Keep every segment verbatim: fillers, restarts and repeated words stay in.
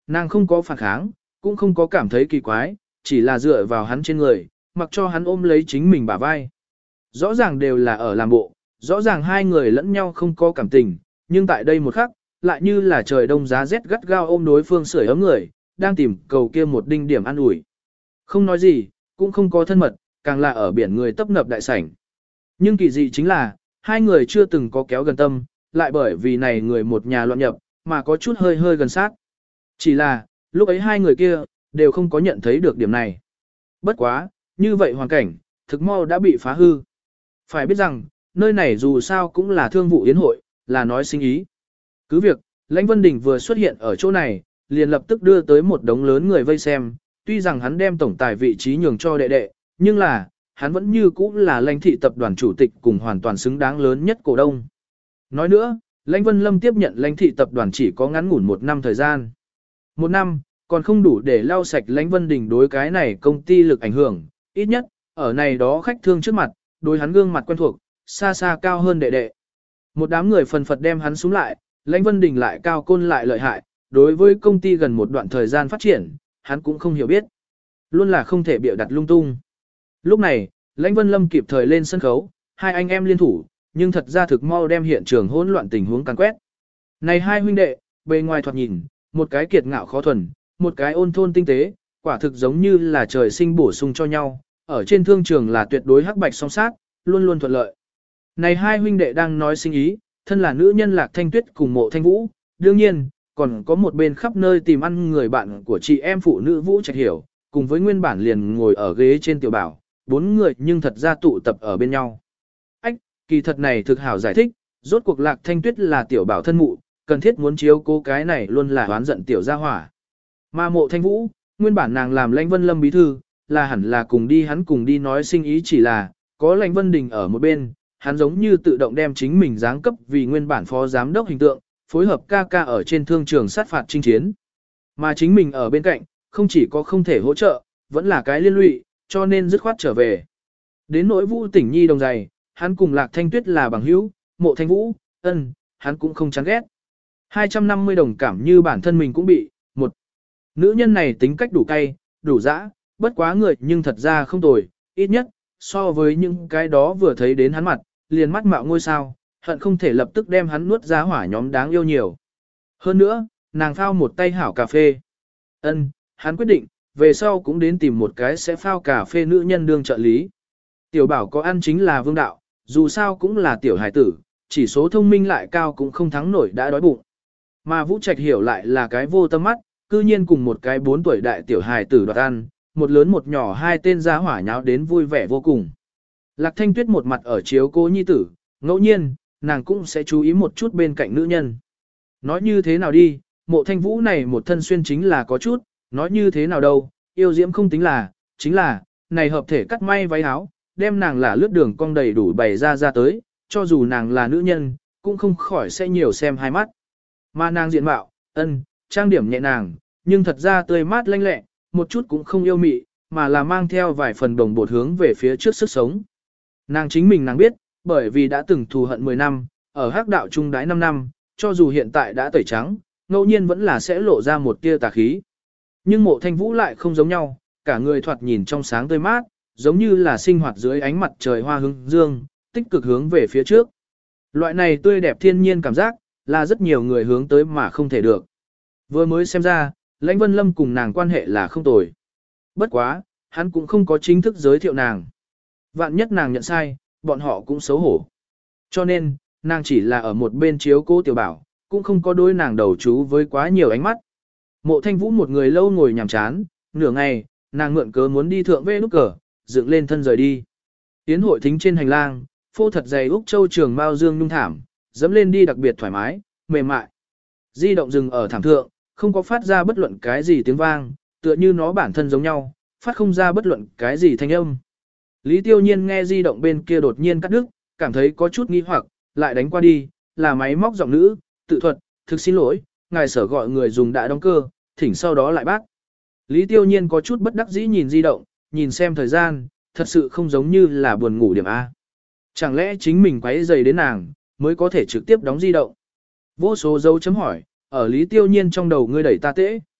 Nàng không có phản kháng, cũng không có cảm thấy kỳ quái, chỉ là dựa vào hắn trên người, mặc cho hắn ôm lấy chính mình bả vai. Rõ ràng đều là ở làm bộ, rõ ràng hai người lẫn nhau không có cảm tình, nhưng tại đây một khắc, lại như là trời đông giá rét gắt gao ôm đối phương sưởi ấm người, đang tìm cầu kia một đinh điểm an ủi. Không nói gì, cũng không có thân mật, càng là ở biển người tấp nập đại sảnh. Nhưng kỳ dị chính là, hai người chưa từng có kéo gần tâm, lại bởi vì này người một nhà loạn nhập, mà có chút hơi hơi gần sát. Chỉ là, lúc ấy hai người kia, đều không có nhận thấy được điểm này. Bất quá, như vậy hoàn cảnh, thực mau đã bị phá hư. Phải biết rằng, nơi này dù sao cũng là thương vụ yến hội, là nói sinh ý. Cứ việc, Lãnh Vân Đình vừa xuất hiện ở chỗ này, liền lập tức đưa tới một đống lớn người vây xem, tuy rằng hắn đem tổng tài vị trí nhường cho đệ đệ, nhưng là, hắn vẫn như cũ là Lãnh thị tập đoàn chủ tịch cùng hoàn toàn xứng đáng lớn nhất cổ đông. Nói nữa, Lãnh Vân Lâm tiếp nhận Lãnh thị tập đoàn chỉ có ngắn ngủn một năm thời gian. Một năm, còn không đủ để lau sạch Lãnh Vân Đình đối cái này công ty lực ảnh hưởng, ít nhất, ở này đó khách thương trước mặt, đối hắn gương mặt quen thuộc, xa xa cao hơn đệ đệ. Một đám người phần phật đem hắn xuống lại, Lãnh Vân Đình lại cao côn lại lợi hại, đối với công ty gần một đoạn thời gian phát triển, hắn cũng không hiểu biết. Luôn là không thể biểu đặt lung tung. Lúc này, Lãnh Vân Lâm kịp thời lên sân khấu, hai anh em liên thủ, nhưng thật ra thực mau đem hiện trường hỗn loạn tình huống càn quét. Này hai huynh đệ, bề ngoài thoạt nhìn, một cái kiệt ngạo khó thuần, một cái ôn thôn tinh tế, quả thực giống như là trời sinh bổ sung cho nhau, ở trên thương trường là tuyệt đối hắc bạch song sát, luôn luôn thuận lợi. Này hai huynh đệ đang nói sinh ý, thân là nữ nhân Lạc Thanh Tuyết cùng Mộ Thanh Vũ, đương nhiên, còn có một bên khắp nơi tìm ăn người bạn của chị em phụ nữ Vũ Trạch Hiểu, cùng với nguyên bản liền ngồi ở ghế trên tiểu bảo, bốn người nhưng thật ra tụ tập ở bên nhau. Ách, kỳ thật này thực hảo giải thích, rốt cuộc Lạc Thanh Tuyết là tiểu bảo thân mụ, cần thiết muốn chiếu cố cái này luôn là oán giận tiểu gia hỏa. Mà Mộ Thanh Vũ, nguyên bản nàng làm Lãnh Vân Lâm bí thư, là hẳn là cùng đi hắn cùng đi nói sinh ý, chỉ là, có Lãnh Vân Đình ở một bên, hắn giống như tự động đem chính mình giáng cấp vì nguyên bản phó giám đốc hình tượng, phối hợp ca ca ở trên thương trường sát phạt chinh chiến. Mà chính mình ở bên cạnh, không chỉ có không thể hỗ trợ, vẫn là cái liên lụy, cho nên dứt khoát trở về. Đến nỗi Vũ Tỉnh Nhi đồng dày, hắn cùng Lạc Thanh Tuyết là bằng hữu, Mộ Thanh Vũ, ân, hắn cũng không chán ghét. hai trăm năm mươi đồng cảm như bản thân mình cũng bị, một. Nữ nhân này tính cách đủ cay, đủ dã, bất quá người nhưng thật ra không tồi, ít nhất, so với những cái đó vừa thấy đến hắn mặt, liền mắt mạo ngôi sao, hận không thể lập tức đem hắn nuốt ra hỏa nhóm đáng yêu nhiều. Hơn nữa, nàng phao một tay hảo cà phê. Ân, hắn quyết định, về sau cũng đến tìm một cái sẽ phao cà phê nữ nhân đương trợ lý. Tiểu bảo có ăn chính là vương đạo, dù sao cũng là tiểu hải tử, chỉ số thông minh lại cao cũng không thắng nổi đã đói bụng. Mà Vũ Trạch Hiểu lại là cái vô tâm mắt, cư nhiên cùng một cái bốn tuổi đại tiểu hài tử đoạt ăn, một lớn một nhỏ hai tên gia hỏa nháo đến vui vẻ vô cùng. Lạc Thanh Tuyết một mặt ở chiếu cô nhi tử, ngẫu nhiên, nàng cũng sẽ chú ý một chút bên cạnh nữ nhân. Nói như thế nào đi, Mộ Thanh Vũ này một thân xuyên chính là có chút, nói như thế nào đâu, yêu diễm không tính là, chính là, này hợp thể cắt may váy áo, đem nàng là lướt đường cong đầy đủ bày ra ra tới, cho dù nàng là nữ nhân, cũng không khỏi sẽ nhiều xem hai mắt. Mà nàng diện mạo, ân, trang điểm nhẹ nàng, nhưng thật ra tươi mát lanh lẹ, một chút cũng không yêu mị, mà là mang theo vài phần đồng bột hướng về phía trước sức sống. Nàng chính mình nàng biết, bởi vì đã từng thù hận mười năm, ở hắc đạo trung đái năm năm, cho dù hiện tại đã tẩy trắng, ngẫu nhiên vẫn là sẽ lộ ra một tia tà khí. Nhưng Mộ Thanh Vũ lại không giống nhau, cả người thoạt nhìn trong sáng tươi mát, giống như là sinh hoạt dưới ánh mặt trời hoa hướng dương, tích cực hướng về phía trước. Loại này tươi đẹp thiên nhiên cảm giác, là rất nhiều người hướng tới mà không thể được. Vừa mới xem ra, Lãnh Vân Lâm cùng nàng quan hệ là không tồi. Bất quá, hắn cũng không có chính thức giới thiệu nàng. Vạn nhất nàng nhận sai, bọn họ cũng xấu hổ. Cho nên, nàng chỉ là ở một bên chiếu cố tiểu bảo, cũng không có đối nàng đầu chú với quá nhiều ánh mắt. Mộ Thanh Vũ một người lâu ngồi nhàm chán, nửa ngày, nàng mượn cớ muốn đi thượng vê nút cờ, dựng lên thân rời đi. Tiến hội thính trên hành lang, phô thật dày Úc Châu trường mao dương nhung thảm, dẫm lên đi đặc biệt thoải mái, mềm mại. Di động dừng ở thảm thượng, không có phát ra bất luận cái gì tiếng vang, tựa như nó bản thân giống nhau, phát không ra bất luận cái gì thanh âm. Lý Tiêu Nhiên nghe di động bên kia đột nhiên cắt đứt, cảm thấy có chút nghi hoặc, lại đánh qua đi, là máy móc giọng nữ, tự thuật, thực xin lỗi, ngài sở gọi người dùng đã đóng cơ, thỉnh sau đó lại bác. Lý Tiêu Nhiên có chút bất đắc dĩ nhìn di động, nhìn xem thời gian, thật sự không giống như là buồn ngủ điểm A. Chẳng lẽ chính mình quấy rầy đến nàng, mới có thể trực tiếp đóng di động. Vô số dấu chấm hỏi, ở Lý Tiêu Nhiên trong đầu ngươi đẩy ta tễ.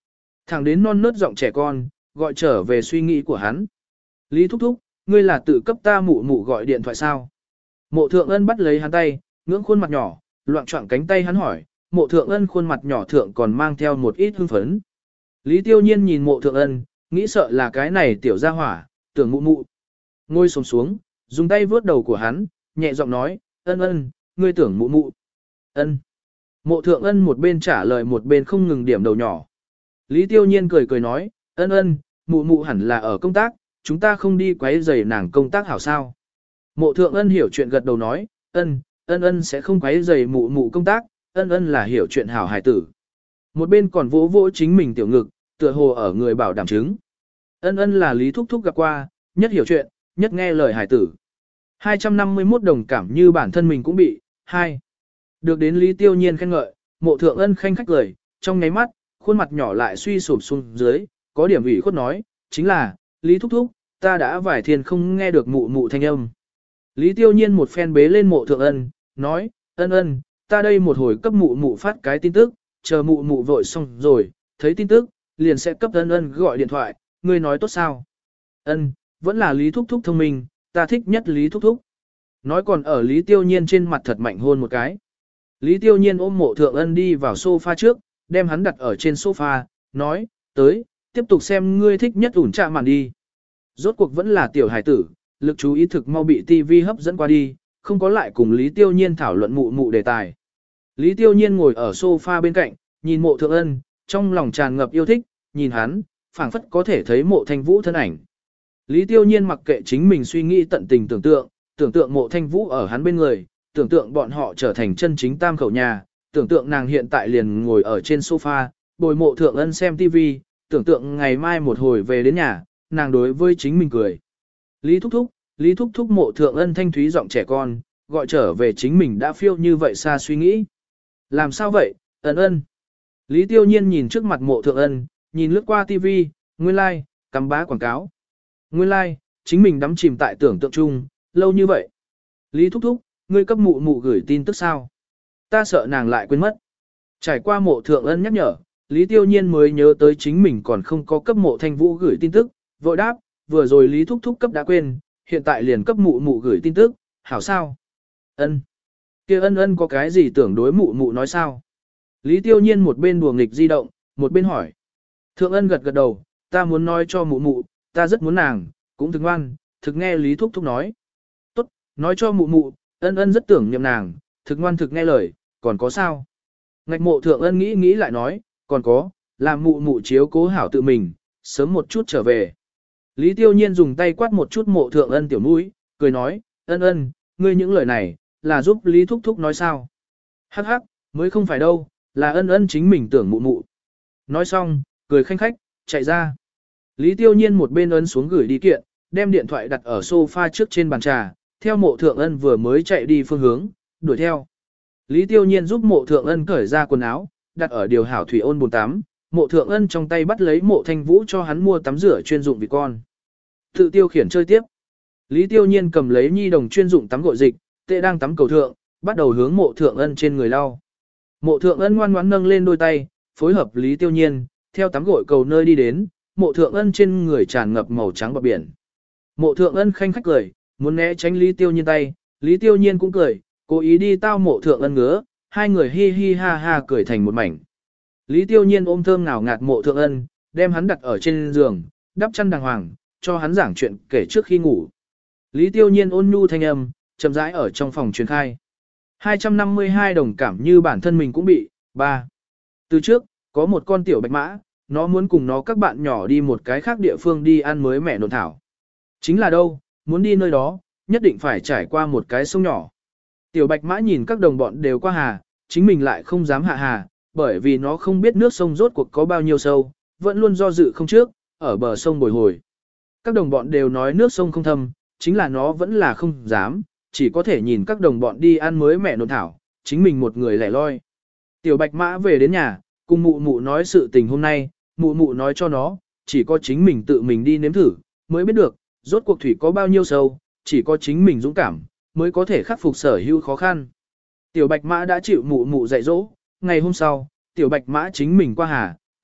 Thẳng đến non nớt giọng trẻ con, gọi trở về suy nghĩ của hắn. Lý thúc thúc, ngươi là tự cấp ta mụ mụ gọi điện thoại sao? Mộ thượng ân bắt lấy hắn tay, ngưỡng khuôn mặt nhỏ, loạn choạng cánh tay hắn hỏi, mộ thượng ân khuôn mặt nhỏ thượng còn mang theo một ít hưng phấn. Lý tiêu nhiên nhìn mộ thượng ân, nghĩ sợ là cái này tiểu gia hỏa, tưởng mụ mụ. Ngồi xổm xuống, dùng tay vướt đầu của hắn, nhẹ giọng nói, ân ân, ngươi tưởng mụ mụ. Ân. Mộ thượng ân một bên trả lời một bên không ngừng điểm đầu nhỏ. Lý tiêu nhiên cười cười nói, ân ân, mụ mụ hẳn là ở công tác, chúng ta không đi quấy rầy nàng công tác hảo sao. Mộ thượng ân hiểu chuyện gật đầu nói, ân, ân ân sẽ không quấy rầy mụ mụ công tác, ân ân là hiểu chuyện hảo hài tử. Một bên còn vỗ vỗ chính mình tiểu ngực, tựa hồ ở người bảo đảm chứng. Ân ân là Lý thúc thúc gặp qua, nhất hiểu chuyện, nhất nghe lời hài tử. hai trăm năm mươi mốt đồng cảm như bản thân mình cũng bị, hai. Được đến Lý tiêu nhiên khen ngợi, mộ thượng ân khanh khách cười, trong nháy mắt, khuôn mặt nhỏ lại suy sụp xuống dưới, có điểm ủy khuất nói, chính là, Lý thúc thúc, ta đã vài thiên không nghe được mụ mụ thanh âm. Lý tiêu nhiên một phen bế lên mộ thượng ân, nói, ân ân, ta đây một hồi cấp mụ mụ phát cái tin tức, chờ mụ mụ vội xong rồi, thấy tin tức, liền sẽ cấp ân ân gọi điện thoại, ngươi nói tốt sao? Ân, vẫn là Lý thúc thúc thông minh, ta thích nhất Lý thúc thúc. Nói còn ở Lý tiêu nhiên trên mặt thật mạnh hôn một cái. Lý tiêu nhiên ôm mộ thượng ân đi vào sofa trước, đem hắn đặt ở trên sofa, nói, tới, tiếp tục xem ngươi thích nhất ủn trạ màn đi. Rốt cuộc vẫn là tiểu hải tử, lực chú ý thực mau bị tivi hấp dẫn qua đi, không có lại cùng Lý tiêu nhiên thảo luận mụ mụ đề tài. Lý tiêu nhiên ngồi ở sofa bên cạnh, nhìn mộ thượng ân, trong lòng tràn ngập yêu thích, nhìn hắn, phảng phất có thể thấy mộ thanh vũ thân ảnh. Lý tiêu nhiên mặc kệ chính mình suy nghĩ tận tình tưởng tượng, tưởng tượng mộ thanh vũ ở hắn bên người, tưởng tượng bọn họ trở thành chân chính tam khẩu nhà, tưởng tượng nàng hiện tại liền ngồi ở trên sofa, bồi mộ thượng ân xem tivi, tưởng tượng ngày mai một hồi về đến nhà, nàng đối với chính mình cười. Lý thúc thúc, Lý thúc thúc mộ thượng ân thanh thúy giọng trẻ con, gọi trở về chính mình đã phiêu như vậy xa suy nghĩ. Làm sao vậy, ân ân? Lý tiêu nhiên nhìn trước mặt mộ thượng ân, nhìn lướt qua tivi, nguyên lai, like, cắm bá quảng cáo. Nguyên lai, like, chính mình đắm chìm tại tưởng tượng chung, lâu như vậy. Lý thúc thúc, ngươi cấp mụ mụ gửi tin tức sao? Ta sợ nàng lại quên mất. Trải qua mộ thượng ân nhắc nhở, Lý tiêu nhiên mới nhớ tới chính mình còn không có cấp mộ thanh vũ gửi tin tức, vội đáp, vừa rồi Lý thúc thúc cấp đã quên, hiện tại liền cấp mụ mụ gửi tin tức, hảo sao? Ân. Kia ân ân có cái gì tưởng đối mụ mụ nói sao? Lý tiêu nhiên một bên đùa nghịch di động, một bên hỏi. Thượng ân gật gật đầu, ta muốn nói cho mụ mụ, ta rất muốn nàng, cũng thực ngoan, thực nghe Lý thúc thúc nói. Tốt, nói cho mụ mụ, ân ân rất tưởng nhầm nàng, thực ngoan thực nghe lời, còn có sao? Ngạch mộ thượng ân nghĩ nghĩ lại nói, còn có, làm mụ mụ chiếu cố hảo tự mình, sớm một chút trở về. Lý tiêu nhiên dùng tay quát một chút mộ thượng ân tiểu mũi, cười nói, ân ân, ngươi những lời này, là giúp Lý thúc thúc nói sao? Hắc hắc, mới không phải đâu, là ân ân chính mình tưởng mụ mụ. Nói xong, cười khanh khách, chạy ra. Lý tiêu nhiên một bên ấn xuống gửi đi kiện, đem điện thoại đặt ở sofa trước trên bàn trà, theo mộ thượng ân vừa mới chạy đi phương hướng, đuổi theo. Lý tiêu nhiên giúp mộ thượng ân cởi ra quần áo, đặt ở điều hảo thủy ôn bồn tắm, mộ thượng ân trong tay bắt lấy mộ thanh vũ cho hắn mua tắm rửa chuyên dụng vì con. Tự tiêu khiển chơi tiếp. Lý tiêu nhiên cầm lấy nhi đồng chuyên dụng tắm gội dịch, tệ đang tắm cầu thượng, bắt đầu hướng mộ thượng ân trên người lau. Mộ thượng ân ngoan ngoãn nâng lên đôi tay, phối hợp Lý tiêu nhiên, theo tắm gội cầu nơi đi đến, mộ thượng ân trên người tràn ngập màu trắng bọt biển. Mộ thượng ân khanh khách cười, muốn né tránh Lý tiêu nhiên tay, Lý tiêu nhiên cũng cười, cố ý đi tao mộ thượng ân ngứa, hai người hi hi ha ha cười thành một mảnh. Lý tiêu nhiên ôm thơm ngào ngạt mộ thượng ân, đem hắn đặt ở trên giường, đắp chăn đàng hoàng, cho hắn giảng chuyện kể trước khi ngủ. Lý tiêu nhiên ôn nhu thanh âm, chậm rãi ở trong phòng truyền khai. hai trăm năm mươi hai đồng cảm như bản thân mình cũng bị, ba. Từ trước, có một con tiểu bạch mã, nó muốn cùng nó các bạn nhỏ đi một cái khác địa phương đi ăn mới mẻ nộn thảo. Chính là đâu, muốn đi nơi đó, nhất định phải trải qua một cái sông nhỏ. Tiểu bạch mã nhìn các đồng bọn đều qua hà, chính mình lại không dám hạ hà, bởi vì nó không biết nước sông rốt cuộc có bao nhiêu sâu, vẫn luôn do dự không trước, ở bờ sông bồi hồi. Các đồng bọn đều nói nước sông không thâm, chính là nó vẫn là không dám, chỉ có thể nhìn các đồng bọn đi ăn mới mẻ nộn thảo, chính mình một người lẻ loi. Tiểu bạch mã về đến nhà, cùng mụ mụ nói sự tình hôm nay, mụ mụ nói cho nó, chỉ có chính mình tự mình đi nếm thử, mới biết được, rốt cuộc thủy có bao nhiêu sâu, chỉ có chính mình dũng cảm, mới có thể khắc phục sở hữu khó khăn. Tiểu bạch mã đã chịu mụ mụ dạy dỗ, ngày hôm sau, tiểu bạch mã chính mình qua hà,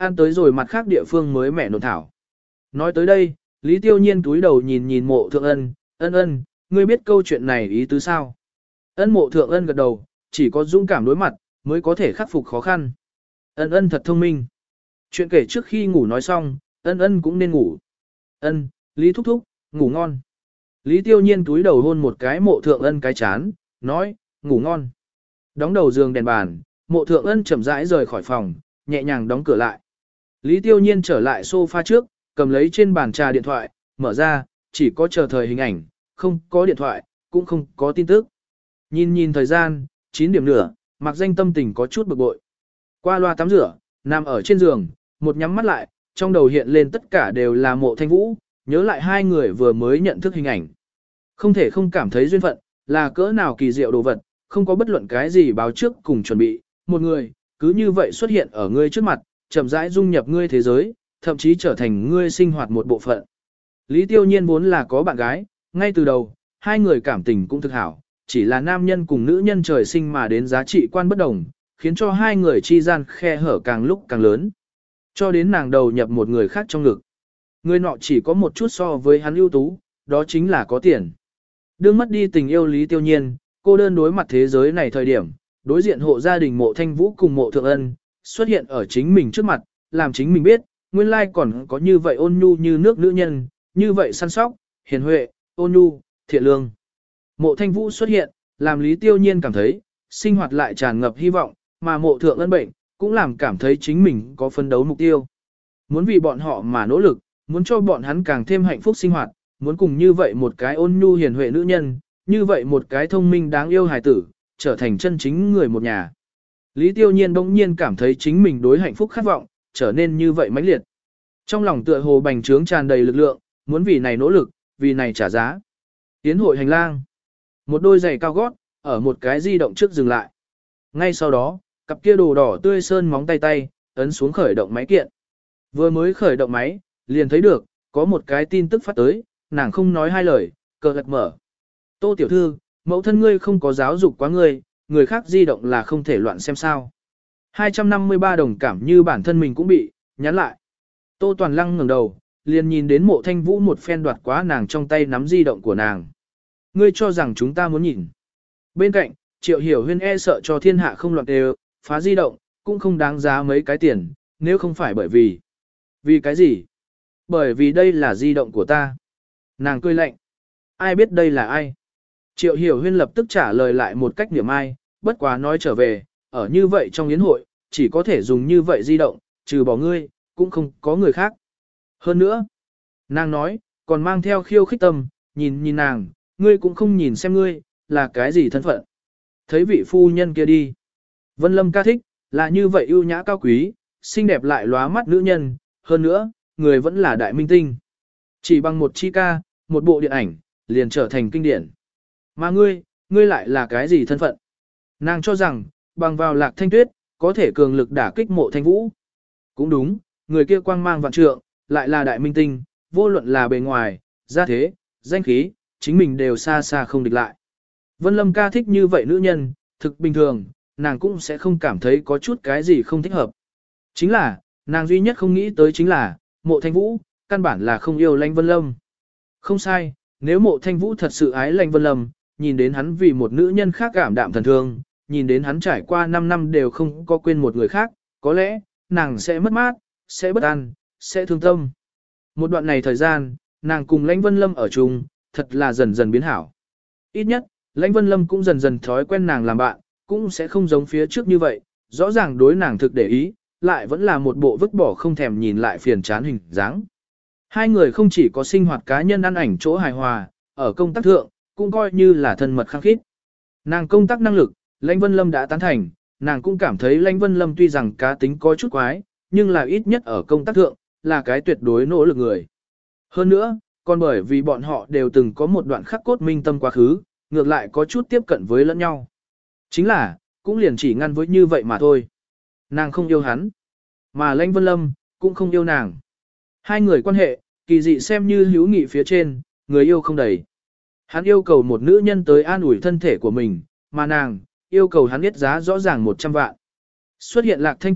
ăn tới rồi mặt khác địa phương mới mẻ nộn thảo. Nói tới đây, Lý Tiêu Nhiên túi đầu nhìn nhìn mộ thượng ân, ân ân, ngươi biết câu chuyện này ý tứ sao? Ân mộ thượng ân gật đầu, chỉ có dũng cảm đối mặt, mới có thể khắc phục khó khăn. Ân ân thật thông minh. Chuyện kể trước khi ngủ nói xong, ân ân cũng nên ngủ. Ân, Lý thúc thúc, ngủ ngon. Lý Tiêu Nhiên túi đầu hôn một cái mộ thượng ân cái chán, nói, ngủ ngon. Đóng đầu giường đèn bàn, mộ thượng ân chậm rãi rời khỏi phòng, nhẹ nhàng đóng cửa lại. Lý Tiêu Nhiên trở lại sofa trước, cầm lấy trên bàn trà điện thoại, mở ra, chỉ có chờ thời hình ảnh, không có điện thoại, cũng không có tin tức. Nhìn nhìn thời gian, chín điểm nửa, mặc danh tâm tình có chút bực bội. Qua loa tắm rửa, nằm ở trên giường, một nhắm mắt lại, trong đầu hiện lên tất cả đều là mộ thanh vũ, nhớ lại hai người vừa mới nhận thức hình ảnh. Không thể không cảm thấy duyên phận, là cỡ nào kỳ diệu đồ vật, không có bất luận cái gì báo trước cùng chuẩn bị, một người, cứ như vậy xuất hiện ở ngươi trước mặt, chậm rãi dung nhập ngươi thế giới, thậm chí trở thành ngươi sinh hoạt một bộ phận. Lý Tiêu Nhiên vốn là có bạn gái, ngay từ đầu, hai người cảm tình cũng thực hảo, chỉ là nam nhân cùng nữ nhân trời sinh mà đến giá trị quan bất đồng, khiến cho hai người chi gian khe hở càng lúc càng lớn. Cho đến nàng đầu nhập một người khác trong ngực. Người nọ chỉ có một chút so với hắn ưu tú, đó chính là có tiền. Đương mất đi tình yêu Lý Tiêu Nhiên, cô đơn đối mặt thế giới này thời điểm, đối diện hộ gia đình mộ thanh vũ cùng mộ thượng ân, xuất hiện ở chính mình trước mặt, làm chính mình biết, nguyên lai còn có như vậy ôn nhu như nước nữ nhân, như vậy săn sóc, hiền huệ, ôn nhu, thiện lương. Mộ thanh vũ xuất hiện, làm Lý Tiêu Nhiên cảm thấy, sinh hoạt lại tràn ngập hy vọng, mà mộ thượng ân bệnh, cũng làm cảm thấy chính mình có phấn đấu mục tiêu. Muốn vì bọn họ mà nỗ lực, muốn cho bọn hắn càng thêm hạnh phúc sinh hoạt, muốn cùng như vậy một cái ôn nhu hiền huệ nữ nhân, như vậy một cái thông minh đáng yêu hài tử, trở thành chân chính người một nhà. Lý Tiêu Nhiên bỗng nhiên cảm thấy chính mình đối hạnh phúc khát vọng, trở nên như vậy mãnh liệt. Trong lòng tựa hồ bành trướng tràn đầy lực lượng, muốn vì này nỗ lực, vì này trả giá. Tiến hội hành lang. Một đôi giày cao gót, ở một cái di động trước dừng lại. Ngay sau đó, cặp kia đồ đỏ tươi sơn móng tay tay, ấn xuống khởi động máy kiện. Vừa mới khởi động máy, liền thấy được, có một cái tin tức phát tới, nàng không nói hai lời, cờ lật mở. Tô tiểu thư, mẫu thân ngươi không có giáo dục quá ngươi, người khác di động là không thể loạn xem sao. hai trăm năm mươi ba đồng cảm như bản thân mình cũng bị, nhắn lại. Tô Toàn Lăng ngẩng đầu, liền nhìn đến mộ thanh vũ một phen đoạt quá nàng trong tay nắm di động của nàng. Ngươi cho rằng chúng ta muốn nhìn. Bên cạnh, Triệu Hiểu Huyên e sợ cho thiên hạ không loạn đều, phá di động, cũng không đáng giá mấy cái tiền, nếu không phải bởi vì. Vì cái gì? Bởi vì đây là di động của ta. Nàng cười lạnh. Ai biết đây là ai? Triệu Hiểu Huyên lập tức trả lời lại một cách niệm ai, bất quá nói trở về, ở như vậy trong yến hội, chỉ có thể dùng như vậy di động, trừ bỏ ngươi, cũng không có người khác. Hơn nữa, nàng nói, còn mang theo khiêu khích tâm, nhìn nhìn nàng, ngươi cũng không nhìn xem ngươi, là cái gì thân phận. Thấy vị phu nhân kia đi. Vân Lâm ca thích, là như vậy ưu nhã cao quý, xinh đẹp lại lóa mắt nữ nhân, hơn nữa, người vẫn là đại minh tinh. Chỉ bằng một chi ca, một bộ điện ảnh, liền trở thành kinh điển. Mà ngươi, ngươi lại là cái gì thân phận? Nàng cho rằng, bằng vào Lạc Thanh Tuyết, có thể cường lực đả kích mộ thanh vũ. Cũng đúng, người kia quang mang vạn trượng, lại là đại minh tinh, vô luận là bề ngoài, gia thế, danh khí, chính mình đều xa xa không địch lại. Vân Lâm ca thích như vậy nữ nhân, thực bình thường, nàng cũng sẽ không cảm thấy có chút cái gì không thích hợp. Chính là, nàng duy nhất không nghĩ tới chính là, mộ thanh vũ, căn bản là không yêu Lãnh Vân Lâm. Không sai, nếu mộ thanh vũ thật sự ái Lãnh Vân Lâm, nhìn đến hắn vì một nữ nhân khác cảm đạm thần thương, nhìn đến hắn trải qua năm năm đều không có quên một người khác, có lẽ, nàng sẽ mất mát, sẽ bất an, sẽ thương tâm. Một đoạn này thời gian, nàng cùng Lãnh Vân Lâm ở chung, thật là dần dần biến hảo. Ít nhất, Lãnh Vân Lâm cũng dần dần thói quen nàng làm bạn, cũng sẽ không giống phía trước như vậy, rõ ràng đối nàng thực để ý, lại vẫn là một bộ vứt bỏ không thèm nhìn lại phiền chán hình dáng. Hai người không chỉ có sinh hoạt cá nhân ăn ảnh chỗ hài hòa, ở công tác thượng, cũng coi như là thân mật khăng khít. Nàng công tác năng lực, Lãnh Vân Lâm đã tán thành, nàng cũng cảm thấy Lãnh Vân Lâm tuy rằng cá tính có chút quái, nhưng là ít nhất ở công tác thượng, là cái tuyệt đối nỗ lực người. Hơn nữa, còn bởi vì bọn họ đều từng có một đoạn khắc cốt minh tâm quá khứ, ngược lại có chút tiếp cận với lẫn nhau. Chính là, cũng liền chỉ ngăn với như vậy mà thôi. Nàng không yêu hắn, mà Lãnh Vân Lâm cũng không yêu nàng. Hai người quan hệ, kỳ dị xem như hữu nghị phía trên, người yêu không đầy. Hắn yêu cầu một nữ nhân tới an ủi thân thể của mình, mà nàng, yêu cầu hắn biết giá rõ ràng một trăm vạn. Xuất hiện Lạc Thanh Tuyết,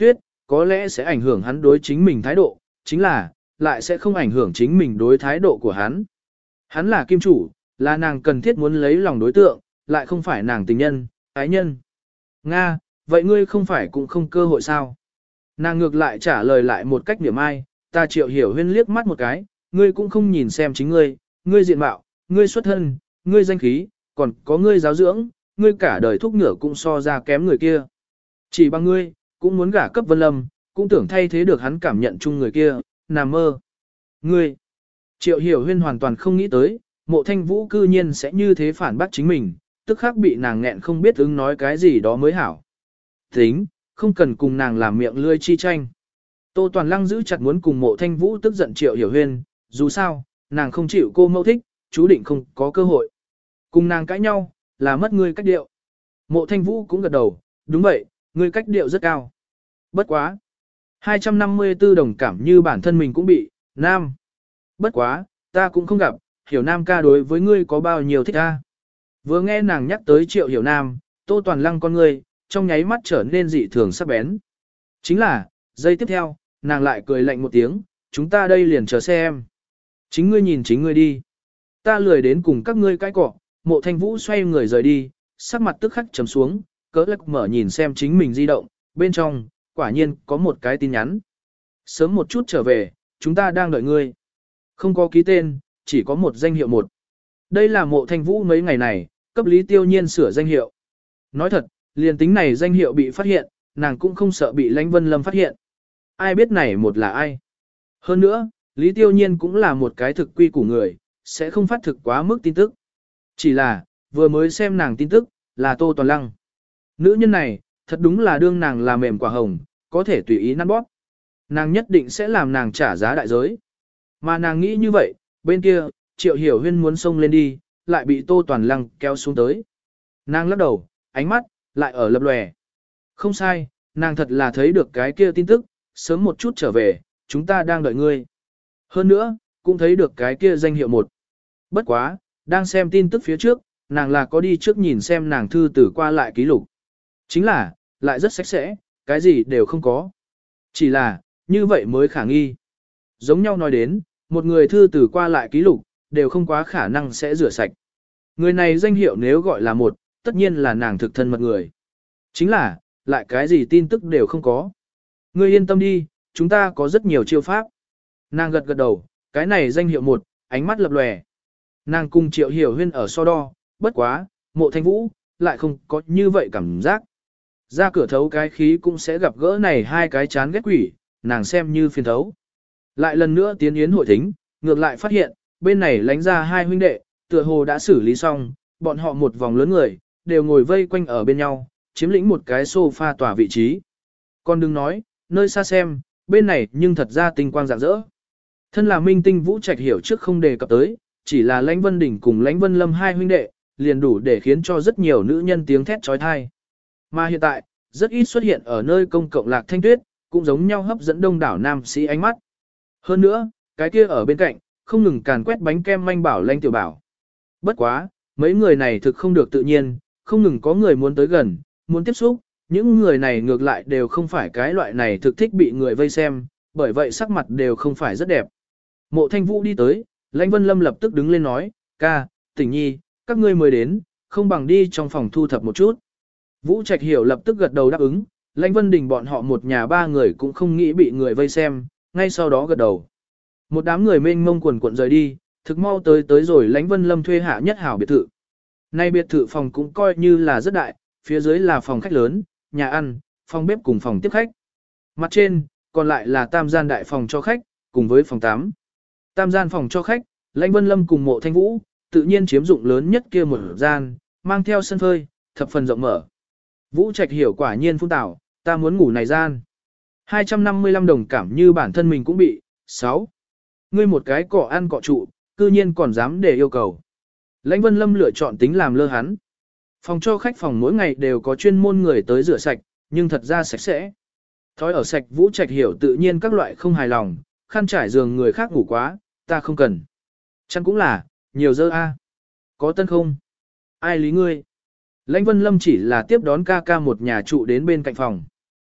có lẽ sẽ ảnh hưởng hắn đối chính mình thái độ, chính là, lại sẽ không ảnh hưởng chính mình đối thái độ của hắn. Hắn là kim chủ, là nàng cần thiết muốn lấy lòng đối tượng, lại không phải nàng tình nhân, ái nhân. Nga, vậy ngươi không phải cũng không cơ hội sao? Nàng ngược lại trả lời lại một cách niệm ai, ta Triệu Hiểu Huyên liếc mắt một cái, ngươi cũng không nhìn xem chính ngươi, ngươi diện mạo, ngươi xuất thân, ngươi danh khí, còn có ngươi giáo dưỡng, ngươi cả đời thúc ngựa cũng so ra kém người kia. Chỉ bằng ngươi, cũng muốn gả cấp Vân Lâm, cũng tưởng thay thế được hắn cảm nhận chung người kia, nằm mơ. Ngươi, Triệu Hiểu Huyên hoàn toàn không nghĩ tới, Mộ Thanh Vũ cư nhiên sẽ như thế phản bác chính mình, tức khắc bị nàng nghẹn không biết ứng nói cái gì đó mới hảo. Tính, không cần cùng nàng làm miệng lươi chi tranh. Tô Toàn Lăng giữ chặt muốn cùng Mộ Thanh Vũ tức giận Triệu Hiểu Huyên, dù sao, nàng không chịu cô mẫu thích, chú định không có cơ hội. Cùng nàng cãi nhau, là mất ngươi cách điệu. Mộ Thanh Vũ cũng gật đầu, đúng vậy, ngươi cách điệu rất cao. Bất quá. hai trăm năm mươi tư đồng cảm như bản thân mình cũng bị, nam. Bất quá, ta cũng không gặp, Hiểu Nam ca đối với ngươi có bao nhiêu thích ta. Vừa nghe nàng nhắc tới Triệu Hiểu Nam, Tô Toàn Lăng con ngươi, trong nháy mắt trở nên dị thường sắc bén. Chính là, giây tiếp theo, nàng lại cười lạnh một tiếng, chúng ta đây liền chờ xem. Chính ngươi nhìn chính ngươi đi. Ta lười đến cùng các ngươi cãi cọ. Mộ Thanh Vũ xoay người rời đi, sắc mặt tức khắc trầm xuống, cỡ lắc mở nhìn xem chính mình di động, bên trong, quả nhiên có một cái tin nhắn. Sớm một chút trở về, chúng ta đang đợi ngươi. Không có ký tên, chỉ có một danh hiệu một. Đây là Mộ Thanh Vũ mấy ngày này, cấp Lý Tiêu Nhiên sửa danh hiệu. Nói thật, liền tính này danh hiệu bị phát hiện, nàng cũng không sợ bị Lãnh Vân Lâm phát hiện. Ai biết này một là ai. Hơn nữa, Lý Tiêu Nhiên cũng là một cái thực quy của người, sẽ không phát thực quá mức tin tức. Chỉ là, vừa mới xem nàng tin tức, là Tô Toàn Lăng. Nữ nhân này, thật đúng là đương nàng là mềm quả hồng, có thể tùy ý năn bóp. Nàng nhất định sẽ làm nàng trả giá đại giới. Mà nàng nghĩ như vậy, bên kia, Triệu Hiểu Huyên muốn xông lên đi, lại bị Tô Toàn Lăng kéo xuống tới. Nàng lắc đầu, ánh mắt, lại ở lập lòe. Không sai, nàng thật là thấy được cái kia tin tức, sớm một chút trở về, chúng ta đang đợi ngươi. Hơn nữa, cũng thấy được cái kia danh hiệu một. Bất quá, đang xem tin tức phía trước, nàng là có đi trước nhìn xem nàng thư tử qua lại ký lục. Chính là, lại rất sạch sẽ, cái gì đều không có. Chỉ là, như vậy mới khả nghi. Giống nhau nói đến, một người thư tử qua lại ký lục, đều không quá khả năng sẽ rửa sạch. Người này danh hiệu nếu gọi là một, tất nhiên là nàng thực thân mật người. Chính là, lại cái gì tin tức đều không có. Ngươi yên tâm đi, chúng ta có rất nhiều chiêu pháp. Nàng gật gật đầu, cái này danh hiệu một, ánh mắt lập lòe. Nàng cùng Triệu Hiểu Huyên ở so đo, bất quá, Mộ Thanh Vũ, lại không có như vậy cảm giác. Ra cửa thấu cái khí cũng sẽ gặp gỡ này hai cái chán ghét quỷ, nàng xem như phiền thấu. Lại lần nữa tiến yến hội thính, ngược lại phát hiện, bên này lánh ra hai huynh đệ, tựa hồ đã xử lý xong, bọn họ một vòng lớn người, đều ngồi vây quanh ở bên nhau, chiếm lĩnh một cái sofa tòa vị trí. Còn đừng nói, nơi xa xem, bên này nhưng thật ra tinh quang rạng rỡ. Thân là minh tinh Vũ Trạch hiểu trước không đề cập tới, chỉ là Lãnh Vân Đình cùng Lãnh Vân Lâm hai huynh đệ, liền đủ để khiến cho rất nhiều nữ nhân tiếng thét trói thai. Mà hiện tại, rất ít xuất hiện ở nơi công cộng Lạc Thanh Tuyết, cũng giống nhau hấp dẫn đông đảo nam sĩ ánh mắt. Hơn nữa, cái kia ở bên cạnh, không ngừng càn quét bánh kem manh bảo Lãnh Tiểu Bảo. Bất quá, mấy người này thực không được tự nhiên, không ngừng có người muốn tới gần, muốn tiếp xúc, những người này ngược lại đều không phải cái loại này thực thích bị người vây xem, bởi vậy sắc mặt đều không phải rất đẹp. Mộ Thanh Vũ đi tới, Lãnh Vân Lâm lập tức đứng lên nói, ca, Tỉnh Nhi, các ngươi mới đến, không bằng đi trong phòng thu thập một chút. Vũ Trạch Hiểu lập tức gật đầu đáp ứng, Lãnh Vân Đình bọn họ một nhà ba người cũng không nghĩ bị người vây xem, ngay sau đó gật đầu. Một đám người mênh mông quần quần rời đi, thực mau tới tới rồi Lãnh Vân Lâm thuê hạ nhất hảo biệt thự. Nay biệt thự phòng cũng coi như là rất đại, phía dưới là phòng khách lớn, nhà ăn, phòng bếp cùng phòng tiếp khách. Mặt trên, còn lại là tam gian đại phòng cho khách, cùng với phòng tắm. Tam gian phòng cho khách, Lãnh Vân Lâm cùng Mộ Thanh Vũ, tự nhiên chiếm dụng lớn nhất kia một gian, mang theo sân phơi, thập phần rộng mở. Vũ Trạch Hiểu quả nhiên phun tảo, ta muốn ngủ này gian. hai trăm năm mươi lăm đồng cảm như bản thân mình cũng bị, sáu. Ngươi một cái cỏ ăn cọ trụ, cư nhiên còn dám để yêu cầu. Lãnh Vân Lâm lựa chọn tính làm lơ hắn. Phòng cho khách phòng mỗi ngày đều có chuyên môn người tới rửa sạch, nhưng thật ra sạch sẽ. Thói ở sạch Vũ Trạch Hiểu tự nhiên các loại không hài lòng, khăn trải giường người khác ngủ quá, ta không cần. Chăn cũng là, nhiều dơ a. Có tân không? Ai lý ngươi? Lãnh Vân Lâm chỉ là tiếp đón ca ca một nhà trụ đến bên cạnh phòng.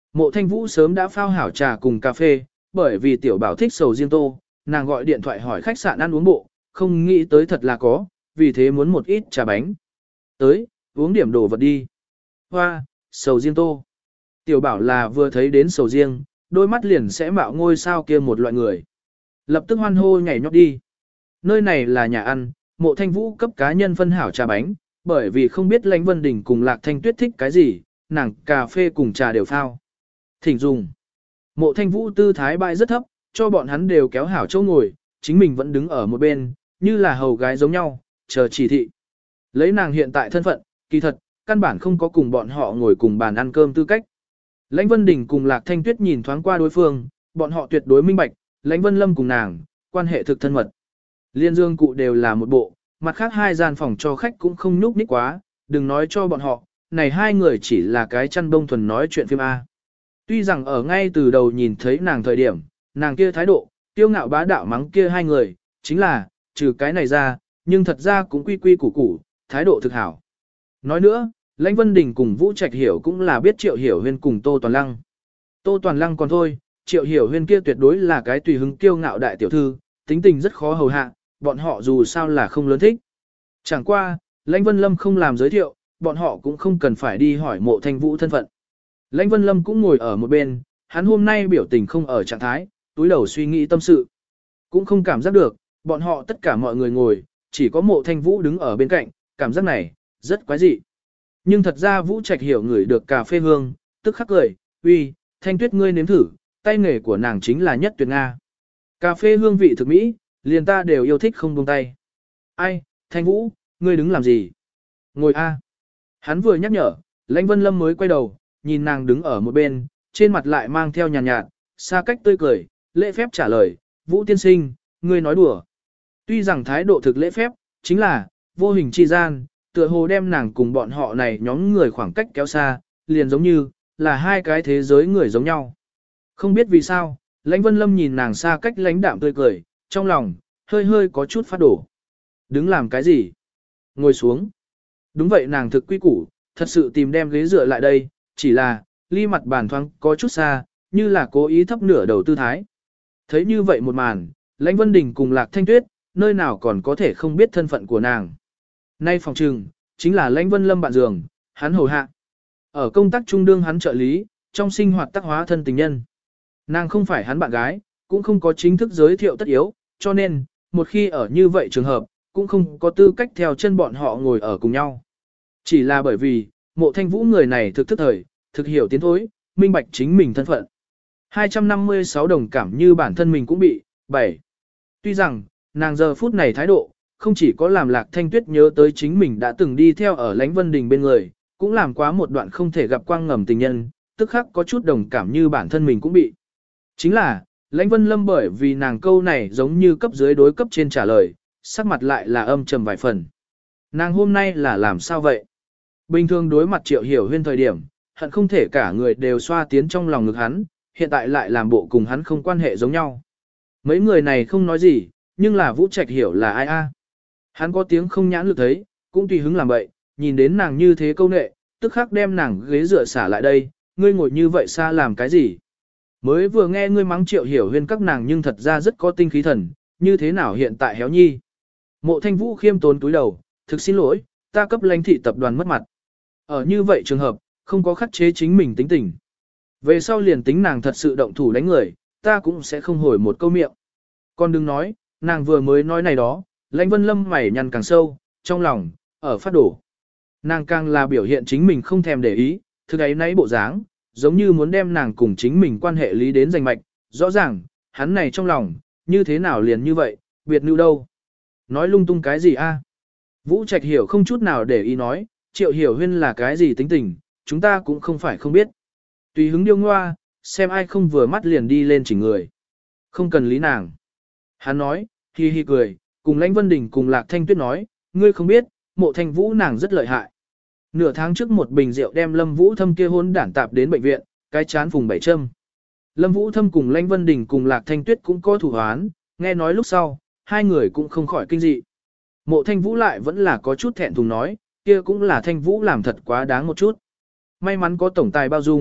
Mộ Thanh Vũ sớm đã phao hảo trà cùng cà phê, bởi vì tiểu bảo thích sầu riêng tô, nàng gọi điện thoại hỏi khách sạn ăn uống bộ, không nghĩ tới thật là có, vì thế muốn một ít trà bánh. Tới, uống điểm đồ vật đi. Hoa, sầu riêng tô. Tiểu bảo là vừa thấy đến sầu riêng, đôi mắt liền sẽ mạo ngôi sao kia một loại người. Lập tức hoan hô nhảy nhót đi. Nơi này là nhà ăn, Mộ Thanh Vũ cấp cá nhân phân hảo trà bánh, bởi vì không biết Lãnh Vân Đình cùng Lạc Thanh Tuyết thích cái gì, nàng cà phê cùng trà đều phao. Thỉnh dùng. Mộ Thanh Vũ tư thái bại rất thấp, cho bọn hắn đều kéo hảo chỗ ngồi, chính mình vẫn đứng ở một bên, như là hầu gái giống nhau, chờ chỉ thị. Lấy nàng hiện tại thân phận, kỳ thật, căn bản không có cùng bọn họ ngồi cùng bàn ăn cơm tư cách. Lãnh Vân Đình cùng Lạc Thanh Tuyết nhìn thoáng qua đối phương, bọn họ tuyệt đối minh bạch, Lãnh Vân Lâm cùng nàng, quan hệ thực thân mật. Liên dương cụ đều là một bộ, mặt khác hai gian phòng cho khách cũng không nhúc nhích quá, đừng nói cho bọn họ, này hai người chỉ là cái chăn bông thuần nói chuyện phim A. Tuy rằng ở ngay từ đầu nhìn thấy nàng thời điểm, nàng kia thái độ, tiêu ngạo bá đạo mắng kia hai người, chính là, trừ cái này ra, nhưng thật ra cũng quy quy củ củ, thái độ thực hảo. Nói nữa, Lãnh Vân Đình cùng Vũ Trạch Hiểu cũng là biết Triệu Hiểu Huyên cùng Tô Toàn Lăng. Tô Toàn Lăng còn thôi, Triệu Hiểu Huyên kia tuyệt đối là cái tùy hứng kiêu ngạo đại tiểu thư, tính tình rất khó hầu hạ, bọn họ dù sao là không lớn thích. Chẳng qua, Lãnh Vân Lâm không làm giới thiệu, bọn họ cũng không cần phải đi hỏi Mộ Thanh Vũ thân phận. Lãnh Vân Lâm cũng ngồi ở một bên, hắn hôm nay biểu tình không ở trạng thái, túi đầu suy nghĩ tâm sự. Cũng không cảm giác được, bọn họ tất cả mọi người ngồi, chỉ có Mộ Thanh Vũ đứng ở bên cạnh, cảm giác này, rất quái dị. Nhưng thật ra Vũ Trạch Hiểu ngửi được cà phê hương, tức khắc cười, uy, Thanh Tuyết ngươi nếm thử, tay nghề của nàng chính là nhất tuyệt Nga. Cà phê hương vị thực mỹ, liền ta đều yêu thích không buông tay. Ai, Thanh Vũ, ngươi đứng làm gì? Ngồi a. Hắn vừa nhắc nhở, Lãnh Vân Lâm mới quay đầu, nhìn nàng đứng ở một bên, trên mặt lại mang theo nhàn nhạt, nhạt, xa cách tươi cười, lễ phép trả lời, Vũ tiên sinh, ngươi nói đùa. Tuy rằng thái độ thực lễ phép, chính là, vô hình chi gian, tựa hồ đem nàng cùng bọn họ này nhóm người khoảng cách kéo xa, liền giống như, là hai cái thế giới người giống nhau. Không biết vì sao, Lãnh Vân Lâm nhìn nàng xa cách lãnh đạm tươi cười, trong lòng, hơi hơi có chút phát đổ. Đứng làm cái gì? Ngồi xuống. Đúng vậy nàng thực quy củ, thật sự tìm đem ghế dựa lại đây, chỉ là, ly mặt bàn thoáng có chút xa, như là cố ý thấp nửa đầu tư thái. Thấy như vậy một màn, Lãnh Vân Đình cùng Lạc Thanh Tuyết, nơi nào còn có thể không biết thân phận của nàng. Nay phòng trừng, chính là Lãnh Vân Lâm bạn giường, hắn hầu hạ. Ở công tác trung đương hắn trợ lý, trong sinh hoạt tác hóa thân tình nhân. Nàng không phải hắn bạn gái, cũng không có chính thức giới thiệu tất yếu, cho nên, một khi ở như vậy trường hợp, cũng không có tư cách theo chân bọn họ ngồi ở cùng nhau. Chỉ là bởi vì, Mộ Thanh Vũ người này thực thức thời, thực hiểu tiến thối, minh bạch chính mình thân phận. hai trăm năm mươi sáu đồng cảm như bản thân mình cũng bị, bảy. Tuy rằng, nàng giờ phút này thái độ, không chỉ có làm Lạc Thanh Tuyết nhớ tới chính mình đã từng đi theo ở Lãnh Vân Đình bên người, cũng làm quá một đoạn không thể gặp quang ngầm tình nhân, tức khắc có chút đồng cảm như bản thân mình cũng bị. Chính là, Lãnh Vân Lâm bởi vì nàng câu này giống như cấp dưới đối cấp trên trả lời, sắc mặt lại là âm trầm vài phần. Nàng hôm nay là làm sao vậy? Bình thường đối mặt Triệu Hiểu Huyên thời điểm, hận không thể cả người đều xoa tiến trong lòng ngực hắn, hiện tại lại làm bộ cùng hắn không quan hệ giống nhau. Mấy người này không nói gì, nhưng là Vũ Trạch Hiểu là ai a? Hắn có tiếng không nhãn lực thấy, cũng tùy hứng làm vậy, nhìn đến nàng như thế câu nệ, tức khắc đem nàng ghế dựa xả lại đây, ngươi ngồi như vậy xa làm cái gì? Mới vừa nghe ngươi mắng Triệu Hiểu Huyên các nàng nhưng thật ra rất có tinh khí thần, như thế nào hiện tại héo nhi? Mộ Thanh Vũ khiêm tốn túi đầu, thực xin lỗi, ta cấp lãnh thị tập đoàn mất mặt. Ở như vậy trường hợp, không có khắc chế chính mình tính tình. Về sau liền tính nàng thật sự động thủ đánh người, ta cũng sẽ không hồi một câu miệng. Còn đừng nói, nàng vừa mới nói này đó, Lãnh Vân Lâm mày nhăn càng sâu, trong lòng, ở phát đổ. Nàng càng là biểu hiện chính mình không thèm để ý, thực ấy nấy bộ dáng, giống như muốn đem nàng cùng chính mình quan hệ lý đến giành mạch, rõ ràng, hắn này trong lòng, như thế nào liền như vậy, biệt nữ đâu. Nói lung tung cái gì a? Vũ Trạch Hiểu không chút nào để ý nói, Triệu Hiểu Huyên là cái gì tính tình, chúng ta cũng không phải không biết. Tùy hứng điêu ngoa, xem ai không vừa mắt liền đi lên chỉnh người. Không cần lý nàng. Hắn nói, hi hi cười, cùng Lãnh Vân Đình cùng Lạc Thanh Tuyết nói, ngươi không biết, Mộ Thanh Vũ nàng rất lợi hại. Nửa tháng trước một bình rượu đem Lâm Vũ Thâm kia hôn đản tạp đến bệnh viện, cái chán phùng bảy châm. Lâm Vũ Thâm cùng Lãnh Vân Đình cùng Lạc Thanh Tuyết cũng có thủ hoán, nghe nói lúc sau, hai người cũng không khỏi kinh dị. Mộ Thanh Vũ lại vẫn là có chút thẹn thùng nói, kia cũng là Thanh Vũ làm thật quá đáng một chút. May mắn có tổng tài bao dung,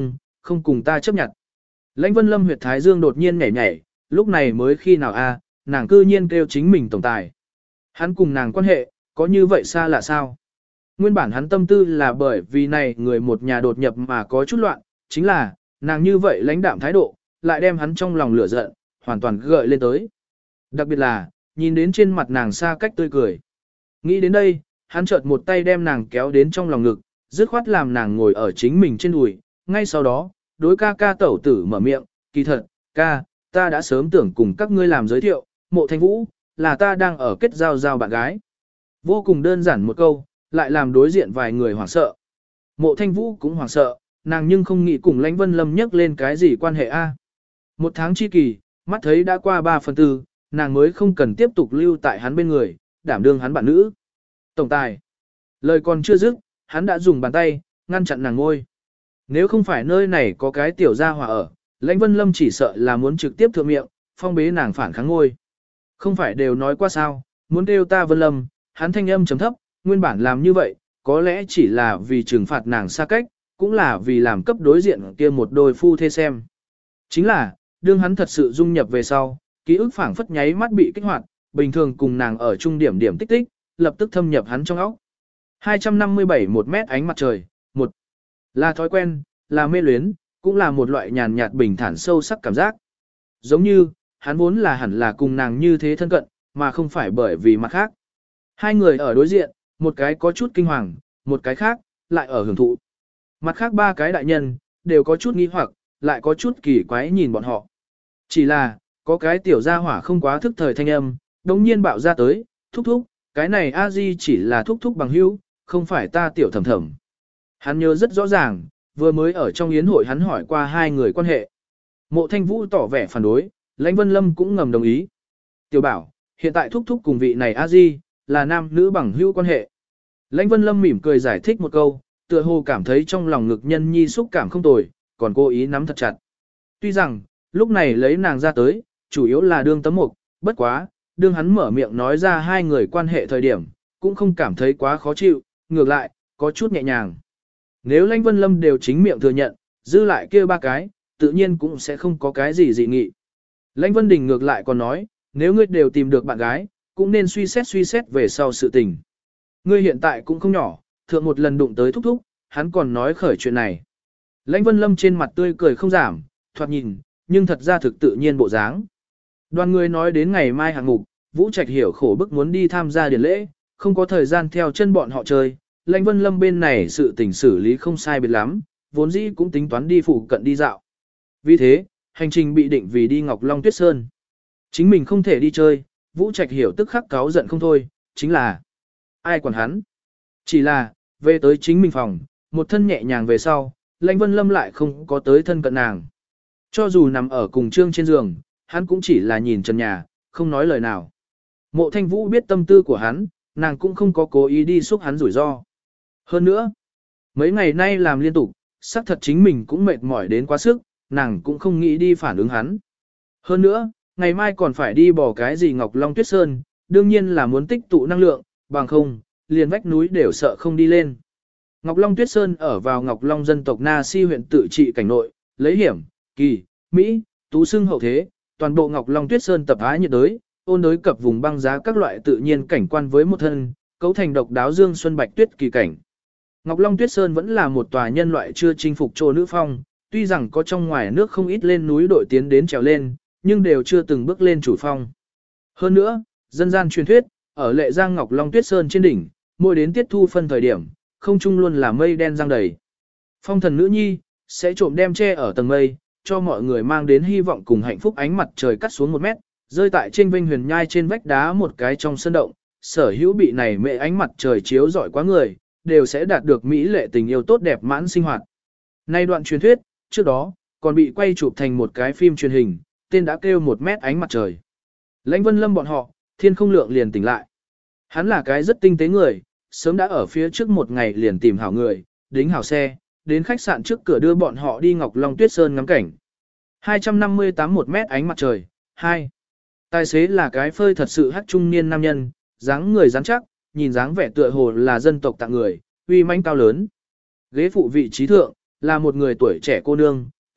không cùng ta chấp nhận. Lãnh Vân Lâm huyệt thái dương đột nhiên nhảy nhảy, lúc này mới khi nào a, nàng cư nhiên kêu chính mình tổng tài. Hắn cùng nàng quan hệ, có như vậy xa lạ sao? Nguyên bản hắn tâm tư là bởi vì này người một nhà đột nhập mà có chút loạn, chính là, nàng như vậy lãnh đạm thái độ, lại đem hắn trong lòng lửa giận, hoàn toàn gợi lên tới. Đặc biệt là, nhìn đến trên mặt nàng xa cách tươi cười. Nghĩ đến đây, hắn chợt một tay đem nàng kéo đến trong lòng ngực, dứt khoát làm nàng ngồi ở chính mình trên đùi, ngay sau đó, đối ca ca tẩu tử mở miệng, kỳ thật, ca, ta đã sớm tưởng cùng các ngươi làm giới thiệu, Mộ Thanh Vũ, là ta đang ở kết giao giao bạn gái. Vô cùng đơn giản một câu, lại làm đối diện vài người hoảng sợ. Mộ Thanh Vũ cũng hoảng sợ, nàng nhưng không nghĩ cùng Lãnh Vân Lâm nhắc lên cái gì quan hệ a. Một tháng chi kỳ, mắt thấy đã qua ba phần tư, nàng mới không cần tiếp tục lưu tại hắn bên người, đảm đương hắn bạn nữ. Tổng tài. Lời còn chưa dứt, hắn đã dùng bàn tay, ngăn chặn nàng ngôi. Nếu không phải nơi này có cái tiểu gia hỏa ở, Lãnh Vân Lâm chỉ sợ là muốn trực tiếp thượng miệng, phong bế nàng phản kháng ngôi. Không phải đều nói qua sao, muốn kêu ta Vân Lâm, hắn thanh âm chấm thấp, nguyên bản làm như vậy, có lẽ chỉ là vì trừng phạt nàng xa cách, cũng là vì làm cấp đối diện kia một đôi phu thê xem. Chính là, đương hắn thật sự dung nhập về sau, ký ức phảng phất nháy mắt bị kích hoạt, bình thường cùng nàng ở trung điểm điểm tích tích, lập tức thâm nhập hắn trong óc. hai trăm năm mươi bảy một mét ánh mặt trời, một là thói quen, là mê luyến, cũng là một loại nhàn nhạt bình thản sâu sắc cảm giác. Giống như, hắn vốn là hẳn là cùng nàng như thế thân cận, mà không phải bởi vì mặt khác. Hai người ở đối diện, một cái có chút kinh hoàng, một cái khác, lại ở hưởng thụ. Mặt khác ba cái đại nhân, đều có chút nghi hoặc, lại có chút kỳ quái nhìn bọn họ. Chỉ là, có cái tiểu gia hỏa không quá thức thời thanh âm, đồng nhiên bạo ra tới, thúc thúc, cái này a di chỉ là thúc thúc bằng hữu, không phải ta tiểu thầm thầm. Hắn nhớ rất rõ ràng, vừa mới ở trong yến hội hắn hỏi qua hai người quan hệ. Mộ Thanh Vũ tỏ vẻ phản đối, Lãnh Vân Lâm cũng ngầm đồng ý. Tiểu bảo, hiện tại thúc thúc cùng vị này a di, là nam nữ bằng hữu quan hệ. Lãnh Vân Lâm mỉm cười giải thích một câu, tựa hồ cảm thấy trong lòng ngực nhân nhi xúc cảm không tồi, còn cố ý nắm thật chặt. Tuy rằng, lúc này lấy nàng ra tới, chủ yếu là đương tấm mục, bất quá, đương hắn mở miệng nói ra hai người quan hệ thời điểm, cũng không cảm thấy quá khó chịu, ngược lại, có chút nhẹ nhàng. Nếu Lãnh Vân Lâm đều chính miệng thừa nhận, dư lại kia ba cái, tự nhiên cũng sẽ không có cái gì dị nghị. Lãnh Vân Đình ngược lại còn nói, nếu ngươi đều tìm được bạn gái, cũng nên suy xét suy xét về sau sự tình. Ngươi hiện tại cũng không nhỏ, thượng một lần đụng tới thúc thúc, hắn còn nói khởi chuyện này. Lãnh Vân Lâm trên mặt tươi cười không giảm, thoạt nhìn, nhưng thật ra thực tự nhiên bộ dáng. Đoàn người nói đến ngày mai hạng mục, Vũ Trạch hiểu khổ bức muốn đi tham gia điển lễ, không có thời gian theo chân bọn họ chơi. Lãnh Vân Lâm bên này sự tình xử lý không sai biệt lắm, vốn dĩ cũng tính toán đi phụ cận đi dạo. Vì thế, hành trình bị định vì đi Ngọc Long Tuyết Sơn. Chính mình không thể đi chơi, Vũ Trạch hiểu tức khắc cáu giận không thôi, chính là ai quản hắn. Chỉ là, về tới chính mình phòng, một thân nhẹ nhàng về sau, Lãnh Vân Lâm lại không có tới thân cận nàng. Cho dù nằm ở cùng trương trên giường, hắn cũng chỉ là nhìn trần nhà, không nói lời nào. Mộ Thanh Vũ biết tâm tư của hắn, nàng cũng không có cố ý đi xúc hắn rủi ro. Hơn nữa, mấy ngày nay làm liên tục, xác thật chính mình cũng mệt mỏi đến quá sức, nàng cũng không nghĩ đi phản ứng hắn. Hơn nữa, ngày mai còn phải đi bỏ cái gì Ngọc Long Tuyết Sơn, đương nhiên là muốn tích tụ năng lượng, bằng không, liền vách núi đều sợ không đi lên. Ngọc Long Tuyết Sơn ở vào Ngọc Long dân tộc Na Si huyện tự trị cảnh nội, lấy hiểm, kỳ, Mỹ, tú xưng hậu thế, toàn bộ Ngọc Long Tuyết Sơn tập ái nhiệt đới, ôn đới cập vùng băng giá các loại tự nhiên cảnh quan với một thân, cấu thành độc đáo dương xuân bạch tuyết kỳ cảnh. Ngọc Long Tuyết Sơn vẫn là một tòa nhân loại chưa chinh phục trô nữ phong, tuy rằng có trong ngoài nước không ít lên núi đội tiến đến trèo lên, nhưng đều chưa từng bước lên chủ phong. Hơn nữa, dân gian truyền thuyết, ở Lệ Giang Ngọc Long Tuyết Sơn trên đỉnh, mỗi đến tiết thu phân thời điểm, không trung luôn là mây đen giăng đầy. Phong thần nữ nhi, sẽ trộm đem che ở tầng mây, cho mọi người mang đến hy vọng cùng hạnh phúc ánh mặt trời cắt xuống một mét, rơi tại trên vinh huyền nhai trên vách đá một cái trong sân động, sở hữu bị này mẹ ánh mặt trời chiếu rọi quá người, đều sẽ đạt được mỹ lệ tình yêu tốt đẹp mãn sinh hoạt. Nay đoạn truyền thuyết, trước đó, còn bị quay chụp thành một cái phim truyền hình, tên đã kêu một mét ánh mặt trời. Lãnh Vân Lâm bọn họ, thiên không lượng liền tỉnh lại. Hắn là cái rất tinh tế người, sớm đã ở phía trước một ngày liền tìm hảo người, đính hảo xe, đến khách sạn trước cửa đưa bọn họ đi Ngọc Long Tuyết Sơn ngắm cảnh. hai trăm năm mươi tám một mét ánh mặt trời, hai. Tài xế là cái phơi thật sự hắc trung niên nam nhân, dáng người rắn chắc, nhìn dáng vẻ tựa hồ là dân tộc tạng người, uy mãnh cao lớn. Ghế phụ vị trí thượng, là một người tuổi trẻ cô nương,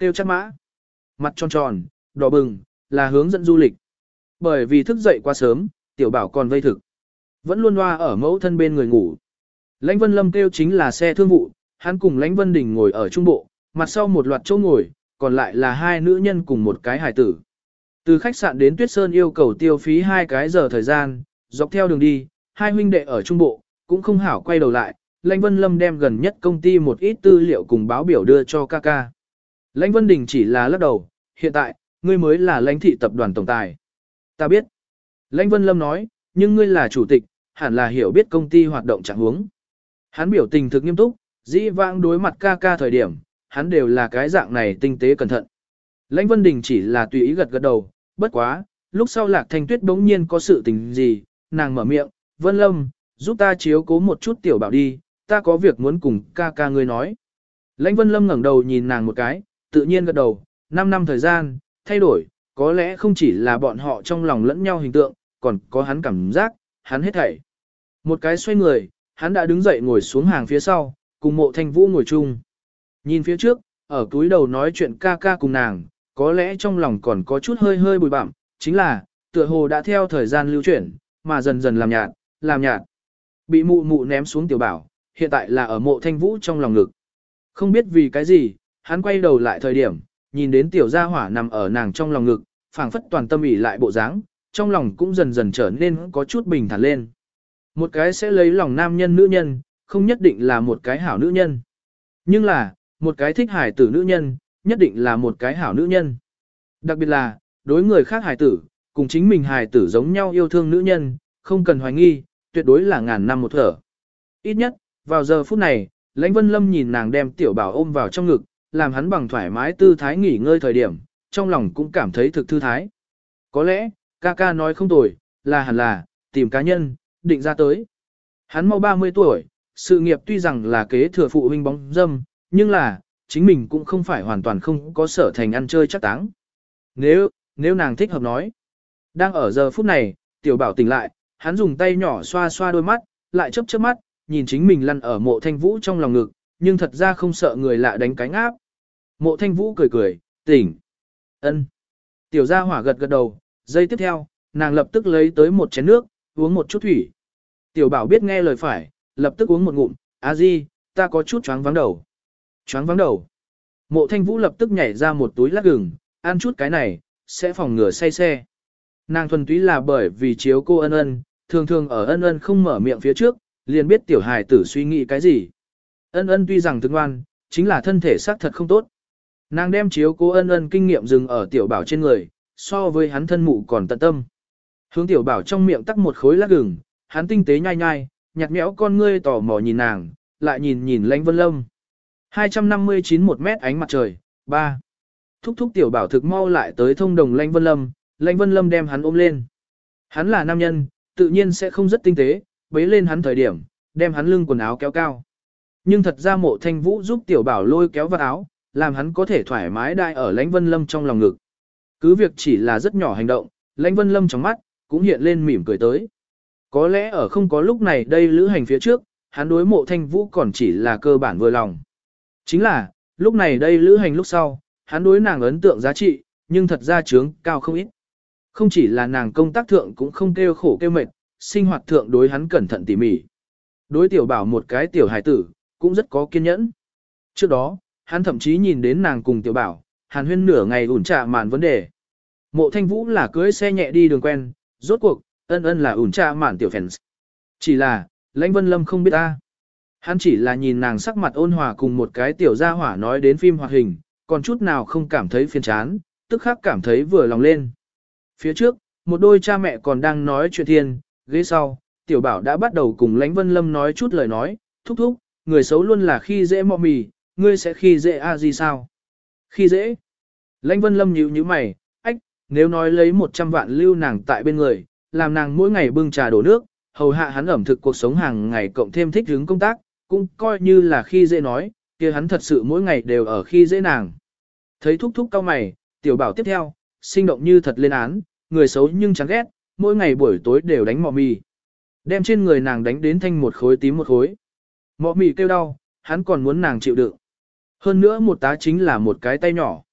tiêu chắc mã. Mặt tròn tròn, đỏ bừng, là hướng dẫn du lịch. Bởi vì thức dậy quá sớm, tiểu bảo còn vây thực. Vẫn luôn loa ở mẫu thân bên người ngủ. Lãnh Vân Lâm kêu chính là xe thương vụ, hắn cùng Lãnh Vân Đình ngồi ở trung bộ, mặt sau một loạt chỗ ngồi, còn lại là hai nữ nhân cùng một cái hài tử. Từ khách sạn đến Tuyết Sơn yêu cầu tiêu phí hai cái giờ thời gian, dọc theo đường đi, hai huynh đệ ở trung bộ, cũng không hảo quay đầu lại. Lãnh Vân Lâm đem gần nhất công ty một ít tư liệu cùng báo biểu đưa cho ca ca. Lãnh Vân Đình chỉ là lắc đầu, hiện tại, ngươi mới là lãnh thị tập đoàn tổng tài. Ta biết. Lãnh Vân Lâm nói, nhưng ngươi là chủ tịch, hẳn là hiểu biết công ty hoạt động trạng huống. Hắn biểu tình thực nghiêm túc, dĩ vãng đối mặt ca ca thời điểm, hắn đều là cái dạng này tinh tế cẩn thận. Lãnh Vân Đình chỉ là tùy ý gật gật đầu, bất quá, lúc sau Lạc Thanh Tuyết bỗng nhiên có sự tình gì, nàng mở miệng, Vân Lâm, giúp ta chiếu cố một chút tiểu bảo đi, ta có việc muốn cùng ca ca ngươi nói. Lãnh Vân Lâm ngẩng đầu nhìn nàng một cái, tự nhiên gật đầu, năm năm thời gian, thay đổi, có lẽ không chỉ là bọn họ trong lòng lẫn nhau hình tượng, còn có hắn cảm giác, hắn hết thảy. Một cái xoay người, hắn đã đứng dậy ngồi xuống hàng phía sau, cùng Mộ Thanh Vũ ngồi chung. Nhìn phía trước, ở túi đầu nói chuyện ca ca cùng nàng, có lẽ trong lòng còn có chút hơi hơi bùi bặm, chính là, tựa hồ đã theo thời gian lưu chuyển, mà dần dần làm nhạt, làm nhạt. Bị mụ mụ ném xuống tiểu bảo, hiện tại là ở Mộ Thanh Vũ trong lòng ngực. Không biết vì cái gì, hắn quay đầu lại thời điểm, nhìn đến tiểu gia hỏa nằm ở nàng trong lòng ngực, phảng phất toàn tâm ỉ lại bộ dáng, trong lòng cũng dần dần trở nên có chút bình thản lên. Một cái sẽ lấy lòng nam nhân nữ nhân, không nhất định là một cái hảo nữ nhân. Nhưng là, một cái thích hài tử nữ nhân, nhất định là một cái hảo nữ nhân. Đặc biệt là, đối người khác hài tử, cùng chính mình hài tử giống nhau yêu thương nữ nhân, không cần hoài nghi, tuyệt đối là ngàn năm một thở. Ít nhất, vào giờ phút này, Lãnh Vân Lâm nhìn nàng đem tiểu bảo ôm vào trong ngực, làm hắn bằng thoải mái tư thái nghỉ ngơi thời điểm, trong lòng cũng cảm thấy thực thư thái. Có lẽ, ca ca nói không tồi, là hẳn là, tìm cá nhân, định ra tới. Hắn mau ba mươi tuổi, sự nghiệp tuy rằng là kế thừa phụ huynh bóng dâm, nhưng là, chính mình cũng không phải hoàn toàn không có sở thành ăn chơi chắc táng. Nếu, nếu nàng thích hợp nói. Đang ở giờ phút này, tiểu bảo tỉnh lại, hắn dùng tay nhỏ xoa xoa đôi mắt, lại chớp chớp mắt, nhìn chính mình lăn ở Mộ Thanh Vũ trong lòng ngực, nhưng thật ra không sợ người lạ đánh cánh áp. Mộ Thanh Vũ cười cười, tỉnh. Ân. Tiểu gia hỏa gật gật đầu, giây tiếp theo, nàng lập tức lấy tới một chén nước, uống một chút thủy. Tiểu bảo biết nghe lời phải, lập tức uống một ngụm, a di, ta có chút choáng váng đầu. Choáng váng đầu. Mộ Thanh Vũ lập tức nhảy ra một túi lát gừng, ăn chút cái này, sẽ phòng ngừa say xe. Nàng thuần túy là bởi vì chiếu cô ân ân, thường thường ở ân ân không mở miệng phía trước, liền biết tiểu hài tử suy nghĩ cái gì. Ân ân tuy rằng thương ngoan, chính là thân thể xác thật không tốt. Nàng đem chiếu cố ân ân kinh nghiệm dừng ở tiểu bảo trên người, so với hắn thân mụ còn tận tâm. Hướng tiểu bảo trong miệng tắc một khối lát gừng, hắn tinh tế nhai nhai, nhạt nhẽo con ngươi tò mò nhìn nàng, lại nhìn nhìn Lãnh Vân Lâm. hai trăm năm mươi chín một mét ánh mặt trời, ba. Thúc thúc tiểu bảo thực mau lại tới thông đồng Lãnh Vân Lâm, Lãnh Vân Lâm đem hắn ôm lên. Hắn là nam nhân, tự nhiên sẽ không rất tinh tế, bế lên hắn thời điểm, đem hắn lưng quần áo kéo cao. Nhưng thật ra Mộ Thanh Vũ giúp tiểu bảo lôi kéo vào áo, làm hắn có thể thoải mái đai ở Lãnh Vân Lâm trong lòng ngực. Cứ việc chỉ là rất nhỏ hành động, Lãnh Vân Lâm trong mắt, cũng hiện lên mỉm cười tới. Có lẽ ở không có lúc này đây lữ hành phía trước, hắn đối Mộ Thanh Vũ còn chỉ là cơ bản vừa lòng. Chính là, lúc này đây lữ hành lúc sau, hắn đối nàng ấn tượng giá trị, nhưng thật ra trướng cao không ít. Không chỉ là nàng công tác thượng cũng không kêu khổ kêu mệt, sinh hoạt thượng đối hắn cẩn thận tỉ mỉ. Đối tiểu bảo một cái tiểu hài tử, cũng rất có kiên nhẫn. Trước đó, hắn thậm chí nhìn đến nàng cùng tiểu bảo, hàn huyên nửa ngày ủn trà màn vấn đề. Mộ Thanh Vũ là cưới xe nhẹ đi đường quen, rốt cuộc, ân ân là ủn trà màn tiểu fans. Chỉ là, Lãnh Vân Lâm không biết ta. Hắn chỉ là nhìn nàng sắc mặt ôn hòa cùng một cái tiểu gia hỏa nói đến phim hoạt hình, còn chút nào không cảm thấy phiền chán, tức khắc cảm thấy vừa lòng lên. Phía trước, một đôi cha mẹ còn đang nói chuyện thiên, ghế sau, tiểu bảo đã bắt đầu cùng Lãnh Vân Lâm nói chút lời nói, thúc thúc, người xấu luôn là khi dễ mọ mì, ngươi sẽ khi dễ a gì sao? Khi dễ? Lãnh Vân Lâm nhíu nhíu mày, ách, nếu nói lấy một trăm vạn lưu nàng tại bên người, làm nàng mỗi ngày bưng trà đổ nước, hầu hạ hắn ẩm thực cuộc sống hàng ngày cộng thêm thích hứng công tác, cũng coi như là khi dễ nói, kia hắn thật sự mỗi ngày đều ở khi dễ nàng. Thấy thúc thúc cao mày, tiểu bảo tiếp theo, sinh động như thật lên án, người xấu nhưng chán ghét, mỗi ngày buổi tối đều đánh mọ mì. Đem trên người nàng đánh đến thanh một khối tím một khối. Mọ mì kêu đau, hắn còn muốn nàng chịu đựng. Hơn nữa một tá chính là một cái tay nhỏ.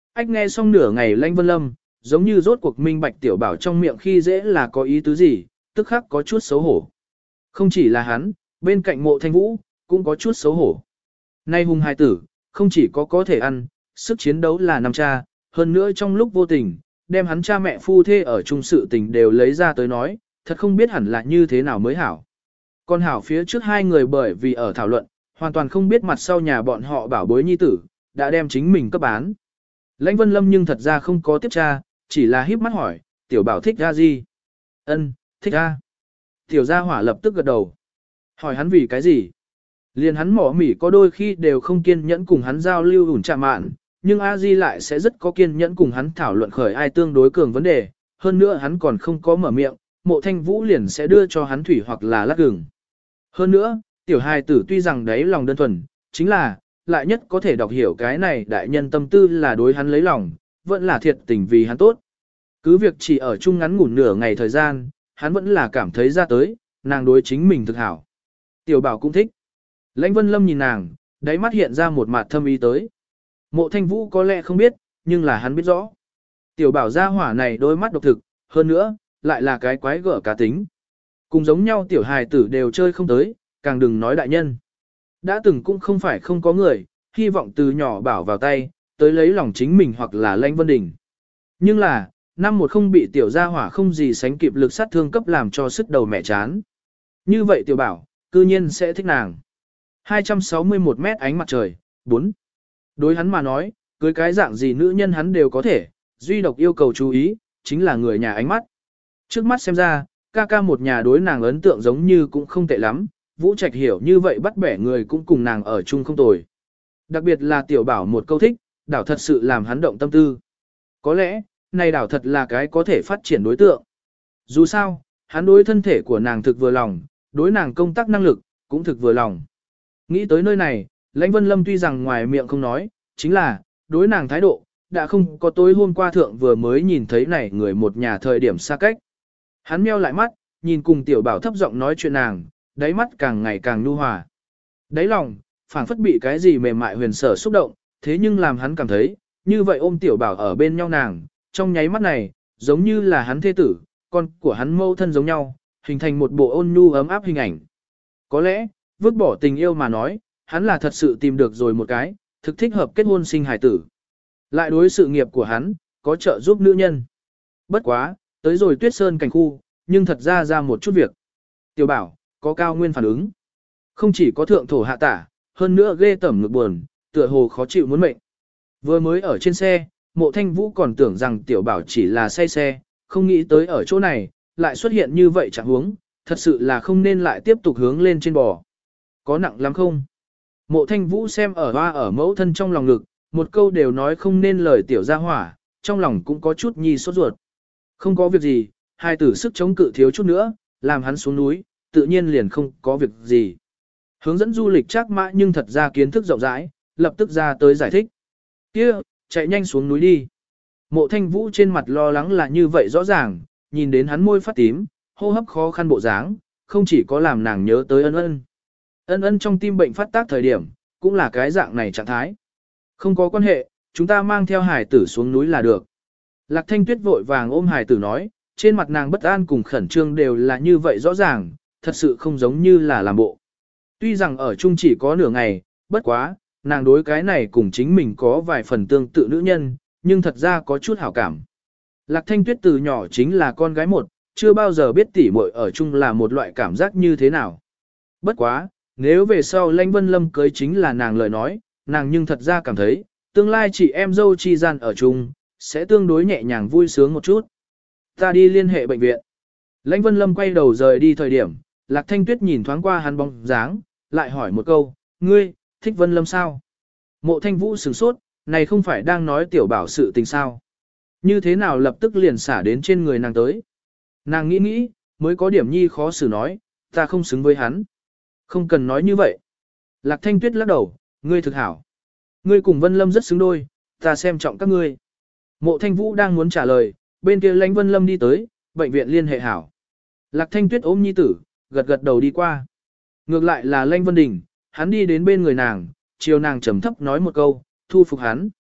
Ách nghe xong nửa ngày Lãnh Vân Lâm, giống như rốt cuộc minh bạch tiểu bảo trong miệng khi dễ là có ý tứ gì, tức khắc có chút xấu hổ. Không chỉ là hắn, bên cạnh Mộ Thanh Vũ, cũng có chút xấu hổ. Nay hung hai tử, không chỉ có có thể ăn, sức chiến đấu là năm cha, hơn nữa trong lúc vô tình, đem hắn cha mẹ phu thê ở chung sự tình đều lấy ra tới nói, thật không biết hẳn là như thế nào mới hảo. Còn hảo phía trước hai người bởi vì ở thảo luận, hoàn toàn không biết mặt sau nhà bọn họ bảo bối nhi tử, đã đem chính mình cấp bán. Lãnh Vân Lâm nhưng thật ra không có tiếp tra, chỉ là híp mắt hỏi, tiểu bảo thích ra gì? Ân, thích ra. Tiểu gia hỏa lập tức gật đầu. Hỏi hắn vì cái gì? Liền hắn mỏ mỉ có đôi khi đều không kiên nhẫn cùng hắn giao lưu ủn chạm mạn, nhưng A Di lại sẽ rất có kiên nhẫn cùng hắn thảo luận khởi ai tương đối cường vấn đề, hơn nữa hắn còn không có mở miệng, Mộ Thanh Vũ liền sẽ đưa cho hắn thủy hoặc là lát gừng. Hơn nữa, tiểu hài tử tuy rằng đấy lòng đơn thuần, chính là, lại nhất có thể đọc hiểu cái này đại nhân tâm tư là đối hắn lấy lòng, vẫn là thiệt tình vì hắn tốt. Cứ việc chỉ ở chung ngắn ngủn nửa ngày thời gian, hắn vẫn là cảm thấy ra tới, nàng đối chính mình thực hảo. Tiểu bảo cũng thích. Lãnh Vân Lâm nhìn nàng, đáy mắt hiện ra một mặt thâm ý tới. Mộ Thanh Vũ có lẽ không biết, nhưng là hắn biết rõ. Tiểu bảo gia hỏa này đôi mắt độc thực, hơn nữa, lại là cái quái gở cá tính. Cùng giống nhau tiểu hài tử đều chơi không tới, càng đừng nói đại nhân. Đã từng cũng không phải không có người, hy vọng từ nhỏ bảo vào tay, tới lấy lòng chính mình hoặc là Lãnh Vân Đình. Nhưng là, năm một không bị tiểu gia hỏa không gì sánh kịp lực sát thương cấp làm cho sức đầu mẹ chán. Như vậy tiểu bảo, cư nhiên sẽ thích nàng. hai trăm sáu mươi mốt mét ánh mặt trời, bốn. Đối hắn mà nói, cưới cái dạng gì nữ nhân hắn đều có thể, duy độc yêu cầu chú ý, chính là người nhà ánh mắt. Trước mắt xem ra, ca ca một nhà đối nàng ấn tượng giống như cũng không tệ lắm, Vũ Trạch hiểu như vậy bắt bẻ người cũng cùng nàng ở chung không tồi. Đặc biệt là tiểu bảo một câu thích, đảo thật sự làm hắn động tâm tư. Có lẽ, này đảo thật là cái có thể phát triển đối tượng. Dù sao, hắn đối thân thể của nàng thực vừa lòng, đối nàng công tác năng lực, cũng thực vừa lòng. Nghĩ tới nơi này, Lãnh Vân Lâm tuy rằng ngoài miệng không nói, chính là, đối nàng thái độ, đã không có tối hôm qua thượng vừa mới nhìn thấy này người một nhà thời điểm xa cách. Hắn meo lại mắt, nhìn cùng tiểu bảo thấp giọng nói chuyện nàng, đáy mắt càng ngày càng nhu hòa. Đáy lòng, phảng phất bị cái gì mềm mại huyền sở xúc động, thế nhưng làm hắn cảm thấy, như vậy ôm tiểu bảo ở bên nhau nàng, trong nháy mắt này, giống như là hắn thế tử, con của hắn mâu thân giống nhau, hình thành một bộ ôn nhu ấm áp hình ảnh. Có lẽ, vứt bỏ tình yêu mà nói, hắn là thật sự tìm được rồi một cái, thực thích hợp kết hôn sinh hài tử. Lại đối sự nghiệp của hắn, có trợ giúp nữ nhân. Bất quá, tới rồi Tuyết Sơn cảnh khu, nhưng thật ra ra một chút việc. Tiểu bảo, có cao nguyên phản ứng. Không chỉ có thượng thổ hạ tả, hơn nữa ghê tẩm ngực buồn, tựa hồ khó chịu muốn mệnh. Vừa mới ở trên xe, Mộ Thanh Vũ còn tưởng rằng tiểu bảo chỉ là say xe, không nghĩ tới ở chỗ này, lại xuất hiện như vậy chẳng huống, thật sự là không nên lại tiếp tục hướng lên trên bò. Có nặng lắm không? Mộ Thanh Vũ xem ở hoa ở mẫu thân trong lòng ngực, một câu đều nói không nên lời tiểu ra hỏa, trong lòng cũng có chút nhi sốt ruột. Không có việc gì, hai tử sức chống cự thiếu chút nữa, làm hắn xuống núi, tự nhiên liền không có việc gì. Hướng dẫn du lịch chắc mã nhưng thật ra kiến thức rộng rãi, lập tức ra tới giải thích. Kia, chạy nhanh xuống núi đi. Mộ Thanh Vũ trên mặt lo lắng là như vậy rõ ràng, nhìn đến hắn môi phát tím, hô hấp khó khăn bộ dáng, không chỉ có làm nàng nhớ tới ân ân. Ân ân trong tim bệnh phát tác thời điểm, cũng là cái dạng này trạng thái. Không có quan hệ, chúng ta mang theo hải tử xuống núi là được. Lạc Thanh Tuyết vội vàng ôm hải tử nói, trên mặt nàng bất an cùng khẩn trương đều là như vậy rõ ràng, thật sự không giống như là làm bộ. Tuy rằng ở chung chỉ có nửa ngày, bất quá, nàng đối cái này cùng chính mình có vài phần tương tự nữ nhân, nhưng thật ra có chút hảo cảm. Lạc Thanh Tuyết từ nhỏ chính là con gái một, chưa bao giờ biết tỉ muội ở chung là một loại cảm giác như thế nào. Bất quá, nếu về sau Lãnh Vân Lâm cưới chính là nàng lời nói, nàng nhưng thật ra cảm thấy, tương lai chị em dâu chi gian ở chung, sẽ tương đối nhẹ nhàng vui sướng một chút. Ta đi liên hệ bệnh viện. Lãnh Vân Lâm quay đầu rời đi thời điểm, Lạc Thanh Tuyết nhìn thoáng qua hắn bóng dáng, lại hỏi một câu, ngươi, thích Vân Lâm sao? Mộ Thanh Vũ sửng sốt, này không phải đang nói tiểu bảo sự tình sao? Như thế nào lập tức liền xả đến trên người nàng tới? Nàng nghĩ nghĩ, mới có điểm nhi khó xử nói, ta không xứng với hắn. Không cần nói như vậy. Lạc Thanh Tuyết lắc đầu, ngươi thực hảo. Ngươi cùng Vân Lâm rất xứng đôi, ta xem trọng các ngươi. Mộ Thanh Vũ đang muốn trả lời, bên kia Lãnh Vân Lâm đi tới, bệnh viện liên hệ hảo. Lạc Thanh Tuyết ôm nhi tử, gật gật đầu đi qua. Ngược lại là Lãnh Vân Đình, hắn đi đến bên người nàng, chiều nàng trầm thấp nói một câu, thu phục hắn.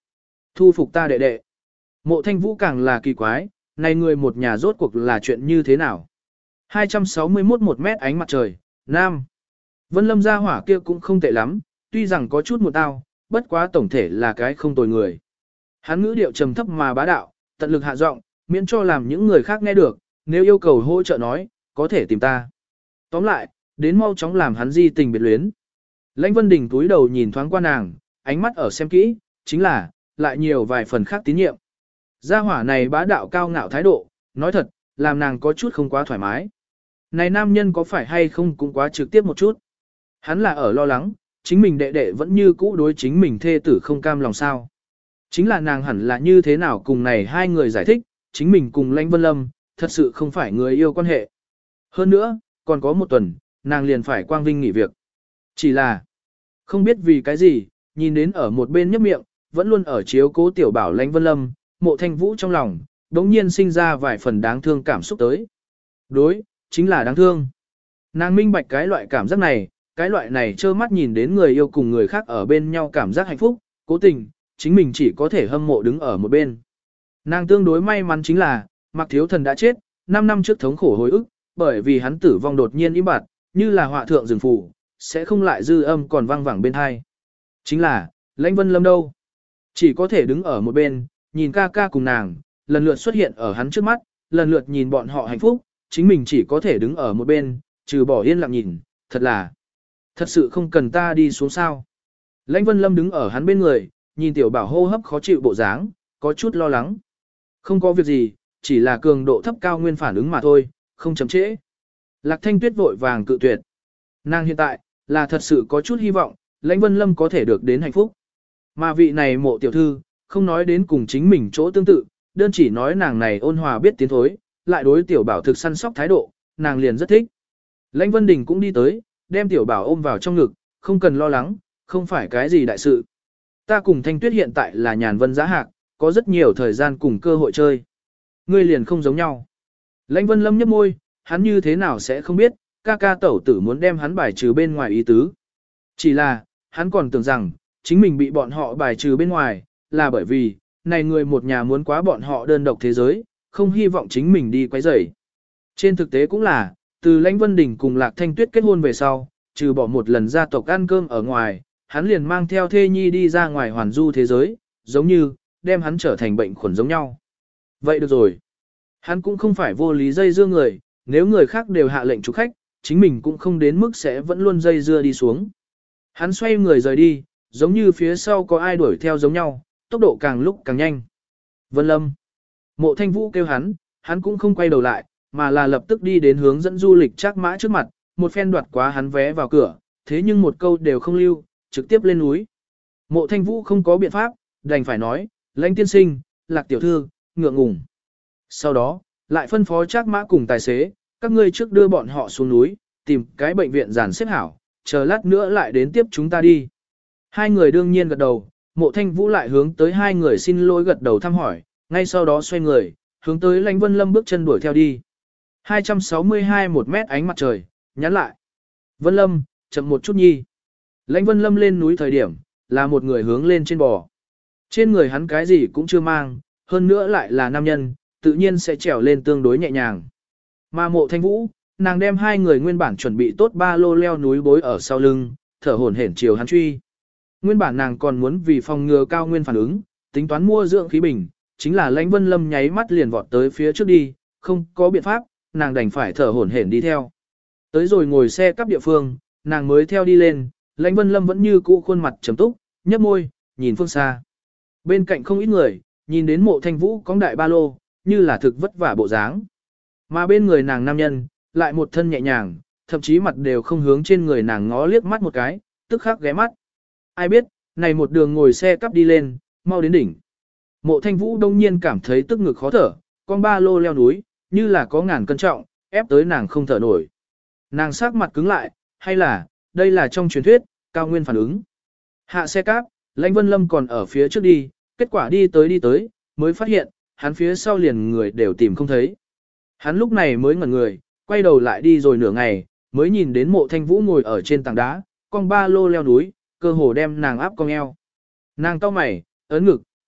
Thu phục ta đệ đệ. Mộ Thanh Vũ càng là kỳ quái, này người một nhà rốt cuộc là chuyện như thế nào? hai trăm sáu mươi mốt một mét ánh mặt trời, Nam. Vân Lâm gia hỏa kia cũng không tệ lắm, tuy rằng có chút một tao, bất quá tổng thể là cái không tồi người. Hắn ngữ điệu trầm thấp mà bá đạo, tận lực hạ giọng, miễn cho làm những người khác nghe được, nếu yêu cầu hỗ trợ nói, có thể tìm ta. Tóm lại, đến mau chóng làm hắn di tình biệt luyến. Lãnh Vân Đình túi đầu nhìn thoáng qua nàng, ánh mắt ở xem kỹ, chính là, lại nhiều vài phần khác tín nhiệm. Gia hỏa này bá đạo cao ngạo thái độ, nói thật, làm nàng có chút không quá thoải mái. Này nam nhân có phải hay không cũng quá trực tiếp một chút. Hắn là ở lo lắng, chính mình đệ đệ vẫn như cũ đối chính mình thê tử không cam lòng sao. Chính là nàng hẳn là như thế nào cùng này hai người giải thích, chính mình cùng Lãnh Vân Lâm, thật sự không phải người yêu quan hệ. Hơn nữa, còn có một tuần, nàng liền phải quang vinh nghỉ việc. Chỉ là, không biết vì cái gì, nhìn đến ở một bên nhấp miệng, vẫn luôn ở chiếu cố tiểu bảo Lãnh Vân Lâm, Mộ Thanh Vũ trong lòng, đống nhiên sinh ra vài phần đáng thương cảm xúc tới. Đối, chính là đáng thương. Nàng minh bạch cái loại cảm giác này, cái loại này trơ mắt nhìn đến người yêu cùng người khác ở bên nhau cảm giác hạnh phúc, cố tình, chính mình chỉ có thể hâm mộ đứng ở một bên. Nàng tương đối may mắn chính là, Mạc Thiếu Thần đã chết, năm năm trước thống khổ hồi ức, bởi vì hắn tử vong đột nhiên im bặt, như là họa thượng rừng phủ, sẽ không lại dư âm còn vang vẳng bên hai. Chính là, Lãnh Vân Lâm đâu? Chỉ có thể đứng ở một bên, nhìn ca ca cùng nàng, lần lượt xuất hiện ở hắn trước mắt, lần lượt nhìn bọn họ hạnh phúc, chính mình chỉ có thể đứng ở một bên, trừ bỏ yên lặng nhìn, thật là, thật sự không cần ta đi xuống sao. Lãnh Vân Lâm đứng ở hắn bên người, nhìn tiểu bảo hô hấp khó chịu bộ dáng, có chút lo lắng. Không có việc gì, chỉ là cường độ thấp cao nguyên phản ứng mà thôi, không chậm trễ. Lạc Thanh Tuyết vội vàng cự tuyệt. Nàng hiện tại, là thật sự có chút hy vọng, Lãnh Vân Lâm có thể được đến hạnh phúc. Mà vị này Mộ tiểu thư, không nói đến cùng chính mình chỗ tương tự, đơn chỉ nói nàng này ôn hòa biết tiến thối, lại đối tiểu bảo thực săn sóc thái độ, nàng liền rất thích. Lãnh Vân Đình cũng đi tới, đem tiểu bảo ôm vào trong ngực, không cần lo lắng, không phải cái gì đại sự. Ta cùng Thanh Tuyết hiện tại là nhàn vân giá hạc, có rất nhiều thời gian cùng cơ hội chơi. Ngươi liền không giống nhau. Lãnh Vân Lâm nhếch môi, hắn như thế nào sẽ không biết, ca ca tẩu tử muốn đem hắn bài trừ bên ngoài ý tứ. Chỉ là, hắn còn tưởng rằng, chính mình bị bọn họ bài trừ bên ngoài, là bởi vì, này người một nhà muốn quá bọn họ đơn độc thế giới, không hy vọng chính mình đi quấy rầy. Trên thực tế cũng là, từ Lãnh Vân Đình cùng Lạc Thanh Tuyết kết hôn về sau, trừ bỏ một lần gia tộc ăn cơm ở ngoài, hắn liền mang theo thê nhi đi ra ngoài hoàn du thế giới, giống như, đem hắn trở thành bệnh khuẩn giống nhau. Vậy được rồi. Hắn cũng không phải vô lý dây dưa người, nếu người khác đều hạ lệnh chủ khách, chính mình cũng không đến mức sẽ vẫn luôn dây dưa đi xuống. Hắn xoay người rời đi, giống như phía sau có ai đuổi theo giống nhau, tốc độ càng lúc càng nhanh. Vân Lâm. Mộ Thanh Vũ kêu hắn, hắn cũng không quay đầu lại, mà là lập tức đi đến hướng dẫn du lịch Trác Mã trước mặt, một phen đoạt quá hắn vé vào cửa, thế nhưng một câu đều không lưu, trực tiếp lên núi. Mộ Thanh Vũ không có biện pháp, đành phải nói, Lãnh tiên sinh, Lạc tiểu thư, ngượng ngùng. Sau đó, lại phân phó Trác Mã cùng tài xế, các ngươi trước đưa bọn họ xuống núi, tìm cái bệnh viện giàn xếp hảo, chờ lát nữa lại đến tiếp chúng ta đi. Hai người đương nhiên gật đầu, Mộ Thanh Vũ lại hướng tới hai người xin lỗi gật đầu thăm hỏi, ngay sau đó xoay người, hướng tới Lãnh Vân Lâm bước chân đuổi theo đi. hai trăm sáu mươi hai một mét ánh mặt trời, nhắn lại. Vân Lâm, chậm một chút nhi. Lãnh Vân Lâm lên núi thời điểm, là một người hướng lên trên bò. Trên người hắn cái gì cũng chưa mang, hơn nữa lại là nam nhân, tự nhiên sẽ trèo lên tương đối nhẹ nhàng. Mà Mộ Thanh Vũ, nàng đem hai người nguyên bản chuẩn bị tốt ba lô leo núi bối ở sau lưng, thở hổn hển chiều hắn truy. Nguyên bản nàng còn muốn vì phòng ngừa cao nguyên phản ứng, tính toán mua dưỡng khí bình, chính là Lãnh Vân Lâm nháy mắt liền vọt tới phía trước đi, không có biện pháp, nàng đành phải thở hổn hển đi theo. Tới rồi ngồi xe cắp địa phương, nàng mới theo đi lên, Lãnh Vân Lâm vẫn như cũ khuôn mặt trầm túc, nhấp môi, nhìn phương xa. Bên cạnh không ít người, nhìn đến Mộ Thanh Vũ cong đại ba lô, như là thực vất vả bộ dáng. Mà bên người nàng nam nhân, lại một thân nhẹ nhàng, thậm chí mặt đều không hướng trên người nàng ngó liếc mắt một cái, tức khắc ghé mắt. Ai biết, này một đường ngồi xe cắp đi lên, mau đến đỉnh. Mộ Thanh Vũ đông nhiên cảm thấy tức ngực khó thở, con ba lô leo núi, như là có ngàn cân trọng, ép tới nàng không thở nổi. Nàng sắc mặt cứng lại, hay là, đây là trong truyền thuyết, cao nguyên phản ứng. Hạ xe cáp, Lãnh Vân Lâm còn ở phía trước đi, kết quả đi tới đi tới, mới phát hiện, hắn phía sau liền người đều tìm không thấy. Hắn lúc này mới ngẩn người, quay đầu lại đi rồi nửa ngày, mới nhìn đến Mộ Thanh Vũ ngồi ở trên tảng đá, con ba lô leo núi, cơ hồ đem nàng áp cong eo. Nàng cau mày, ớn ngực,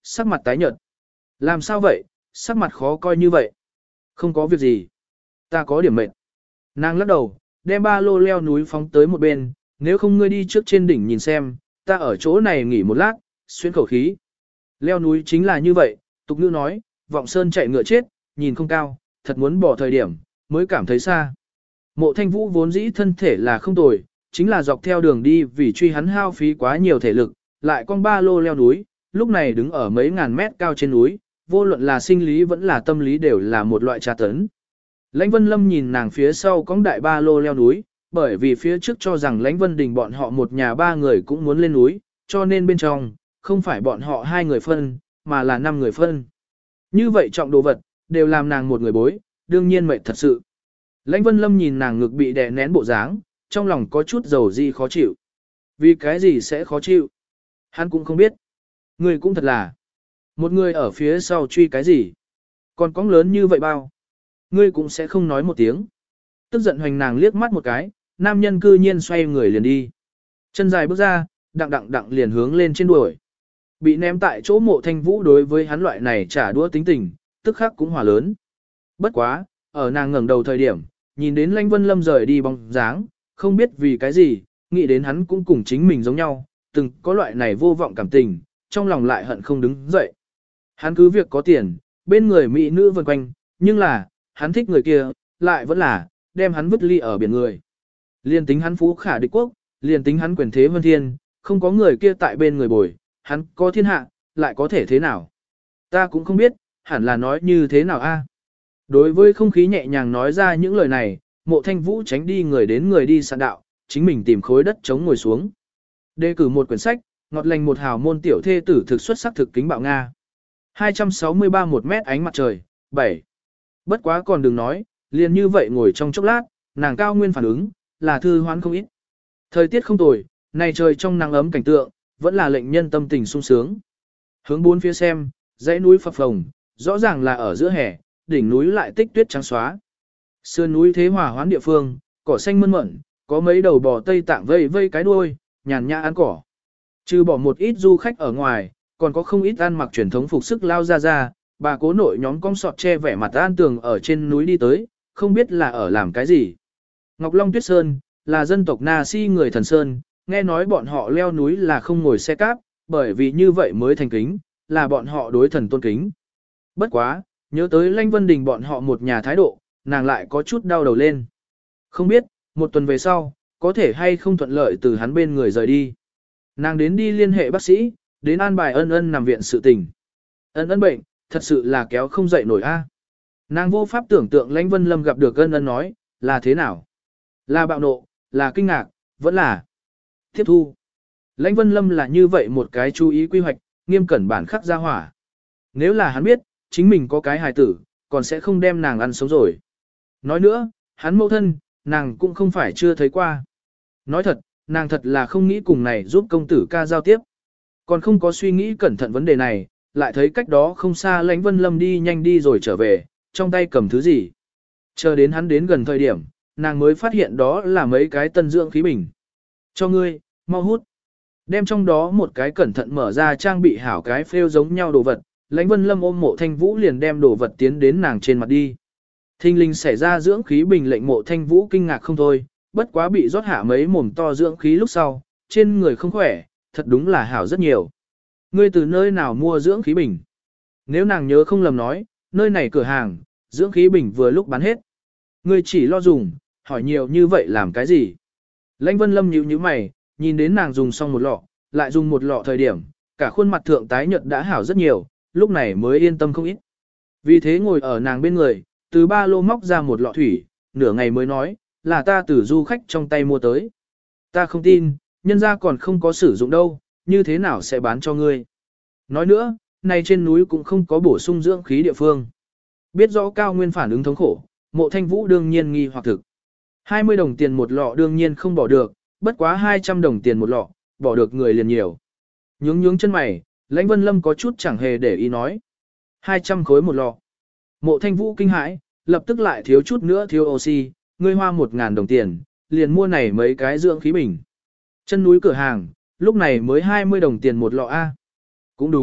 sắc mặt tái nhợt. Làm sao vậy, sắc mặt khó coi như vậy? Không có việc gì. Ta có điểm mệt. Nàng lắc đầu, đem ba lô leo núi phóng tới một bên, nếu không ngươi đi trước trên đỉnh nhìn xem, ta ở chỗ này nghỉ một lát, xuyên khẩu khí. Leo núi chính là như vậy, tục ngữ nói, vọng sơn chạy ngựa chết, nhìn không cao, thật muốn bỏ thời điểm, mới cảm thấy xa. Mộ Thanh Vũ vốn dĩ thân thể là không tồi, chính là dọc theo đường đi vì truy hắn hao phí quá nhiều thể lực, lại con ba lô leo núi, lúc này đứng ở mấy ngàn mét cao trên núi, vô luận là sinh lý vẫn là tâm lý đều là một loại tra tấn. Lãnh Vân Lâm nhìn nàng phía sau cõng đại ba lô leo núi, bởi vì phía trước cho rằng Lãnh Vân Đình bọn họ một nhà ba người cũng muốn lên núi, cho nên bên trong, không phải bọn họ hai người phân, mà là năm người phân. Như vậy trọng đồ vật, đều làm nàng một người bối, đương nhiên mệt thật sự. Lãnh Vân Lâm nhìn nàng ngực bị đè nén bộ dáng, trong lòng có chút dầu di khó chịu. Vì cái gì sẽ khó chịu? Hắn cũng không biết. Người cũng thật là. Một người ở phía sau truy cái gì? Còn cóng lớn như vậy bao? Ngươi cũng sẽ không nói một tiếng. Tức giận hoành nàng liếc mắt một cái, nam nhân cư nhiên xoay người liền đi. Chân dài bước ra, đặng đặng đặng liền hướng lên trên đuổi. Bị ném tại chỗ Mộ Thanh Vũ đối với hắn loại này trả đũa tính tình, tức khắc cũng hỏa lớn. Bất quá, ở nàng ngẩng đầu thời điểm, nhìn đến Lãnh Vân Lâm rời đi bóng dáng, không biết vì cái gì, nghĩ đến hắn cũng cùng chính mình giống nhau, từng có loại này vô vọng cảm tình, trong lòng lại hận không đứng dậy. Hắn cứ việc có tiền, bên người mỹ nữ vần quanh, nhưng là, hắn thích người kia, lại vẫn là, đem hắn vứt ly ở biển người. Liên tính hắn phú khả địch quốc, liên tính hắn quyền thế vân thiên, không có người kia tại bên người bồi, hắn có thiên hạ, lại có thể thế nào? Ta cũng không biết, hẳn là nói như thế nào a? Đối với không khí nhẹ nhàng nói ra những lời này, Mộ Thanh Vũ tránh đi người đến người đi sạn đạo, chính mình tìm khối đất chống ngồi xuống. Đề cử một quyển sách, ngọt lành một hào môn tiểu thê tử thực xuất sắc thực kính bạo Nga. hai trăm sáu mươi ba một mét ánh mặt trời, bảy. Bất quá còn đừng nói, liền như vậy ngồi trong chốc lát, nàng cao nguyên phản ứng, là thư hoán không ít. Thời tiết không tồi, này trời trong nắng ấm cảnh tượng, vẫn là lệnh nhân tâm tình sung sướng. Hướng bốn phía xem, dãy núi phập phồng, rõ ràng là ở giữa hè, đỉnh núi lại tích tuyết trắng xóa. Sườn núi thế hòa hoán địa phương, cỏ xanh mơn mởn, có mấy đầu bò Tây Tạng vây vây cái đuôi, nhàn nhã ăn cỏ. Trừ bỏ một ít du khách ở ngoài, còn có không ít ăn mặc truyền thống phục sức lao ra ra, bà cố nội nhóm cong sọt che vẻ mặt an tường ở trên núi đi tới, không biết là ở làm cái gì. Ngọc Long Tuyết Sơn, là dân tộc Na Si người thần Sơn, nghe nói bọn họ leo núi là không ngồi xe cáp, bởi vì như vậy mới thành kính, là bọn họ đối thần tôn kính. Bất quá, nhớ tới Lãnh Vân Đình bọn họ một nhà thái độ, nàng lại có chút đau đầu lên. Không biết, một tuần về sau, có thể hay không thuận lợi từ hắn bên người rời đi. Nàng đến đi liên hệ bác sĩ, đến an bài ân ân nằm viện sự tình. Ân ân bệnh, thật sự là kéo không dậy nổi a. Nàng vô pháp tưởng tượng Lãnh Vân Lâm gặp được ân ân nói, là thế nào? Là bạo nộ, là kinh ngạc, vẫn là tiếp thu. Lãnh Vân Lâm là như vậy một cái chú ý quy hoạch, nghiêm cẩn bản khắc ra hỏa. Nếu là hắn biết, chính mình có cái hài tử, còn sẽ không đem nàng ăn sống rồi. Nói nữa, hắn mẫu thân, nàng cũng không phải chưa thấy qua. Nói thật, nàng thật là không nghĩ cùng này giúp công tử ca giao tiếp. Còn không có suy nghĩ cẩn thận vấn đề này, lại thấy cách đó không xa Lãnh Vân Lâm đi nhanh đi rồi trở về, trong tay cầm thứ gì. Chờ đến hắn đến gần thời điểm, nàng mới phát hiện đó là mấy cái tân dưỡng khí bình. Cho ngươi, mau hút. Đem trong đó một cái cẩn thận mở ra trang bị hảo cái phêu giống nhau đồ vật, Lãnh Vân Lâm ôm Mộ Thanh Vũ liền đem đồ vật tiến đến nàng trên mặt đi. Thinh linh xảy ra dưỡng khí bình lệnh Mộ Thanh Vũ kinh ngạc không thôi, bất quá bị rót hạ mấy mồm to dưỡng khí lúc sau, trên người không khỏe, thật đúng là hảo rất nhiều. Ngươi từ nơi nào mua dưỡng khí bình? Nếu nàng nhớ không lầm nói, nơi này cửa hàng, dưỡng khí bình vừa lúc bán hết. Ngươi chỉ lo dùng, hỏi nhiều như vậy làm cái gì? Lãnh Vân Lâm nhíu nhíu mày, nhìn đến nàng dùng xong một lọ, lại dùng một lọ thời điểm, cả khuôn mặt thượng tái nhợt đã hảo rất nhiều, lúc này mới yên tâm không ít. Vì thế ngồi ở nàng bên người, từ ba lô móc ra một lọ thủy, nửa ngày mới nói, là ta từ du khách trong tay mua tới. Ta không tin, nhân ra còn không có sử dụng đâu, như thế nào sẽ bán cho ngươi. Nói nữa, này trên núi cũng không có bổ sung dưỡng khí địa phương. Biết rõ cao nguyên phản ứng thống khổ, Mộ Thanh Vũ đương nhiên nghi hoặc thực. hai mươi đồng tiền một lọ đương nhiên không bỏ được, bất quá hai trăm đồng tiền một lọ, bỏ được người liền nhiều. Nhướng nhướng chân mày, Lãnh Vân Lâm có chút chẳng hề để ý nói. hai trăm khối một lọ. Mộ Thanh Vũ kinh hãi, lập tức lại thiếu chút nữa thiếu oxy, ngươi hoa một ngàn đồng tiền, liền mua này mấy cái dưỡng khí bình. Chân núi cửa hàng, lúc này mới hai mươi đồng tiền một lọ A. Cũng đúng,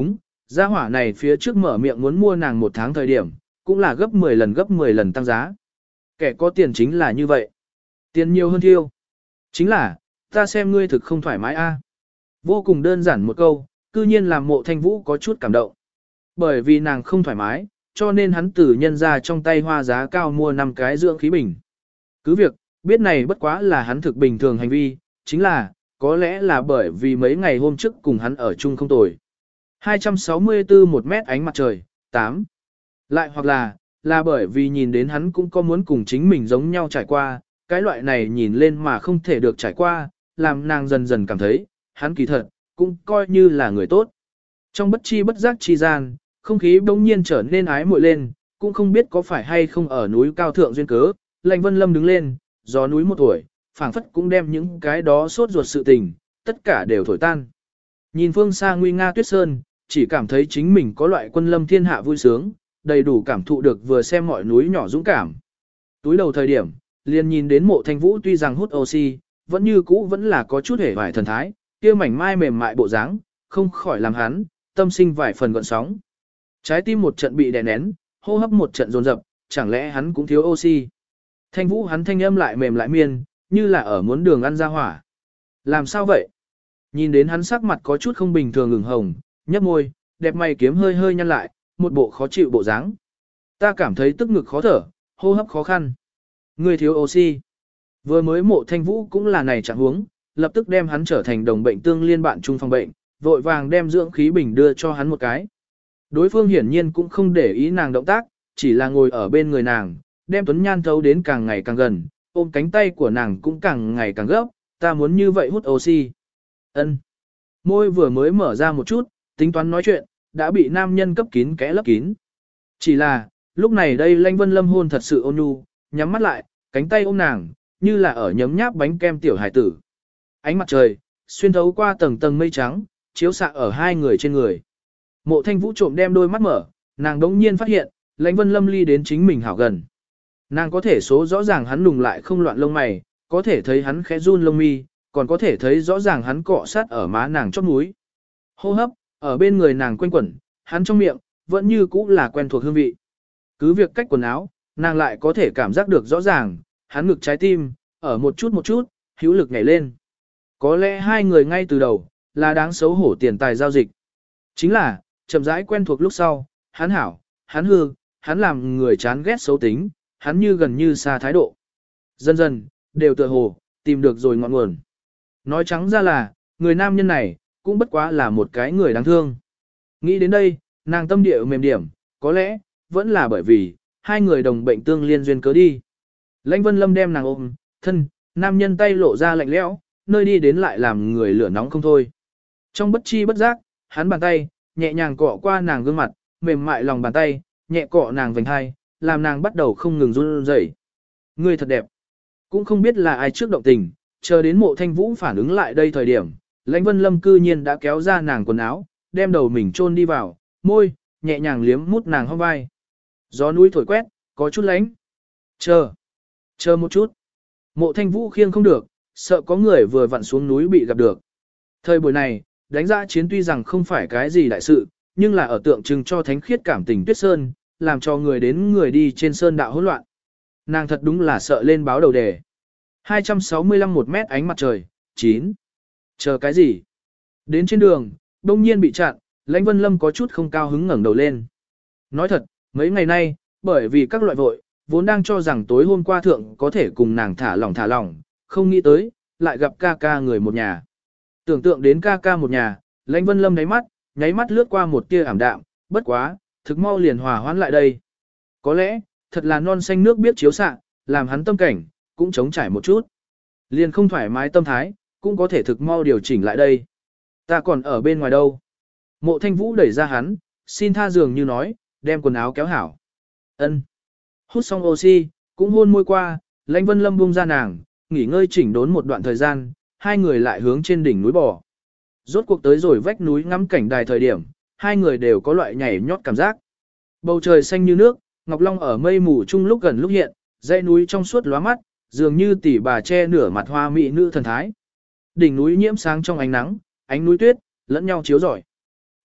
Gia hỏa này phía trước mở miệng muốn mua nàng một tháng thời điểm, cũng là gấp mười lần gấp mười lần tăng giá. Kẻ có tiền chính là như vậy. Tiền nhiều hơn thiêu. Chính là, ta xem ngươi thực không thoải mái a. Vô cùng đơn giản một câu, cư nhiên làm Mộ Thanh Vũ có chút cảm động. Bởi vì nàng không thoải mái, cho nên hắn từ nhân ra trong tay hoa giá cao mua năm cái dưỡng khí bình. Cứ việc, biết này bất quá là hắn thực bình thường hành vi, chính là, có lẽ là bởi vì mấy ngày hôm trước cùng hắn ở chung không tồi. hai trăm sáu mươi tư một mét ánh mặt trời, tám. Lại hoặc là, là bởi vì nhìn đến hắn cũng có muốn cùng chính mình giống nhau trải qua, cái loại này nhìn lên mà không thể được trải qua, làm nàng dần dần cảm thấy, hắn kỳ thật, cũng coi như là người tốt. Trong bất chi bất giác chi gian, không khí bỗng nhiên trở nên ái muội lên, cũng không biết có phải hay không ở núi cao thượng duyên cớ, Lạnh Vân Lâm đứng lên, gió núi một tuổi, phảng phất cũng đem những cái đó sốt ruột sự tình, tất cả đều thổi tan. Nhìn phương xa nguy nga tuyết sơn, chỉ cảm thấy chính mình có loại quân lâm thiên hạ vui sướng, đầy đủ cảm thụ được vừa xem mọi núi nhỏ dũng cảm. Túi đầu thời điểm, liền nhìn đến Mộ Thanh Vũ tuy rằng hút oxy, vẫn như cũ vẫn là có chút hề vải thần thái, kia mảnh mai mềm mại bộ dáng, không khỏi làm hắn, tâm sinh vài phần gợn sóng. Trái tim một trận bị đè nén, hô hấp một trận dồn dập, chẳng lẽ hắn cũng thiếu oxy. Thanh Vũ hắn thanh âm lại mềm lại miên, như là ở muốn đường ăn ra hỏa. Làm sao vậy? Nhìn đến hắn sắc mặt có chút không bình thường ửng hồng, nhấp môi, đẹp mày kiếm hơi hơi nhăn lại, một bộ khó chịu bộ dáng. Ta cảm thấy tức ngực khó thở, hô hấp khó khăn. Người thiếu oxy. Vừa mới Mộ Thanh Vũ cũng là này trạng huống, lập tức đem hắn trở thành đồng bệnh tương liên bạn chung phòng bệnh, vội vàng đem dưỡng khí bình đưa cho hắn một cái. Đối phương hiển nhiên cũng không để ý nàng động tác, chỉ là ngồi ở bên người nàng, đem Tuấn Nhan thấu đến càng ngày càng gần, ôm cánh tay của nàng cũng càng ngày càng gấp, ta muốn như vậy hút oxy. Ân. Môi vừa mới mở ra một chút, tính toán nói chuyện, đã bị nam nhân cấp kín kẽ lấp kín. Chỉ là, lúc này đây Lanh Vân Lâm hôn thật sự ôn nhu, nhắm mắt lại, cánh tay ôm nàng, như là ở nhấm nháp bánh kem tiểu hải tử. Ánh mặt trời, xuyên thấu qua tầng tầng mây trắng, chiếu xạ ở hai người trên người. Mộ Thanh Vũ trộm đem đôi mắt mở, nàng đống nhiên phát hiện, Lãnh Vân Lâm ly đến chính mình hảo gần. Nàng có thể số rõ ràng hắn nùng lại không loạn lông mày, có thể thấy hắn khẽ run lông mi, còn có thể thấy rõ ràng hắn cọ sát ở má nàng chóp mũi. Hô hấp, ở bên người nàng quanh quẩn, hắn trong miệng, vẫn như cũ là quen thuộc hương vị. Cứ việc cách quần áo, nàng lại có thể cảm giác được rõ ràng, hắn ngực trái tim, ở một chút một chút, hữu lực nhảy lên. Có lẽ hai người ngay từ đầu, là đáng xấu hổ tiền tài giao dịch. Chính là, chậm rãi quen thuộc lúc sau, hắn hảo, hắn hư, hắn làm người chán ghét xấu tính, hắn như gần như xa thái độ. Dần dần, đều tựa hồ, tìm được rồi ngọn nguồn. Nói trắng ra là, người nam nhân này, cũng bất quá là một cái người đáng thương. Nghĩ đến đây, nàng tâm địa mềm điểm, có lẽ, vẫn là bởi vì, hai người đồng bệnh tương liên duyên cớ đi. Lãnh Vân Lâm đem nàng ôm, thân, nam nhân tay lộ ra lạnh lẽo, nơi đi đến lại làm người lửa nóng không thôi. Trong bất chi bất giác, hắn bàn tay, nhẹ nhàng cọ qua nàng gương mặt, mềm mại lòng bàn tay, nhẹ cọ nàng vành hai, làm nàng bắt đầu không ngừng run rẩy. Người thật đẹp. Cũng không biết là ai trước động tình, chờ đến Mộ Thanh Vũ phản ứng lại đây thời điểm, Lãnh Vân Lâm cư nhiên đã kéo ra nàng quần áo, đem đầu mình chôn đi vào, môi, nhẹ nhàng liếm mút nàng hông vai. Gió núi thổi quét, có chút lánh. Chờ. Chờ một chút. Mộ Thanh Vũ khiêng không được, sợ có người vừa vặn xuống núi bị gặp được. Thời buổi này, đánh giá chiến tuy rằng không phải cái gì đại sự, nhưng là ở tượng trưng cho thánh khiết cảm tình tuyết sơn, làm cho người đến người đi trên sơn đạo hỗn loạn. Nàng thật đúng là sợ lên báo đầu đề. hai trăm sáu mươi lăm một mét ánh mặt trời, chín. Chờ cái gì? Đến trên đường, đông nhiên bị chặn, Lãnh Vân Lâm có chút không cao hứng ngẩng đầu lên. Nói thật, mấy ngày nay, bởi vì các loại vội, vốn đang cho rằng tối hôm qua thượng có thể cùng nàng thả lỏng thả lỏng, không nghĩ tới, lại gặp ca ca người một nhà. Tưởng tượng đến ca ca một nhà, Lãnh Vân Lâm nháy mắt, nháy mắt lướt qua một tia ảm đạm, bất quá, thực mau liền hòa hoãn lại đây. Có lẽ, thật là non xanh nước biết chiếu xạ, làm hắn tâm cảnh, cũng chống trải một chút. Liền không thoải mái tâm thái, cũng có thể thực mau điều chỉnh lại đây. Ta còn ở bên ngoài đâu. Mộ Thanh Vũ đẩy ra hắn, xin tha dường như nói, đem quần áo kéo hảo. Ân. Hút xong oxy, cũng hôn môi qua, Lãnh Vân Lâm buông ra nàng, nghỉ ngơi chỉnh đốn một đoạn thời gian, hai người lại hướng trên đỉnh núi bò. Rốt cuộc tới rồi vách núi ngắm cảnh đài thời điểm, hai người đều có loại nhảy nhót cảm giác. Bầu trời xanh như nước, Ngọc Long ở mây mù chung lúc gần lúc hiện, dãy núi trong suốt lóa mắt, dường như tỷ bà che nửa mặt hoa mỹ nữ thần thái. Đỉnh núi nhiễm sáng trong ánh nắng, ánh núi tuyết, lẫn nhau chiếu rọi.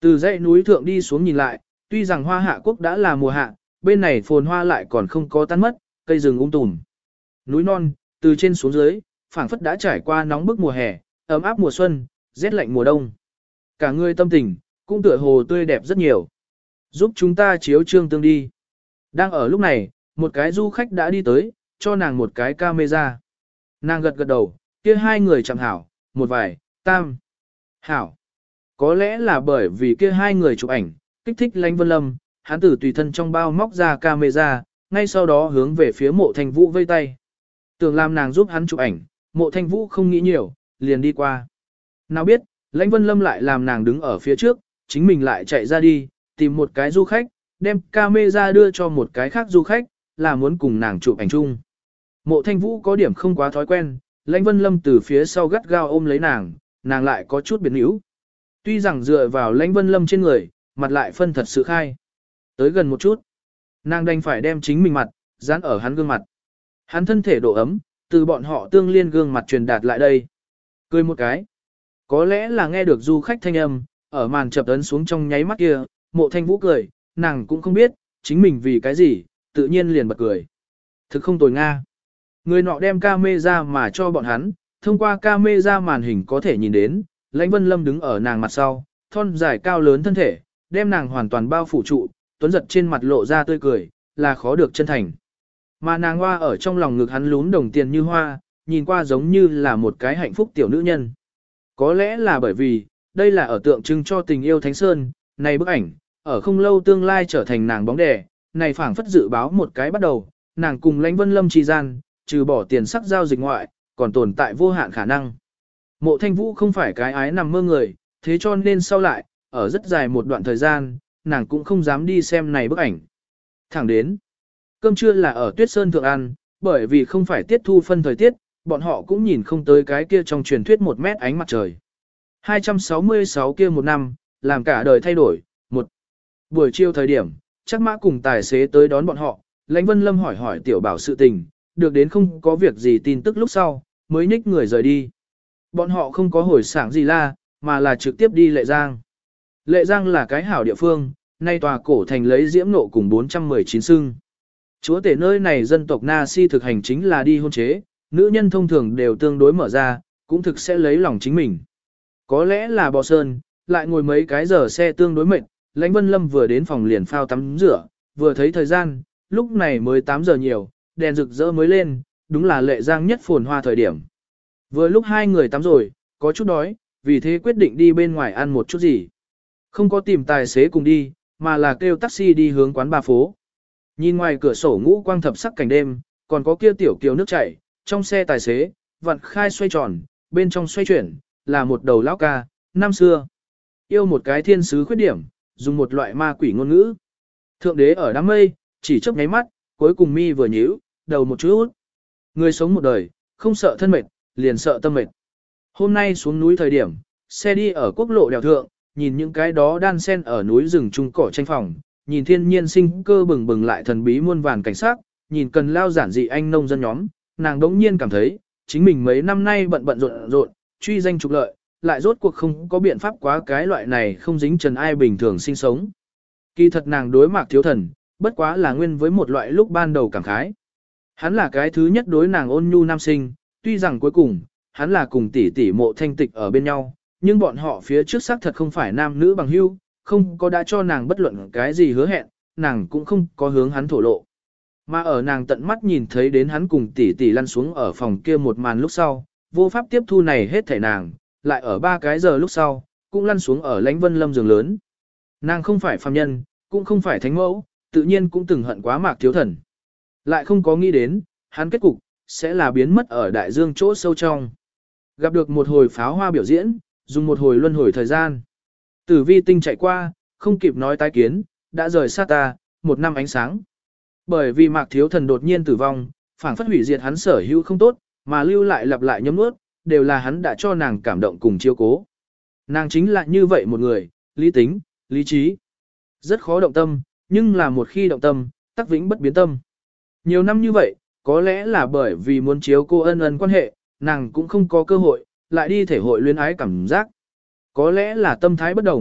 Từ dãy núi thượng đi xuống nhìn lại, tuy rằng hoa hạ quốc đã là mùa hạ, bên này phồn hoa lại còn không có tan mất, cây rừng um tùm. Núi non, từ trên xuống dưới, phảng phất đã trải qua nóng bức mùa hè, ấm áp mùa xuân, rét lạnh mùa đông. Cả người tâm tình, cũng tựa hồ tươi đẹp rất nhiều. Giúp chúng ta chiếu trương tương đi. Đang ở lúc này, một cái du khách đã đi tới, cho nàng một cái camera. Nàng gật gật đầu, kia hai người chẳng hảo, một vài, tam. Hảo. Có lẽ là bởi vì kia hai người chụp ảnh, kích thích Lãnh Vân Lâm, hắn tử tùy thân trong bao móc ra camera, ngay sau đó hướng về phía mộ thanh vũ vây tay. Tưởng làm nàng giúp hắn chụp ảnh, mộ thanh vũ không nghĩ nhiều, liền đi qua. Nào biết, Lãnh Vân Lâm lại làm nàng đứng ở phía trước, chính mình lại chạy ra đi, tìm một cái du khách, đem camera đưa cho một cái khác du khách, là muốn cùng nàng chụp ảnh chung. Mộ thanh vũ có điểm không quá thói quen, Lãnh Vân Lâm từ phía sau gắt gao ôm lấy nàng, nàng lại có chút biến yếu. Tuy rằng dựa vào Lãnh Vân Lâm trên người, mặt lại phân thật sự khai. Tới gần một chút, nàng đành phải đem chính mình mặt, dán ở hắn gương mặt. Hắn thân thể độ ấm, từ bọn họ tương liên gương mặt truyền đạt lại đây. Cười một cái. Có lẽ là nghe được du khách thanh âm, ở màn chập ấn xuống trong nháy mắt kia, mộ thanh vũ cười, nàng cũng không biết, chính mình vì cái gì, tự nhiên liền bật cười. Thực không tồi Nga. Người nọ đem camera mà cho bọn hắn, thông qua camera màn hình có thể nhìn đến, Lãnh Vân Lâm đứng ở nàng mặt sau, thon dài cao lớn thân thể, đem nàng hoàn toàn bao phủ trụ, tuấn giật trên mặt lộ ra tươi cười, là khó được chân thành. Mà nàng hoa ở trong lòng ngực hắn lún đồng tiền như hoa, nhìn qua giống như là một cái hạnh phúc tiểu nữ nhân. Có lẽ là bởi vì, đây là ở tượng trưng cho tình yêu Thánh Sơn, này bức ảnh, ở không lâu tương lai trở thành nàng bóng đè, này phảng phất dự báo một cái bắt đầu, nàng cùng Lãnh Vân Lâm chi gian, trừ bỏ tiền sắc giao dịch ngoại, còn tồn tại vô hạn khả năng. Mộ Thanh Vũ không phải cái ái nằm mơ người, thế cho nên sau lại, ở rất dài một đoạn thời gian, nàng cũng không dám đi xem này bức ảnh. Thẳng đến, cơm trưa là ở Tuyết Sơn thượng ăn, bởi vì không phải tiết thu phân thời tiết, bọn họ cũng nhìn không tới cái kia trong truyền thuyết một mét ánh mặt trời. hai trăm sáu mươi sáu kia một năm, làm cả đời thay đổi, một buổi chiều thời điểm, chắc mã cùng tài xế tới đón bọn họ, Lãnh Vân Lâm hỏi hỏi tiểu bảo sự tình, được đến không có việc gì tin tức lúc sau, mới nhích người rời đi. Bọn họ không có hồi sảng gì la, mà là trực tiếp đi Lệ Giang. Lệ Giang là cái hảo địa phương, nay tòa cổ thành lấy diễm nộ cùng bốn trăm mười chín xưng. Chúa tể nơi này dân tộc Na Si thực hành chính là đi hôn chế, nữ nhân thông thường đều tương đối mở ra, cũng thực sẽ lấy lòng chính mình. Có lẽ là bò sơn, lại ngồi mấy cái giờ xe tương đối mệt, Lãnh Vân Lâm vừa đến phòng liền phao tắm rửa, vừa thấy thời gian, lúc này mới tám giờ nhiều, đèn rực rỡ mới lên, đúng là Lệ Giang nhất phồn hoa thời điểm. Vừa lúc hai người tắm rồi, có chút đói, vì thế quyết định đi bên ngoài ăn một chút gì. Không có tìm tài xế cùng đi, mà là kêu taxi đi hướng quán ba phố. Nhìn ngoài cửa sổ ngũ quang thập sắc cảnh đêm, còn có kia tiểu kiều nước chảy, trong xe tài xế, vặn khai xoay tròn, bên trong xoay chuyển, là một đầu lão ca, năm xưa. Yêu một cái thiên sứ khuyết điểm, dùng một loại ma quỷ ngôn ngữ. Thượng đế ở đám mây, chỉ chớp nháy mắt, cuối cùng mi vừa nhíu, đầu một chút. Người sống một đời, không sợ thân mệt, liền sợ tâm mệt. Hôm nay xuống núi thời điểm, xe đi ở quốc lộ đèo thượng, nhìn những cái đó đan sen ở núi rừng trung cỏ tranh phòng, nhìn thiên nhiên sinh cơ bừng bừng lại thần bí muôn vàn cảnh sát, nhìn cần lao giản dị anh nông dân nhóm, nàng đống nhiên cảm thấy, chính mình mấy năm nay bận bận rộn rộn, truy danh trục lợi, lại rốt cuộc không có biện pháp quá cái loại này không dính trần ai bình thường sinh sống. Kỳ thật nàng đối Mạc Thiếu Thần, bất quá là nguyên với một loại lúc ban đầu cảm khái. Hắn là cái thứ nhất đối nàng ôn nhu nam sinh, tuy rằng cuối cùng, hắn là cùng tỷ tỷ Mộ Thanh Tịch ở bên nhau, nhưng bọn họ phía trước xác thật không phải nam nữ bằng hữu, không có đã cho nàng bất luận cái gì hứa hẹn, nàng cũng không có hướng hắn thổ lộ. Mà ở nàng tận mắt nhìn thấy đến hắn cùng tỷ tỷ lăn xuống ở phòng kia một màn lúc sau, vô pháp tiếp thu này hết thảy nàng, lại ở ba cái giờ lúc sau, cũng lăn xuống ở Lãnh Vân Lâm giường lớn. Nàng không phải phàm nhân, cũng không phải thánh mẫu, tự nhiên cũng từng hận quá Mạc Thiếu Thần. Lại không có nghĩ đến, hắn kết cục, sẽ là biến mất ở đại dương chỗ sâu trong. Gặp được một hồi pháo hoa biểu diễn, dùng một hồi luân hồi thời gian. Tử vi tinh chạy qua, không kịp nói tái kiến, đã rời xa ta, một năm ánh sáng. Bởi vì Mạc Thiếu Thần đột nhiên tử vong, phảng phất hủy diệt hắn sở hữu không tốt, mà lưu lại lặp lại nhấm nuốt, đều là hắn đã cho nàng cảm động cùng chiếu cố. Nàng chính là như vậy một người, lý tính, lý trí. Rất khó động tâm, nhưng là một khi động tâm, tắc vĩnh bất biến tâm. Nhiều năm như vậy, có lẽ là bởi vì muốn chiếu cô ân ân quan hệ, nàng cũng không có cơ hội, lại đi thể hội luyến ái cảm giác. Có lẽ là tâm thái bất đồng,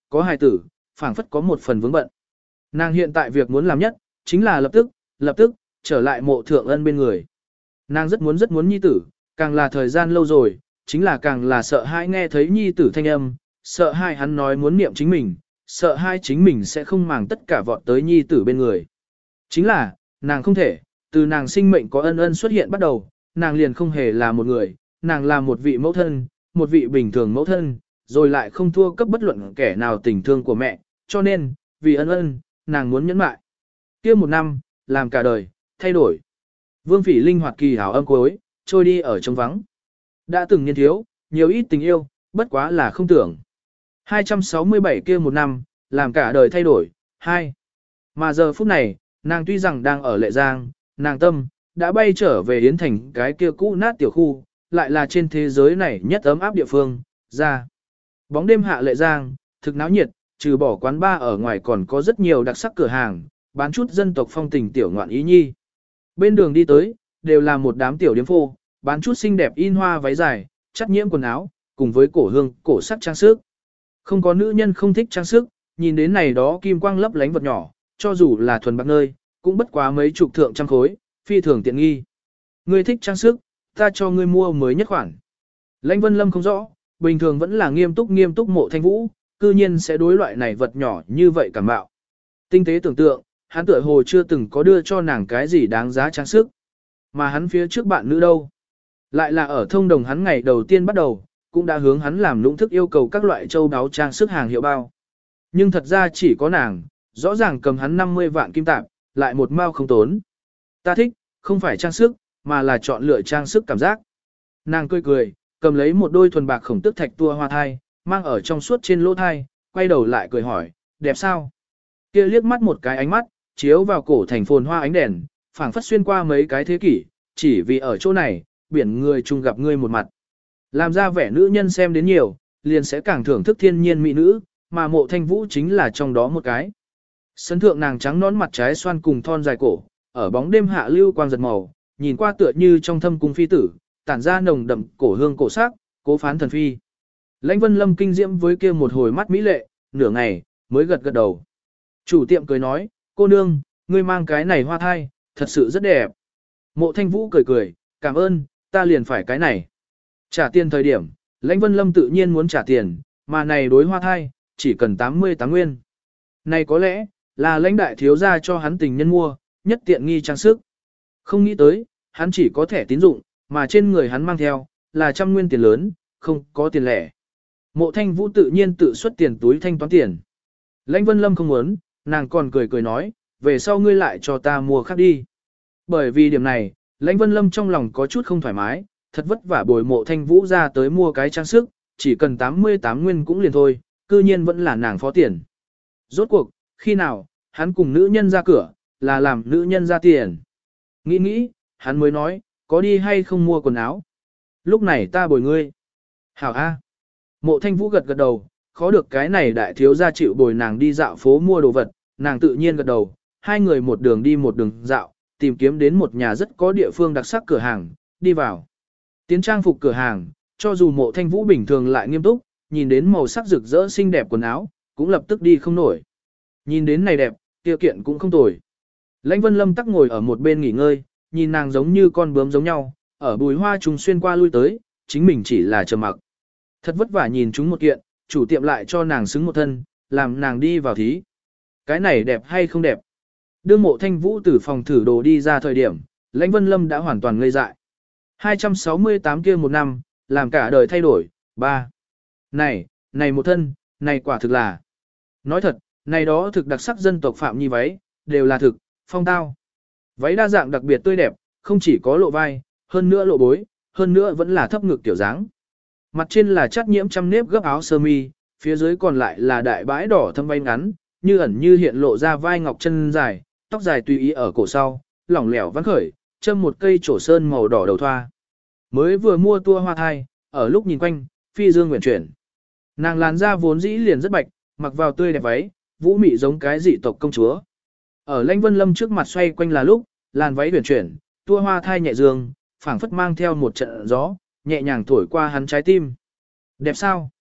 có hài tử, phảng phất có một phần vướng bận. Nàng hiện tại việc muốn làm nhất, chính là lập tức, lập tức, trở lại mộ thượng ân bên người. Nàng rất muốn rất muốn nhi tử, càng là thời gian lâu rồi, chính là càng là sợ hãi nghe thấy nhi tử thanh âm, sợ hai hắn nói muốn niệm chính mình, sợ hai chính mình sẽ không màng tất cả vọt tới nhi tử bên người. Chính là, nàng không thể, từ nàng sinh mệnh có ân ân xuất hiện bắt đầu, nàng liền không hề là một người, nàng là một vị mẫu thân, một vị bình thường mẫu thân, rồi lại không thua cấp bất luận kẻ nào tình thương của mẹ, cho nên, vì ân ân, nàng muốn nhẫn mại. Kia một năm, làm cả đời, thay đổi. Vương Phỉ linh hoạt kỳ hảo âm cuối, trôi đi ở trong vắng. Đã từng niên thiếu, nhiều ít tình yêu, bất quá là không tưởng. hai trăm sáu mươi bảy kia một năm, làm cả đời thay đổi. Hai. Mà giờ phút này, nàng tuy rằng đang ở Lệ Giang, nàng tâm, đã bay trở về Yến Thành cái kia cũ nát tiểu khu, lại là trên thế giới này nhất ấm áp địa phương, ra. Bóng đêm hạ Lệ Giang, thực náo nhiệt, trừ bỏ quán bar ở ngoài còn có rất nhiều đặc sắc cửa hàng, bán chút dân tộc phong tình tiểu ngoạn ý nhi. Bên đường đi tới, đều là một đám tiểu điếm phô, bán chút xinh đẹp in hoa váy dài, chất nhiễm quần áo, cùng với cổ hương, cổ sắc trang sức. Không có nữ nhân không thích trang sức, nhìn đến này đó kim quang lấp lánh vật nhỏ, cho dù là thuần bạc nơi, cũng bất quá mấy chục thượng trăm khối, phi thường tiện nghi. Ngươi thích trang sức, ta cho ngươi mua mới nhất khoản. Lãnh Vân Lâm không rõ, bình thường vẫn là nghiêm túc nghiêm túc Mộ Thanh Vũ, cư nhiên sẽ đối loại này vật nhỏ như vậy cảm bạo. Tinh tế tưởng tượng, hắn tựa hồ chưa từng có đưa cho nàng cái gì đáng giá trang sức. Mà hắn phía trước bạn nữ đâu? Lại là ở thông đồng hắn ngày đầu tiên bắt đầu, cũng đã hướng hắn làm lũng thức yêu cầu các loại châu đáo trang sức hàng hiệu bao. Nhưng thật ra chỉ có nàng, rõ ràng cầm hắn năm mươi vạn kim tạp, lại một mao không tốn. Ta thích, không phải trang sức, mà là chọn lựa trang sức cảm giác. Nàng cười cười, cầm lấy một đôi thuần bạc khổng tức thạch tua hoa thai, mang ở trong suốt trên lỗ thai, quay đầu lại cười hỏi, đẹp sao? Kia liếc mắt một cái ánh mắt, chiếu vào cổ thành phồn hoa ánh đèn, phảng phất xuyên qua mấy cái thế kỷ, chỉ vì ở chỗ này, biển người chung gặp ngươi một mặt. Làm ra vẻ nữ nhân xem đến nhiều, liền sẽ càng thưởng thức thiên nhiên mỹ nữ, mà Mộ Thanh Vũ chính là trong đó một cái. Sân thượng nàng trắng nón mặt trái xoan cùng thon dài cổ, ở bóng đêm hạ lưu quang giật màu, nhìn qua tựa như trong thâm cung phi tử, tản ra nồng đậm cổ hương cổ sắc, cố phán thần phi. Lãnh Vân Lâm kinh diễm với kia một hồi mắt mỹ lệ, nửa ngày, mới gật gật đầu. Chủ tiệm cười nói, cô nương, ngươi mang cái này hoa thai, thật sự rất đẹp. Mộ Thanh Vũ cười cười, cảm ơn, ta liền phải cái này. Trả tiền thời điểm, Lãnh Vân Lâm tự nhiên muốn trả tiền, mà này đối hoa thai, chỉ cần tám mươi tám nguyên. Này có lẽ, là lãnh đại thiếu gia cho hắn tình nhân mua, nhất tiện nghi trang sức. Không nghĩ tới, hắn chỉ có thẻ tín dụng, mà trên người hắn mang theo, là trăm nguyên tiền lớn, không có tiền lẻ. Mộ Thanh Vũ tự nhiên tự xuất tiền túi thanh toán tiền. Lãnh Vân Lâm không muốn, nàng còn cười cười nói, về sau ngươi lại cho ta mua khác đi. Bởi vì điểm này, Lãnh Vân Lâm trong lòng có chút không thoải mái, thật vất vả bồi Mộ Thanh Vũ ra tới mua cái trang sức, chỉ cần tám mươi tám nguyên cũng liền thôi, cư nhiên vẫn là nàng phó tiền. Rốt cuộc, khi nào, hắn cùng nữ nhân ra cửa, là làm nữ nhân ra tiền. Nghĩ nghĩ, hắn mới nói, có đi hay không mua quần áo. Lúc này ta bồi ngươi. Hảo A. Mộ Thanh Vũ gật gật đầu, khó được cái này đại thiếu gia chịu bồi nàng đi dạo phố mua đồ vật, nàng tự nhiên gật đầu, hai người một đường đi một đường dạo, tìm kiếm đến một nhà rất có địa phương đặc sắc cửa hàng, đi vào. Tiến trang phục cửa hàng, cho dù Mộ Thanh Vũ bình thường lại nghiêm túc, nhìn đến màu sắc rực rỡ xinh đẹp quần áo, cũng lập tức đi không nổi. Nhìn đến này đẹp, tiêu kiện cũng không tồi. Lãnh Vân Lâm tắc ngồi ở một bên nghỉ ngơi, nhìn nàng giống như con bướm giống nhau, ở bùi hoa trùng xuyên qua lui tới, chính mình chỉ là trầm mặc. Thật vất vả nhìn chúng một kiện, chủ tiệm lại cho nàng xứng một thân, làm nàng đi vào thí. Cái này đẹp hay không đẹp? Đương Mộ Thanh Vũ từ phòng thử đồ đi ra thời điểm, Lãnh Vân Lâm đã hoàn toàn ngây dại. hai trăm sáu mươi tám kia một năm, làm cả đời thay đổi. Ba. Này, này một thân, này quả thực là. Nói thật, này đó thực đặc sắc dân tộc Phạm Nhi váy, đều là thực, phong tao. Váy đa dạng đặc biệt tươi đẹp, không chỉ có lộ vai, hơn nữa lộ bối, hơn nữa vẫn là thấp ngực tiểu dáng. Mặt trên là chắt nhiễm trăm nếp gấp áo sơ mi, phía dưới còn lại là đại bãi đỏ thâm váy ngắn, như ẩn như hiện lộ ra vai ngọc chân dài, tóc dài tùy ý ở cổ sau, lỏng lẻo vắn khởi, châm một cây trổ sơn màu đỏ đầu thoa. Mới vừa mua tua hoa thai, ở lúc nhìn quanh, phi dương nguyện chuyển. Nàng làn da vốn dĩ liền rất bạch, mặc vào tươi đẹp váy, vũ mị giống cái dị tộc công chúa. Ở Lãnh Vân Lâm trước mặt xoay quanh là lúc, làn váy huyền chuyển, tua hoa thai nhẹ dương, phảng phất mang theo một trận gió, nhẹ nhàng thổi qua hắn trái tim. Đẹp sao?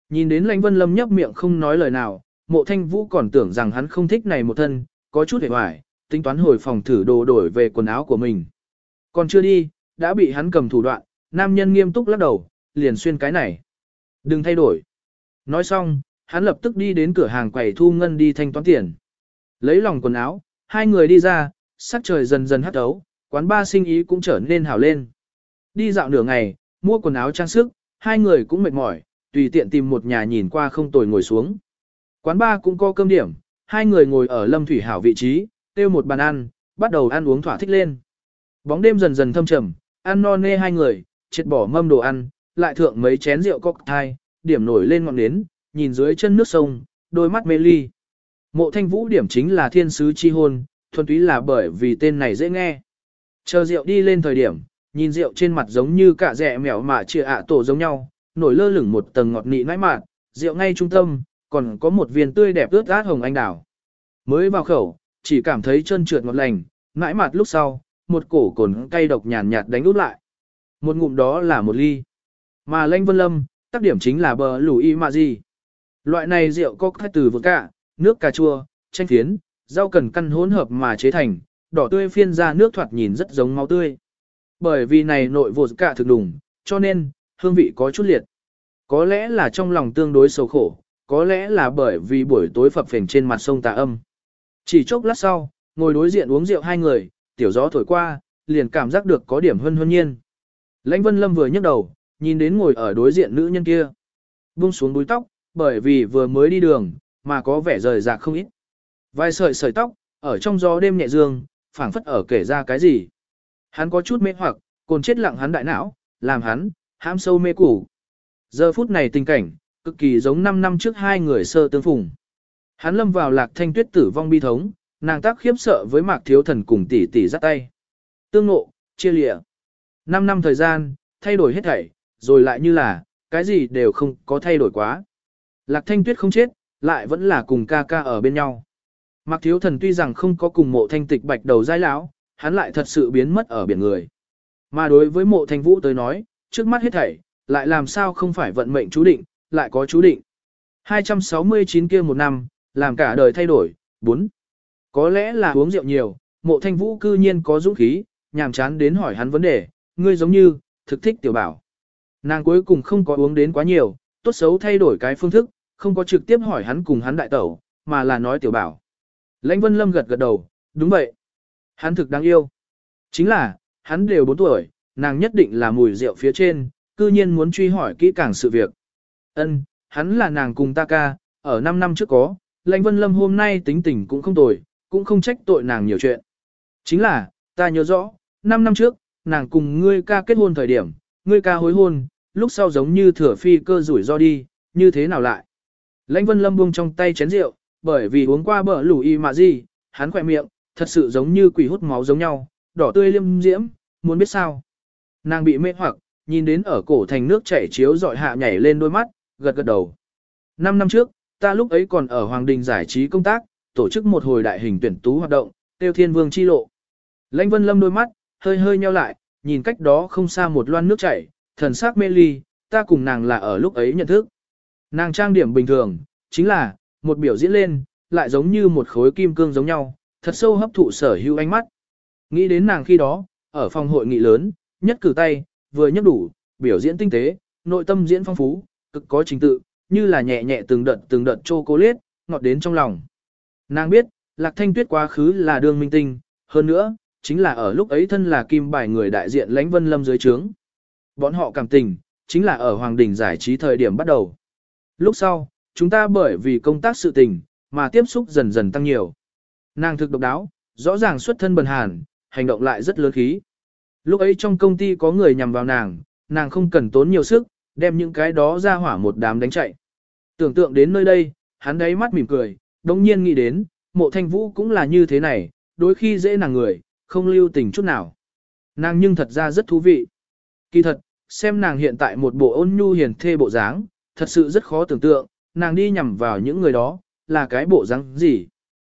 Nhìn đến Lãnh Vân Lâm nhấp miệng không nói lời nào, Mộ Thanh Vũ còn tưởng rằng hắn không thích này một thân, có chút hề hoài, tính toán hồi phòng thử đồ đổi về quần áo của mình. Còn chưa đi, đã bị hắn cầm thủ đoạn, nam nhân nghiêm túc lắc đầu, liền xuyên cái này. Đừng thay đổi. Nói xong, hắn lập tức đi đến cửa hàng quầy thu ngân đi thanh toán tiền. Lấy lòng quần áo, hai người đi ra, sắc trời dần dần hắt ấu, quán ba sinh ý cũng trở nên hào lên. Đi dạo nửa ngày, mua quần áo trang sức, hai người cũng mệt mỏi, tùy tiện tìm một nhà nhìn qua không tồi ngồi xuống. Quán ba cũng có cơm điểm, hai người ngồi ở Lâm Thủy Hảo vị trí, tiêu một bàn ăn, bắt đầu ăn uống thỏa thích lên. Bóng đêm dần dần thâm trầm, ăn no nê hai người, triệt bỏ mâm đồ ăn, lại thượng mấy chén rượu cocktail, điểm nổi lên ngọn nến, nhìn dưới chân nước sông, đôi mắt mê ly. Mộ Thanh Vũ điểm chính là thiên sứ chi hôn, thuần túy là bởi vì tên này dễ nghe. Chờ rượu đi lên thời điểm, nhìn rượu trên mặt giống như cả rẻ mèo mà chia ạ tổ giống nhau, nổi lơ lửng một tầng ngọt nị nãi mạn, rượu ngay trung tâm, còn có một viên tươi đẹp ướt át hồng anh đào. Mới vào khẩu, chỉ cảm thấy chân trượt ngọt lành, nãi mạt lúc sau, một cổ cồn cay độc nhàn nhạt đánh út lại. Một ngụm đó là một ly. Mà Lãnh Vân Lâm, tác điểm chính là bờ lùi mà gì. Loại này rượu có thai từ vượt cả, nước cà chua, chanh phiến, rau cần căn hỗn hợp mà chế thành, đỏ tươi phiên ra nước thoạt nhìn rất giống máu tươi. Bởi vì này nội vột cả thực đủng, cho nên, hương vị có chút liệt. Có lẽ là trong lòng tương đối sầu khổ, có lẽ là bởi vì buổi tối phập phình trên mặt sông tà âm. Chỉ chốc lát sau, ngồi đối diện uống rượu hai người, tiểu gió thổi qua, liền cảm giác được có điểm hân hân nhiên. Lãnh Vân Lâm vừa nhấc đầu, nhìn đến ngồi ở đối diện nữ nhân kia. Buông xuống búi tóc, bởi vì vừa mới đi đường, mà có vẻ rời rạc không ít. Vài sợi sợi tóc, ở trong gió đêm nhẹ dương, phảng phất ở kể ra cái gì. Hắn có chút mê hoặc, cồn chết lặng hắn đại não, làm hắn, hãm sâu mê củ. Giờ phút này tình cảnh, cực kỳ giống năm năm trước hai người sơ tương phùng. Hắn lâm vào Lạc Thanh Tuyết tử vong bi thống, nàng tác khiếp sợ với Mạc Thiếu Thần cùng tỷ tỷ dắt tay. Tương ngộ, chia lịa. Năm năm thời gian, thay đổi hết thảy, rồi lại như là, cái gì đều không có thay đổi quá. Lạc Thanh Tuyết không chết, lại vẫn là cùng ca ca ở bên nhau. Mạc Thiếu Thần tuy rằng không có cùng Mộ Thanh Tịch bạch đầu dai lão, hắn lại thật sự biến mất ở biển người. Mà đối với Mộ Thanh Vũ tới nói, trước mắt hết thảy, lại làm sao không phải vận mệnh chú định, lại có chú định. hai trăm sáu mươi chín kia một năm, làm cả đời thay đổi. bốn. Có lẽ là uống rượu nhiều, Mộ Thanh Vũ cư nhiên có dũng khí, nhàm chán đến hỏi hắn vấn đề, ngươi giống như, thực thích tiểu bảo. Nàng cuối cùng không có uống đến quá nhiều, tốt xấu thay đổi cái phương thức, không có trực tiếp hỏi hắn cùng hắn đại tẩu, mà là nói tiểu bảo. Lãnh Vân Lâm gật gật đầu, đúng vậy. Hắn thực đáng yêu. Chính là, hắn đều bốn tuổi, nàng nhất định là mùi rượu phía trên, cư nhiên muốn truy hỏi kỹ càng sự việc. Ân, hắn là nàng cùng ta ca, ở năm năm trước có, Lãnh Vân Lâm hôm nay tính tình cũng không tồi, cũng không trách tội nàng nhiều chuyện. Chính là, ta nhớ rõ, năm năm trước, nàng cùng ngươi ca kết hôn thời điểm, ngươi ca hối hôn, lúc sau giống như thừa phi cơ rủi ro đi, như thế nào lại. Lãnh Vân Lâm buông trong tay chén rượu, bởi vì uống qua bờ lù y mà gì, hắn khỏe miệng, thật sự giống như quỷ hút máu giống nhau, đỏ tươi liêm diễm, muốn biết sao. Nàng bị mê hoặc, nhìn đến ở cổ thành nước chảy chiếu dọi hạ nhảy lên đôi mắt, gật gật đầu. Năm năm trước, ta lúc ấy còn ở Hoàng Đình giải trí công tác, tổ chức một hồi đại hình tuyển tú hoạt động, tiêu thiên vương chi lộ. Lãnh Vân Lâm đôi mắt, hơi hơi nheo lại, nhìn cách đó không xa một loan nước chảy, thần sắc mê ly, ta cùng nàng là ở lúc ấy nhận thức. Nàng trang điểm bình thường, chính là, một biểu diễn lên, lại giống như một khối kim cương giống nhau, thật sâu hấp thụ sở hữu ánh mắt. Nghĩ đến nàng khi đó, ở phòng hội nghị lớn, nhất cử tay, vừa nhấc đủ, biểu diễn tinh tế, nội tâm diễn phong phú, cực có trình tự, như là nhẹ nhẹ từng đợt từng đợt chocolate, ngọt đến trong lòng. Nàng biết, Lạc Thanh Tuyết quá khứ là đương minh tinh, hơn nữa, chính là ở lúc ấy thân là kim bài người đại diện Lãnh Vân Lâm dưới trướng. Bọn họ cảm tình, chính là ở Hoàng Đình giải trí thời điểm bắt đầu. Lúc sau, chúng ta bởi vì công tác sự tình, mà tiếp xúc dần dần tăng nhiều. Nàng thực độc đáo, rõ ràng xuất thân bần hàn, hành động lại rất lớn khí. Lúc ấy trong công ty có người nhằm vào nàng, nàng không cần tốn nhiều sức, đem những cái đó ra hỏa một đám đánh chạy. Tưởng tượng đến nơi đây, hắn đáy mắt mỉm cười, đồng nhiên nghĩ đến, Mộ Thanh Vũ cũng là như thế này, đôi khi dễ nàng người, không lưu tình chút nào. Nàng nhưng thật ra rất thú vị. Kỳ thật, xem nàng hiện tại một bộ ôn nhu hiền thê bộ dáng, thật sự rất khó tưởng tượng, nàng đi nhằm vào những người đó, là cái bộ dáng gì.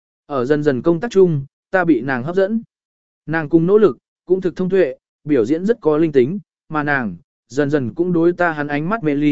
Ở dần dần công tác chung, ta bị nàng hấp dẫn. Nàng cùng nỗ lực, cũng thực thông tuệ, biểu diễn rất có linh tính, mà nàng, dần dần cũng đối ta hắn ánh mắt mê ly,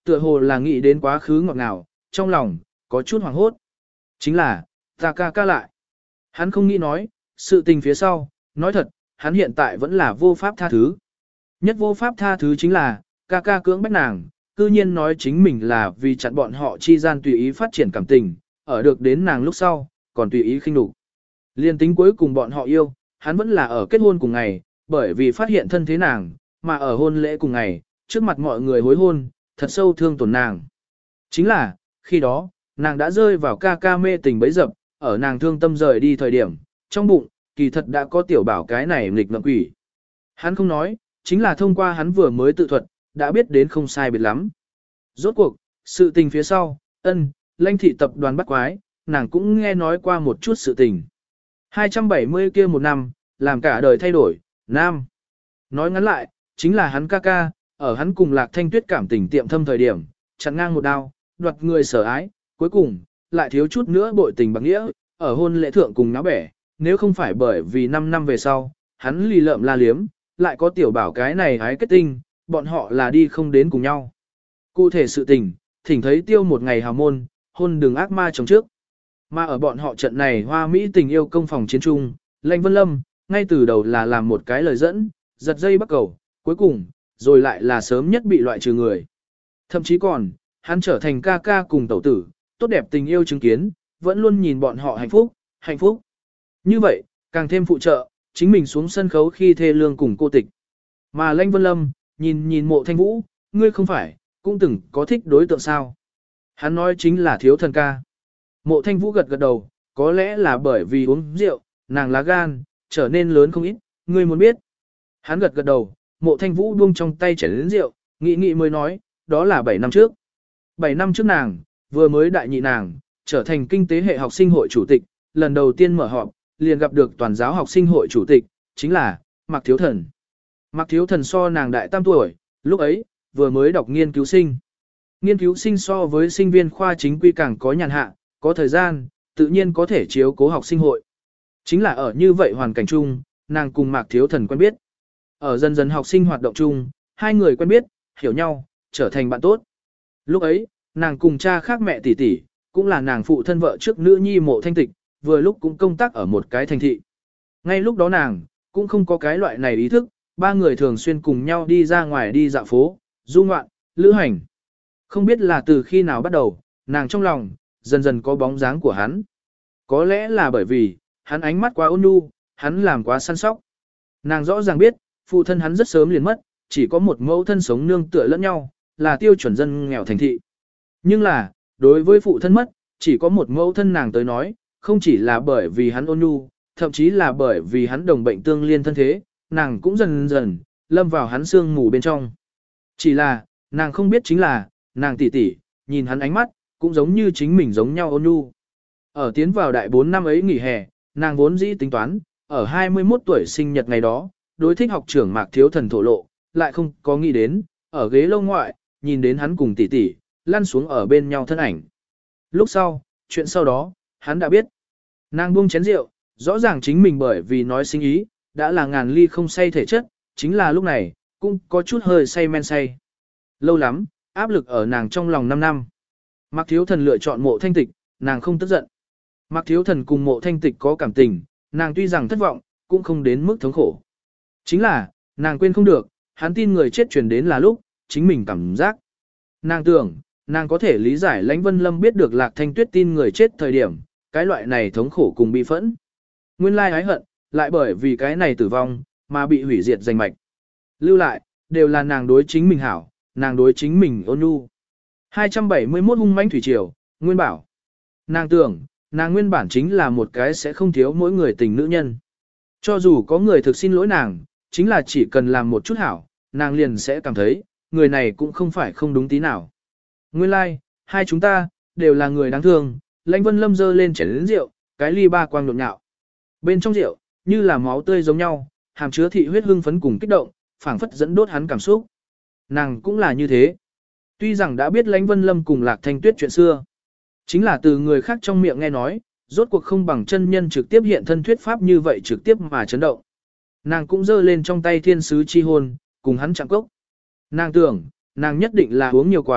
tựa hồ là nghĩ đến quá khứ ngọt ngào, trong lòng, có chút hoảng hốt. Chính là, ta ca ca lại. Hắn không nghĩ nói, sự tình phía sau, nói thật, hắn hiện tại vẫn là vô pháp tha thứ. Nhất vô pháp tha thứ chính là, ca ca cưỡng bách nàng, cư nhiên nói chính mình là vì chặn bọn họ chi gian tùy ý phát triển cảm tình, ở được đến nàng lúc sau, còn tùy ý khinh nhục. Liên tính cuối cùng bọn họ yêu, hắn vẫn là ở kết hôn cùng ngày, bởi vì phát hiện thân thế nàng, mà ở hôn lễ cùng ngày, trước mặt mọi người hối hôn, thật sâu thương tổn nàng. Chính là, khi đó, nàng đã rơi vào ca ca mê tình bấy dập, ở nàng thương tâm rời đi thời điểm, trong bụng, kỳ thật đã có tiểu bảo cái này nghịch ngợm quỷ. Hắn không nói, chính là thông qua hắn vừa mới tự thuật, đã biết đến không sai biệt lắm. Rốt cuộc, sự tình phía sau, ân, lãnh thị tập đoàn bắt quái, nàng cũng nghe nói qua một chút sự tình. hai trăm bảy mươi kia một năm, làm cả đời thay đổi, nam. Nói ngắn lại, chính là hắn ca ca, ở hắn cùng Lạc Thanh Tuyết cảm tình tiệm thâm thời điểm, chặn ngang một đao, đoạt người sở ái, cuối cùng, lại thiếu chút nữa bội tình bạc nghĩa, ở hôn lễ thượng cùng náo bẻ, nếu không phải bởi vì năm năm về sau, hắn lì lợm la liếm, lại có tiểu bảo cái này hái kết tinh, bọn họ là đi không đến cùng nhau. Cụ thể sự tình, thỉnh thấy tiêu một ngày hào môn, hôn đường ác ma chống trước. Mà ở bọn họ trận này hoa mỹ tình yêu công phòng chiến trung, Lãnh Vân Lâm, ngay từ đầu là làm một cái lời dẫn, giật dây bắt cầu, cuối cùng, rồi lại là sớm nhất bị loại trừ người. Thậm chí còn, hắn trở thành ca ca cùng tẩu tử, tốt đẹp tình yêu chứng kiến, vẫn luôn nhìn bọn họ hạnh phúc, hạnh phúc. Như vậy, càng thêm phụ trợ, chính mình xuống sân khấu khi thê lương cùng cô tịch. Mà Lãnh Vân Lâm, nhìn nhìn Mộ Thanh Vũ, ngươi không phải, cũng từng có thích đối tượng sao. Hắn nói chính là thiếu thần ca. Mộ Thanh Vũ gật gật đầu, có lẽ là bởi vì uống rượu, nàng lá gan, trở nên lớn không ít, ngươi muốn biết. Hắn gật gật đầu, Mộ Thanh Vũ buông trong tay chén lớn rượu, nghĩ nghĩ mới nói, đó là bảy năm trước. bảy năm trước nàng, vừa mới đại nhị nàng, trở thành kinh tế hệ học sinh hội chủ tịch, lần đầu tiên mở họp, liền gặp được toàn giáo học sinh hội chủ tịch, chính là, Mạc Thiếu Thần. Mạc Thiếu Thần so nàng đại tam tuổi, lúc ấy, vừa mới đọc nghiên cứu sinh. Nghiên cứu sinh so với sinh viên khoa chính quy càng có nhàn hạ, có thời gian, tự nhiên có thể chiếu cố học sinh hội. Chính là ở như vậy hoàn cảnh chung, nàng cùng Mạc Thiếu Thần quen biết. Ở dần dần học sinh hoạt động chung, hai người quen biết, hiểu nhau, trở thành bạn tốt. Lúc ấy, nàng cùng cha khác mẹ tỷ tỷ, cũng là nàng phụ thân vợ trước nữ nhi Mộ Thanh Tịch, vừa lúc cũng công tác ở một cái thành thị. Ngay lúc đó nàng, cũng không có cái loại này ý thức, ba người thường xuyên cùng nhau đi ra ngoài đi dạo phố, du ngoạn, lữ hành. Không biết là từ khi nào bắt đầu, nàng trong lòng, dần dần có bóng dáng của hắn. Có lẽ là bởi vì, hắn ánh mắt quá ôn nhu, hắn làm quá săn sóc. Nàng rõ ràng biết, phụ thân hắn rất sớm liền mất, chỉ có một mẫu thân sống nương tựa lẫn nhau, là tiêu chuẩn dân nghèo thành thị. Nhưng là, đối với phụ thân mất, chỉ có một mẫu thân nàng tới nói, không chỉ là bởi vì hắn ôn nhu, thậm chí là bởi vì hắn đồng bệnh tương liên thân thế, nàng cũng dần dần, lâm vào hắn sương mù bên trong. Chỉ là, nàng không biết chính là, nàng tỷ tỷ, nhìn hắn ánh mắt, cũng giống như chính mình giống nhau ôn nhu. Ở tiến vào đại bốn năm ấy nghỉ hè, nàng vốn dĩ tính toán, ở hai mươi mốt tuổi sinh nhật ngày đó, đối thích học trưởng Mạc Thiếu Thần thổ lộ, lại không có nghĩ đến, ở ghế lâu ngoại, nhìn đến hắn cùng tỷ tỷ, lăn xuống ở bên nhau thân ảnh. Lúc sau, chuyện sau đó, hắn đã biết. Nàng buông chén rượu, rõ ràng chính mình bởi vì nói sinh ý, đã là ngàn ly không say thể chất, chính là lúc này, cũng có chút hơi say men say. Lâu lắm, áp lực ở nàng trong lòng năm năm. Mạc Thiếu Thần lựa chọn Mộ Thanh Tịch, nàng không tức giận. Mạc Thiếu Thần cùng Mộ Thanh Tịch có cảm tình, nàng tuy rằng thất vọng, cũng không đến mức thống khổ. Chính là, nàng quên không được, hắn tin người chết truyền đến là lúc, chính mình cảm giác. Nàng tưởng, nàng có thể lý giải Lãnh Vân Lâm biết được Lạc Thanh Tuyết tin người chết thời điểm, cái loại này thống khổ cùng bị phẫn. Nguyên lai ái hận, lại bởi vì cái này tử vong, mà bị hủy diệt danh mạch. Lưu lại, đều là nàng đối chính mình hảo, nàng đối chính mình ôn nhu. hai trăm bảy mươi mốt hung mãnh thủy triều, Nguyên bảo. Nàng tưởng, nàng nguyên bản chính là một cái sẽ không thiếu mỗi người tình nữ nhân. Cho dù có người thực xin lỗi nàng, chính là chỉ cần làm một chút hảo, nàng liền sẽ cảm thấy, người này cũng không phải không đúng tí nào. Nguyên lai, like, hai chúng ta, đều là người đáng thương. Lãnh Vân Lâm dơ lên chén lớn rượu, cái ly ba quang nhộn nhạo. Bên trong rượu, như là máu tươi giống nhau, hàm chứa thị huyết hưng phấn cùng kích động, phảng phất dẫn đốt hắn cảm xúc. Nàng cũng là như thế. Tuy rằng đã biết Lãnh Vân Lâm cùng Lạc Thanh Tuyết chuyện xưa, chính là từ người khác trong miệng nghe nói, rốt cuộc không bằng chân nhân trực tiếp hiện thân thuyết pháp như vậy trực tiếp mà chấn động. Nàng cũng dơ lên trong tay thiên sứ chi hôn, cùng hắn chạm cốc. Nàng tưởng, nàng nhất định là uống nhiều quá,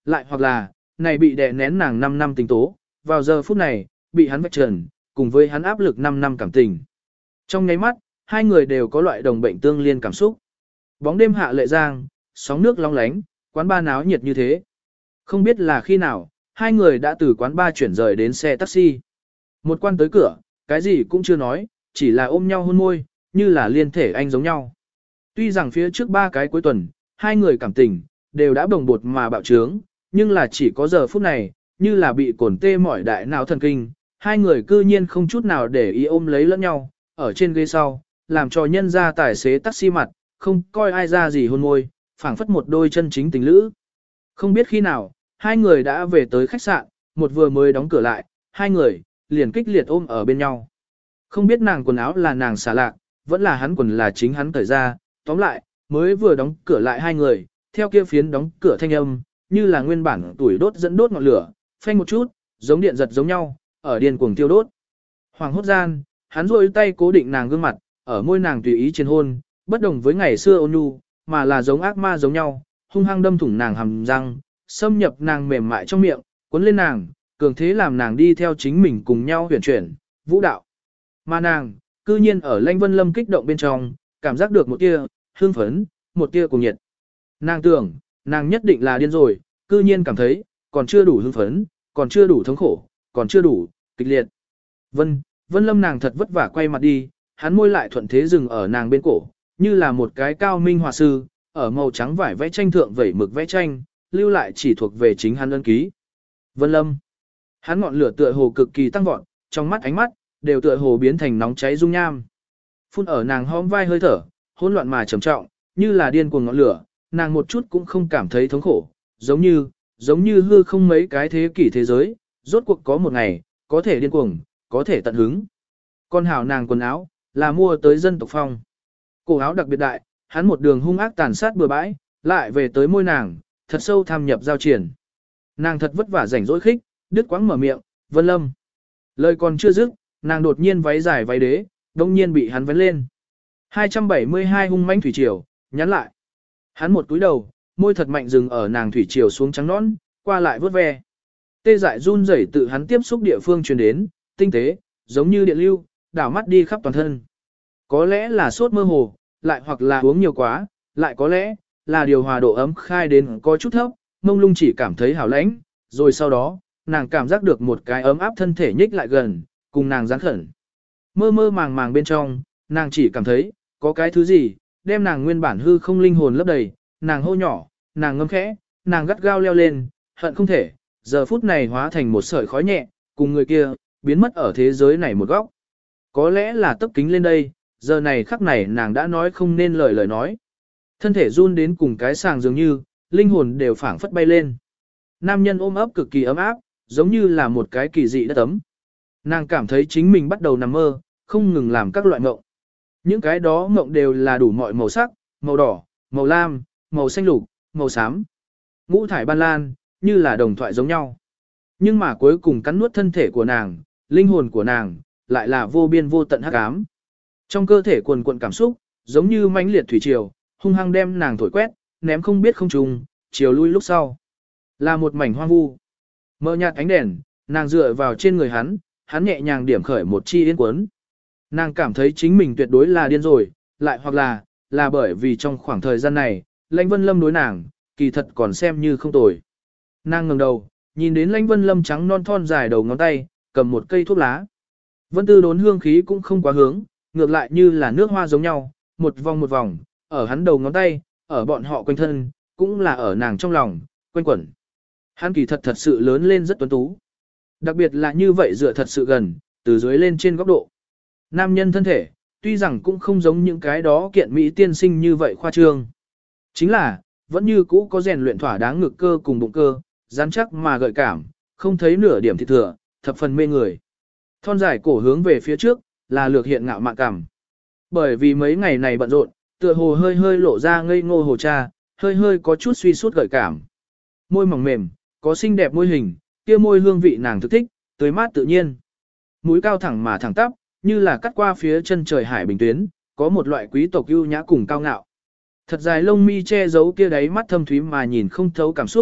lại hoặc là, này bị đè nén nàng năm năm tình tố, vào giờ phút này, bị hắn vạch trần, cùng với hắn áp lực năm năm cảm tình. Trong nháy mắt, hai người đều có loại đồng bệnh tương liên cảm xúc. Bóng đêm hạ lệ giang, sóng nước long lánh, quán ba náo nhiệt như thế. Không biết là khi nào, hai người đã từ quán ba chuyển rời đến xe taxi. Một quan tới cửa, cái gì cũng chưa nói, chỉ là ôm nhau hôn môi, như là liên thể anh giống nhau. Tuy rằng phía trước ba cái cuối tuần, hai người cảm tình, đều đã bồng bột mà bạo trướng, nhưng là chỉ có giờ phút này, như là bị cồn tê mỏi đại não thần kinh, hai người cư nhiên không chút nào để ý ôm lấy lẫn nhau, ở trên ghế sau, làm cho nhân ra tài xế taxi mặt, không coi ai ra gì hôn môi, phảng phất một đôi chân chính tình lữ. Không biết khi nào, hai người đã về tới khách sạn, một vừa mới đóng cửa lại, hai người, liền kích liệt ôm ở bên nhau. Không biết nàng quần áo là nàng xả lạc, vẫn là hắn quần là chính hắn cởi ra, tóm lại, mới vừa đóng cửa lại hai người, theo kia phiến đóng cửa thanh âm, như là nguyên bản tuổi đốt dẫn đốt ngọn lửa, phanh một chút, giống điện giật giống nhau, ở điên cuồng tiêu đốt. Hoàng hốt gian, hắn rôi tay cố định nàng gương mặt, ở môi nàng tùy ý trên hôn, bất đồng với ngày xưa ôn nhu, mà là giống ác ma giống nhau, hung hăng đâm thủng nàng hàm răng, xâm nhập nàng mềm mại trong miệng, cuốn lên nàng, cường thế làm nàng đi theo chính mình cùng nhau huyền chuyển, vũ đạo. Mà nàng, cư nhiên ở Lãnh Vân Lâm kích động bên trong, cảm giác được một tia hương phấn, một tia cùng nhiệt. Nàng tưởng, nàng nhất định là điên rồi, cư nhiên cảm thấy, còn chưa đủ hưng phấn, còn chưa đủ thống khổ, còn chưa đủ kịch liệt. Vân, Vân Lâm nàng thật vất vả quay mặt đi, hắn môi lại thuận thế dừng ở nàng bên cổ, như là một cái cao minh hòa sư, ở màu trắng vải vẽ tranh thượng vẩy mực vẽ tranh, lưu lại chỉ thuộc về chính hắn ân ký. Vân Lâm, hắn ngọn lửa tựa hồ cực kỳ tăng vọt, trong mắt ánh mắt đều tựa hồ biến thành nóng cháy dung nham. Phun ở nàng hõm vai hơi thở, hỗn loạn mà trầm trọng, như là điên cuồng ngọn lửa, nàng một chút cũng không cảm thấy thống khổ, giống như, giống như hư không mấy cái thế kỷ thế giới, rốt cuộc có một ngày, có thể điên cuồng, có thể tận hứng. Con hảo nàng quần áo, là mua tới dân tộc phong. Cổ áo đặc biệt đại, hắn một đường hung ác tàn sát bừa bãi, lại về tới môi nàng, thật sâu tham nhập giao triển. Nàng thật vất vả rảnh rỗi khích, đứt quãng mở miệng, Vân Lâm. Lời còn chưa dứt, nàng đột nhiên váy dài váy đế, đông nhiên bị hắn vén lên. hai trăm bảy mươi hai hung mãnh thủy triều, nhắn lại. Hắn một túi đầu, môi thật mạnh dừng ở nàng thủy triều xuống trắng nõn, qua lại vớt ve. Tê dại run rẩy tự hắn tiếp xúc địa phương truyền đến, tinh tế, giống như điện lưu, đảo mắt đi khắp toàn thân. Có lẽ là sốt mơ hồ, lại hoặc là uống nhiều quá, lại có lẽ là điều hòa độ ấm khai đến có chút thấp, mông lung chỉ cảm thấy hảo lãnh, rồi sau đó, nàng cảm giác được một cái ấm áp thân thể nhích lại gần, cùng nàng giáng khẩn. Mơ mơ màng màng bên trong, nàng chỉ cảm thấy, có cái thứ gì, đem nàng nguyên bản hư không linh hồn lấp đầy, nàng hô nhỏ, nàng ngâm khẽ, nàng gắt gao leo lên, hận không thể, giờ phút này hóa thành một sợi khói nhẹ, cùng người kia, biến mất ở thế giới này một góc. Có lẽ là tấp kính lên đây, giờ này khắc này nàng đã nói không nên lời lời nói. Thân thể run đến cùng cái sàng dường như, linh hồn đều phảng phất bay lên. Nam nhân ôm ấp cực kỳ ấm áp, giống như là một cái kỳ dị đất ấm. Nàng cảm thấy chính mình bắt đầu nằm mơ, không ngừng làm các loại mộng. Những cái đó mộng đều là đủ mọi màu sắc, màu đỏ, màu lam, màu xanh lục, màu xám. Ngũ thải ban lan, như là đồng thoại giống nhau. Nhưng mà cuối cùng cắn nuốt thân thể của nàng, linh hồn của nàng, lại là vô biên vô tận hắc ám. Trong cơ thể cuồn cuộn cảm xúc, giống như mãnh liệt thủy triều, hung hăng đem nàng thổi quét, ném không biết không trùng, chiều lui lúc sau. Là một mảnh hoang vu. Mờ nhạt ánh đèn, nàng dựa vào trên người hắn, hắn nhẹ nhàng điểm khởi một chi yên cuốn. Nàng cảm thấy chính mình tuyệt đối là điên rồi, lại hoặc là, là bởi vì trong khoảng thời gian này, Lãnh Vân Lâm đối nàng, kỳ thật còn xem như không tồi. Nàng ngẩng đầu, nhìn đến Lãnh Vân Lâm trắng non thon dài đầu ngón tay, cầm một cây thuốc lá. Vân Tư đốn hương khí cũng không quá hướng, ngược lại như là nước hoa giống nhau, một vòng một vòng, ở hắn đầu ngón tay, ở bọn họ quanh thân, cũng là ở nàng trong lòng, quanh quẩn. Hắn kỳ thật thật sự lớn lên rất tuấn tú. Đặc biệt là như vậy dựa thật sự gần, từ dưới lên trên góc độ. Nam nhân thân thể, tuy rằng cũng không giống những cái đó kiện mỹ tiên sinh như vậy khoa trương. Chính là, vẫn như cũ có rèn luyện thỏa đáng ngực cơ cùng bụng cơ, rắn chắc mà gợi cảm, không thấy nửa điểm thịt thừa, thập phần mê người. Thon dài cổ hướng về phía trước, là lược hiện ngạo mạn cảm. Bởi vì mấy ngày này bận rộn, tựa hồ hơi hơi lộ ra ngây ngô hồ cha, hơi hơi có chút suy sút gợi cảm. Môi mỏng mềm, có xinh đẹp môi hình, kia môi hương vị nàng thức thích, tươi mát tự nhiên. Mũi cao thẳng mà thẳng tắp, như là cắt qua phía chân trời hải bình tuyến, có một loại quý tộc ưu nhã cùng cao ngạo. Thật dài lông mi che giấu kia đáy mắt thâm thúy mà nhìn không thấu cảm xúc,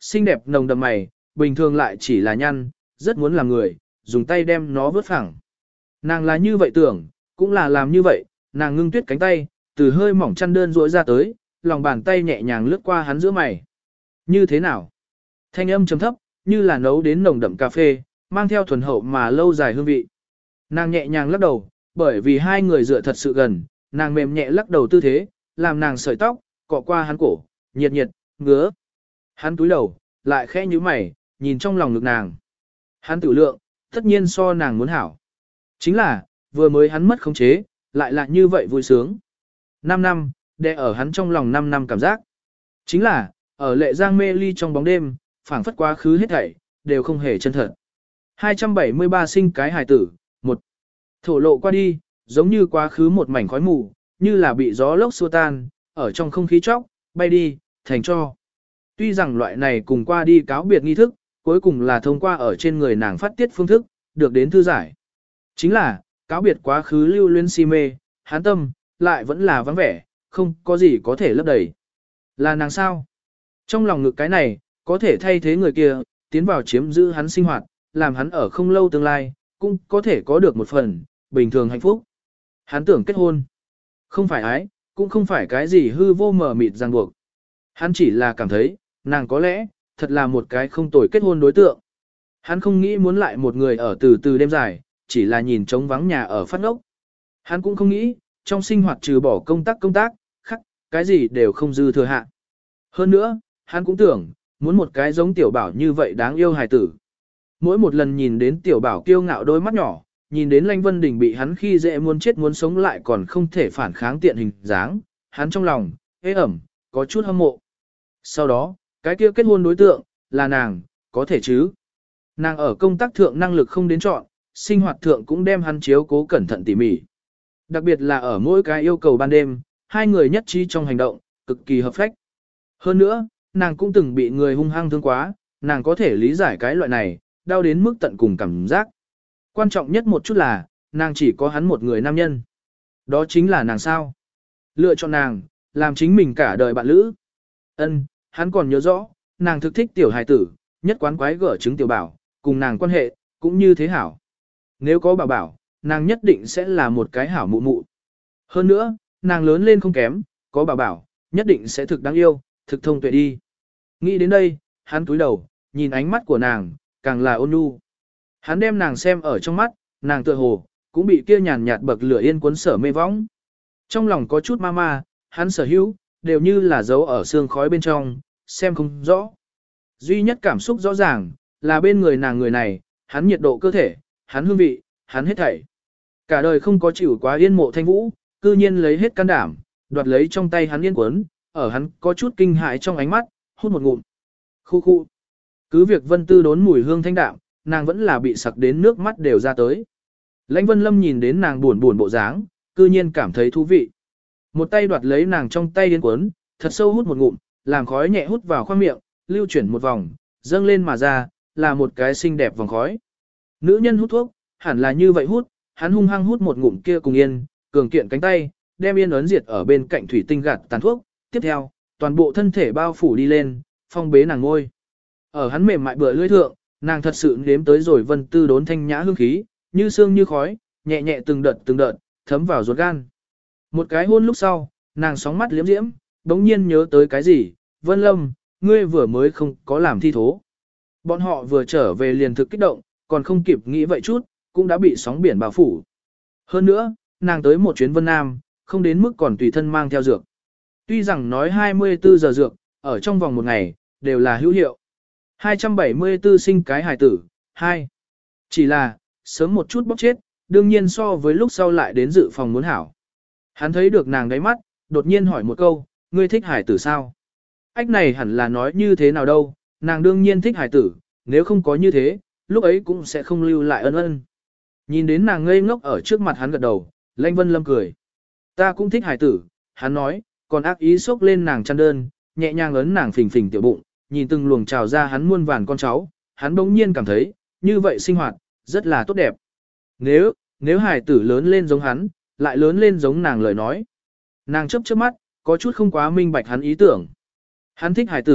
xinh đẹp nồng đậm mày, bình thường lại chỉ là nhăn, rất muốn làm người, dùng tay đem nó vớt phẳng. Nàng là như vậy tưởng, cũng là làm như vậy, nàng ngưng tuyết cánh tay, từ hơi mỏng chăn đơn rỗi ra tới, lòng bàn tay nhẹ nhàng lướt qua hắn giữa mày. Như thế nào? Thanh âm trầm thấp, như là nấu đến nồng đậm cà phê, mang theo thuần hậu mà lâu dài hương vị. Nàng nhẹ nhàng lắc đầu, bởi vì hai người dựa thật sự gần, nàng mềm nhẹ lắc đầu tư thế, làm nàng sợi tóc, cọ qua hắn cổ, nhiệt nhiệt, ngứa. Hắn túi đầu, lại khẽ nhíu mày, nhìn trong lòng ngực nàng. Hắn tự lượng, tất nhiên so nàng muốn hảo. Chính là, vừa mới hắn mất khống chế, lại là như vậy vui sướng. Năm năm, đè ở hắn trong lòng năm năm cảm giác. Chính là, ở lệ giang mê ly trong bóng đêm, phảng phất quá khứ hết thảy, đều không hề chân thật. hai trăm bảy mươi ba sinh cái hài tử, một thổ lộ qua đi, giống như quá khứ một mảnh khói mù, như là bị gió lốc xua tan, ở trong không khí chóc, bay đi, thành cho. Tuy rằng loại này cùng qua đi cáo biệt nghi thức, cuối cùng là thông qua ở trên người nàng phát tiết phương thức, được đến thư giải. Chính là, cáo biệt quá khứ lưu luyến si mê, hán tâm, lại vẫn là vắng vẻ, không có gì có thể lấp đầy. Là nàng sao? Trong lòng ngực cái này, có thể thay thế người kia, tiến vào chiếm giữ hắn sinh hoạt, làm hắn ở không lâu tương lai, cũng có thể có được một phần, bình thường hạnh phúc. Hắn tưởng kết hôn. Không phải ái, cũng không phải cái gì hư vô mờ mịt ràng buộc. Hắn chỉ là cảm thấy, nàng có lẽ, thật là một cái không tồi kết hôn đối tượng. Hắn không nghĩ muốn lại một người ở từ từ đêm dài, chỉ là nhìn trống vắng nhà ở phát ngốc. Hắn cũng không nghĩ, trong sinh hoạt trừ bỏ công tác công tác, khắc, cái gì đều không dư thừa hạ. Hơn nữa, hắn cũng tưởng, muốn một cái giống tiểu bảo như vậy đáng yêu hài tử. Mỗi một lần nhìn đến tiểu bảo kiêu ngạo đôi mắt nhỏ, nhìn đến Lanh Vân Đình bị hắn khi dễ muốn chết muốn sống lại còn không thể phản kháng tiện hình dáng, hắn trong lòng, ế ẩm, có chút hâm mộ. Sau đó, cái kia kết hôn đối tượng, là nàng, có thể chứ. Nàng ở công tác thượng năng lực không đến chọn, sinh hoạt thượng cũng đem hắn chiếu cố cẩn thận tỉ mỉ. Đặc biệt là ở mỗi cái yêu cầu ban đêm, hai người nhất trí trong hành động, cực kỳ hợp phách. Hơn nữa, nàng cũng từng bị người hung hăng thương quá, nàng có thể lý giải cái loại này, đau đến mức tận cùng cảm giác. Quan trọng nhất một chút là, nàng chỉ có hắn một người nam nhân. Đó chính là nàng sao. Lựa chọn nàng, làm chính mình cả đời bạn lữ. Ân, hắn còn nhớ rõ, nàng thực thích tiểu hài tử, nhất quán quái gở chứng tiểu bảo, cùng nàng quan hệ, cũng như thế hảo. Nếu có bảo bảo, nàng nhất định sẽ là một cái hảo mụ mụ. Hơn nữa, nàng lớn lên không kém, có bảo bảo, nhất định sẽ thực đáng yêu, thực thông tuệ đi. Nghĩ đến đây, hắn cúi đầu, nhìn ánh mắt của nàng, càng là ôn nhu. Hắn đem nàng xem ở trong mắt, nàng tựa hồ, cũng bị kia nhàn nhạt bậc lửa yên cuốn sở mê võng. Trong lòng có chút ma ma, hắn sở hữu, đều như là dấu ở xương khói bên trong, xem không rõ. Duy nhất cảm xúc rõ ràng, là bên người nàng người này, hắn nhiệt độ cơ thể, hắn hương vị, hắn hết thảy. Cả đời không có chịu quá yên mộ thanh vũ, cư nhiên lấy hết can đảm, đoạt lấy trong tay hắn yên cuốn, ở hắn có chút kinh hãi trong ánh mắt, hút một ngụm. Khu khu. Cứ việc Vân Tư đốn mùi hương thanh đạm, nàng vẫn là bị sặc đến nước mắt đều ra tới. Lãnh Vân Lâm nhìn đến nàng buồn buồn bộ dáng, cư nhiên cảm thấy thú vị. Một tay đoạt lấy nàng trong tay yên cuốn, thật sâu hút một ngụm, làm khói nhẹ hút vào khoang miệng, lưu chuyển một vòng, dâng lên mà ra, là một cái xinh đẹp vòng khói. Nữ nhân hút thuốc, hẳn là như vậy hút, hắn hung hăng hút một ngụm kia cùng yên, cường kiện cánh tay, đem yên ấn diệt ở bên cạnh thủy tinh gạt tàn thuốc, tiếp theo, toàn bộ thân thể bao phủ đi lên, phong bế nàng ngôi. Ở hắn mềm mại bựa lưỡi thượng, nàng thật sự nếm tới rồi Vân Tư đốn thanh nhã hương khí, như sương như khói, nhẹ nhẹ từng đợt từng đợt, thấm vào ruột gan. Một cái hôn lúc sau, nàng sóng mắt liếm diễm, đống nhiên nhớ tới cái gì, Vân Lâm, ngươi vừa mới không có làm thi thố. Bọn họ vừa trở về liền thực kích động, còn không kịp nghĩ vậy chút, cũng đã bị sóng biển bao phủ. Hơn nữa, nàng tới một chuyến Vân Nam, không đến mức còn tùy thân mang theo dược. Tuy rằng nói hai mươi bốn giờ dược, ở trong vòng một ngày, đều là hữu hiệu. hai trăm bảy mươi tư sinh cái hài tử, hai. Chỉ là, sớm một chút bóc chết, đương nhiên so với lúc sau lại đến dự phòng muốn hảo. Hắn thấy được nàng đáy mắt, đột nhiên hỏi một câu, ngươi thích hài tử sao? Ách này hẳn là nói như thế nào đâu, nàng đương nhiên thích hài tử, nếu không có như thế, lúc ấy cũng sẽ không lưu lại ân ân. Nhìn đến nàng ngây ngốc ở trước mặt hắn gật đầu, Lãnh Vân Lâm cười. Ta cũng thích hài tử, hắn nói, còn ác ý xốc lên nàng chăn đơn, nhẹ nhàng ấn nàng phình phình tiểu bụng, nhìn từng luồng trào ra hắn muôn vàn con cháu, hắn bỗng nhiên cảm thấy, như vậy sinh hoạt, rất là tốt đẹp. Nếu, nếu hài tử lớn lên giống hắn, lại lớn lên giống nàng lời nói. Nàng chớp chớp mắt, có chút không quá minh bạch hắn ý tưởng. Hắn thích hài tử,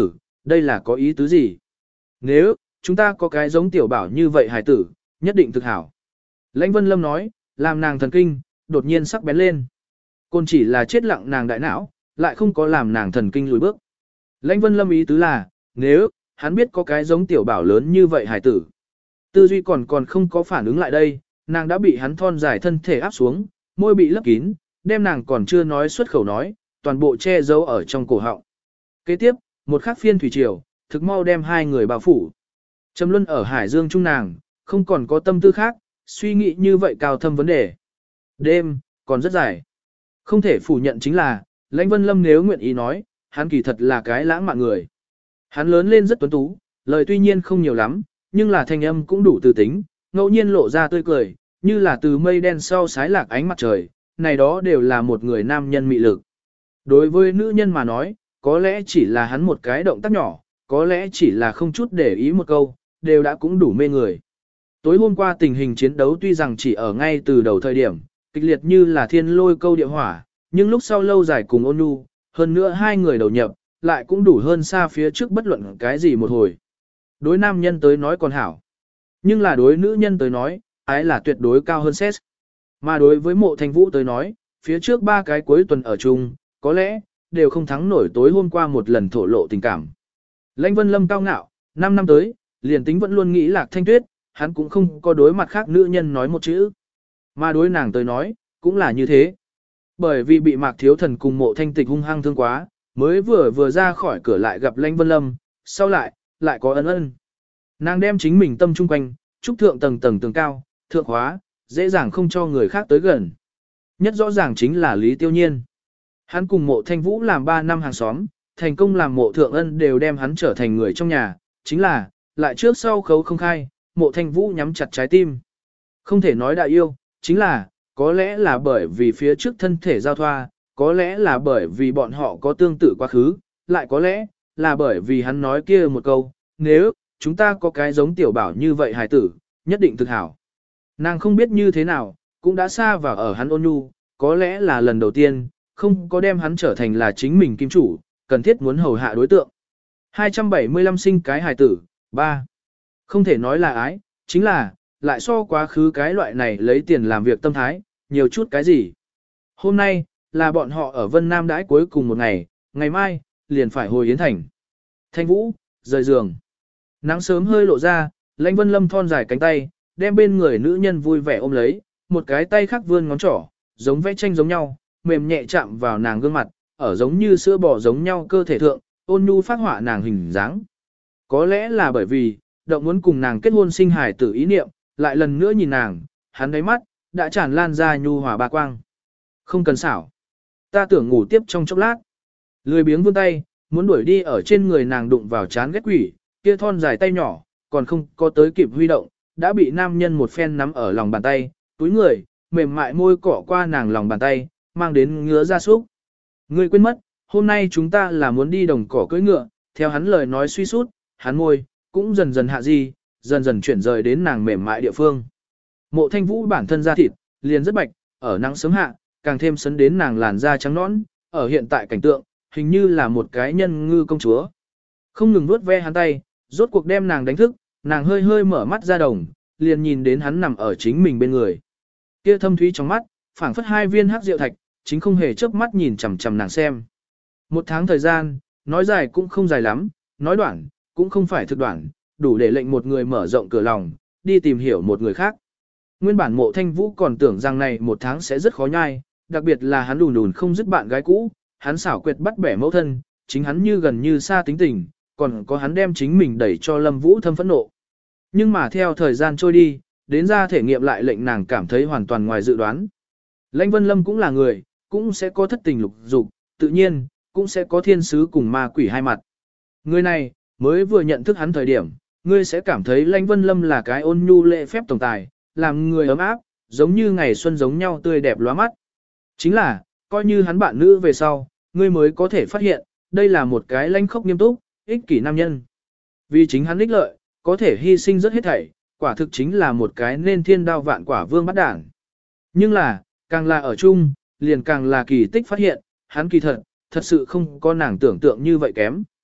Đây là có ý tứ gì? Nếu, chúng ta có cái giống tiểu bảo như vậy hài tử, nhất định thực hảo. Lãnh Vân Lâm nói, làm nàng thần kinh, đột nhiên sắc bén lên. Côn chỉ là chết lặng nàng đại não, lại không có làm nàng thần kinh lùi bước. Lãnh Vân Lâm ý tứ là, nếu, hắn biết có cái giống tiểu bảo lớn như vậy hài tử. Tư duy còn còn không có phản ứng lại đây, nàng đã bị hắn thon dài thân thể áp xuống, môi bị lấp kín, đem nàng còn chưa nói xuất khẩu nói, toàn bộ che giấu ở trong cổ họng. Kế tiếp, một khắc phiên thủy triều, thực mau đem hai người bao phủ. Trầm Luân ở Hải Dương trung nàng, không còn có tâm tư khác, suy nghĩ như vậy cao thâm vấn đề. Đêm, còn rất dài. Không thể phủ nhận chính là, Lãnh Vân Lâm nếu nguyện ý nói, hắn kỳ thật là cái lãng mạn người. Hắn lớn lên rất tuấn tú, lời tuy nhiên không nhiều lắm, nhưng là thanh âm cũng đủ từ tính, ngẫu nhiên lộ ra tươi cười, như là từ mây đen sau sái lạc ánh mặt trời, này đó đều là một người nam nhân mị lực. Đối với nữ nhân mà nói, có lẽ chỉ là hắn một cái động tác nhỏ, có lẽ chỉ là không chút để ý một câu, đều đã cũng đủ mê người. Tối hôm qua tình hình chiến đấu tuy rằng chỉ ở ngay từ đầu thời điểm, kịch liệt như là thiên lôi câu địa hỏa, nhưng lúc sau lâu dài cùng ôn nhu, hơn nữa hai người đầu nhập, lại cũng đủ hơn xa phía trước bất luận cái gì một hồi. Đối nam nhân tới nói còn hảo, nhưng là đối nữ nhân tới nói, ái là tuyệt đối cao hơn xét. Mà đối với Mộ Thanh Vũ tới nói, phía trước ba cái cuối tuần ở chung, có lẽ, đều không thắng nổi tối hôm qua một lần thổ lộ tình cảm. Lãnh Vân Lâm cao ngạo, năm năm tới, liền tính vẫn luôn nghĩ Lạc Thanh Tuyết, hắn cũng không có đối mặt khác nữ nhân nói một chữ. Mà đối nàng tới nói, cũng là như thế. Bởi vì bị Mạc Thiếu Thần cùng Mộ Thanh Tịch hung hăng thương quá, mới vừa vừa ra khỏi cửa lại gặp Lãnh Vân Lâm, sau lại, lại có ân ân. Nàng đem chính mình tâm trung quanh, trúc thượng tầng tầng tầng cao, thượng hóa, dễ dàng không cho người khác tới gần. Nhất rõ ràng chính là Lý Tiêu Nhiên. Hắn cùng Mộ Thanh Vũ làm ba năm hàng xóm, thành công làm Mộ Thượng Ân đều đem hắn trở thành người trong nhà, chính là, lại trước sau khấu không khai, Mộ Thanh Vũ nhắm chặt trái tim. Không thể nói đại yêu, chính là, có lẽ là bởi vì phía trước thân thể giao thoa, có lẽ là bởi vì bọn họ có tương tự quá khứ, lại có lẽ là bởi vì hắn nói kia một câu, nếu chúng ta có cái giống tiểu bảo như vậy hài tử, nhất định thực hảo. Nàng không biết như thế nào, cũng đã xa vào ở hắn ôn nhu, có lẽ là lần đầu tiên, không có đem hắn trở thành là chính mình kim chủ, cần thiết muốn hầu hạ đối tượng. hai trăm bảy mươi lăm sinh cái hài tử, ba. Không thể nói là ái, chính là, lại so quá khứ cái loại này lấy tiền làm việc tâm thái, nhiều chút cái gì. Hôm nay, là bọn họ ở Vân Nam đãi cuối cùng một ngày, ngày mai, liền phải hồi Yến Thành. Thanh Vũ, rời giường. Nắng sớm hơi lộ ra, Lãnh Vân Lâm thon dài cánh tay, đem bên người nữ nhân vui vẻ ôm lấy, một cái tay khác vươn ngón trỏ, giống vẽ tranh giống nhau, mềm nhẹ chạm vào nàng gương mặt, ở giống như sữa bò giống nhau cơ thể thượng, ôn nhu phát họa nàng hình dáng. Có lẽ là bởi vì, động muốn cùng nàng kết hôn sinh hài tử ý niệm, lại lần nữa nhìn nàng, hắn đáy mắt, đã tràn lan ra nhu hòa ba quang. Không cần xảo. Ta tưởng ngủ tiếp trong chốc lát. Lười biếng vươn tay, muốn đuổi đi ở trên người nàng đụng vào chán ghét quỷ, kia thon dài tay nhỏ, còn không có tới kịp huy động, đã bị nam nhân một phen nắm ở lòng bàn tay, túi người, mềm mại môi cỏ qua nàng lòng bàn tay, mang đến ngứa ra súc. Ngươi quên mất, hôm nay chúng ta là muốn đi đồng cỏ cưỡi ngựa, theo hắn lời nói suy sút, hắn môi, cũng dần dần hạ di, dần dần chuyển rời đến nàng mềm mại địa phương. Mộ Thanh Vũ bản thân da thịt, liền rất bạch, ở nắng sớm hạ, càng thêm sấn đến nàng làn da trắng nõn, ở hiện tại cảnh tượng, hình như là một cái nhân ngư công chúa. Không ngừng vuốt ve hắn tay, rốt cuộc đem nàng đánh thức, nàng hơi hơi mở mắt ra đồng, liền nhìn đến hắn nằm ở chính mình bên người. Kia thâm thúy trong mắt, phảng phất hai viên hắc rượu thạch, chính không hề chớp mắt nhìn chằm chằm nàng xem. Một tháng thời gian, nói dài cũng không dài lắm, nói đoạn, cũng không phải thực đoạn, đủ để lệnh một người mở rộng cửa lòng, đi tìm hiểu một người khác. Nguyên bản Mộ Thanh Vũ còn tưởng rằng này một tháng sẽ rất khó nhai, đặc biệt là hắn đùn đùn không dứt bạn gái cũ, hắn xảo quyệt bắt bẻ mẫu thân, chính hắn như gần như xa tính tình, còn có hắn đem chính mình đẩy cho Lâm Vũ thâm phẫn nộ. Nhưng mà theo thời gian trôi đi, đến ra thể nghiệm lại lệnh nàng cảm thấy hoàn toàn ngoài dự đoán. Lãnh Vân Lâm cũng là người, cũng sẽ có thất tình lục dục, tự nhiên, cũng sẽ có thiên sứ cùng ma quỷ hai mặt. Người này, mới vừa nhận thức hắn thời điểm, ngươi sẽ cảm thấy Lãnh Vân Lâm là cái ôn nhu lễ phép tổng tài, làm người ấm áp, giống như ngày xuân giống nhau tươi đẹp lóa mắt. Chính là, coi như hắn bạn nữ về sau, ngươi mới có thể phát hiện, đây là một cái lãnh khốc nghiêm túc, ích kỷ nam nhân. Vì chính hắn ích lợi, có thể hy sinh rất hết thảy, quả thực chính là một cái nên thiên đao vạn quả vương bắt đảng. Nhưng là, càng là ở chung, liền càng là kỳ tích phát hiện, hắn kỳ thật, thật sự không có nàng tưởng tượng như vậy kém.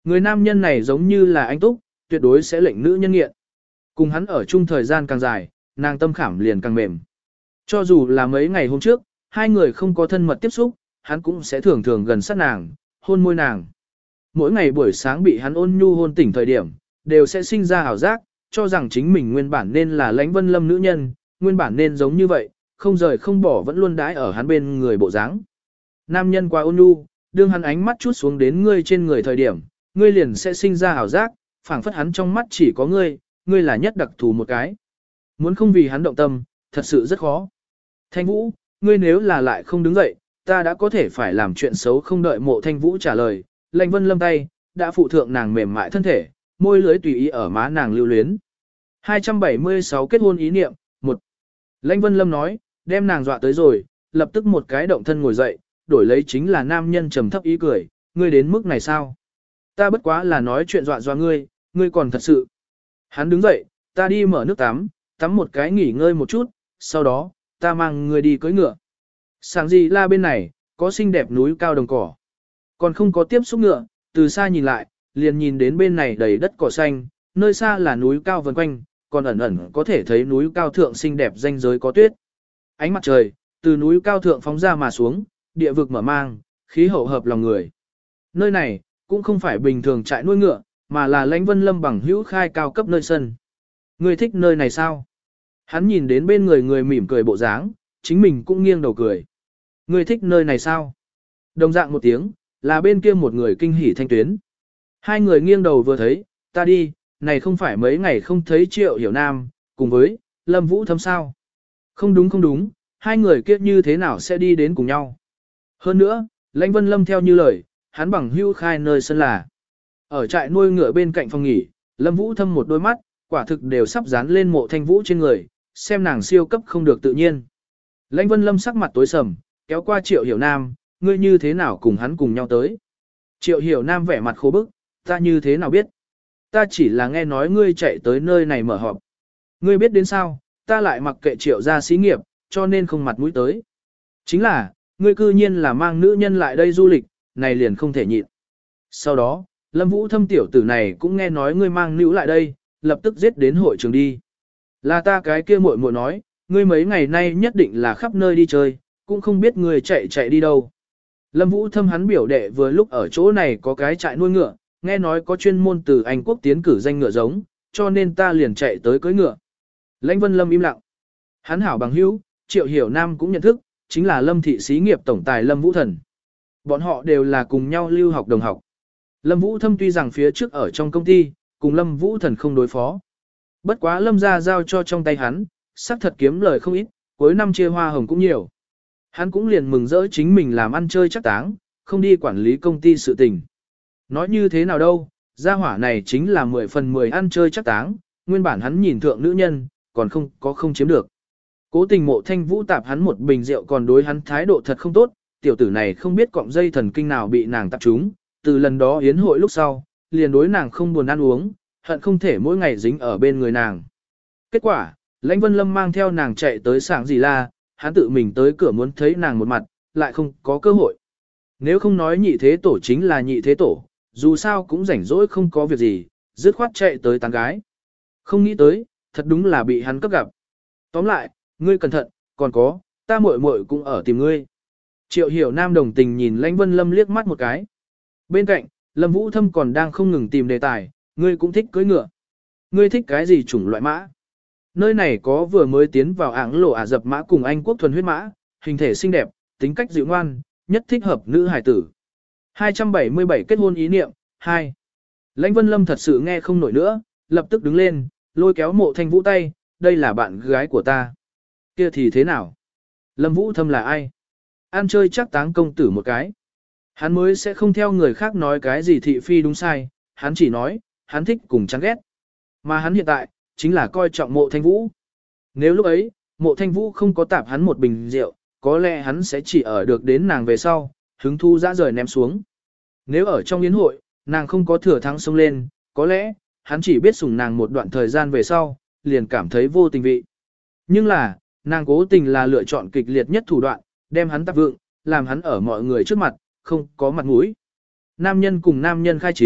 Người nam nhân này giống như là anh Túc, tuyệt đối sẽ lệnh nữ nhân nghiện. Cùng hắn ở chung thời gian càng dài, nàng tâm khảm liền càng mềm. Cho dù là mấy ngày hôm trước, hai người không có thân mật tiếp xúc, hắn cũng sẽ thường thường gần sát nàng, hôn môi nàng. Mỗi ngày buổi sáng bị hắn ôn nhu hôn tỉnh thời điểm, đều sẽ sinh ra ảo giác, cho rằng chính mình nguyên bản nên là Lãnh Vân Lâm nữ nhân, nguyên bản nên giống như vậy, không rời không bỏ vẫn luôn đãi ở hắn bên người bộ dáng. Nam nhân quá ôn nhu, đương hắn ánh mắt chút xuống đến ngươi trên người thời điểm, ngươi liền sẽ sinh ra ảo giác, phảng phất hắn trong mắt chỉ có ngươi, ngươi là nhất đặc thù một cái. Muốn không vì hắn động tâm, thật sự rất khó. Thanh Vũ, ngươi nếu là lại không đứng dậy, ta đã có thể phải làm chuyện xấu. Không đợi Mộ Thanh Vũ trả lời, Lãnh Vân Lâm tay đã phụ thượng nàng mềm mại thân thể, môi lưới tùy ý ở má nàng lưu luyến. hai trăm bảy mươi sáu kết hôn ý niệm, một. Lãnh Vân Lâm nói, đem nàng dọa tới rồi, lập tức một cái động thân ngồi dậy, đổi lấy chính là nam nhân trầm thấp ý cười, ngươi đến mức này sao? Ta bất quá là nói chuyện dọa dọa ngươi, ngươi còn thật sự. Hắn đứng dậy, ta đi mở nước tắm, tắm một cái nghỉ ngơi một chút, sau đó, ta mang ngươi đi cưỡi ngựa. Sáng gì la bên này, có xinh đẹp núi cao đồng cỏ. Còn không có tiếp xúc ngựa, từ xa nhìn lại, liền nhìn đến bên này đầy đất cỏ xanh, nơi xa là núi cao vần quanh, còn ẩn ẩn có thể thấy núi cao thượng xinh đẹp ranh giới có tuyết. Ánh mặt trời, từ núi cao thượng phóng ra mà xuống, địa vực mở mang, khí hậu hợp lòng người. Nơi này, cũng không phải bình thường trại nuôi ngựa, mà là Lãnh Vân Lâm bằng hữu khai cao cấp nơi sân. Ngươi thích nơi này sao? Hắn nhìn đến bên người người mỉm cười bộ dáng, chính mình cũng nghiêng đầu cười. Ngươi thích nơi này sao? Đồng dạng một tiếng, là bên kia một người kinh hỉ thanh tuyến. Hai người nghiêng đầu vừa thấy, ta đi, này không phải mấy ngày không thấy Triệu Hiểu Nam, cùng với, Lâm Vũ Thâm sao? Không đúng không đúng, hai người kia như thế nào sẽ đi đến cùng nhau? Hơn nữa, Lãnh Vân Lâm theo như lời, hắn bằng hưu khai nơi sân là. Ở trại nuôi ngựa bên cạnh phòng nghỉ, Lâm Vũ Thâm một đôi mắt, quả thực đều sắp dán lên Mộ Thanh Vũ trên người, xem nàng siêu cấp không được tự nhiên. Lãnh Vân Lâm sắc mặt tối sầm, kéo qua Triệu Hiểu Nam, ngươi như thế nào cùng hắn cùng nhau tới? Triệu Hiểu Nam vẻ mặt khô bức, ta như thế nào biết? Ta chỉ là nghe nói ngươi chạy tới nơi này mở họp. Ngươi biết đến sao, ta lại mặc kệ Triệu gia xí nghiệp, cho nên không mặt mũi tới. Chính là, ngươi cư nhiên là mang nữ nhân lại đây du lịch, này liền không thể nhịn. Sau đó, Lâm Vũ Thâm tiểu tử này cũng nghe nói ngươi mang nữ lại đây, lập tức giết đến hội trường đi. Là ta cái kia muội muội nói, ngươi mấy ngày nay nhất định là khắp nơi đi chơi, cũng không biết ngươi chạy chạy đi đâu. Lâm Vũ Thâm hắn biểu đệ vừa lúc ở chỗ này có cái trại nuôi ngựa, nghe nói có chuyên môn từ Anh quốc tiến cử danh ngựa giống, cho nên ta liền chạy tới cưới ngựa. Lãnh Vân Lâm im lặng. Hắn hảo bằng hữu, Triệu Hiểu Nam cũng nhận thức, chính là Lâm thị xí nghiệp tổng tài Lâm Vũ Thần. Bọn họ đều là cùng nhau lưu học đồng học. Lâm Vũ Thâm tuy rằng phía trước ở trong công ty, cùng Lâm Vũ Thần không đối phó. Bất quá Lâm gia giao cho trong tay hắn, sắc thật kiếm lời không ít, cuối năm chia hoa hồng cũng nhiều. Hắn cũng liền mừng rỡ chính mình làm ăn chơi chắc táng, không đi quản lý công ty sự tình. Nói như thế nào đâu, gia hỏa này chính là mười phần mười ăn chơi chắc táng, nguyên bản hắn nhìn thượng nữ nhân, còn không có không chiếm được. Cố tình Mộ Thanh Vũ tạp hắn một bình rượu còn đối hắn thái độ thật không tốt, tiểu tử này không biết cọng dây thần kinh nào bị nàng tạp trúng, từ lần đó yến hội lúc sau, liền đối nàng không buồn ăn uống, hận không thể mỗi ngày dính ở bên người nàng. Kết quả, Lãnh Vân Lâm mang theo nàng chạy tới sảng gì la, hắn tự mình tới cửa muốn thấy nàng một mặt, lại không có cơ hội. Nếu không nói nhị thế tổ chính là nhị thế tổ, dù sao cũng rảnh rỗi không có việc gì, dứt khoát chạy tới tán gái. Không nghĩ tới, thật đúng là bị hắn cấp gặp. Tóm lại, ngươi cẩn thận, còn có, ta muội muội cũng ở tìm ngươi. Triệu Hiểu Nam đồng tình nhìn Lãnh Vân Lâm liếc mắt một cái. Bên cạnh, Lâm Vũ Thâm còn đang không ngừng tìm đề tài, ngươi cũng thích cưỡi ngựa. Ngươi thích cái gì chủng loại mã? Nơi này có vừa mới tiến vào ảng lộ Ả Dập mã cùng Anh quốc thuần huyết mã, hình thể xinh đẹp, tính cách dịu ngoan, nhất thích hợp nữ hài tử. hai trăm bảy mươi bảy kết hôn ý niệm, hai. Lãnh Vân Lâm thật sự nghe không nổi nữa, lập tức đứng lên, lôi kéo Mộ Thanh Vũ tay, đây là bạn gái của ta. Kia thì thế nào? Lâm Vũ Thâm là ai? Ăn chơi chắc táng công tử một cái. Hắn mới sẽ không theo người khác nói cái gì thị phi đúng sai, hắn chỉ nói, hắn thích cùng chán ghét. Mà hắn hiện tại, chính là coi trọng Mộ Thanh Vũ. Nếu lúc ấy, Mộ Thanh Vũ không có tạp hắn một bình rượu, có lẽ hắn sẽ chỉ ở được đến nàng về sau, hứng thu dã rời ném xuống. Nếu ở trong yến hội, nàng không có thừa thắng xông lên, có lẽ, hắn chỉ biết sủng nàng một đoạn thời gian về sau, liền cảm thấy vô tình vị. Nhưng là, nàng cố tình là lựa chọn kịch liệt nhất thủ đoạn, đem hắn tạp vượng, làm hắn ở mọi người trước mặt, không có mặt mũi. Nam nhân cùng nam nhân khai chiến,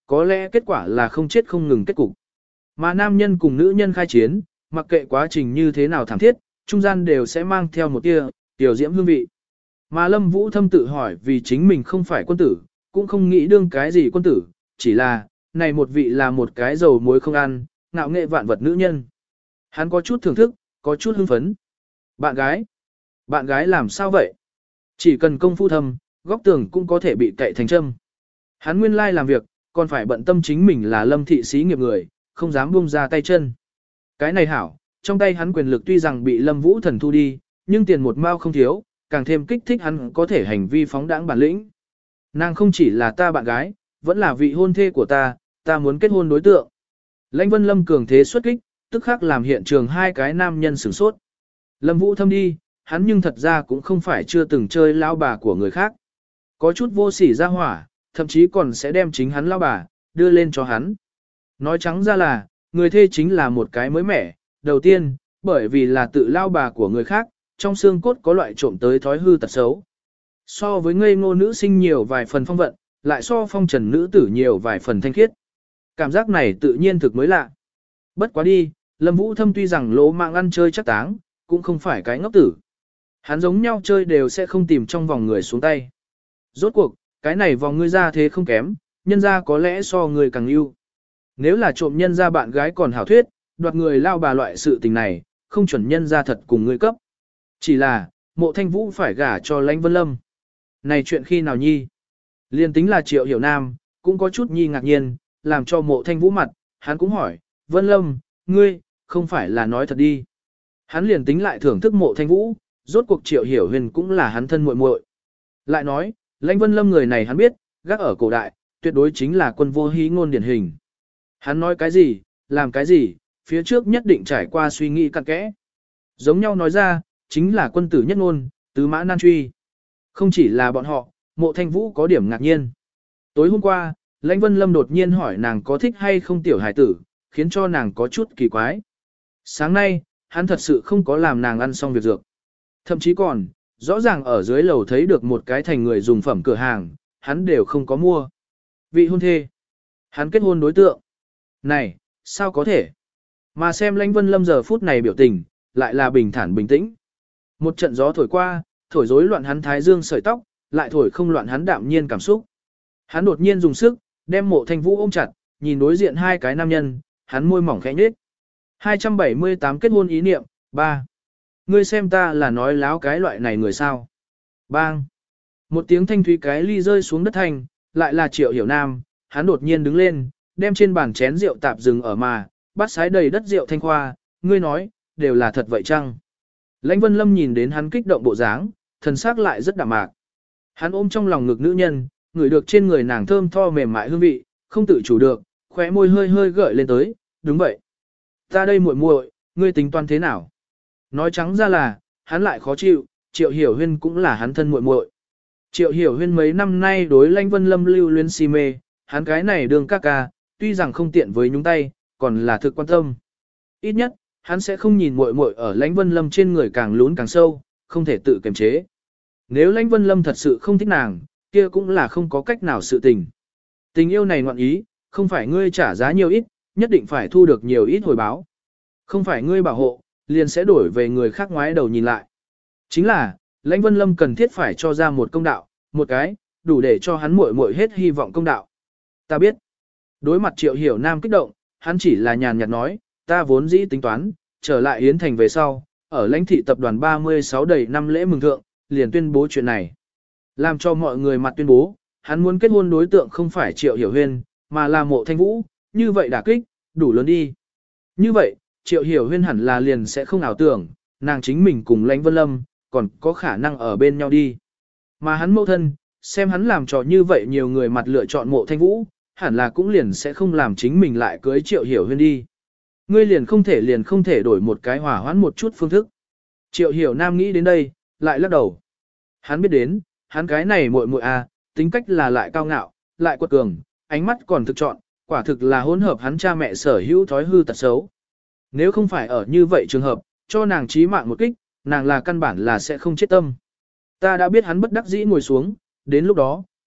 có lẽ kết quả là không chết không ngừng kết cục. Mà nam nhân cùng nữ nhân khai chiến, mặc kệ quá trình như thế nào thảm thiết, trung gian đều sẽ mang theo một tia tiểu diễm hương vị. Mà Lâm Vũ Thâm tự hỏi vì chính mình không phải quân tử, cũng không nghĩ đương cái gì quân tử, chỉ là, này một vị là một cái dầu muối không ăn, ngạo nghệ vạn vật nữ nhân. Hắn có chút thưởng thức, có chút hưng phấn. Bạn gái? Bạn gái làm sao vậy? Chỉ cần công phu thâm, góc tường cũng có thể bị cậy thành châm. Hắn nguyên lai làm việc, còn phải bận tâm chính mình là Lâm thị xí nghiệp người, không dám buông ra tay chân. Cái này hảo, trong tay hắn quyền lực tuy rằng bị Lâm Vũ Thần thu đi, nhưng tiền một mao không thiếu, càng thêm kích thích hắn có thể hành vi phóng đãng bản lĩnh. Nàng không chỉ là ta bạn gái, vẫn là vị hôn thê của ta, ta muốn kết hôn đối tượng. Lãnh Vân Lâm cường thế xuất kích, tức khắc làm hiện trường hai cái nam nhân sửng sốt. Lâm Vũ Thâm đi, hắn nhưng thật ra cũng không phải chưa từng chơi lao bà của người khác. Có chút vô sỉ ra hỏa, thậm chí còn sẽ đem chính hắn lao bà, đưa lên cho hắn. Nói trắng ra là, người thê chính là một cái mới mẻ. Đầu tiên, bởi vì là tự lao bà của người khác, trong xương cốt có loại trộm tới thói hư tật xấu. So với ngây ngô nữ sinh nhiều vài phần phong vận, lại so phong trần nữ tử nhiều vài phần thanh khiết. Cảm giác này tự nhiên thực mới lạ. Bất quá đi, Lâm Vũ Thâm tuy rằng lỗ mạng ăn chơi chắc táng, cũng không phải cái ngốc tử. Hắn giống nhau chơi đều sẽ không tìm trong vòng người xuống tay. Rốt cuộc, cái này vòng ngươi ra thế không kém, nhân ra có lẽ so người càng yêu. Nếu là trộm nhân ra bạn gái còn hảo thuyết, đoạt người lao bà loại sự tình này, không chuẩn nhân ra thật cùng ngươi cấp. Chỉ là, Mộ Thanh Vũ phải gả cho Lãnh Vân Lâm. Này chuyện khi nào nhi? Liên tính là Triệu Hiểu Nam, cũng có chút nhi ngạc nhiên, làm cho Mộ Thanh Vũ mặt, hắn cũng hỏi, Vân Lâm, ngươi, không phải là nói thật đi. Hắn liền tính lại thưởng thức Mộ Thanh Vũ, rốt cuộc Triệu Hiểu Huyền cũng là hắn thân muội muội. Lại nói, Lãnh Vân Lâm người này hắn biết, gác ở cổ đại, tuyệt đối chính là quân vô hí ngôn điển hình. Hắn nói cái gì, làm cái gì, phía trước nhất định trải qua suy nghĩ cặn kẽ. Giống nhau nói ra, chính là quân tử nhất ngôn, tứ mã nan truy. Không chỉ là bọn họ, Mộ Thanh Vũ có điểm ngạc nhiên. Tối hôm qua, Lãnh Vân Lâm đột nhiên hỏi nàng có thích hay không tiểu hải tử, khiến cho nàng có chút kỳ quái. Sáng nay, hắn thật sự không có làm nàng ăn xong việc dược. Thậm chí còn, rõ ràng ở dưới lầu thấy được một cái thành người dùng phẩm cửa hàng, hắn đều không có mua. Vị hôn thê. Hắn kết hôn đối tượng. Này, sao có thể? Mà xem Lãnh Vân Lâm giờ phút này biểu tình, lại là bình thản bình tĩnh. Một trận gió thổi qua, thổi rối loạn hắn thái dương sợi tóc, lại thổi không loạn hắn đạm nhiên cảm xúc. Hắn đột nhiên dùng sức, đem Mộ Thanh Vũ ôm chặt, nhìn đối diện hai cái nam nhân, hắn môi mỏng khẽ nhếch. hai trăm bảy mươi tám kết hôn ý niệm, ba. Ngươi xem ta là nói láo cái loại này người sao. Bang. Một tiếng thanh thúy cái ly rơi xuống đất thành, lại là Triệu Hiểu Nam, hắn đột nhiên đứng lên, đem trên bàn chén rượu tạp dừng ở mà, bắt sái đầy đất rượu thanh khoa, ngươi nói, đều là thật vậy chăng? Lãnh Vân Lâm nhìn đến hắn kích động bộ dáng, thần sắc lại rất đạm mạc. Hắn ôm trong lòng ngực nữ nhân, ngửi được trên người nàng thơm tho mềm mại hương vị, không tự chủ được, khóe môi hơi hơi gợi lên tới, đúng vậy. Ta đây muội muội, ngươi tính toán thế nào? Nói trắng ra là, hắn lại khó chịu, Triệu Hiểu Huyên cũng là hắn thân muội muội. Triệu Hiểu Huyên mấy năm nay đối Lãnh Vân Lâm lưu luyến si mê, hắn cái này đường ca ca, tuy rằng không tiện với nhúng tay, còn là thực quan tâm. Ít nhất, hắn sẽ không nhìn muội muội ở Lãnh Vân Lâm trên người càng lún càng sâu, không thể tự kiềm chế. Nếu Lãnh Vân Lâm thật sự không thích nàng, kia cũng là không có cách nào sự tình. Tình yêu này ngoạn ý, không phải ngươi trả giá nhiều ít, nhất định phải thu được nhiều ít hồi báo. Không phải ngươi bảo hộ, liền sẽ đổi về người khác ngoái đầu nhìn lại. Chính là, Lãnh Vân Lâm cần thiết phải cho ra một công đạo, một cái, đủ để cho hắn muội muội hết hy vọng công đạo. Ta biết. Đối mặt Triệu Hiểu Nam kích động, hắn chỉ là nhàn nhạt nói, ta vốn dĩ tính toán, trở lại Yến Thành về sau, ở Lãnh thị tập đoàn ba mươi sáu đầy năm lễ mừng thượng, liền tuyên bố chuyện này. Làm cho mọi người mặt tuyên bố, hắn muốn kết hôn đối tượng không phải Triệu Hiểu Huyên, mà là Mộ Thanh Vũ, như vậy đả kích, đủ lớn đi. Như vậy, Triệu Hiểu Huyên hẳn là liền sẽ không ảo tưởng, nàng chính mình cùng Lãnh Vân Lâm, còn có khả năng ở bên nhau đi. Mà hắn mẫu thân, xem hắn làm trò như vậy nhiều người mặt lựa chọn Mộ Thanh Vũ, hẳn là cũng liền sẽ không làm chính mình lại cưới Triệu Hiểu Huyên đi. Ngươi liền không thể liền không thể đổi một cái hỏa hoãn một chút phương thức. Triệu Hiểu Nam nghĩ đến đây, lại lắc đầu. Hắn biết đến, hắn cái này muội muội à, tính cách là lại cao ngạo, lại quật cường, ánh mắt còn thực chọn, quả thực là hỗn hợp hắn cha mẹ sở hữu thói hư tật xấu. Nếu không phải ở như vậy trường hợp, cho nàng chí mạng một kích, nàng là căn bản là sẽ không chết tâm. Ta đã biết hắn bất đắc dĩ ngồi xuống, đến lúc đó,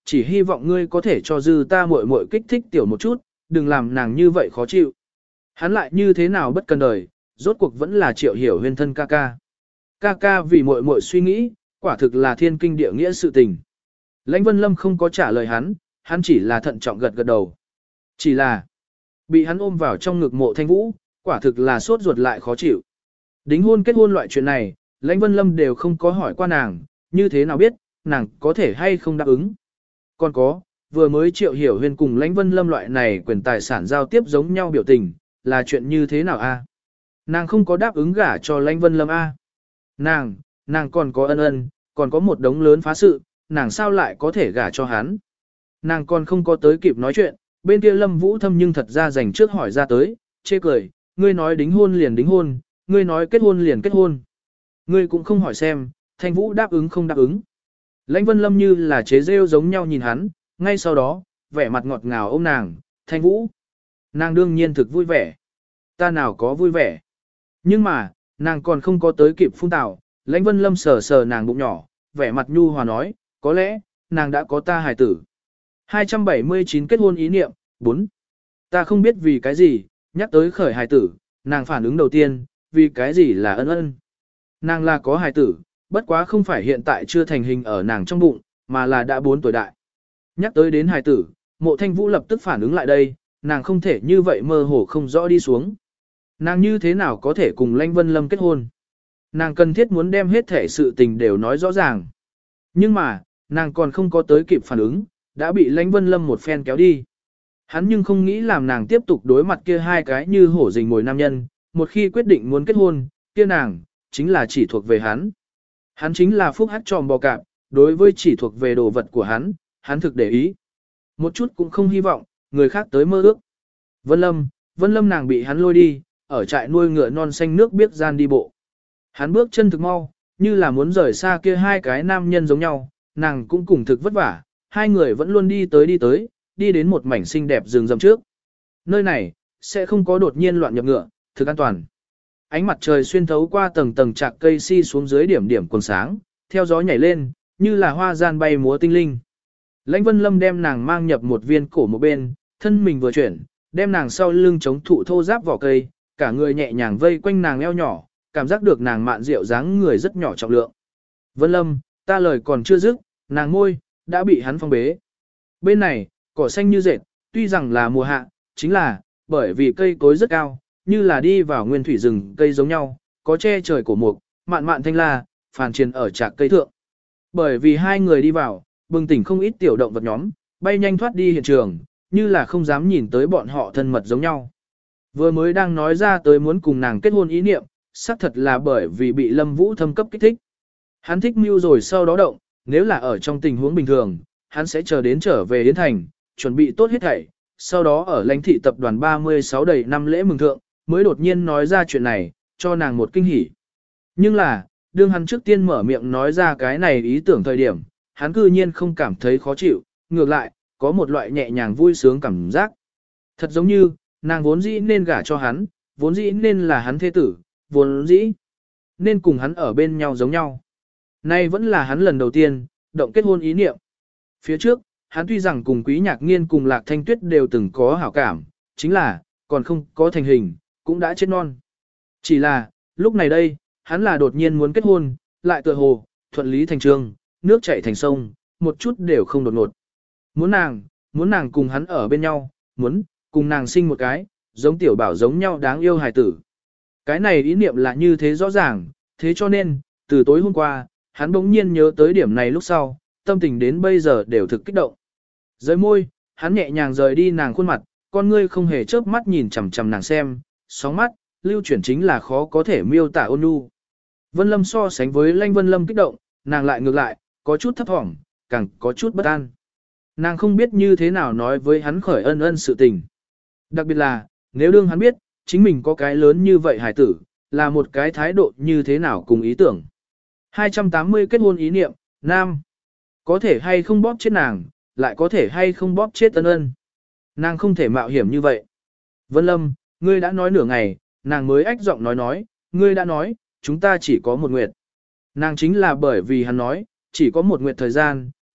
chỉ hy vọng ngươi có thể cho dư ta muội muội kích thích tiểu một chút, đừng làm nàng như vậy khó chịu. Hắn lại như thế nào bất cần đời, rốt cuộc vẫn là Triệu Hiểu Huyên thân ca ca. Ca ca vì muội muội suy nghĩ, quả thực là thiên kinh địa nghĩa sự tình. Lãnh Vân Lâm không có trả lời hắn, hắn chỉ là thận trọng gật gật đầu. Chỉ là, bị hắn ôm vào trong ngực Mộ Thanh Vũ, quả thực là sốt ruột lại khó chịu. Đính hôn kết hôn loại chuyện này, Lãnh Vân Lâm đều không có hỏi qua nàng, như thế nào biết, nàng có thể hay không đáp ứng. Còn có, vừa mới Triệu Hiểu Huyên cùng Lãnh Vân Lâm loại này quyền tài sản giao tiếp giống nhau biểu tình, là chuyện như thế nào a? Nàng không có đáp ứng gả cho Lãnh Vân Lâm a. Nàng, nàng còn có ân ân, còn có một đống lớn phá sự, nàng sao lại có thể gả cho hắn. Nàng còn không có tới kịp nói chuyện, bên kia Lâm Vũ Thâm nhưng thật ra dành trước hỏi ra tới, chê cười, ngươi nói đính hôn liền đính hôn, ngươi nói kết hôn liền kết hôn. Ngươi cũng không hỏi xem, Thanh Vũ đáp ứng không đáp ứng. Lãnh Vân Lâm như là chế rêu giống nhau nhìn hắn, ngay sau đó, vẻ mặt ngọt ngào ôm nàng, Thanh Vũ. Nàng đương nhiên thực vui vẻ. Ta nào có vui vẻ. Nhưng mà, nàng còn không có tới kịp phun tào, Lãnh Vân Lâm sờ sờ nàng bụng nhỏ, vẻ mặt nhu hòa nói, có lẽ, nàng đã có ta hài tử. hai trăm bảy mươi chín kết hôn ý niệm, bốn. Ta không biết vì cái gì, nhắc tới khởi hài tử, nàng phản ứng đầu tiên, vì cái gì là ân ân. Nàng là có hài tử, bất quá không phải hiện tại chưa thành hình ở nàng trong bụng, mà là đã bốn tuổi đại. Nhắc tới đến hài tử, Mộ Thanh Vũ lập tức phản ứng lại đây, nàng không thể như vậy mơ hồ không rõ đi xuống. Nàng như thế nào có thể cùng Lãnh Vân Lâm kết hôn? Nàng cần thiết muốn đem hết thể sự tình đều nói rõ ràng. Nhưng mà, nàng còn không có tới kịp phản ứng, đã bị Lãnh Vân Lâm một phen kéo đi. Hắn nhưng không nghĩ làm nàng tiếp tục đối mặt kia hai cái như hổ rình mồi nam nhân, một khi quyết định muốn kết hôn, kia nàng, chính là chỉ thuộc về hắn. Hắn chính là phúc hắc tròm bò cạp, đối với chỉ thuộc về đồ vật của hắn, hắn thực để ý. Một chút cũng không hy vọng, người khác tới mơ ước. Vân Lâm, Vân Lâm nàng bị hắn lôi đi, ở trại nuôi ngựa non xanh nước biết gian đi bộ. Hắn bước chân thực mau, như là muốn rời xa kia hai cái nam nhân giống nhau, nàng cũng cùng thực vất vả, hai người vẫn luôn đi tới đi tới, đi đến một mảnh xinh đẹp rừng rậm trước. Nơi này, sẽ không có đột nhiên loạn nhập ngựa, thực an toàn. Ánh mặt trời xuyên thấu qua tầng tầng chạc cây si xuống dưới điểm điểm quần sáng, theo gió nhảy lên, như là hoa gian bay múa tinh linh. Lãnh Vân Lâm đem nàng mang nhập một viên cổ một bên, thân mình vừa chuyển, đem nàng sau lưng chống thụ thô giáp vỏ cây, cả người nhẹ nhàng vây quanh nàng eo nhỏ, cảm giác được nàng mạn rượu dáng người rất nhỏ trọng lượng. Vân Lâm, ta lời còn chưa dứt, nàng môi, đã bị hắn phong bế. Bên này, cỏ xanh như dệt, tuy rằng là mùa hạ, chính là, bởi vì cây cối rất cao, như là đi vào nguyên thủy rừng cây giống nhau, có che trời cổ mục, mạn mạn thanh la, phàn triền ở trạc cây thượng. Bởi vì hai người đi vào, bừng tỉnh không ít tiểu động vật nhóm, bay nhanh thoát đi hiện trường, như là không dám nhìn tới bọn họ thân mật giống nhau. Vừa mới đang nói ra tới muốn cùng nàng kết hôn ý niệm, xác thật là bởi vì bị Lâm Vũ Thâm cấp kích thích. Hắn thích mưu rồi sau đó động, nếu là ở trong tình huống bình thường, hắn sẽ chờ đến trở về Yến Thành, chuẩn bị tốt hết thảy, sau đó ở lãnh thị tập đoàn ba mươi sáu đầy năm lễ mừng thượng, mới đột nhiên nói ra chuyện này, cho nàng một kinh hỉ. Nhưng là, đương hắn trước tiên mở miệng nói ra cái này ý tưởng thời điểm, hắn cư nhiên không cảm thấy khó chịu, ngược lại, có một loại nhẹ nhàng vui sướng cảm giác. Thật giống như, nàng vốn dĩ nên gả cho hắn, vốn dĩ nên là hắn thế tử, vốn dĩ nên cùng hắn ở bên nhau giống nhau. Nay vẫn là hắn lần đầu tiên, động kết hôn ý niệm. Phía trước, hắn tuy rằng cùng Quý Nhạc Nghiên cùng Lạc Thanh Tuyết đều từng có hảo cảm, chính là, còn không có thành hình, cũng đã chết non. Chỉ là, lúc này đây, hắn là đột nhiên muốn kết hôn, lại tựa hồ, thuận lý thành trương, nước chảy thành sông, một chút đều không đột ngột. Muốn nàng, muốn nàng cùng hắn ở bên nhau, muốn, cùng nàng sinh một cái, giống tiểu bảo giống nhau đáng yêu hài tử. Cái này ý niệm là như thế rõ ràng, thế cho nên, từ tối hôm qua, hắn bỗng nhiên nhớ tới điểm này lúc sau, tâm tình đến bây giờ đều thực kích động. Rời môi, hắn nhẹ nhàng rời đi nàng khuôn mặt, con ngươi không hề chớp mắt nhìn chằm chằm nàng xem, sóng mắt, lưu chuyển chính là khó có thể miêu tả ôn nhu. Vân Lâm so sánh với Lãnh Vân Lâm kích động, nàng lại ngược lại, có chút thấp thỏm, càng có chút bất an. Nàng không biết như thế nào nói với hắn khởi ân ân sự tình. Đặc biệt là, nếu đương hắn biết, chính mình có cái lớn như vậy hài tử, là một cái thái độ như thế nào cùng ý tưởng. hai trăm tám mươi kết hôn ý niệm, nam. Có thể hay không bóp chết nàng, lại có thể hay không bóp chết ân ân. Nàng không thể mạo hiểm như vậy. Vân Lâm, ngươi đã nói nửa ngày, nàng mới ách giọng nói nói, ngươi đã nói, chúng ta chỉ có một nguyệt. Nàng chính là bởi vì hắn nói, chỉ có một nguyệt thời gian,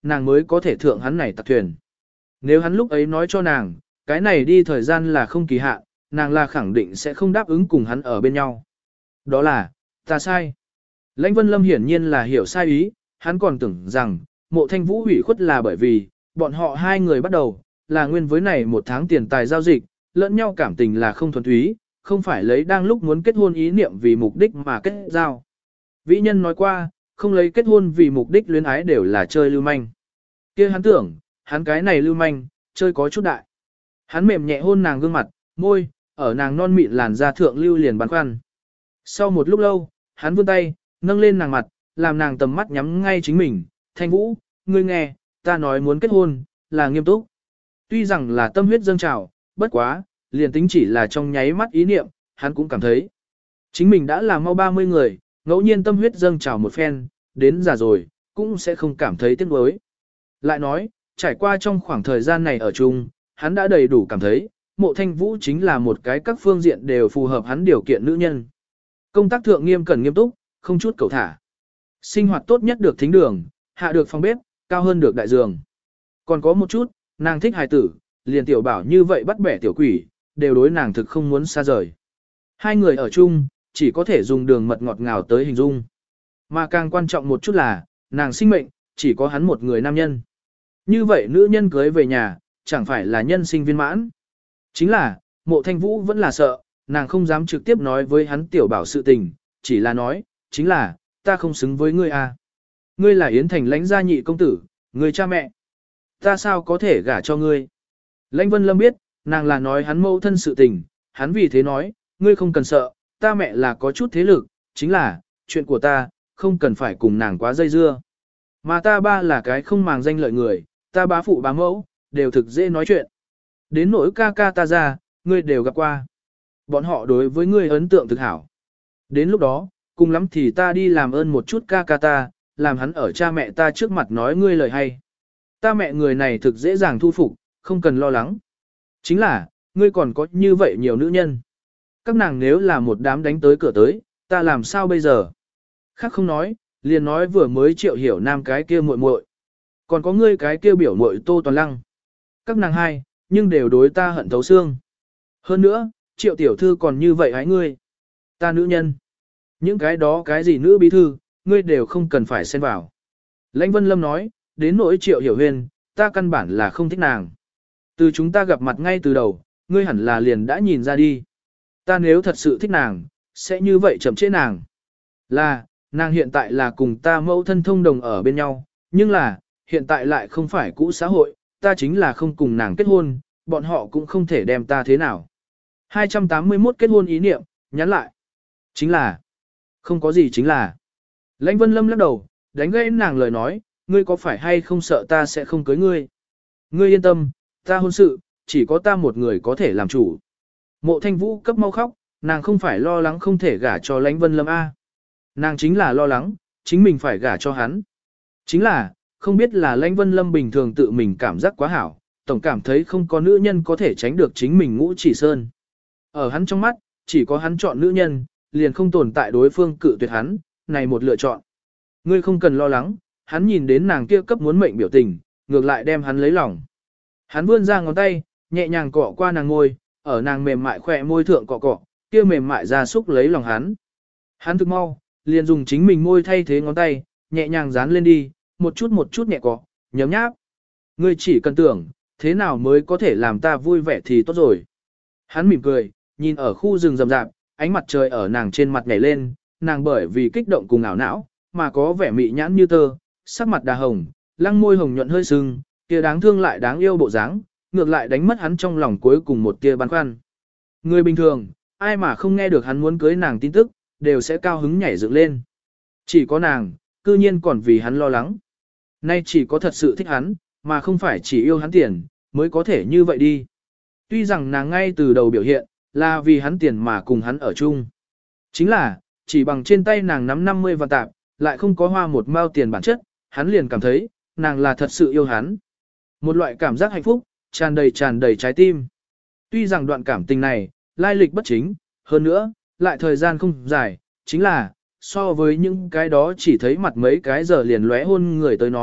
nàng mới có thể thượng hắn này tặc thuyền. Nếu hắn lúc ấy nói cho nàng, cái này đi thời gian là không kỳ hạn, nàng là khẳng định sẽ không đáp ứng cùng hắn ở bên nhau. Đó là, ta sai. Lãnh Vân Lâm hiển nhiên là hiểu sai ý, hắn còn tưởng rằng, Mộ Thanh Vũ hủy khuất là bởi vì, bọn họ hai người bắt đầu, là nguyên với này một tháng tiền tài giao dịch, lẫn nhau cảm tình là không thuần túy, không phải lấy đang lúc muốn kết hôn ý niệm vì mục đích mà kết giao. Vĩ nhân nói qua, không lấy kết hôn vì mục đích luyến ái đều là chơi lưu manh. Kia hắn tưởng, hắn cái này lưu manh, chơi có chút đại. Hắn mềm nhẹ hôn nàng gương mặt, môi, ở nàng non mịn làn da thượng lưu liền băn khoăn. Sau một lúc lâu, hắn vươn tay, nâng lên nàng mặt, làm nàng tầm mắt nhắm ngay chính mình. Thanh Vũ, ngươi nghe, ta nói muốn kết hôn, là nghiêm túc. Tuy rằng là tâm huyết dâng trào, bất quá, liền tính chỉ là trong nháy mắt ý niệm, hắn cũng cảm thấy. Chính mình đã là mau ba mươi người, ngẫu nhiên tâm huyết dâng trào một phen, đến già rồi, cũng sẽ không cảm thấy tiếc nuối. Lại nói, trải qua trong khoảng thời gian này ở chung, hắn đã đầy đủ cảm thấy, Mộ Thanh Vũ chính là một cái các phương diện đều phù hợp hắn điều kiện nữ nhân. Công tác thượng nghiêm cẩn nghiêm túc, không chút cầu thả. Sinh hoạt tốt nhất được thính đường, hạ được phòng bếp, cao hơn được đại giường. Còn có một chút, nàng thích hài tử, liền tiểu bảo như vậy bắt bẻ tiểu quỷ, đều đối nàng thực không muốn xa rời. Hai người ở chung, chỉ có thể dùng đường mật ngọt ngào tới hình dung. Mà càng quan trọng một chút là, nàng sinh mệnh, chỉ có hắn một người nam nhân. Như vậy nữ nhân cưới về nhà, chẳng phải là nhân sinh viên mãn. Chính là, Mộ Thanh Vũ vẫn là sợ, nàng không dám trực tiếp nói với hắn tiểu bảo sự tình, chỉ là nói, chính là, ta không xứng với ngươi à. Ngươi là Yến Thành lãnh gia nhị công tử, ngươi cha mẹ. Ta sao có thể gả cho ngươi? Lãnh Vân Lâm biết, nàng là nói hắn mâu thân sự tình, hắn vì thế nói, ngươi không cần sợ, ta mẹ là có chút thế lực, chính là, chuyện của ta, không cần phải cùng nàng quá dây dưa. Mà ta ba là cái không màng danh lợi người, ta bá phụ bá mẫu, đều thực dễ nói chuyện. Đến nỗi ca ca ta ra, ngươi đều gặp qua. Bọn họ đối với ngươi ấn tượng thực hảo. Đến lúc đó, cùng lắm thì ta đi làm ơn một chút ca ca ta, làm hắn ở cha mẹ ta trước mặt nói ngươi lời hay. Ta mẹ người này thực dễ dàng thu phục, không cần lo lắng. Chính là, ngươi còn có như vậy nhiều nữ nhân. Các nàng nếu là một đám đánh tới cửa tới, ta làm sao bây giờ? Khác không nói, liền nói vừa mới Triệu Hiểu Nam cái kia muội muội, còn có ngươi cái kia biểu muội Tô Toàn Lăng. Các nàng hai, nhưng đều đối ta hận thấu xương. Hơn nữa, Triệu tiểu thư còn như vậy hái ngươi. Ta nữ nhân. Những cái đó cái gì nữ bí thư, ngươi đều không cần phải xen vào. Lãnh Vân Lâm nói, đến nỗi Triệu Hiểu Huyền, ta căn bản là không thích nàng. Từ chúng ta gặp mặt ngay từ đầu, ngươi hẳn là liền đã nhìn ra đi. Ta nếu thật sự thích nàng, sẽ như vậy chậm trễ nàng. Là, nàng hiện tại là cùng ta mẫu thân thông đồng ở bên nhau, nhưng là, hiện tại lại không phải cũ xã hội, ta chính là không cùng nàng kết hôn, bọn họ cũng không thể đem ta thế nào. hai trăm tám mươi mốt kết hôn ý niệm, nhắn lại. Chính là, không có gì chính là. Lãnh Vân Lâm lắc đầu, đánh gãy nàng lời nói, ngươi có phải hay không sợ ta sẽ không cưới ngươi? Ngươi yên tâm, ta hôn sự, chỉ có ta một người có thể làm chủ. Mộ Thanh Vũ cấp mau khóc, nàng không phải lo lắng không thể gả cho Lãnh Vân Lâm A. Nàng chính là lo lắng, chính mình phải gả cho hắn. Chính là, không biết là Lãnh Vân Lâm bình thường tự mình cảm giác quá hảo, tổng cảm thấy không có nữ nhân có thể tránh được chính mình Ngũ Chỉ Sơn. Ở hắn trong mắt, chỉ có hắn chọn nữ nhân, liền không tồn tại đối phương cự tuyệt hắn, này một lựa chọn. Ngươi không cần lo lắng, hắn nhìn đến nàng kia cấp muốn mệnh biểu tình, ngược lại đem hắn lấy lòng. Hắn vươn ra ngón tay, nhẹ nhàng cọ qua nàng ngôi, ở nàng mềm mại khỏe môi thượng cọ cọ, kia mềm mại ra xúc lấy lòng hắn. Hắn thực mau, liền dùng chính mình môi thay thế ngón tay, nhẹ nhàng dán lên đi, một chút một chút nhẹ cọ, nhấm nháp. Ngươi chỉ cần tưởng, thế nào mới có thể làm ta vui vẻ thì tốt rồi. Hắn mỉm cười, nhìn ở khu rừng rậm rạp, ánh mặt trời ở nàng trên mặt nhảy lên, nàng bởi vì kích động cùng ảo não, mà có vẻ mị nhãn như tơ, sắc mặt đà hồng, lăng môi hồng nhuận hơi sưng, kia đáng thương lại đáng yêu bộ dáng, ngược lại đánh mất hắn trong lòng cuối cùng một tia băn khoăn. Người bình thường, ai mà không nghe được hắn muốn cưới nàng tin tức, đều sẽ cao hứng nhảy dựng lên. Chỉ có nàng, cư nhiên còn vì hắn lo lắng. Nay chỉ có thật sự thích hắn, mà không phải chỉ yêu hắn tiền, mới có thể như vậy đi. Tuy rằng nàng ngay từ đầu biểu hiện, là vì hắn tiền mà cùng hắn ở chung. Chính là, chỉ bằng trên tay nàng nắm năm mươi vạn tạp, lại không có hoa một mao tiền bản chất, hắn liền cảm thấy, nàng là thật sự yêu hắn. Một loại cảm giác hạnh phúc, tràn đầy tràn đầy trái tim. Tuy rằng đoạn cảm tình này, lai lịch bất chính, hơn nữa, lại thời gian không dài, chính là, so với những cái đó chỉ thấy mặt mấy cái giờ liền lóe hôn người tới nói,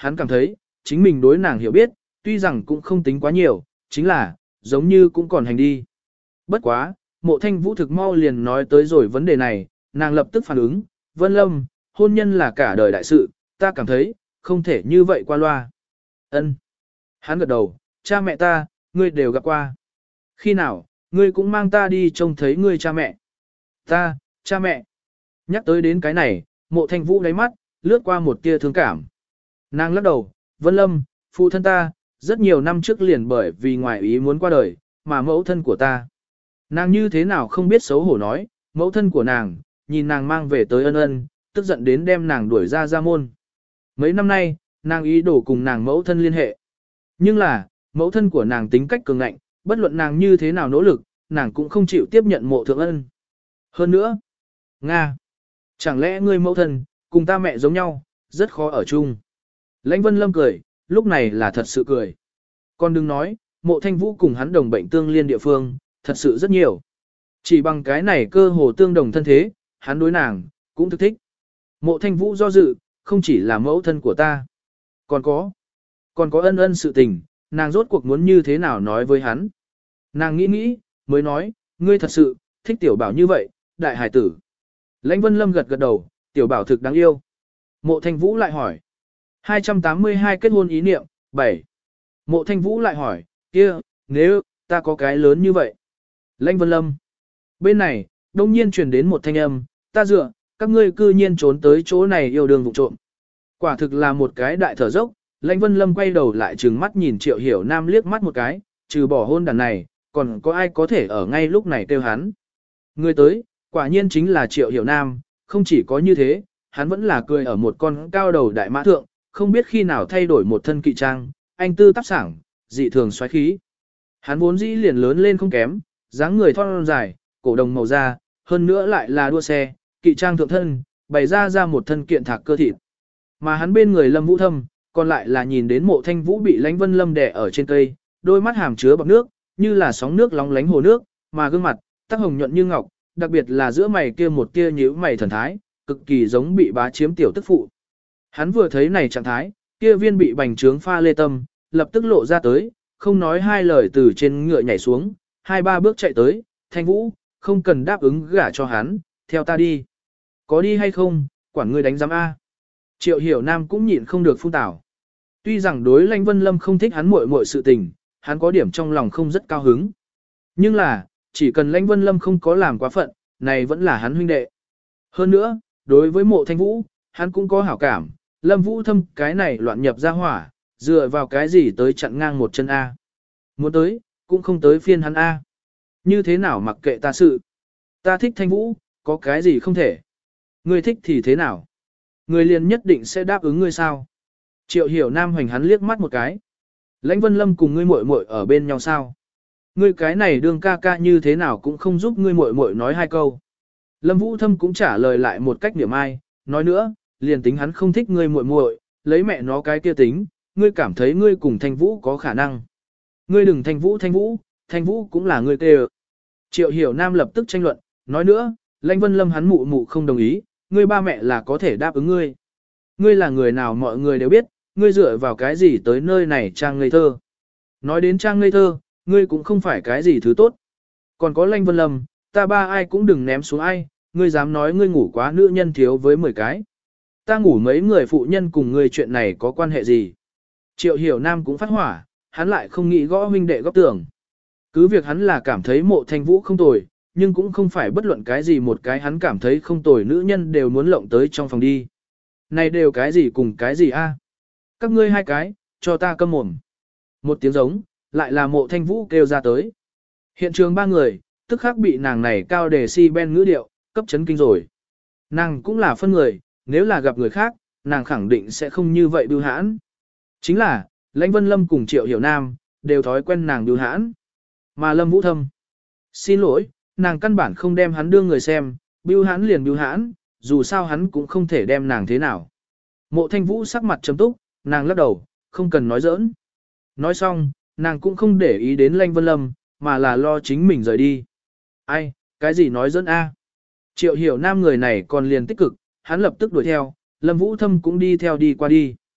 hắn cảm thấy, chính mình đối nàng hiểu biết, tuy rằng cũng không tính quá nhiều, chính là, giống như cũng còn hành đi. Bất quá, mộ thanh vũ thực mau liền nói tới rồi vấn đề này, nàng lập tức phản ứng, Vân Lâm, hôn nhân là cả đời đại sự, ta cảm thấy, không thể như vậy qua loa. Ân. Hắn gật đầu, cha mẹ ta, ngươi đều gặp qua. Khi nào, ngươi cũng mang ta đi trông thấy ngươi cha mẹ. Ta, cha mẹ. Nhắc tới đến cái này, mộ thanh vũ đáy mắt, lướt qua một tia thương cảm. Nàng lắc đầu, Vân Lâm, phụ thân ta, rất nhiều năm trước liền bởi vì ngoại ý muốn qua đời, mà mẫu thân của ta. Nàng như thế nào không biết xấu hổ nói, mẫu thân của nàng, nhìn nàng mang về tới ân ân, tức giận đến đem nàng đuổi ra ra môn. Mấy năm nay, nàng ý đồ cùng nàng mẫu thân liên hệ. Nhưng là, mẫu thân của nàng tính cách cường ngạnh, bất luận nàng như thế nào nỗ lực, nàng cũng không chịu tiếp nhận mộ thượng ân. Hơn nữa, Nga, chẳng lẽ ngươi mẫu thân, cùng ta mẹ giống nhau, rất khó ở chung. Lãnh Vân Lâm cười, lúc này là thật sự cười. Con đừng nói, mộ thanh vũ cùng hắn đồng bệnh tương liên địa phương, thật sự rất nhiều. Chỉ bằng cái này cơ hồ tương đồng thân thế, hắn đối nàng, cũng thực thích. Mộ thanh vũ do dự, không chỉ là mẫu thân của ta. Còn có, còn có ân ân sự tình, nàng rốt cuộc muốn như thế nào nói với hắn. Nàng nghĩ nghĩ, mới nói, ngươi thật sự, thích tiểu bảo như vậy, đại hải tử. Lãnh Vân Lâm gật gật đầu, tiểu bảo thực đáng yêu. Mộ thanh vũ lại hỏi. hai trăm tám mươi hai kết hôn ý niệm, bảy. Mộ thanh vũ lại hỏi, kia, nếu, ta có cái lớn như vậy. Lãnh Vân Lâm. Bên này, đông nhiên truyền đến một thanh âm, ta dựa, các ngươi cư nhiên trốn tới chỗ này yêu đương vụ trộm. Quả thực là một cái đại thở dốc, Lãnh Vân Lâm quay đầu lại trừng mắt nhìn Triệu Hiểu Nam liếc mắt một cái, trừ bỏ hôn đàn này, còn có ai có thể ở ngay lúc này kêu hắn. Người tới, quả nhiên chính là Triệu Hiểu Nam, không chỉ có như thế, hắn vẫn là cười ở một con cao đầu đại mã thượng, không biết khi nào thay đổi một thân kỵ trang, anh tư tác sảng, dị thường xoáy khí. Hắn vốn dĩ liền lớn lên không kém, dáng người thon dài, cổ đồng màu da, hơn nữa lại là đua xe, kỵ trang thượng thân, bày ra ra một thân kiện thạc cơ thịt. Mà hắn bên người Lâm Vũ Thâm, còn lại là nhìn đến mộ thanh vũ bị Lãnh Vân Lâm đè ở trên cây, đôi mắt hàm chứa bọt nước, như là sóng nước lóng lánh hồ nước, mà gương mặt, tắc hồng nhuận như ngọc, đặc biệt là giữa mày kia một tia nhíu mày thần thái, cực kỳ giống bị bá chiếm tiểu tức phụ. Hắn vừa thấy này trạng thái, kia viên bị bành trướng pha lê tâm, lập tức lộ ra tới, không nói hai lời từ trên ngựa nhảy xuống, hai ba bước chạy tới, thanh vũ, không cần đáp ứng gả cho hắn, theo ta đi. Có đi hay không, quản ngươi đánh giám A. Triệu Hiểu Nam cũng nhịn không được phun tảo. Tuy rằng đối Lãnh Vân Lâm không thích hắn muội muội sự tình, hắn có điểm trong lòng không rất cao hứng. Nhưng là, chỉ cần Lãnh Vân Lâm không có làm quá phận, này vẫn là hắn huynh đệ. Hơn nữa, đối với mộ thanh vũ, hắn cũng có hảo cảm, Lâm Vũ Thâm cái này loạn nhập ra hỏa, dựa vào cái gì tới chặn ngang một chân A. Muốn tới, cũng không tới phiên hắn A. Như thế nào mặc kệ ta sự. Ta thích thanh vũ, có cái gì không thể. Ngươi thích thì thế nào? Ngươi liền nhất định sẽ đáp ứng ngươi sao? Triệu Hiểu Nam hoành hắn liếc mắt một cái. Lãnh Vân Lâm cùng ngươi muội muội ở bên nhau sao? Ngươi cái này đương ca ca như thế nào cũng không giúp ngươi muội muội nói hai câu. Lâm Vũ Thâm cũng trả lời lại một cách niệm ai, nói nữa, liền tính hắn không thích ngươi muội muội, lấy mẹ nó cái kia tính, ngươi cảm thấy ngươi cùng Thanh Vũ có khả năng. Ngươi đừng Thanh Vũ Thanh Vũ, Thanh Vũ cũng là ngươi tê. Triệu Hiểu Nam lập tức tranh luận, nói nữa, Lãnh Vân Lâm hắn mụ mụ không đồng ý, ngươi ba mẹ là có thể đáp ứng ngươi. Ngươi là người nào mọi người đều biết, ngươi dựa vào cái gì tới nơi này trang ngây thơ. Nói đến trang ngây thơ, ngươi cũng không phải cái gì thứ tốt. Còn có Lãnh Vân Lâm, ta ba ai cũng đừng ném xuống ai, ngươi dám nói ngươi ngủ quá nữ nhân thiếu với mười cái. Ta ngủ mấy người phụ nhân cùng ngươi chuyện này có quan hệ gì? Triệu Hiểu Nam cũng phát hỏa, hắn lại không nghĩ gõ huynh đệ góc tường. Cứ việc hắn là cảm thấy mộ thanh vũ không tồi, nhưng cũng không phải bất luận cái gì một cái hắn cảm thấy không tồi nữ nhân đều muốn lộng tới trong phòng đi. Này đều cái gì cùng cái gì a? Các ngươi hai cái, cho ta câm mồm. Một tiếng giống, lại là mộ thanh vũ kêu ra tới. Hiện trường ba người, tức khắc bị nàng này cao đề si ben ngữ điệu, cấp chấn kinh rồi. Nàng cũng là phân người, nếu là gặp người khác, nàng khẳng định sẽ không như vậy bưu hãn. Chính là, Lãnh Vân Lâm cùng Triệu Hiểu Nam, đều thói quen nàng bưu hãn. Mà Lâm Vũ Thâm, xin lỗi, nàng căn bản không đem hắn đưa người xem, bưu hãn liền bưu hãn, dù sao hắn cũng không thể đem nàng thế nào. Mộ Thanh Vũ sắc mặt trầm túc, nàng lắc đầu, không cần nói giỡn. Nói xong, nàng cũng không để ý đến Lãnh Vân Lâm, mà là lo chính mình rời đi. Ai, cái gì nói giỡn a? Triệu Hiểu Nam người này còn liền tích cực, hắn lập tức đuổi theo, Lâm Vũ Thâm cũng đi theo đi qua đi.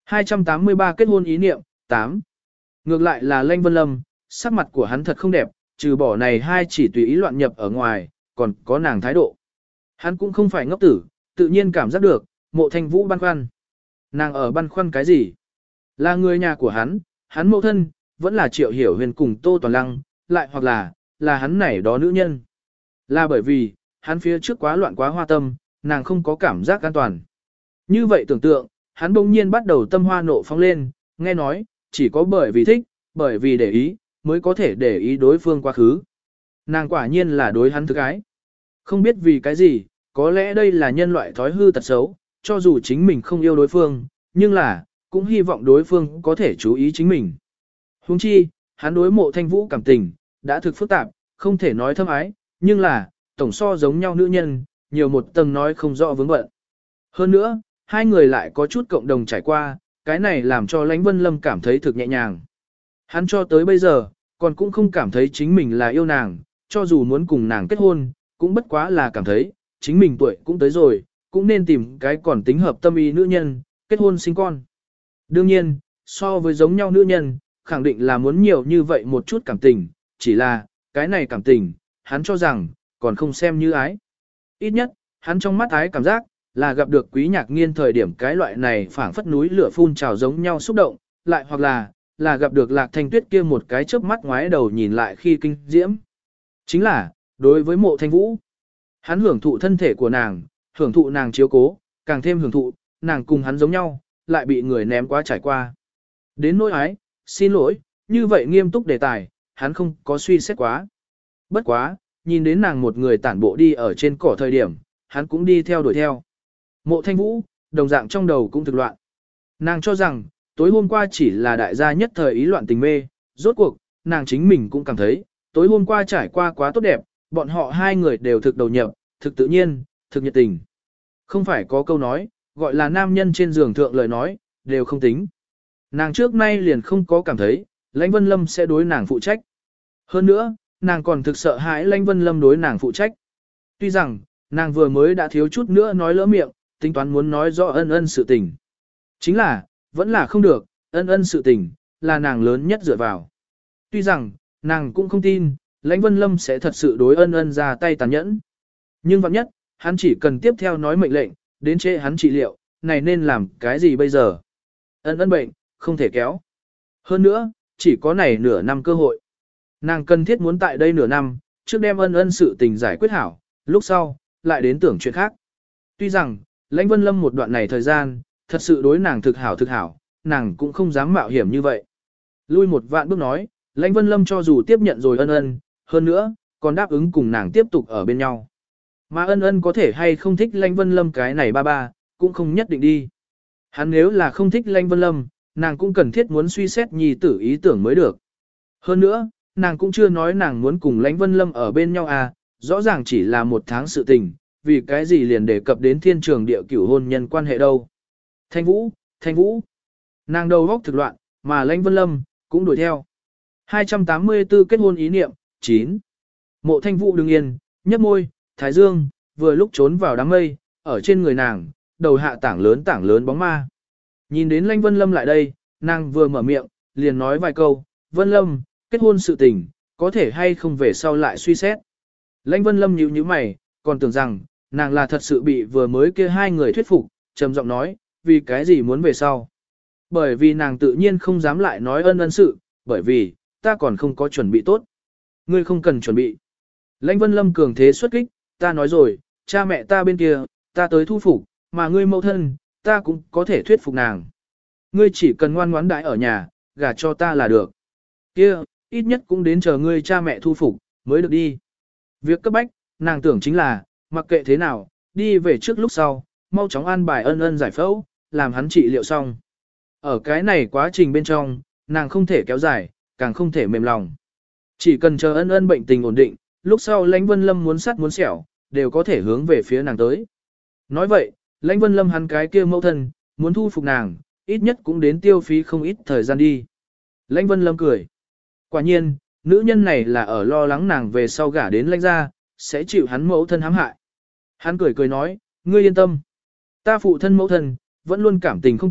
hai trăm tám mươi ba kết hôn ý niệm, tám. Ngược lại là Lãnh Vân Lâm, sắc mặt của hắn thật không đẹp, trừ bỏ này hai chỉ tùy ý loạn nhập ở ngoài, còn có nàng thái độ. Hắn cũng không phải ngốc tử, tự nhiên cảm giác được, Mộ Thanh Vũ băn khoăn. Nàng ở băn khoăn cái gì? Là người nhà của hắn, hắn mẫu thân, vẫn là Triệu Hiểu Huyền cùng Tô Toàn Lăng, lại hoặc là, là hắn này đó nữ nhân. Là bởi vì, hắn phía trước quá loạn quá hoa tâm, nàng không có cảm giác an toàn. Như vậy tưởng tượng, hắn bỗng nhiên bắt đầu tâm hoa nộ phóng lên, nghe nói, chỉ có bởi vì thích, bởi vì để ý, mới có thể để ý đối phương quá khứ. Nàng quả nhiên là đối hắn thực ái. Không biết vì cái gì, có lẽ đây là nhân loại thói hư tật xấu, cho dù chính mình không yêu đối phương, nhưng là, cũng hy vọng đối phương có thể chú ý chính mình. Huống chi, hắn đối Mộ Thanh Vũ cảm tình, đã thực phức tạp, không thể nói thâm ái, nhưng là, tổng so giống nhau nữ nhân, nhiều một tầng nói không rõ vướng bận. Hơn nữa, hai người lại có chút cộng đồng trải qua, cái này làm cho Lãnh Vân Lâm cảm thấy thực nhẹ nhàng. Hắn cho tới bây giờ, còn cũng không cảm thấy chính mình là yêu nàng, cho dù muốn cùng nàng kết hôn, cũng bất quá là cảm thấy, chính mình tuổi cũng tới rồi, cũng nên tìm cái còn tính hợp tâm ý nữ nhân, kết hôn sinh con. Đương nhiên, so với giống nhau nữ nhân, khẳng định là muốn nhiều như vậy một chút cảm tình, chỉ là, cái này cảm tình, hắn cho rằng, còn không xem như ái. Ít nhất, hắn trong mắt ái cảm giác, là gặp được Quý Nhạc Nghiên thời điểm cái loại này phảng phất núi lửa phun trào giống nhau xúc động, lại hoặc là, là gặp được Lạc Thanh Tuyết kia một cái chớp mắt ngoái đầu nhìn lại khi kinh diễm. Chính là, đối với Mộ Thanh Vũ, hắn hưởng thụ thân thể của nàng, hưởng thụ nàng chiếu cố, càng thêm hưởng thụ, nàng cùng hắn giống nhau, lại bị người ném quá trải qua. Đến nỗi ái, xin lỗi, như vậy nghiêm túc đề tài, hắn không có suy xét quá. Bất quá, nhìn đến nàng một người tản bộ đi ở trên cỏ thời điểm, hắn cũng đi theo đuổi theo. Mộ Thanh Vũ, đồng dạng trong đầu cũng thực loạn. Nàng cho rằng, tối hôm qua chỉ là đại gia nhất thời ý loạn tình mê, rốt cuộc, nàng chính mình cũng cảm thấy, tối hôm qua trải qua quá tốt đẹp, bọn họ hai người đều thực đầu nhập, thực tự nhiên, thực nhiệt tình. Không phải có câu nói, gọi là nam nhân trên giường thượng lời nói, đều không tính. Nàng trước nay liền không có cảm thấy, Lãnh Vân Lâm sẽ đối nàng phụ trách. Hơn nữa, nàng còn thực sợ hãi Lãnh Vân Lâm đối nàng phụ trách. Tuy rằng, nàng vừa mới đã thiếu chút nữa nói lỡ miệng, tính toán muốn nói rõ ân ân sự tình. Chính là, vẫn là không được, ân ân sự tình, là nàng lớn nhất dựa vào. Tuy rằng, nàng cũng không tin, Lãnh Vân Lâm sẽ thật sự đối ân ân ra tay tàn nhẫn. Nhưng vạn nhất, hắn chỉ cần tiếp theo nói mệnh lệnh, đến chế hắn trị liệu, này nên làm cái gì bây giờ? Ân ân bệnh, không thể kéo. Hơn nữa, chỉ có này nửa năm cơ hội. Nàng cần thiết muốn tại đây nửa năm, trước đem ân ân sự tình giải quyết hảo, lúc sau, lại đến tưởng chuyện khác. Tuy rằng, Lãnh Vân Lâm một đoạn này thời gian, thật sự đối nàng thực hảo thực hảo, nàng cũng không dám mạo hiểm như vậy. Lui một vạn bước nói, Lãnh Vân Lâm cho dù tiếp nhận rồi ân ân, hơn nữa, còn đáp ứng cùng nàng tiếp tục ở bên nhau. Mà ân ân có thể hay không thích Lãnh Vân Lâm cái này ba ba, cũng không nhất định đi. Hắn nếu là không thích Lãnh Vân Lâm, nàng cũng cần thiết muốn suy xét nhi tử ý tưởng mới được. Hơn nữa, nàng cũng chưa nói nàng muốn cùng Lãnh Vân Lâm ở bên nhau à, rõ ràng chỉ là một tháng sự tình, vì cái gì liền đề cập đến thiên trường địa cửu hôn nhân quan hệ đâu. Thanh Vũ, Thanh Vũ. Nàng đầu góc thực loạn, mà Lãnh Vân Lâm, cũng đuổi theo. hai trăm tám mươi tư kết hôn ý niệm, chín. Mộ Thanh Vũ đứng yên, nhấp môi, thái dương, vừa lúc trốn vào đám mây, ở trên người nàng, đầu hạ tảng lớn tảng lớn bóng ma. Nhìn đến Lãnh Vân Lâm lại đây, nàng vừa mở miệng, liền nói vài câu, Vân Lâm, kết hôn sự tình, có thể hay không về sau lại suy xét. Lãnh Vân Lâm nhíu nhíu mày, còn tưởng rằng, nàng là thật sự bị vừa mới kia hai người thuyết phục, trầm giọng nói, vì cái gì muốn về sau. Bởi vì nàng tự nhiên không dám lại nói ân ân sự, bởi vì, ta còn không có chuẩn bị tốt. Ngươi không cần chuẩn bị. Lãnh Vân Lâm cường thế xuất kích, ta nói rồi, cha mẹ ta bên kia, ta tới thu phục, mà ngươi mẫu thân, ta cũng có thể thuyết phục nàng. Ngươi chỉ cần ngoan ngoãn đãi ở nhà, gả cho ta là được. Kia, ít nhất cũng đến chờ ngươi cha mẹ thu phục, mới được đi. Việc cấp bách, nàng tưởng chính là, mặc kệ thế nào, đi về trước lúc sau, mau chóng an bài ân ân giải phẫu, làm hắn trị liệu xong. Ở cái này quá trình bên trong, nàng không thể kéo dài, càng không thể mềm lòng. Chỉ cần chờ ân ân bệnh tình ổn định, lúc sau Lãnh Vân Lâm muốn sắt muốn xẻo, đều có thể hướng về phía nàng tới. Nói vậy, Lãnh Vân Lâm hắn cái kia mẫu thân, muốn thu phục nàng, ít nhất cũng đến tiêu phí không ít thời gian đi. Lãnh Vân Lâm cười. Quả nhiên, nữ nhân này là ở lo lắng nàng về sau gả đến Lãnh gia, sẽ chịu hắn mẫu thân hãm hại. Hắn cười cười nói, ngươi yên tâm. Ta phụ thân mẫu thân, vẫn luôn cảm tình không tốt,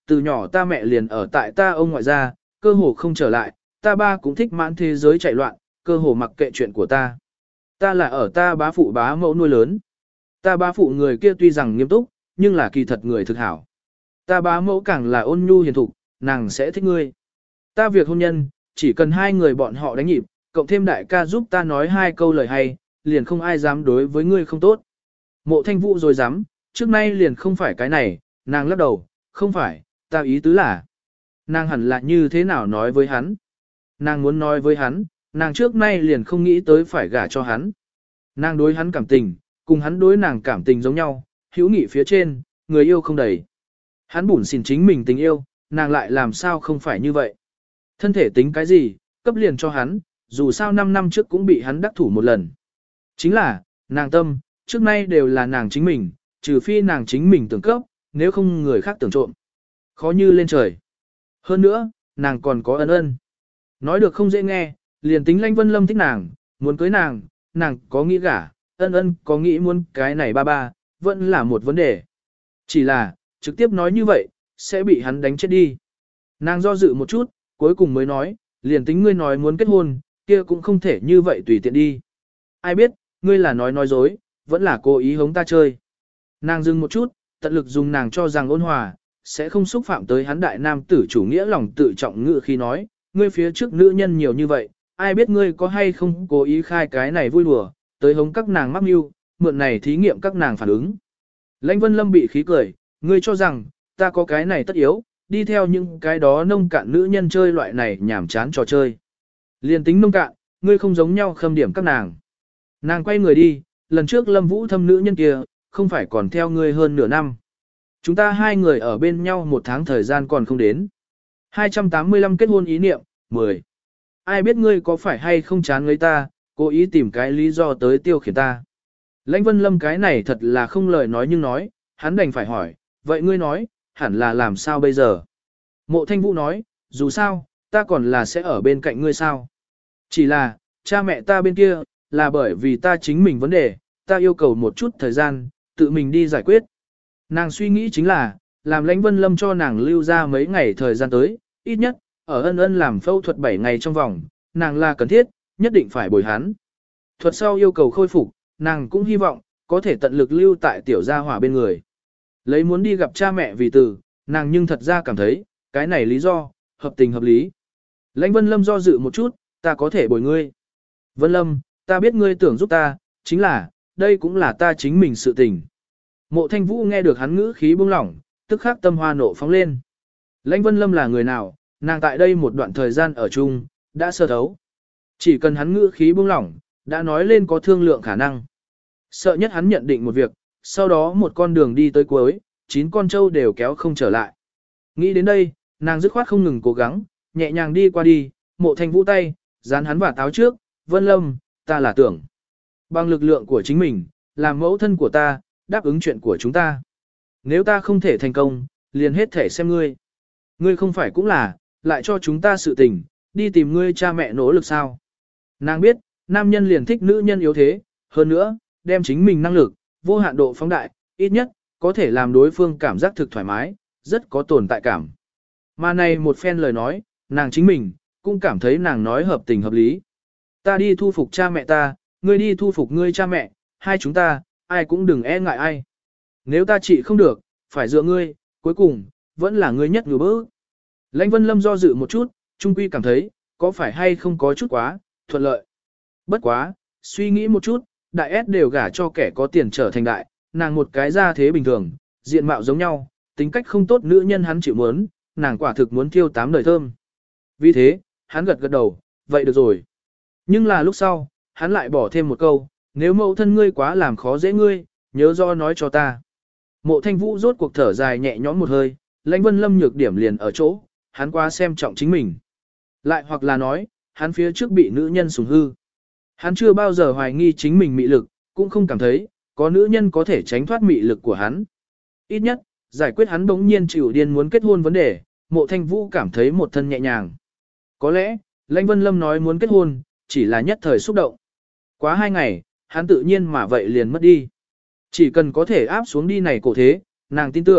từ nhỏ ta mẹ liền ở tại ta ông ngoại gia, cơ hồ không trở lại, ta ba cũng thích mãn thế giới chạy loạn, cơ hồ mặc kệ chuyện của ta. Ta là ở ta bá phụ bá mẫu nuôi lớn. Ta bá phụ người kia tuy rằng nghiêm túc, nhưng là kỳ thật người thực hảo. Ta bá mẫu càng là ôn nhu hiền thục, nàng sẽ thích ngươi. Ta việc hôn nhân, chỉ cần hai người bọn họ đánh nhịp, cộng thêm đại ca giúp ta nói hai câu lời hay, liền không ai dám đối với ngươi không tốt. Mộ Thanh Vũ rồi dám, trước nay liền không phải cái này, nàng lắc đầu, không phải, ta ý tứ là. Nàng hẳn là như thế nào nói với hắn. Nàng muốn nói với hắn, nàng trước nay liền không nghĩ tới phải gả cho hắn. Nàng đối hắn cảm tình, cùng hắn đối nàng cảm tình giống nhau, hữu nghị phía trên, người yêu không đầy. Hắn bủn xỉn chính mình tình yêu, nàng lại làm sao không phải như vậy. Thân thể tính cái gì, cấp liền cho hắn, dù sao năm năm trước cũng bị hắn đắc thủ một lần. Chính là, nàng tâm, trước nay đều là nàng chính mình, trừ phi nàng chính mình tưởng cấp, nếu không người khác tưởng trộm. Khó như lên trời. Hơn nữa, nàng còn có ân ân. Nói được không dễ nghe, liền tính Lãnh Vân Lâm thích nàng, muốn cưới nàng, nàng có nghĩ gả, ân ân có nghĩ muốn cái này ba ba, vẫn là một vấn đề. Chỉ là, trực tiếp nói như vậy, sẽ bị hắn đánh chết đi. Nàng do dự một chút, cuối cùng mới nói, liền tính ngươi nói muốn kết hôn, kia cũng không thể như vậy tùy tiện đi. Ai biết, ngươi là nói nói dối, vẫn là cố ý hống ta chơi. Nàng dừng một chút, tận lực dùng nàng cho rằng ôn hòa, sẽ không xúc phạm tới hắn đại nam tử chủ nghĩa lòng tự trọng ngự khi nói, ngươi phía trước nữ nhân nhiều như vậy, ai biết ngươi có hay không cố ý khai cái này vui đùa, tới hống các nàng mắc mưu, mượn này thí nghiệm các nàng phản ứng. Lãnh Vân Lâm bị khí cười, ngươi cho rằng, ta có cái này tất yếu, đi theo những cái đó nông cạn nữ nhân chơi loại này nhảm chán trò chơi. Liên tính nông cạn, ngươi không giống nhau khâm điểm các nàng. Nàng quay người đi, lần trước Lâm Vũ thâm nữ nhân kia, không phải còn theo ngươi hơn nửa năm. Chúng ta hai người ở bên nhau một tháng thời gian còn không đến. hai trăm tám mươi lăm kết hôn ý niệm, mười. Ai biết ngươi có phải hay không chán với ta, cố ý tìm cái lý do tới tiêu khiển ta. Lãnh Vân Lâm cái này thật là không lời nói nhưng nói, hắn đành phải hỏi, vậy ngươi nói, hẳn là làm sao bây giờ? Mộ Thanh Vũ nói, dù sao, ta còn là sẽ ở bên cạnh ngươi sao? Chỉ là, cha mẹ ta bên kia, là bởi vì ta chính mình vấn đề, ta yêu cầu một chút thời gian, tự mình đi giải quyết. Nàng suy nghĩ chính là, làm Lãnh Vân Lâm cho nàng lưu ra mấy ngày thời gian tới, ít nhất, ở ân ân làm phẫu thuật bảy ngày trong vòng, nàng là cần thiết, nhất định phải bồi hắn. Thuật sau yêu cầu khôi phục, nàng cũng hy vọng, có thể tận lực lưu tại tiểu gia hỏa bên người. Lấy muốn đi gặp cha mẹ vì từ, nàng nhưng thật ra cảm thấy, cái này lý do, hợp tình hợp lý. Lãnh Vân Lâm do dự một chút, ta có thể bồi ngươi. Vân Lâm, ta biết ngươi tưởng giúp ta, chính là, đây cũng là ta chính mình sự tình. Mộ Thanh Vũ nghe được hắn ngữ khí bông lỏng, tức khắc tâm hoa nộ phóng lên. Lãnh Vân Lâm là người nào, nàng tại đây một đoạn thời gian ở chung, đã sơ thấu. Chỉ cần hắn ngữ khí bông lỏng, đã nói lên có thương lượng khả năng. Sợ nhất hắn nhận định một việc, sau đó một con đường đi tới cuối, chín con trâu đều kéo không trở lại. Nghĩ đến đây, nàng dứt khoát không ngừng cố gắng, nhẹ nhàng đi qua đi, Mộ Thanh Vũ tay, dán hắn vào táo trước, Vân Lâm, ta là tưởng. Bằng lực lượng của chính mình, làm mẫu thân của ta, đáp ứng chuyện của chúng ta. Nếu ta không thể thành công, liền hết thể xem ngươi. Ngươi không phải cũng là, lại cho chúng ta sự tình, đi tìm ngươi cha mẹ nỗ lực sao. Nàng biết, nam nhân liền thích nữ nhân yếu thế, hơn nữa, đem chính mình năng lực, vô hạn độ phóng đại, ít nhất, có thể làm đối phương cảm giác thực thoải mái, rất có tồn tại cảm. Mà này một phen lời nói, nàng chính mình, cũng cảm thấy nàng nói hợp tình hợp lý. Ta đi thu phục cha mẹ ta, ngươi đi thu phục ngươi cha mẹ, hai chúng ta, ai cũng đừng e ngại ai. Nếu ta trị không được, phải dựa ngươi, cuối cùng, vẫn là ngươi nhất ngừa bớ. Lãnh Vân Lâm do dự một chút, trung quy cảm thấy, có phải hay không có chút quá, thuận lợi. Bất quá, suy nghĩ một chút, đại S đều gả cho kẻ có tiền trở thành đại, nàng một cái ra thế bình thường, diện mạo giống nhau, tính cách không tốt nữ nhân hắn chịu muốn, nàng quả thực muốn thiêu tám đời thơm. Vì thế, hắn gật gật đầu, vậy được rồi. Nhưng là lúc sau, hắn lại bỏ thêm một câu, nếu mẫu thân ngươi quá làm khó dễ ngươi, nhớ do nói cho ta. Mộ Thanh Vũ rốt cuộc thở dài nhẹ nhõm một hơi, Lãnh Vân Lâm nhược điểm liền ở chỗ, hắn quá xem trọng chính mình. Lại hoặc là nói, hắn phía trước bị nữ nhân sủng hư. Hắn chưa bao giờ hoài nghi chính mình mị lực, cũng không cảm thấy, có nữ nhân có thể tránh thoát mị lực của hắn. Ít nhất, giải quyết hắn bỗng nhiên chịu điên muốn kết hôn vấn đề, Mộ Thanh Vũ cảm thấy một thân nhẹ nhàng. Có lẽ, Lãnh Vân Lâm nói muốn kết hôn, chỉ là nhất thời xúc động. Quá hai ngày, hắn tự nhiên mà vậy liền mất đi. Chỉ cần có thể áp xuống đi này cổ thế, nàng tin tưởng,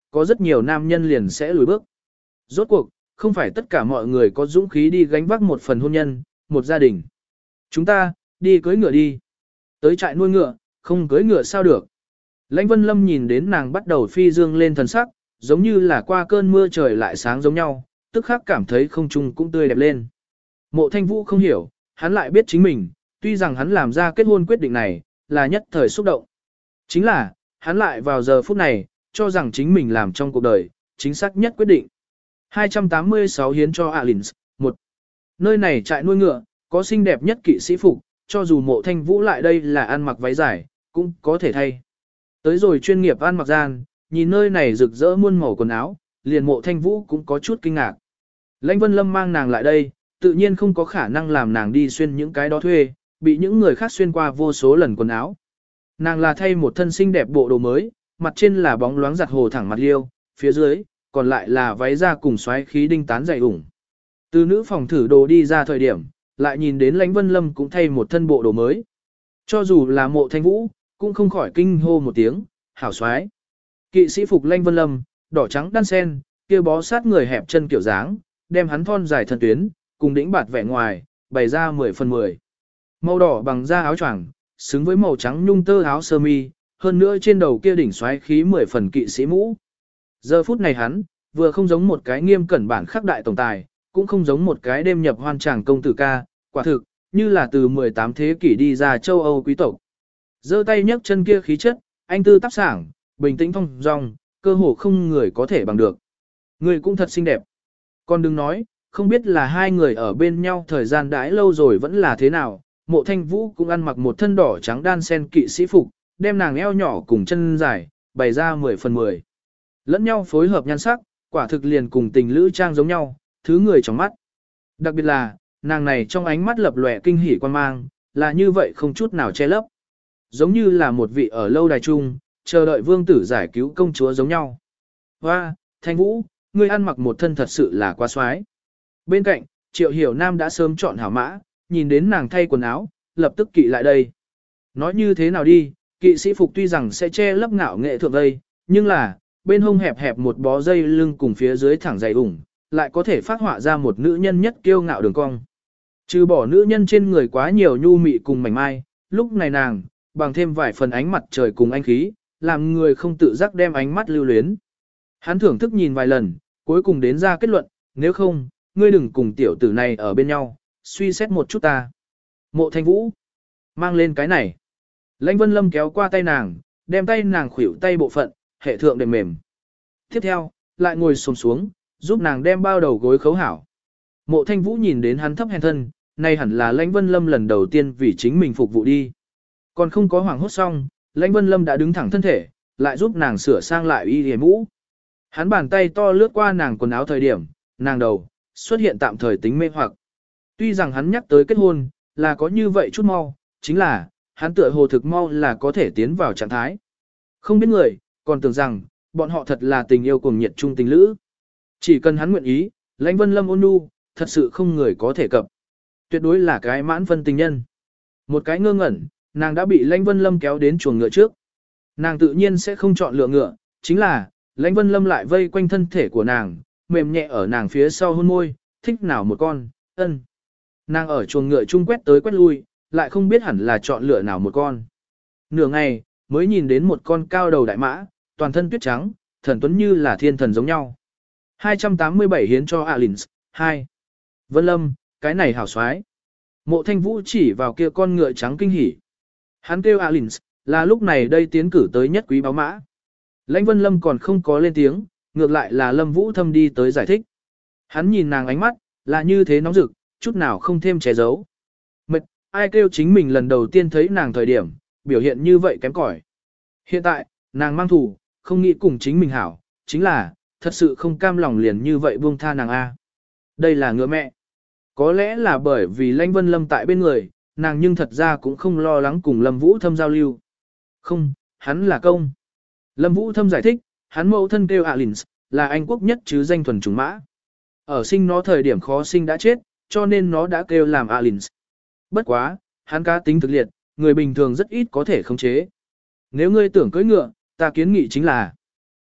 có rất nhiều nam nhân liền sẽ lùi bước. Rốt cuộc, không phải tất cả mọi người có dũng khí đi gánh vác một phần hôn nhân, một gia đình. Chúng ta, đi cưới ngựa đi. Tới trại nuôi ngựa, không cưới ngựa sao được. Lãnh Vân Lâm nhìn đến nàng bắt đầu phi dương lên thần sắc, giống như là qua cơn mưa trời lại sáng giống nhau, tức khắc cảm thấy không trung cũng tươi đẹp lên. Mộ Thanh Vũ không hiểu, hắn lại biết chính mình, tuy rằng hắn làm ra kết hôn quyết định này, là nhất thời xúc động. Chính là, hắn lại vào giờ phút này, cho rằng chính mình làm trong cuộc đời, chính xác nhất quyết định. hai trăm tám mươi sáu hiến cho Alins, một. Nơi này trại nuôi ngựa, có xinh đẹp nhất kỵ sĩ phục, cho dù Mộ Thanh Vũ lại đây là ăn mặc váy dài, cũng có thể thay. Tới rồi chuyên nghiệp ăn mặc gian, nhìn nơi này rực rỡ muôn màu quần áo, liền Mộ Thanh Vũ cũng có chút kinh ngạc. Lãnh Vân Lâm mang nàng lại đây, tự nhiên không có khả năng làm nàng đi xuyên những cái đó thuê, bị những người khác xuyên qua vô số lần quần áo. Nàng là thay một thân xinh đẹp bộ đồ mới, mặt trên là bóng loáng giặt hồ thẳng mặt liêu, phía dưới, còn lại là váy da cùng xoáy khí đinh tán dày ủng. Từ nữ phòng thử đồ đi ra thời điểm, lại nhìn đến Lãnh Vân Lâm cũng thay một thân bộ đồ mới. Cho dù là Mộ Thanh Vũ, cũng không khỏi kinh hô một tiếng, hảo xoái. Kỵ sĩ phục Lãnh Vân Lâm, đỏ trắng đan sen, kia bó sát người hẹp chân kiểu dáng, đem hắn thon dài thân tuyến, cùng đĩnh bạt vẻ ngoài, bày ra mười phần mười. Màu đỏ bằng da áo choàng, xứng với màu trắng nhung tơ áo sơ mi, hơn nữa trên đầu kia đỉnh xoáy khí mười phần kỵ sĩ mũ. Giờ phút này hắn, vừa không giống một cái nghiêm cẩn bản khắc đại tổng tài, cũng không giống một cái đêm nhập hoan tràng công tử ca, quả thực, như là từ mười tám thế kỷ đi ra châu Âu quý tộc. Giơ tay nhấc chân kia khí chất, anh tư tác sảng, bình tĩnh thong dong, cơ hồ không người có thể bằng được. Người cũng thật xinh đẹp. Còn đừng nói, không biết là hai người ở bên nhau thời gian đãi lâu rồi vẫn là thế nào, Mộ Thanh Vũ cũng ăn mặc một thân đỏ trắng đan sen kỵ sĩ phục, đem nàng eo nhỏ cùng chân dài, bày ra mười phần mười. Lẫn nhau phối hợp nhan sắc, quả thực liền cùng tình lữ trang giống nhau, thứ người trong mắt. Đặc biệt là, nàng này trong ánh mắt lập lòe kinh hỉ quan mang, là như vậy không chút nào che lấp. Giống như là một vị ở lâu đài trung, chờ đợi vương tử giải cứu công chúa giống nhau. Hoa, Thanh Vũ, ngươi ăn mặc một thân thật sự là quá xoái. Bên cạnh, Triệu Hiểu Nam đã sớm chọn hảo mã, nhìn đến nàng thay quần áo, lập tức kỵ lại đây. Nói như thế nào đi, kỵ sĩ phục tuy rằng sẽ che lấp ngạo nghệ thượng đây, nhưng là, bên hông hẹp hẹp một bó dây lưng cùng phía dưới thẳng dày ủng, lại có thể phát họa ra một nữ nhân nhất kiêu ngạo đường cong. Trừ bỏ nữ nhân trên người quá nhiều nhu mị cùng mảnh mai, lúc này nàng, bằng thêm vài phần ánh mặt trời cùng anh khí, làm người không tự giác đem ánh mắt lưu luyến. Hắn thưởng thức nhìn vài lần, cuối cùng đến ra kết luận, nếu không, ngươi đừng cùng tiểu tử này ở bên nhau, suy xét một chút ta. Mộ Thanh Vũ, mang lên cái này. Lãnh Vân Lâm kéo qua tay nàng, đem tay nàng khuỷu tay bộ phận, hệ thượng đệm mềm. Tiếp theo, lại ngồi xổm xuống, giúp nàng đem bao đầu gối khấu hảo. Mộ Thanh Vũ nhìn đến hắn thấp hèn thân, nay hẳn là Lãnh Vân Lâm lần đầu tiên vì chính mình phục vụ đi. Còn không có hoảng hốt xong, Lãnh Vân Lâm đã đứng thẳng thân thể, lại giúp nàng sửa sang lại y liề mũ. Hắn bàn tay to lướt qua nàng quần áo thời điểm, nàng đầu, xuất hiện tạm thời tính mê hoặc. Tuy rằng hắn nhắc tới kết hôn, là có như vậy chút mau, chính là, hắn tựa hồ thực mau là có thể tiến vào trạng thái. Không biết người, còn tưởng rằng, bọn họ thật là tình yêu cùng nhiệt trung tình lữ. Chỉ cần hắn nguyện ý, Lãnh Vân Lâm ôn nhu, thật sự không người có thể cập. Tuyệt đối là cái mãn phân tình nhân. Một cái ngơ ngẩn, nàng đã bị Lãnh Vân Lâm kéo đến chuồng ngựa trước. Nàng tự nhiên sẽ không chọn lựa ngựa, chính là, Lãnh Vân Lâm lại vây quanh thân thể của nàng, mềm nhẹ ở nàng phía sau hôn môi, thích nào một con, ân. Nàng ở chuồng ngựa chung quét tới quét lui, lại không biết hẳn là chọn lựa nào một con. Nửa ngày, mới nhìn đến một con cao đầu đại mã, toàn thân tuyết trắng, thần tuấn như là thiên thần giống nhau. hai trăm tám mươi bảy hiến cho Alins, hai. Vân Lâm, cái này hảo xoái. Mộ Thanh Vũ chỉ vào kia con ngựa trắng kinh hỉ. Hắn kêu Alins, là lúc này đây tiến cử tới nhất quý báo mã. Lãnh Vân Lâm còn không có lên tiếng, ngược lại là Lâm Vũ Thâm đi tới giải thích. Hắn nhìn nàng ánh mắt, là như thế nóng rực, chút nào không thêm che giấu. Mệt, ai kêu chính mình lần đầu tiên thấy nàng thời điểm, biểu hiện như vậy kém cỏi. Hiện tại, nàng mang thủ, không nghĩ cùng chính mình hảo, chính là, thật sự không cam lòng liền như vậy buông tha nàng A. Đây là ngựa mẹ. Có lẽ là bởi vì Lãnh Vân Lâm tại bên người, nàng nhưng thật ra cũng không lo lắng cùng Lâm Vũ Thâm giao lưu. Không, hắn là công. Lâm Vũ Thâm giải thích, hắn mẫu thân kêu Alins, là Anh quốc nhất chứ danh thuần chủng mã. Ở sinh nó thời điểm khó sinh đã chết, cho nên nó đã kêu làm Alins. Bất quá, hắn cá tính thực liệt, người bình thường rất ít có thể khống chế. Nếu ngươi tưởng cưỡi ngựa, ta kiến nghị chính là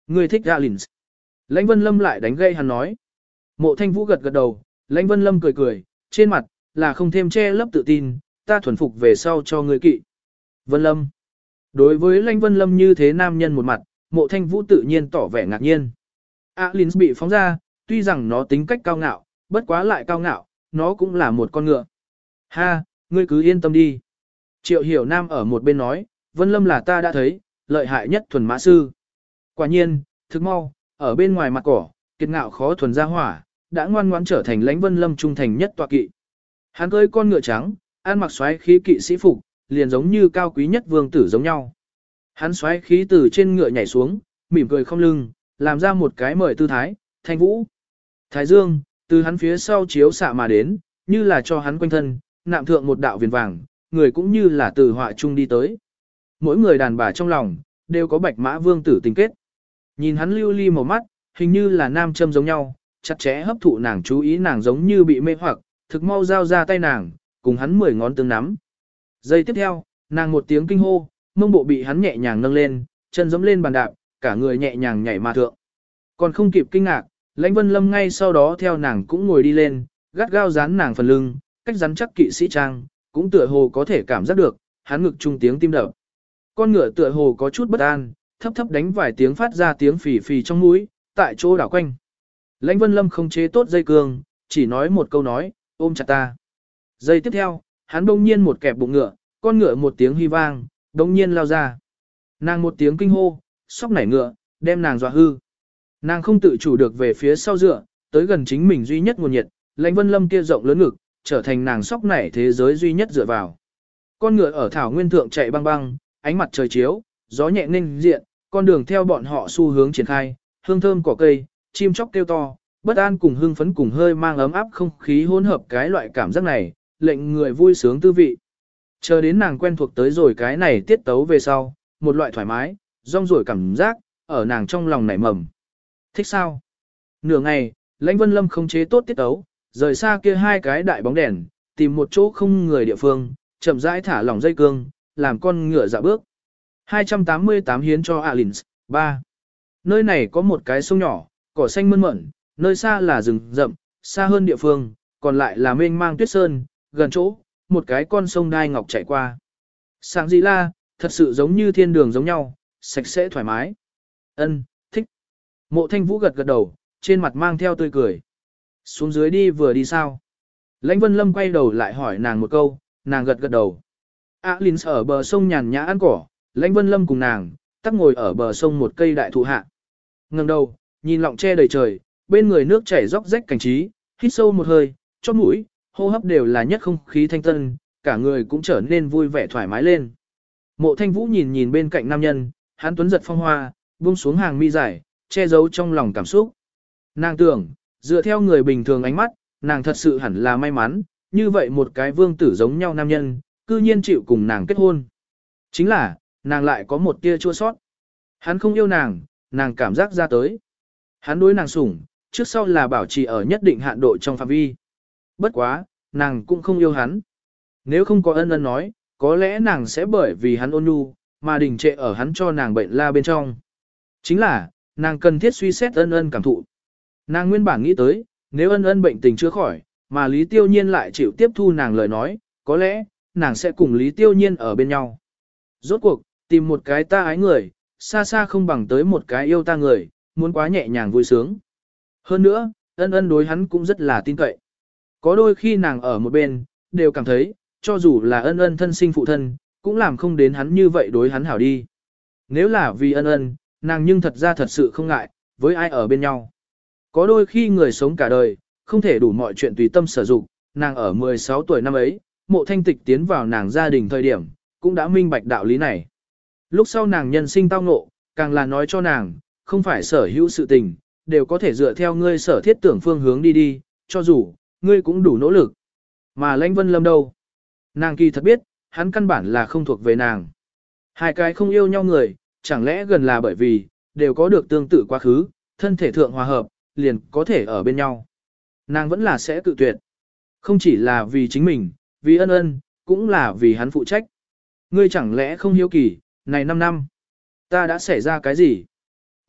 Ngươi thích Alins. Lãnh Vân Lâm lại đánh gây hắn nói. Mộ Thanh Vũ gật gật đầu, Lãnh Vân Lâm cười cười, trên mặt, là không thêm che lấp tự tin, ta thuần phục về sau cho ngươi kỵ. Vân Lâm. Đối với Lãnh Vân Lâm như thế nam nhân một mặt, Mộ Thanh Vũ tự nhiên tỏ vẻ ngạc nhiên. Alins bị phóng ra, tuy rằng nó tính cách cao ngạo, bất quá lại cao ngạo, nó cũng là một con ngựa. Ha, ngươi cứ yên tâm đi. Triệu Hiểu Nam ở một bên nói, Vân Lâm là ta đã thấy, lợi hại nhất thuần mã sư. Quả nhiên, thực mau, ở bên ngoài mặt cỏ, kiệt ngạo khó thuần ra hỏa, đã ngoan ngoãn trở thành Lãnh Vân Lâm trung thành nhất tọa kỵ. Hắn cưỡi con ngựa trắng, ăn mặc xoáy khí kỵ sĩ phục, liền giống như cao quý nhất vương tử giống nhau. Hắn xoáy khí từ trên ngựa nhảy xuống, mỉm cười không lưng, làm ra một cái mời tư thái, Thanh Vũ. Thái Dương, từ hắn phía sau chiếu xạ mà đến, như là cho hắn quanh thân, nạm thượng một đạo viền vàng, người cũng như là từ họa trung đi tới. Mỗi người đàn bà trong lòng, đều có bạch mã vương tử tình kết. Nhìn hắn lưu ly màu mắt, hình như là nam châm giống nhau, chặt chẽ hấp thụ nàng chú ý, nàng giống như bị mê hoặc, thực mau giao ra tay nàng, cùng hắn mười ngón tương nắm. Giây tiếp theo, nàng một tiếng kinh hô, mông bộ bị hắn nhẹ nhàng nâng lên, chân giẫm lên bàn đạp, cả người nhẹ nhàng nhảy mà thượng. Còn không kịp kinh ngạc, Lãnh Vân Lâm ngay sau đó theo nàng cũng ngồi đi lên, gắt gao dán nàng phần lưng, cách rắn chắc kỵ sĩ trang, cũng tựa hồ có thể cảm giác được, hắn ngực trung tiếng tim đập. Con ngựa tựa hồ có chút bất an, thấp thấp đánh vài tiếng phát ra tiếng phì phì trong mũi, tại chỗ đảo quanh. Lãnh Vân Lâm không chế tốt dây cương, chỉ nói một câu nói, ôm chặt ta. Giây tiếp theo, hắn đông nhiên một kẹp bụng ngựa, con ngựa một tiếng hy vang, đông nhiên lao ra. Nàng một tiếng kinh hô, sóc nảy ngựa, đem nàng dọa hư. Nàng không tự chủ được về phía sau dựa, tới gần chính mình duy nhất nguồn nhiệt, Lãnh Vân Lâm kia rộng lớn ngực, trở thành nàng sóc nảy thế giới duy nhất dựa vào. Con ngựa ở thảo nguyên thượng chạy băng băng, ánh mặt trời chiếu, gió nhẹ ninh diện, con đường theo bọn họ xu hướng triển khai, hương thơm cỏ cây, chim chóc kêu to, bất an cùng hưng phấn cùng hơi mang ấm áp không khí hỗn hợp, cái loại cảm giác này, lệnh người vui sướng tư vị. Chờ đến nàng quen thuộc tới rồi cái này tiết tấu về sau, một loại thoải mái, rong ruổi cảm giác, ở nàng trong lòng nảy mầm. Thích sao? Nửa ngày, Lãnh Vân Lâm không chế tốt tiết tấu, rời xa kia hai cái đại bóng đèn, tìm một chỗ không người địa phương, chậm rãi thả lỏng dây cương, làm con ngựa dạo bước. hai trăm tám mươi tám hiến cho Alins, ba. Nơi này có một cái sông nhỏ, cỏ xanh mơn mởn, nơi xa là rừng rậm, xa hơn địa phương, còn lại là mênh mang tuyết sơn, gần chỗ, một cái con sông đai ngọc chảy qua. Sáng gì la, thật sự giống như thiên đường giống nhau, sạch sẽ thoải mái. Ân, thích. Mộ Thanh Vũ gật gật đầu, trên mặt mang theo tươi cười. Xuống dưới đi vừa đi sao? Lãnh Vân Lâm quay đầu lại hỏi nàng một câu, nàng gật gật đầu. Alins ở bờ sông nhàn nhã ăn cỏ, Lãnh Vân Lâm cùng nàng, tắc ngồi ở bờ sông một cây đại thụ hạ. Ngẩng đầu, nhìn lọng che đầy trời, bên người nước chảy róc rách cảnh trí, hít sâu một hơi, chóp mũi, hô hấp đều là nhất không khí thanh tân, cả người cũng trở nên vui vẻ thoải mái lên. Mộ Thanh Vũ nhìn nhìn bên cạnh nam nhân, hắn tuấn giật phong hoa, buông xuống hàng mi dài, che giấu trong lòng cảm xúc. Nàng tưởng, dựa theo người bình thường ánh mắt, nàng thật sự hẳn là may mắn, như vậy một cái vương tử giống nhau nam nhân, cư nhiên chịu cùng nàng kết hôn. Chính là, nàng lại có một tia chua sót. Hắn không yêu nàng, nàng cảm giác ra tới. Hắn đối nàng sủng, trước sau là bảo trì ở nhất định hạn độ trong phạm vi. Bất quá, nàng cũng không yêu hắn. Nếu không có ân ân nói, có lẽ nàng sẽ bởi vì hắn ôn nhu, mà đình trệ ở hắn cho nàng bệnh la bên trong. Chính là, nàng cần thiết suy xét ân ân cảm thụ. Nàng nguyên bản nghĩ tới, nếu ân ân bệnh tình chưa khỏi, mà Lý Tiêu Nhiên lại chịu tiếp thu nàng lời nói, có lẽ, nàng sẽ cùng Lý Tiêu Nhiên ở bên nhau. Rốt cuộc, tìm một cái ta ái người, xa xa không bằng tới một cái yêu ta người, muốn quá nhẹ nhàng vui sướng. Hơn nữa, ân ân đối hắn cũng rất là tin cậy. Có đôi khi nàng ở một bên, đều cảm thấy, cho dù là ân ân thân sinh phụ thân, cũng làm không đến hắn như vậy đối hắn hảo đi. Nếu là vì ân ân, nàng nhưng thật ra thật sự không ngại, với ai ở bên nhau. Có đôi khi người sống cả đời, không thể đủ mọi chuyện tùy tâm sở dụng, nàng ở mười sáu tuổi năm ấy, Mộ Thanh Tịch tiến vào nàng gia đình thời điểm, cũng đã minh bạch đạo lý này. Lúc sau nàng nhân sinh tao ngộ, càng là nói cho nàng, không phải sở hữu sự tình, đều có thể dựa theo ngươi sở thiết tưởng phương hướng đi đi, cho dù, ngươi cũng đủ nỗ lực. Mà Lãnh Vân Lâm đâu? Nàng kỳ thật biết, hắn căn bản là không thuộc về nàng. Hai cái không yêu nhau người, chẳng lẽ gần là bởi vì, đều có được tương tự quá khứ, thân thể thượng hòa hợp, liền có thể ở bên nhau. Nàng vẫn là sẽ tự tuyệt. Không chỉ là vì chính mình, vì ân ân, cũng là vì hắn phụ trách. Ngươi chẳng lẽ không hiếu kỳ, này năm năm, ta đã xảy ra cái gì?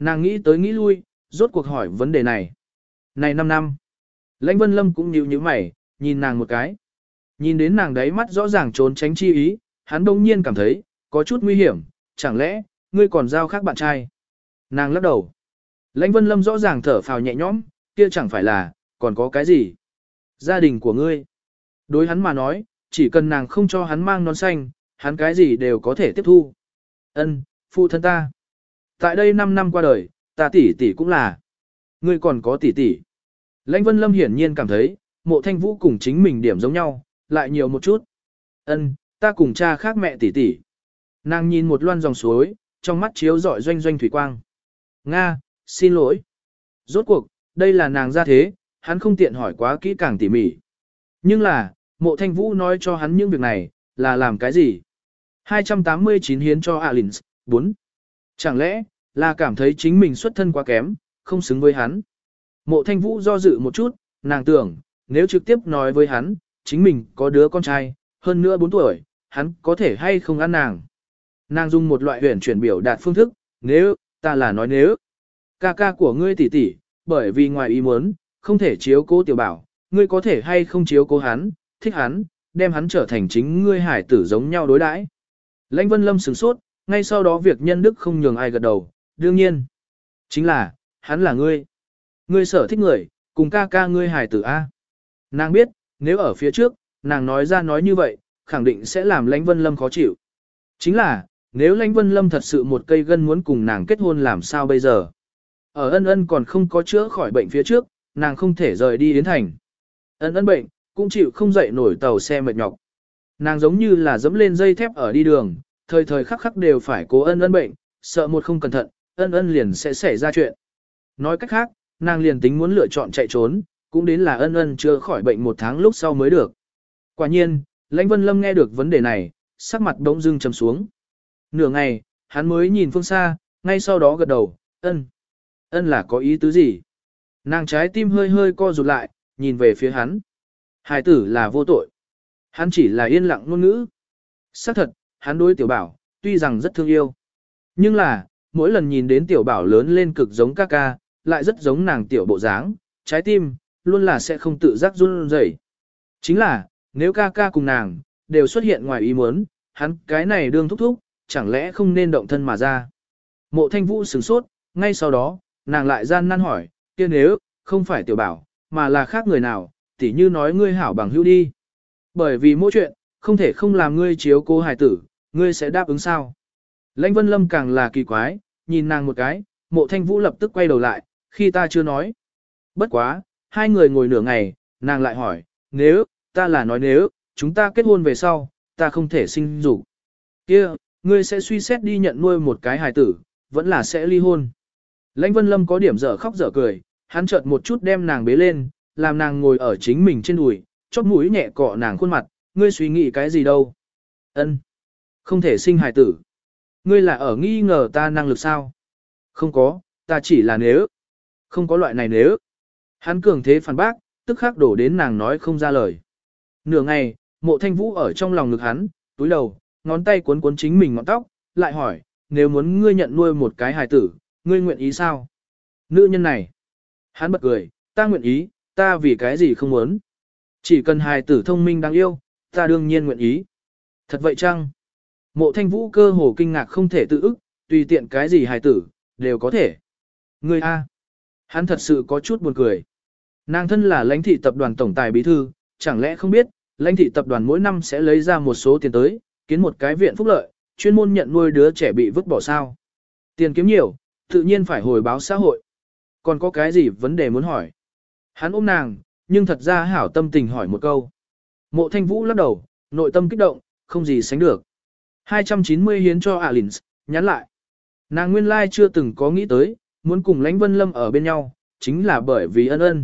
Nàng nghĩ tới nghĩ lui, rốt cuộc hỏi vấn đề này. Này năm năm. Lãnh Vân Lâm cũng nhíu nhíu mày, nhìn nàng một cái. Nhìn đến nàng đấy mắt rõ ràng trốn tránh chi ý, hắn đông nhiên cảm thấy, có chút nguy hiểm, chẳng lẽ, ngươi còn giao khác bạn trai. Nàng lắc đầu. Lãnh Vân Lâm rõ ràng thở phào nhẹ nhõm, kia chẳng phải là, còn có cái gì. Gia đình của ngươi. Đối hắn mà nói, chỉ cần nàng không cho hắn mang nón xanh, hắn cái gì đều có thể tiếp thu. Ân, phụ thân ta. Tại đây năm năm qua đời, ta tỷ tỷ cũng là. Ngươi còn có tỷ tỷ. Lãnh Vân Lâm hiển nhiên cảm thấy, Mộ Thanh Vũ cùng chính mình điểm giống nhau, lại nhiều một chút. Ân, ta cùng cha khác mẹ tỷ tỷ. Nàng nhìn một loan dòng suối, trong mắt chiếu rọi doanh doanh thủy quang. Nga, xin lỗi. Rốt cuộc, đây là nàng ra thế, hắn không tiện hỏi quá kỹ càng tỉ mỉ. Nhưng là, Mộ Thanh Vũ nói cho hắn những việc này, là làm cái gì? hai trăm tám mươi chín hiến cho Alins, bốn. Chẳng lẽ, là cảm thấy chính mình xuất thân quá kém, không xứng với hắn. Mộ Thanh Vũ do dự một chút, nàng tưởng, nếu trực tiếp nói với hắn, chính mình có đứa con trai, hơn nữa bốn tuổi, hắn có thể hay không ăn nàng. Nàng dùng một loại huyền chuyển biểu đạt phương thức, nếu, ta là nói nếu. Ca ca của ngươi tỷ tỷ, bởi vì ngoài ý muốn, không thể chiếu cố tiểu bảo, ngươi có thể hay không chiếu cố hắn, thích hắn, đem hắn trở thành chính ngươi hải tử giống nhau đối đãi. Lãnh Vân Lâm sửng sốt, ngay sau đó việc nhân đức không nhường ai gật đầu, đương nhiên. Chính là, hắn là ngươi. Ngươi sở thích người, cùng ca ca ngươi hải tử A. Nàng biết, nếu ở phía trước, nàng nói ra nói như vậy, khẳng định sẽ làm Lãnh Vân Lâm khó chịu. Chính là, nếu Lãnh Vân Lâm thật sự một cây gân muốn cùng nàng kết hôn làm sao bây giờ? Ở ân ân còn không có chữa khỏi bệnh phía trước, nàng không thể rời đi đến thành. Ân ân bệnh, cũng chịu không dậy nổi tàu xe mệt nhọc. Nàng giống như là dẫm lên dây thép ở đi đường, thời thời khắc khắc đều phải cố ân ân bệnh, sợ một không cẩn thận, ân ân liền sẽ xảy ra chuyện. Nói cách khác, nàng liền tính muốn lựa chọn chạy trốn, cũng đến là ân ân chưa khỏi bệnh một tháng lúc sau mới được. Quả nhiên, Lãnh Vân Lâm nghe được vấn đề này, sắc mặt bỗng dưng trầm xuống. Nửa ngày, hắn mới nhìn phương xa, ngay sau đó gật đầu, ân. Ân là có ý tứ gì? Nàng trái tim hơi hơi co rụt lại, nhìn về phía hắn. Hài tử là vô tội. Hắn chỉ là yên lặng ngôn ngữ. Xác thật, hắn đối tiểu bảo, tuy rằng rất thương yêu. Nhưng là, mỗi lần nhìn đến tiểu bảo lớn lên cực giống ca ca, lại rất giống nàng tiểu bộ dáng, trái tim, luôn là sẽ không tự giác run rẩy. Chính là, nếu ca ca cùng nàng, đều xuất hiện ngoài ý muốn, hắn cái này đương thúc thúc, chẳng lẽ không nên động thân mà ra. Mộ Thanh Vũ sửng sốt, ngay sau đó, nàng lại gian nan hỏi, kia nếu, không phải tiểu bảo, mà là khác người nào, tỉ như nói ngươi hảo bằng hữu đi. Bởi vì mỗi chuyện, không thể không làm ngươi chiếu cố hài tử, ngươi sẽ đáp ứng sao. Lãnh Vân Lâm càng là kỳ quái, nhìn nàng một cái, Mộ Thanh Vũ lập tức quay đầu lại, khi ta chưa nói. Bất quá, hai người ngồi nửa ngày, nàng lại hỏi, nếu, ta là nói nếu, chúng ta kết hôn về sau, ta không thể sinh dục. Kia, ngươi sẽ suy xét đi nhận nuôi một cái hài tử, vẫn là sẽ ly hôn. Lãnh Vân Lâm có điểm dở khóc dở cười, hắn chợt một chút đem nàng bế lên, làm nàng ngồi ở chính mình trên đùi, chóp mũi nhẹ cọ nàng khuôn mặt, ngươi suy nghĩ cái gì đâu? Ân, không thể sinh hài tử. Ngươi là ở nghi ngờ ta năng lực sao? Không có, ta chỉ là nếu. Không có loại này nếu. Hắn cường thế phản bác, tức khắc đổ đến nàng nói không ra lời. Nửa ngày, Mộ Thanh Vũ ở trong lòng ngực hắn, túi đầu, ngón tay cuốn cuốn chính mình ngọn tóc, lại hỏi, nếu muốn ngươi nhận nuôi một cái hài tử, ngươi nguyện ý sao? Nữ nhân này. Hắn bật cười, ta nguyện ý, ta vì cái gì không muốn. Chỉ cần hài tử thông minh đáng yêu, ta đương nhiên nguyện ý. Thật vậy chăng? Mộ Thanh Vũ cơ hồ kinh ngạc không thể tự ức, tùy tiện cái gì hài tử, đều có thể. Ngươi A. Hắn thật sự có chút buồn cười. Nàng thân là lãnh thị tập đoàn tổng tài bí thư, chẳng lẽ không biết, lãnh thị tập đoàn mỗi năm sẽ lấy ra một số tiền tới, kiến một cái viện phúc lợi, chuyên môn nhận nuôi đứa trẻ bị vứt bỏ sao. Tiền kiếm nhiều, tự nhiên phải hồi báo xã hội. Còn có cái gì vấn đề muốn hỏi? Hắn ôm nàng, nhưng thật ra hảo tâm tình hỏi một câu. Mộ Thanh Vũ lắc đầu, nội tâm kích động, không gì sánh được. hai trăm chín mươi hiến cho Alins, nhắn lại. Nàng nguyên lai chưa từng có nghĩ tới, muốn cùng Lãnh Vân Lâm ở bên nhau, chính là bởi vì ân ân.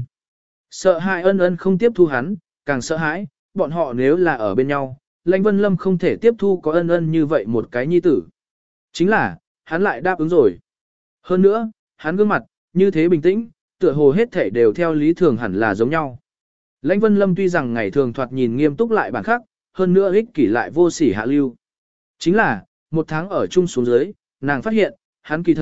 Sợ hãi ân ân không tiếp thu hắn, càng sợ hãi, bọn họ nếu là ở bên nhau, Lãnh Vân Lâm không thể tiếp thu có ân ân như vậy một cái nhi tử. Chính là, hắn lại đáp ứng rồi. Hơn nữa, hắn gương mặt, như thế bình tĩnh, tựa hồ hết thể đều theo lý thường hẳn là giống nhau. Lãnh Vân Lâm tuy rằng ngày thường thoạt nhìn nghiêm túc lại bản khắc, hơn nữa ích kỷ lại vô sỉ hạ lưu. Chính là, một tháng ở chung xuống dưới, nàng phát hiện, hắn kỳ thật,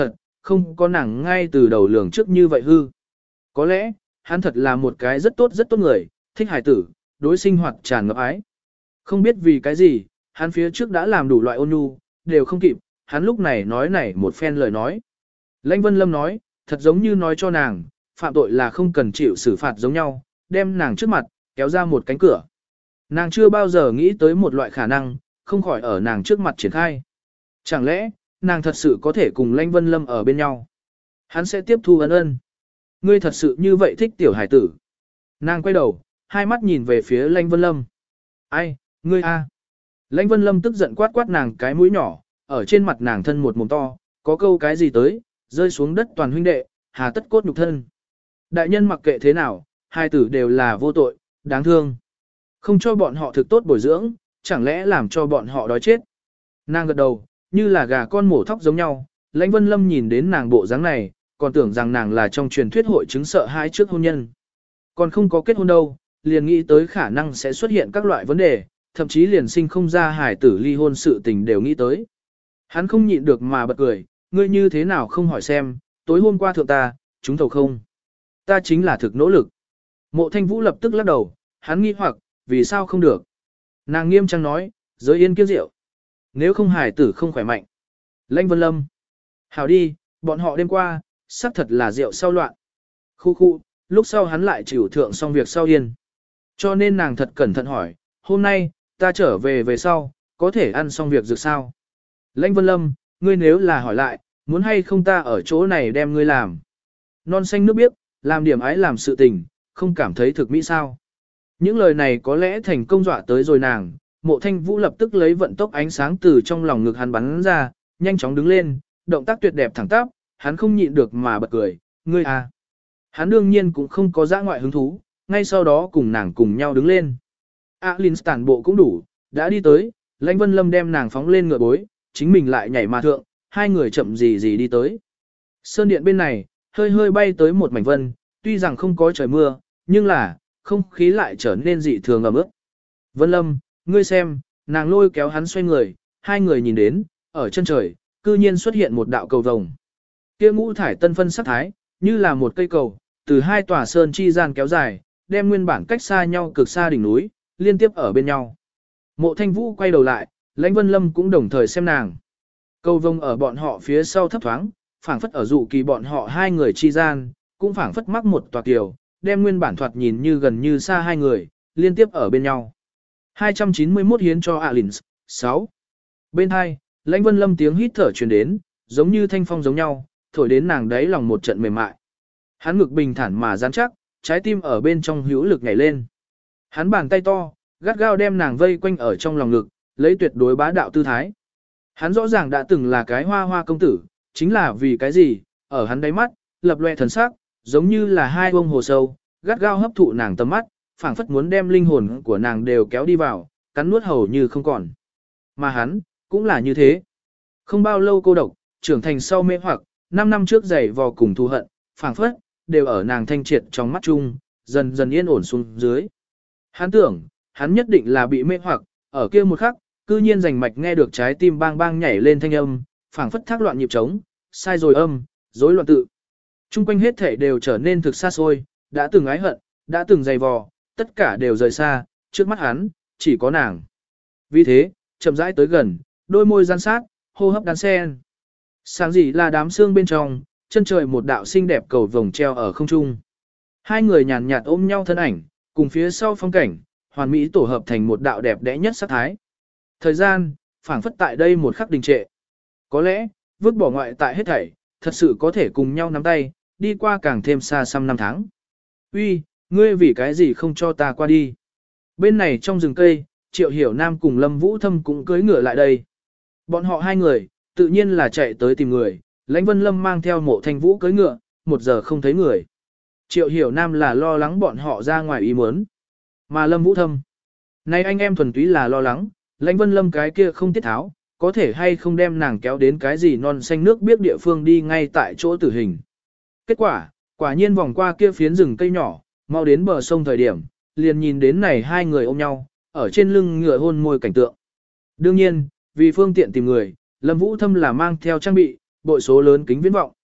không có nàng ngay từ đầu lường trước như vậy hư. Có lẽ, hắn thật là một cái rất tốt rất tốt người, thích hài tử, đối sinh hoạt tràn ngập ái. Không biết vì cái gì, hắn phía trước đã làm đủ loại ôn nhu, đều không kịp, hắn lúc này nói này một phen lời nói. Lãnh Vân Lâm nói, thật giống như nói cho nàng, phạm tội là không cần chịu xử phạt giống nhau, đem nàng trước mặt, kéo ra một cánh cửa. Nàng chưa bao giờ nghĩ tới một loại khả năng, không khỏi ở nàng trước mặt triển khai. Chẳng lẽ, nàng thật sự có thể cùng Lãnh Vân Lâm ở bên nhau? Hắn sẽ tiếp thu ân ân. Ngươi thật sự như vậy thích tiểu hải tử. Nàng quay đầu, hai mắt nhìn về phía Lãnh Vân Lâm. Ai, ngươi a? Lãnh Vân Lâm tức giận quát quát nàng cái mũi nhỏ, ở trên mặt nàng thân một mồm to, có câu cái gì tới, rơi xuống đất toàn huynh đệ, hà tất cốt nhục thân. Đại nhân mặc kệ thế nào, hai tử đều là vô tội, đáng thương. Không cho bọn họ thực tốt bồi dưỡng, chẳng lẽ làm cho bọn họ đói chết. Nàng gật đầu, như là gà con mổ thóc giống nhau, Lãnh Vân Lâm nhìn đến nàng bộ dáng này, còn tưởng rằng nàng là trong truyền thuyết hội chứng sợ hãi trước hôn nhân. Còn không có kết hôn đâu, liền nghĩ tới khả năng sẽ xuất hiện các loại vấn đề, thậm chí liền sinh không ra hài tử ly hôn sự tình đều nghĩ tới. Hắn không nhịn được mà bật cười, ngươi như thế nào không hỏi xem, tối hôm qua thượng ta, chúng thầu không. Ta chính là thực nỗ lực. Mộ Thanh Vũ lập tức lắc đầu, hắn nghi hoặc, vì sao không được. Nàng nghiêm trang nói, giới yên kiếp rượu. Nếu không hài tử không khỏe mạnh. Lãnh Vân Lâm. Hảo đi, bọn họ đêm qua, xác thật là rượu sau loạn. Khu khu, lúc sau hắn lại chịu thượng xong việc sau yên. Cho nên nàng thật cẩn thận hỏi, hôm nay, ta trở về về sau, có thể ăn xong việc dược sao? Lãnh Vân Lâm, ngươi nếu là hỏi lại, muốn hay không ta ở chỗ này đem ngươi làm. Non xanh nước biếc, làm điểm ái làm sự tình, không cảm thấy thực mỹ sao. Những lời này có lẽ thành công dọa tới rồi nàng, Mộ Thanh Vũ lập tức lấy vận tốc ánh sáng từ trong lòng ngực hắn bắn ra, nhanh chóng đứng lên, động tác tuyệt đẹp thẳng tắp, hắn không nhịn được mà bật cười, ngươi à. Hắn đương nhiên cũng không có dã ngoại hứng thú, ngay sau đó cùng nàng cùng nhau đứng lên. Alins tản bộ cũng đủ, đã đi tới, Lãnh Vân Lâm đem nàng phóng lên ngựa bối, chính mình lại nhảy mà thượng, hai người chậm gì gì đi tới. Sơn điện bên này, hơi hơi bay tới một mảnh vân, tuy rằng không có trời mưa, nhưng là, không khí lại trở nên dị thường ẩm ướt. Vân Lâm, ngươi xem, nàng lôi kéo hắn xoay người, hai người nhìn đến, ở chân trời, cư nhiên xuất hiện một đạo cầu vồng. Kia ngũ thải tân phân sắc thái, như là một cây cầu, từ hai tòa sơn chi gian kéo dài, đem nguyên bản cách xa nhau cực xa đỉnh núi, liên tiếp ở bên nhau. Mộ Thanh Vũ quay đầu lại, Lãnh Vân Lâm cũng đồng thời xem nàng. Cầu vồng ở bọn họ phía sau thấp thoáng, phảng phất ở dụ kỳ bọn họ hai người chi gian, cũng phảng phất mắc một tòa kiều, đem nguyên bản thoạt nhìn như gần như xa hai người, liên tiếp ở bên nhau. hai trăm chín mươi mốt hiến cho Alins, sáu. Bên hai, Lãnh Vân Lâm tiếng hít thở truyền đến, giống như thanh phong giống nhau, thổi đến nàng đáy lòng một trận mềm mại. Hắn ngực bình thản mà rắn chắc, trái tim ở bên trong hữu lực nhảy lên. Hắn bàn tay to, gắt gao đem nàng vây quanh ở trong lòng ngực, lấy tuyệt đối bá đạo tư thái. Hắn rõ ràng đã từng là cái hoa hoa công tử, chính là vì cái gì, ở hắn đáy mắt, lập loè thần sắc, giống như là hai bông hồ sâu, gắt gao hấp thụ nàng tầm mắt, phảng phất muốn đem linh hồn của nàng đều kéo đi vào, cắn nuốt hầu như không còn. Mà hắn, cũng là như thế. Không bao lâu cô độc, trưởng thành sau mê hoặc, năm năm trước giày vò cùng thù hận, phảng phất, đều ở nàng thanh triệt trong mắt chung, dần dần yên ổn xuống dưới. Hắn tưởng, hắn nhất định là bị mê hoặc, ở kia một khắc, cư nhiên rành mạch nghe được trái tim bang bang nhảy lên thanh âm, phảng phất thác loạn nhịp trống, sai rồi âm, rối loạn tự. Trung quanh hết thể đều trở nên thực xa xôi, đã từng ái hận, đã từng dày vò, tất cả đều rời xa, trước mắt hắn, chỉ có nàng. Vì thế, chậm rãi tới gần, đôi môi gian sát, hô hấp đan sen. Sáng gì là đám xương bên trong, chân trời một đạo xinh đẹp cầu vồng treo ở không trung. Hai người nhàn nhạt ôm nhau thân ảnh, cùng phía sau phong cảnh, hoàn mỹ tổ hợp thành một đạo đẹp đẽ nhất sắc thái. Thời gian, phảng phất tại đây một khắc đình trệ. Có lẽ, vứt bỏ ngoại tại hết thảy, thật sự có thể cùng nhau nắm tay, đi qua càng thêm xa xăm năm tháng. Uy, ngươi vì cái gì không cho ta qua đi? Bên này trong rừng cây, Triệu Hiểu Nam cùng Lâm Vũ Thâm cũng cưỡi ngựa lại đây. Bọn họ hai người, tự nhiên là chạy tới tìm người, Lãnh Vân Lâm mang theo Mộ Thanh Vũ cưỡi ngựa, một giờ không thấy người. Triệu Hiểu Nam là lo lắng bọn họ ra ngoài ý muốn. Mà Lâm Vũ Thâm, nay anh em thuần túy là lo lắng, Lãnh Vân Lâm cái kia không tiết tháo, có thể hay không đem nàng kéo đến cái gì non xanh nước biết địa phương đi ngay tại chỗ tử hình. Kết quả, quả nhiên vòng qua kia phiến rừng cây nhỏ, mau đến bờ sông thời điểm, liền nhìn đến này hai người ôm nhau, ở trên lưng ngựa hôn môi cảnh tượng. Đương nhiên, vì phương tiện tìm người, Lâm Vũ Thâm là mang theo trang bị, bội số lớn kính viễn vọng.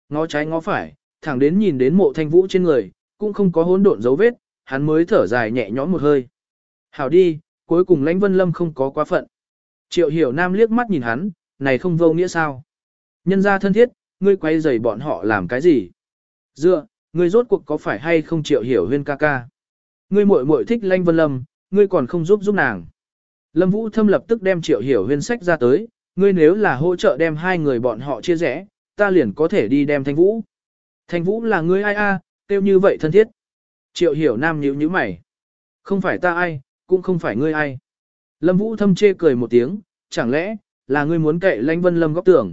Ngó trái ngó phải, thẳng đến nhìn đến mộ thanh vũ trên người, cũng không có hỗn độn dấu vết, hắn mới thở dài nhẹ nhõm một hơi. Hảo đi, cuối cùng lãnh vân lâm không có quá phận. Triệu hiểu nam liếc mắt nhìn hắn, này không vô nghĩa sao. Nhân gia thân thiết, ngươi quay rầy bọn họ làm cái gì? Dựa, ngươi rốt cuộc có phải hay không Triệu hiểu huyên ca ca? Ngươi muội muội thích lãnh vân lâm, ngươi còn không giúp giúp nàng. Lâm Vũ Thâm lập tức đem Triệu hiểu huyên sách ra tới, ngươi nếu là hỗ trợ đem hai người bọn họ chia rẽ, ta liền có thể đi đem Thanh Vũ. Thanh Vũ là ngươi ai a, tiêu như vậy thân thiết. Triệu hiểu nam nhíu nhíu mày. Không phải ta ai, cũng không phải ngươi ai. Lâm Vũ Thâm chê cười một tiếng, chẳng lẽ, là ngươi muốn cậy lãnh vân lâm góc tường.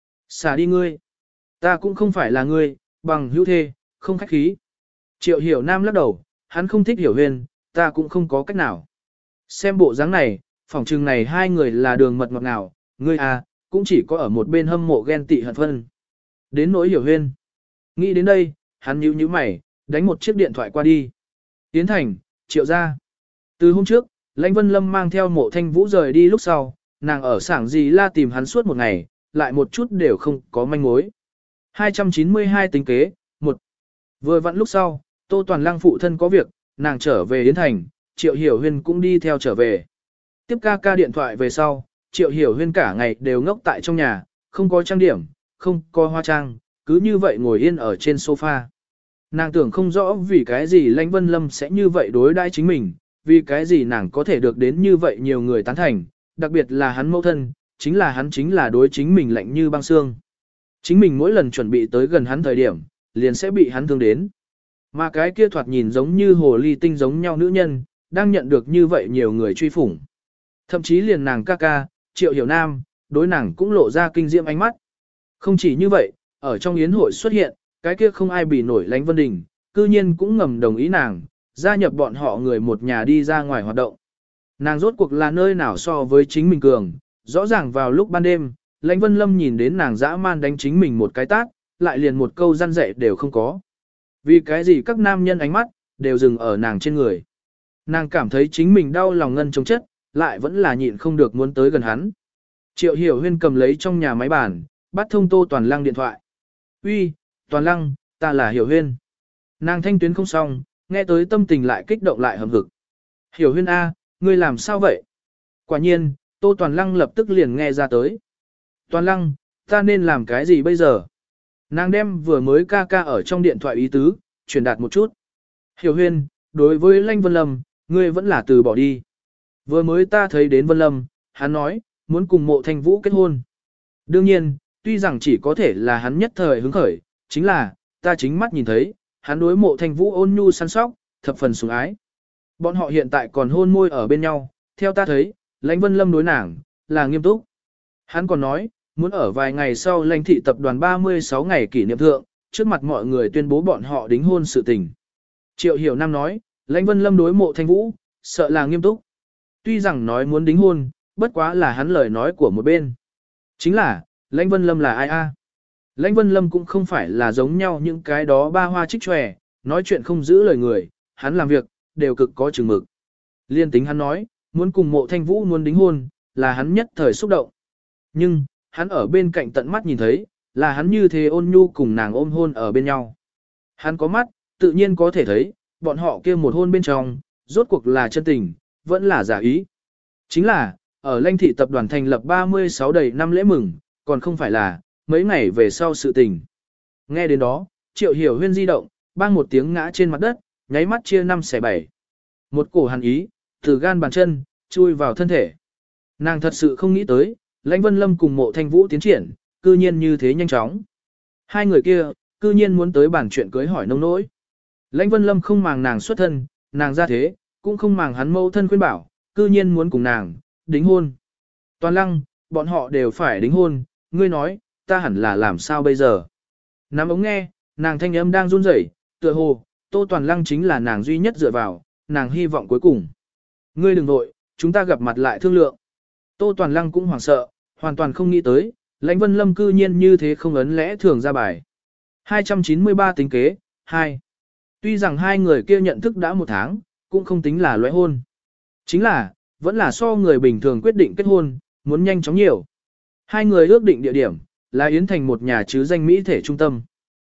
Xả đi ngươi. Ta cũng không phải là ngươi, bằng hữu thê, không khách khí. Triệu hiểu nam lắc đầu, hắn không thích hiểu huyền, ta cũng không có cách nào. Xem bộ dáng này, phỏng chừng này hai người là đường mật ngọt ngào, ngươi à, cũng chỉ có ở một bên hâm mộ ghen tị hận phân. Đến nỗi hiểu huyên. Nghĩ đến đây, hắn nhíu nhíu mày, đánh một chiếc điện thoại qua đi. Tiến thành, Triệu gia. Từ hôm trước, Lãnh Vân Lâm mang theo mộ thanh vũ rời đi lúc sau, nàng ở sảng gì la tìm hắn suốt một ngày, lại một chút đều không có manh mối. hai trăm chín mươi hai tính kế, một. Vừa vặn lúc sau, Tô Toàn Lăng phụ thân có việc, nàng trở về Yến Thành, Triệu Hiểu Huyên cũng đi theo trở về. Tiếp ca ca điện thoại về sau, Triệu Hiểu Huyên cả ngày đều ngốc tại trong nhà, không có trang điểm, không có hoa trang, cứ như vậy ngồi yên ở trên sofa. Nàng tưởng không rõ vì cái gì Lãnh Vân Lâm sẽ như vậy đối đãi chính mình, vì cái gì nàng có thể được đến như vậy nhiều người tán thành, đặc biệt là hắn mẫu thân, chính là hắn chính là đối chính mình lạnh như băng xương. Chính mình mỗi lần chuẩn bị tới gần hắn thời điểm, liền sẽ bị hắn thương đến. Mà cái kia thoạt nhìn giống như hồ ly tinh giống nhau nữ nhân, đang nhận được như vậy nhiều người truy phủng. Thậm chí liền nàng ca ca, Triệu Hiểu Nam, đối nàng cũng lộ ra kinh diễm ánh mắt. Không chỉ như vậy, ở trong yến hội xuất hiện, cái kia không ai bị nổi Lãnh Vân Đình, cư nhiên cũng ngầm đồng ý nàng, gia nhập bọn họ người một nhà đi ra ngoài hoạt động. Nàng rốt cuộc là nơi nào so với chính mình cường, rõ ràng vào lúc ban đêm, Lãnh Vân Lâm nhìn đến nàng dã man đánh chính mình một cái tát, lại liền một câu răn dạy đều không có. Vì cái gì các nam nhân ánh mắt, đều dừng ở nàng trên người. Nàng cảm thấy chính mình đau lòng ngân chống chất, lại vẫn là nhịn không được muốn tới gần hắn. Triệu Hiểu Huyên cầm lấy trong nhà máy bàn, bắt thông Tô Toàn Lăng điện thoại. Uy, Toàn Lăng, ta là Hiểu Huyên. Nàng thanh tuyến không xong, nghe tới tâm tình lại kích động lại hầm hực. Hiểu Huyên A, ngươi làm sao vậy? Quả nhiên, Tô Toàn Lăng lập tức liền nghe ra tới. Toàn Lăng, ta nên làm cái gì bây giờ? Nàng đem vừa mới ca ca ở trong điện thoại ý tứ, truyền đạt một chút. Hiểu Huyên, đối với Lãnh Vân Lâm, ngươi vẫn là từ bỏ đi. Vừa mới ta thấy đến Vân Lâm, hắn nói, muốn cùng mộ thanh vũ kết hôn. Đương nhiên, tuy rằng chỉ có thể là hắn nhất thời hứng khởi, chính là, ta chính mắt nhìn thấy, hắn đối mộ thanh vũ ôn nhu săn sóc, thập phần sủng ái. Bọn họ hiện tại còn hôn môi ở bên nhau, theo ta thấy, Lãnh Vân Lâm đối nàng, là nghiêm túc. Hắn còn nói, muốn ở vài ngày sau Lãnh thị tập đoàn ba mươi sáu ngày kỷ niệm thượng, trước mặt mọi người tuyên bố bọn họ đính hôn sự tình. Triệu Hiểu Nam nói, Lãnh Vân Lâm đối mộ thanh vũ, sợ là nghiêm túc. Tuy rằng nói muốn đính hôn, bất quá là hắn lời nói của một bên. Chính là, Lãnh Vân Lâm là ai a? Lãnh Vân Lâm cũng không phải là giống nhau những cái đó ba hoa trích tròe, nói chuyện không giữ lời người, hắn làm việc, đều cực có chừng mực. Liên tính hắn nói, muốn cùng mộ thanh vũ muốn đính hôn, là hắn nhất thời xúc động. Nhưng, hắn ở bên cạnh tận mắt nhìn thấy, là hắn như thế ôn nhu cùng nàng ôm hôn ở bên nhau. Hắn có mắt, tự nhiên có thể thấy, bọn họ kia một hôn bên trong, rốt cuộc là chân tình, vẫn là giả ý. Chính là, ở Lãnh thị tập đoàn thành lập ba mươi sáu đầy năm lễ mừng, còn không phải là, mấy ngày về sau sự tình. Nghe đến đó, Triệu Hiểu Huyên di động, bang một tiếng ngã trên mặt đất, nháy mắt chia năm xẻ bảy. Một cổ hàn ý, từ gan bàn chân, chui vào thân thể. Nàng thật sự không nghĩ tới, Lãnh Vân Lâm cùng mộ thanh vũ tiến triển, cư nhiên như thế nhanh chóng. Hai người kia, cư nhiên muốn tới bàn chuyện cưới hỏi nông nỗi. Lãnh Vân Lâm không màng nàng xuất thân, nàng ra thế, cũng không màng hắn mẫu thân khuyên bảo, cư nhiên muốn cùng nàng, đính hôn. Toàn Lăng, bọn họ đều phải đính hôn, ngươi nói, ta hẳn là làm sao bây giờ. Nắm ống nghe, nàng thanh âm đang run rẩy, tựa hồ, Tô Toàn Lăng chính là nàng duy nhất dựa vào, nàng hy vọng cuối cùng. Ngươi đừng vội, chúng ta gặp mặt lại thương lượng. Tô Toàn Lăng cũng hoảng sợ, hoàn toàn không nghĩ tới, Lãnh Vân Lâm cư nhiên như thế không ấn lẽ thường ra bài. hai trăm chín mươi ba tính kế, hai. Tuy rằng hai người kia nhận thức đã một tháng, cũng không tính là loại hôn. Chính là, vẫn là so người bình thường quyết định kết hôn, muốn nhanh chóng nhiều. Hai người ước định địa điểm, là Yến Thành một nhà chứ danh Mỹ thể trung tâm.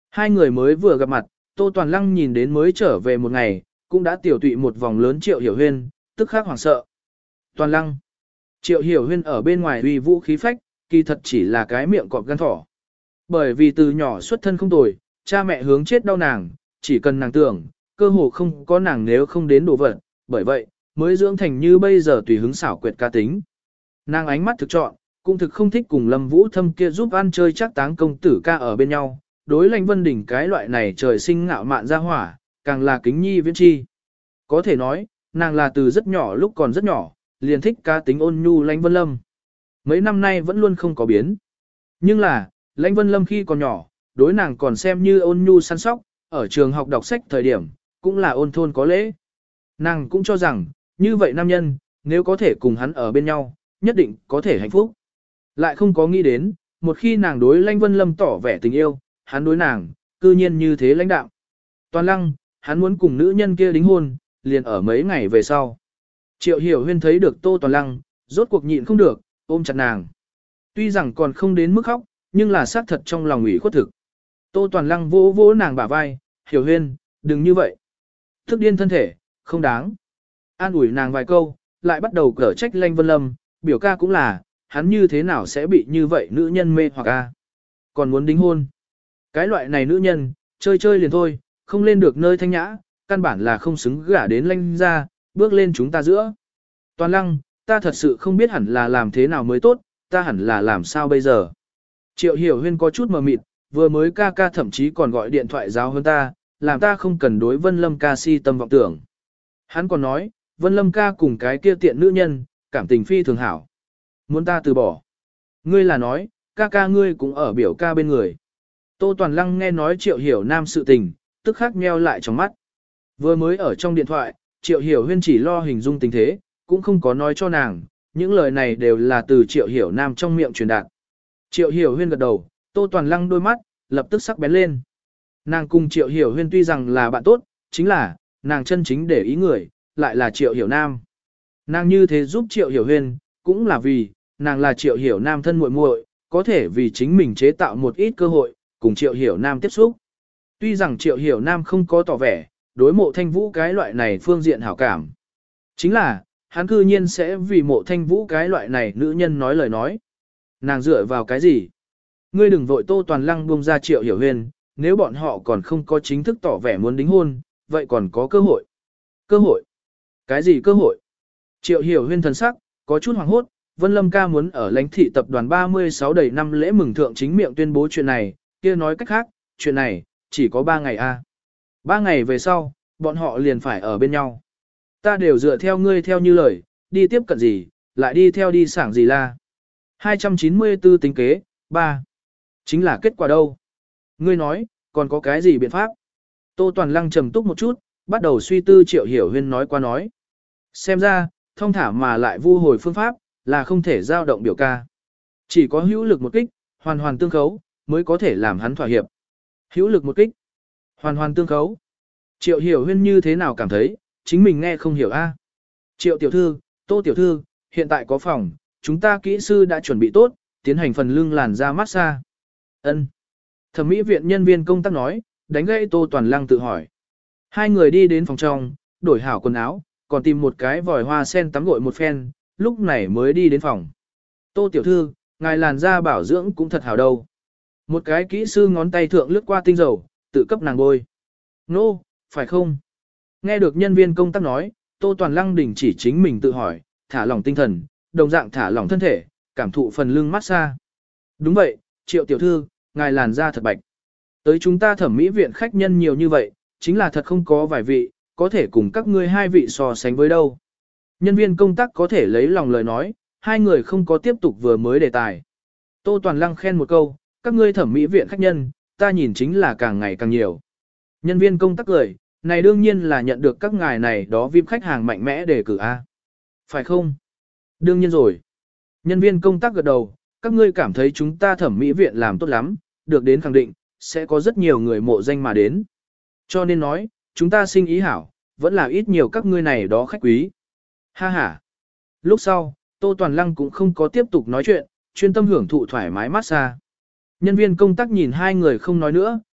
Hai người mới vừa gặp mặt, Tô Toàn Lăng nhìn đến mới trở về một ngày, cũng đã tiểu tụy một vòng lớn Triệu Hiểu Huyên, tức khắc hoảng sợ. Toàn Lăng. Triệu Hiểu Huyên ở bên ngoài uy vũ khí phách, kỳ thật chỉ là cái miệng cọp gan thỏ. Bởi vì từ nhỏ xuất thân không tồi, cha mẹ hướng chết đau nàng, chỉ cần nàng tưởng, cơ hồ không có nàng nếu không đến đồ vật, bởi vậy, mới dưỡng thành như bây giờ tùy hứng xảo quyệt ca tính. Nàng ánh mắt thực chọn, cũng thực không thích cùng Lâm Vũ Thâm kia giúp ăn chơi chắc táng công tử ca ở bên nhau, đối Lãnh Vân Đỉnh cái loại này trời sinh ngạo mạn ra hỏa, càng là kính nhi viễn chi. Có thể nói, nàng là từ rất nhỏ lúc còn rất nhỏ, liền thích ca tính ôn nhu Lãnh Vân Lâm. Mấy năm nay vẫn luôn không có biến. Nhưng là, Lãnh Vân Lâm khi còn nhỏ, đối nàng còn xem như ôn nhu săn sóc, ở trường học đọc sách thời điểm, cũng là ôn thôn có lễ. Nàng cũng cho rằng, như vậy nam nhân, nếu có thể cùng hắn ở bên nhau, nhất định có thể hạnh phúc. Lại không có nghĩ đến, một khi nàng đối Lãnh Vân Lâm tỏ vẻ tình yêu, hắn đối nàng, cư nhiên như thế lãnh đạo. Toàn Lăng, hắn muốn cùng nữ nhân kia đính hôn, liền ở mấy ngày về sau. Triệu Hiểu Huyên thấy được Tô Toàn Lăng, rốt cuộc nhịn không được, ôm chặt nàng. Tuy rằng còn không đến mức khóc, nhưng là xác thật trong lòng ủy khuất thực. Tô Toàn Lăng vỗ vỗ nàng bả vai, Hiểu Huyên, đừng như vậy. Thức điên thân thể, không đáng. An ủi nàng vài câu, lại bắt đầu cở trách Lãnh Vân Lâm, biểu ca cũng là, hắn như thế nào sẽ bị như vậy nữ nhân mê hoặc a? Còn muốn đính hôn. Cái loại này nữ nhân, chơi chơi liền thôi, không lên được nơi thanh nhã, căn bản là không xứng gả đến Lãnh gia, bước lên chúng ta giữa. Toàn Lăng, ta thật sự không biết hẳn là làm thế nào mới tốt, ta hẳn là làm sao bây giờ. Triệu Hiểu Huyên có chút mờ mịt, vừa mới ca ca thậm chí còn gọi điện thoại giáo hơn ta, làm ta không cần đối Vân Lâm ca si tâm vọng tưởng. Hắn còn nói, Vân Lâm ca cùng cái kia tiện nữ nhân, cảm tình phi thường hảo. Muốn ta từ bỏ. Ngươi là nói, ca ca ngươi cũng ở biểu ca bên người. Tô Toàn Lăng nghe nói Triệu Hiểu Nam sự tình, tức khắc nheo lại trong mắt. Vừa mới ở trong điện thoại, Triệu Hiểu Huyên chỉ lo hình dung tình thế, cũng không có nói cho nàng, những lời này đều là từ Triệu Hiểu Nam trong miệng truyền đạt. Triệu Hiểu Huyên gật đầu, Tô Toàn Lăng đôi mắt, lập tức sắc bén lên. Nàng cùng Triệu Hiểu Huyên tuy rằng là bạn tốt, chính là, nàng chân chính để ý người, lại là Triệu Hiểu Nam. Nàng như thế giúp Triệu Hiểu Huyên, cũng là vì, nàng là Triệu Hiểu Nam thân muội muội, có thể vì chính mình chế tạo một ít cơ hội, cùng Triệu Hiểu Nam tiếp xúc. Tuy rằng Triệu Hiểu Nam không có tỏ vẻ, đối mộ thanh vũ cái loại này phương diện hảo cảm. Chính là, hắn cư nhiên sẽ vì mộ thanh vũ cái loại này nữ nhân nói lời nói. Nàng dựa vào cái gì? Ngươi đừng vội Tô Toàn Lăng buông ra Triệu Hiểu Huyên, nếu bọn họ còn không có chính thức tỏ vẻ muốn đính hôn, vậy còn có cơ hội. Cơ hội? Cái gì cơ hội? Triệu Hiểu Huyên thần sắc, có chút hoàng hốt, Vân Lâm ca muốn ở lãnh thị tập đoàn ba mươi sáu đầy năm lễ mừng thượng chính miệng tuyên bố chuyện này, kia nói cách khác, chuyện này, chỉ có ba ngày a. À. Ba ngày về sau, bọn họ liền phải ở bên nhau. Ta đều dựa theo ngươi theo như lời, đi tiếp cận gì, lại đi theo đi sảng gì la. hai trăm chín mươi tư tính kế, ba. Chính là kết quả đâu? Ngươi nói, còn có cái gì biện pháp? Tô Toàn Lăng trầm túc một chút, bắt đầu suy tư Triệu Hiểu Huyên nói qua nói. Xem ra, thông thả mà lại vu hồi phương pháp, là không thể giao động biểu ca. Chỉ có hữu lực một kích, hoàn hoàn tương khấu, mới có thể làm hắn thỏa hiệp. Hữu lực một kích, hoàn hoàn tương khấu. Triệu Hiểu Huyên như thế nào cảm thấy, chính mình nghe không hiểu a. Triệu tiểu thư, Tô tiểu thư, hiện tại có phòng, chúng ta kỹ sư đã chuẩn bị tốt, tiến hành phần lưng làn da massage. Ân. Thẩm mỹ viện nhân viên công tác nói, đánh gãy Tô Toàn Lăng tự hỏi. Hai người đi đến phòng trong, đổi hảo quần áo, còn tìm một cái vòi hoa sen tắm gội một phen, lúc này mới đi đến phòng. Tô tiểu thư, ngài làn da bảo dưỡng cũng thật hảo đâu. Một cái kỹ sư ngón tay thượng lướt qua tinh dầu, tự cấp nàng bôi. Nô, no, phải không? Nghe được nhân viên công tác nói, Tô Toàn Lăng đình chỉ chính mình tự hỏi, thả lỏng tinh thần, đồng dạng thả lỏng thân thể, cảm thụ phần lưng massage. Đúng vậy, Triệu tiểu thư, ngài làn da thật bạch. Tới chúng ta thẩm mỹ viện khách nhân nhiều như vậy, chính là thật không có vài vị, có thể cùng các ngươi hai vị so sánh với đâu. Nhân viên công tác có thể lấy lòng lời nói, hai người không có tiếp tục vừa mới đề tài. Tô Toàn Lăng khen một câu, các ngươi thẩm mỹ viện khách nhân, ta nhìn chính là càng ngày càng nhiều. Nhân viên công tác cười, này đương nhiên là nhận được các ngài này đó vi ai pi khách hàng mạnh mẽ để cử A. Phải không? Đương nhiên rồi. Nhân viên công tác gật đầu, các ngươi cảm thấy chúng ta thẩm mỹ viện làm tốt lắm, được đến khẳng định, sẽ có rất nhiều người mộ danh mà đến. Cho nên nói, chúng ta sinh ý hảo, vẫn là ít nhiều các ngươi này đó khách quý. Ha ha. Lúc sau, Tô Toàn Lăng cũng không có tiếp tục nói chuyện, chuyên tâm hưởng thụ thoải mái massage. Nhân viên công tác nhìn hai người không nói nữa,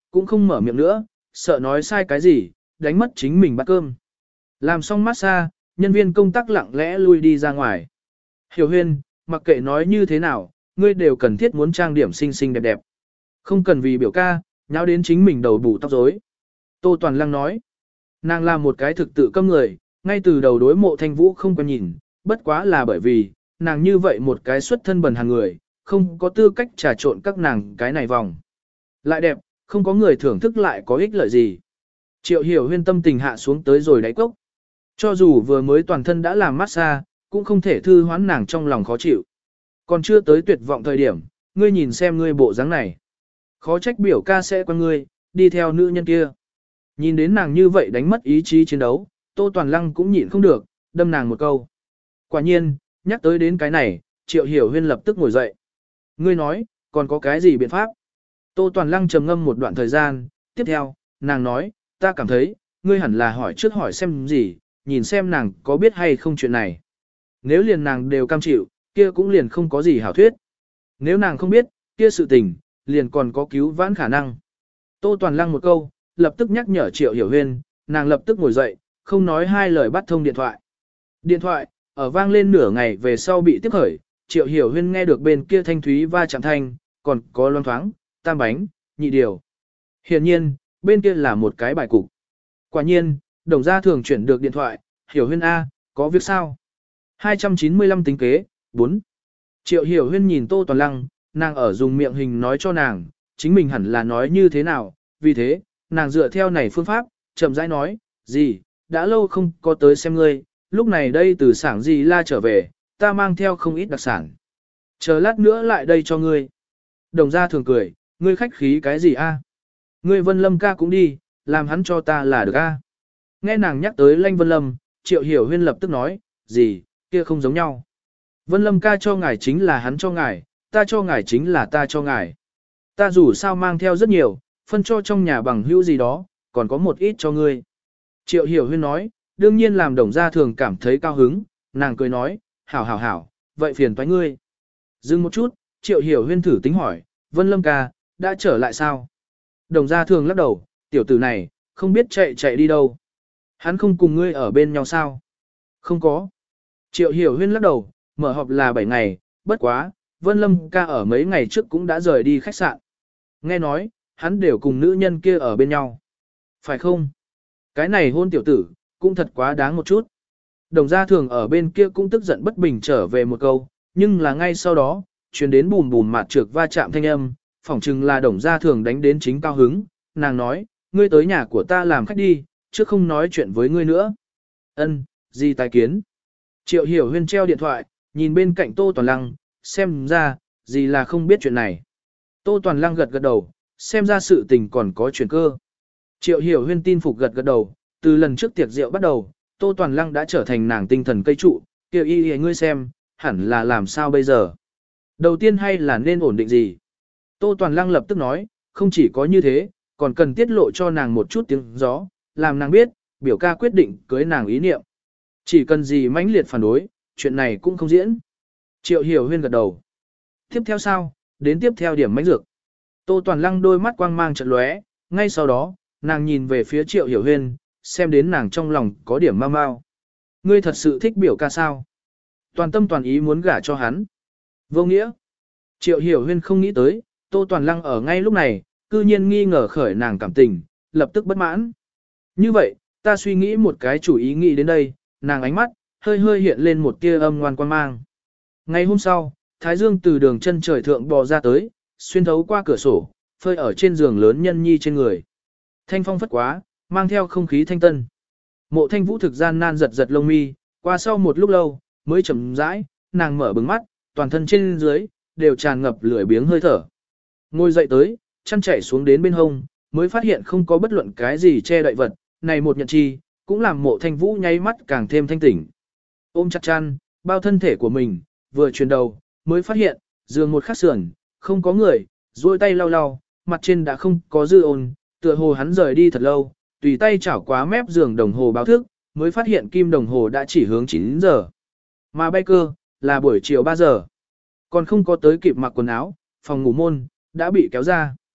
cũng không mở miệng nữa, sợ nói sai cái gì, đánh mất chính mình bát cơm. Làm xong massage, nhân viên công tác lặng lẽ lui đi ra ngoài. Hiểu Huyên, mặc kệ nói như thế nào, ngươi đều cần thiết muốn trang điểm xinh xinh đẹp đẹp. Không cần vì biểu ca, nháo đến chính mình đầu bù tóc rối. Tô Toàn Lăng nói, nàng là một cái thực tự câm người, ngay từ đầu đối Mộ Thanh Vũ không có nhìn, bất quá là bởi vì, nàng như vậy một cái xuất thân bần hàng người, không có tư cách trà trộn các nàng cái này vòng. Lại đẹp, không có người thưởng thức lại có ích lợi gì. Triệu Hiểu Huyên tâm tình hạ xuống tới rồi đáy cốc. Cho dù vừa mới toàn thân đã làm massage, cũng không thể thư hoán nàng trong lòng khó chịu. Còn chưa tới tuyệt vọng thời điểm, ngươi nhìn xem ngươi bộ dáng này. Khó trách biểu ca sẽ qua ngươi, đi theo nữ nhân kia. Nhìn đến nàng như vậy đánh mất ý chí chiến đấu, Tô Toàn Lăng cũng nhịn không được, đâm nàng một câu. Quả nhiên, nhắc tới đến cái này, Triệu Hiểu Huyên lập tức ngồi dậy. Ngươi nói, còn có cái gì biện pháp? Tô Toàn Lăng trầm ngâm một đoạn thời gian, tiếp theo, nàng nói, ta cảm thấy, ngươi hẳn là hỏi trước hỏi xem gì, nhìn xem nàng có biết hay không chuyện này. Nếu liền nàng đều cam chịu, kia cũng liền không có gì hảo thuyết. Nếu nàng không biết, kia sự tình, liền còn có cứu vãn khả năng. Tô Toàn Lăng một câu, lập tức nhắc nhở Triệu Hiểu Huyên, nàng lập tức ngồi dậy, không nói hai lời bắt thông điện thoại. Điện thoại, ở vang lên nửa ngày về sau bị tiếp khởi, Triệu Hiểu Huyên nghe được bên kia thanh thúy va chạm thanh, còn có loan thoáng, tam bánh, nhị điều. Hiển nhiên, bên kia là một cái bài cục. Quả nhiên, đồng gia thường chuyển được điện thoại, Hiểu Huyên A, có việc sao? hai trăm chín mươi lăm tính kế, bốn. Triệu Hiểu Huyên nhìn Tô Toàn Lăng, nàng ở dùng miệng hình nói cho nàng, chính mình hẳn là nói như thế nào, vì thế, nàng dựa theo này phương pháp, chậm rãi nói, gì, đã lâu không có tới xem ngươi, lúc này đây từ sảng gì la trở về, ta mang theo không ít đặc sản. Chờ lát nữa lại đây cho ngươi. Đồng gia thường cười, ngươi khách khí cái gì a? Ngươi Vân Lâm ca cũng đi, làm hắn cho ta là được a. Nghe nàng nhắc tới Lanh Vân Lâm, Triệu Hiểu Huyên lập tức nói, gì, kia không giống nhau. Vân Lâm ca cho ngài chính là hắn cho ngài, ta cho ngài chính là ta cho ngài. Ta dù sao mang theo rất nhiều, phân cho trong nhà bằng hữu gì đó, còn có một ít cho ngươi. Triệu Hiểu Huyên nói, đương nhiên làm đồng gia thường cảm thấy cao hứng, nàng cười nói, hảo hảo hảo, vậy phiền toái ngươi. Dừng một chút, Triệu Hiểu Huyên thử tính hỏi, Vân Lâm ca, đã trở lại sao? Đồng gia thường lắc đầu, tiểu tử này, không biết chạy chạy đi đâu. Hắn không cùng ngươi ở bên nhau sao? Không có. Triệu Hiểu Huyên lắc đầu, mở họp là bảy ngày, bất quá, Vân Lâm ca ở mấy ngày trước cũng đã rời đi khách sạn. Nghe nói, hắn đều cùng nữ nhân kia ở bên nhau. Phải không? Cái này hôn tiểu tử, cũng thật quá đáng một chút. Đồng gia thường ở bên kia cũng tức giận bất bình trở về một câu, nhưng là ngay sau đó, truyền đến bùm bùm mạt trược va chạm thanh âm, phỏng chừng là đồng gia thường đánh đến chính cao hứng, nàng nói, ngươi tới nhà của ta làm khách đi, chứ không nói chuyện với ngươi nữa. Ân, gì tài kiến? Triệu Hiểu Huyên treo điện thoại, nhìn bên cạnh Tô Toàn Lăng, xem ra, gì là không biết chuyện này. Tô Toàn Lăng gật gật đầu, xem ra sự tình còn có chuyển cơ. Triệu Hiểu Huyên tin phục gật gật đầu, từ lần trước tiệc rượu bắt đầu, Tô Toàn Lăng đã trở thành nàng tinh thần cây trụ, kêu y y ngươi xem, hẳn là làm sao bây giờ. Đầu tiên hay là nên ổn định gì? Tô Toàn Lăng lập tức nói, không chỉ có như thế, còn cần tiết lộ cho nàng một chút tiếng gió, làm nàng biết, biểu ca quyết định cưới nàng ý niệm. Chỉ cần gì mãnh liệt phản đối, chuyện này cũng không diễn. Triệu Hiểu Huyên gật đầu. Tiếp theo sao? Đến tiếp theo điểm mãnh dược. Tô Toàn Lăng đôi mắt quang mang chợt lóe, ngay sau đó, nàng nhìn về phía Triệu Hiểu Huyên, xem đến nàng trong lòng có điểm mau mau. Ngươi thật sự thích biểu ca sao? Toàn tâm toàn ý muốn gả cho hắn. Vô nghĩa. Triệu Hiểu Huyên không nghĩ tới, Tô Toàn Lăng ở ngay lúc này, cư nhiên nghi ngờ khởi nàng cảm tình, lập tức bất mãn. Như vậy, ta suy nghĩ một cái chủ ý nghĩ đến đây, nàng ánh mắt, hơi hơi hiện lên một tia âm ngoan quan mang. Ngày hôm sau, Thái Dương từ đường chân trời thượng bò ra tới, xuyên thấu qua cửa sổ, phơi ở trên giường lớn nhân nhi trên người. Thanh phong phất quá, mang theo không khí thanh tân. Mộ Thanh Vũ thực gian nan giật giật lông mi, qua sau một lúc lâu, mới chậm rãi, nàng mở bừng mắt, toàn thân trên dưới, đều tràn ngập lưỡi biếng hơi thở. Ngồi dậy tới, chăn chảy xuống đến bên hông, mới phát hiện không có bất luận cái gì che đậy vật, này một nhận chi, cũng làm Mộ Thanh Vũ nháy mắt càng thêm thanh tỉnh. Ôm chặt chăn, bao thân thể của mình, vừa chuyển đầu, mới phát hiện, giường một khắc sườn, không có người, duỗi tay lau lau, mặt trên đã không có dư ôn, tựa hồ hắn rời đi thật lâu, tùy tay chảo quá mép giường đồng hồ báo thức, mới phát hiện kim đồng hồ đã chỉ hướng chín giờ. Mà bay cơ, là buổi chiều ba giờ. Còn không có tới kịp mặc quần áo, phòng ngủ môn, đã bị kéo ra.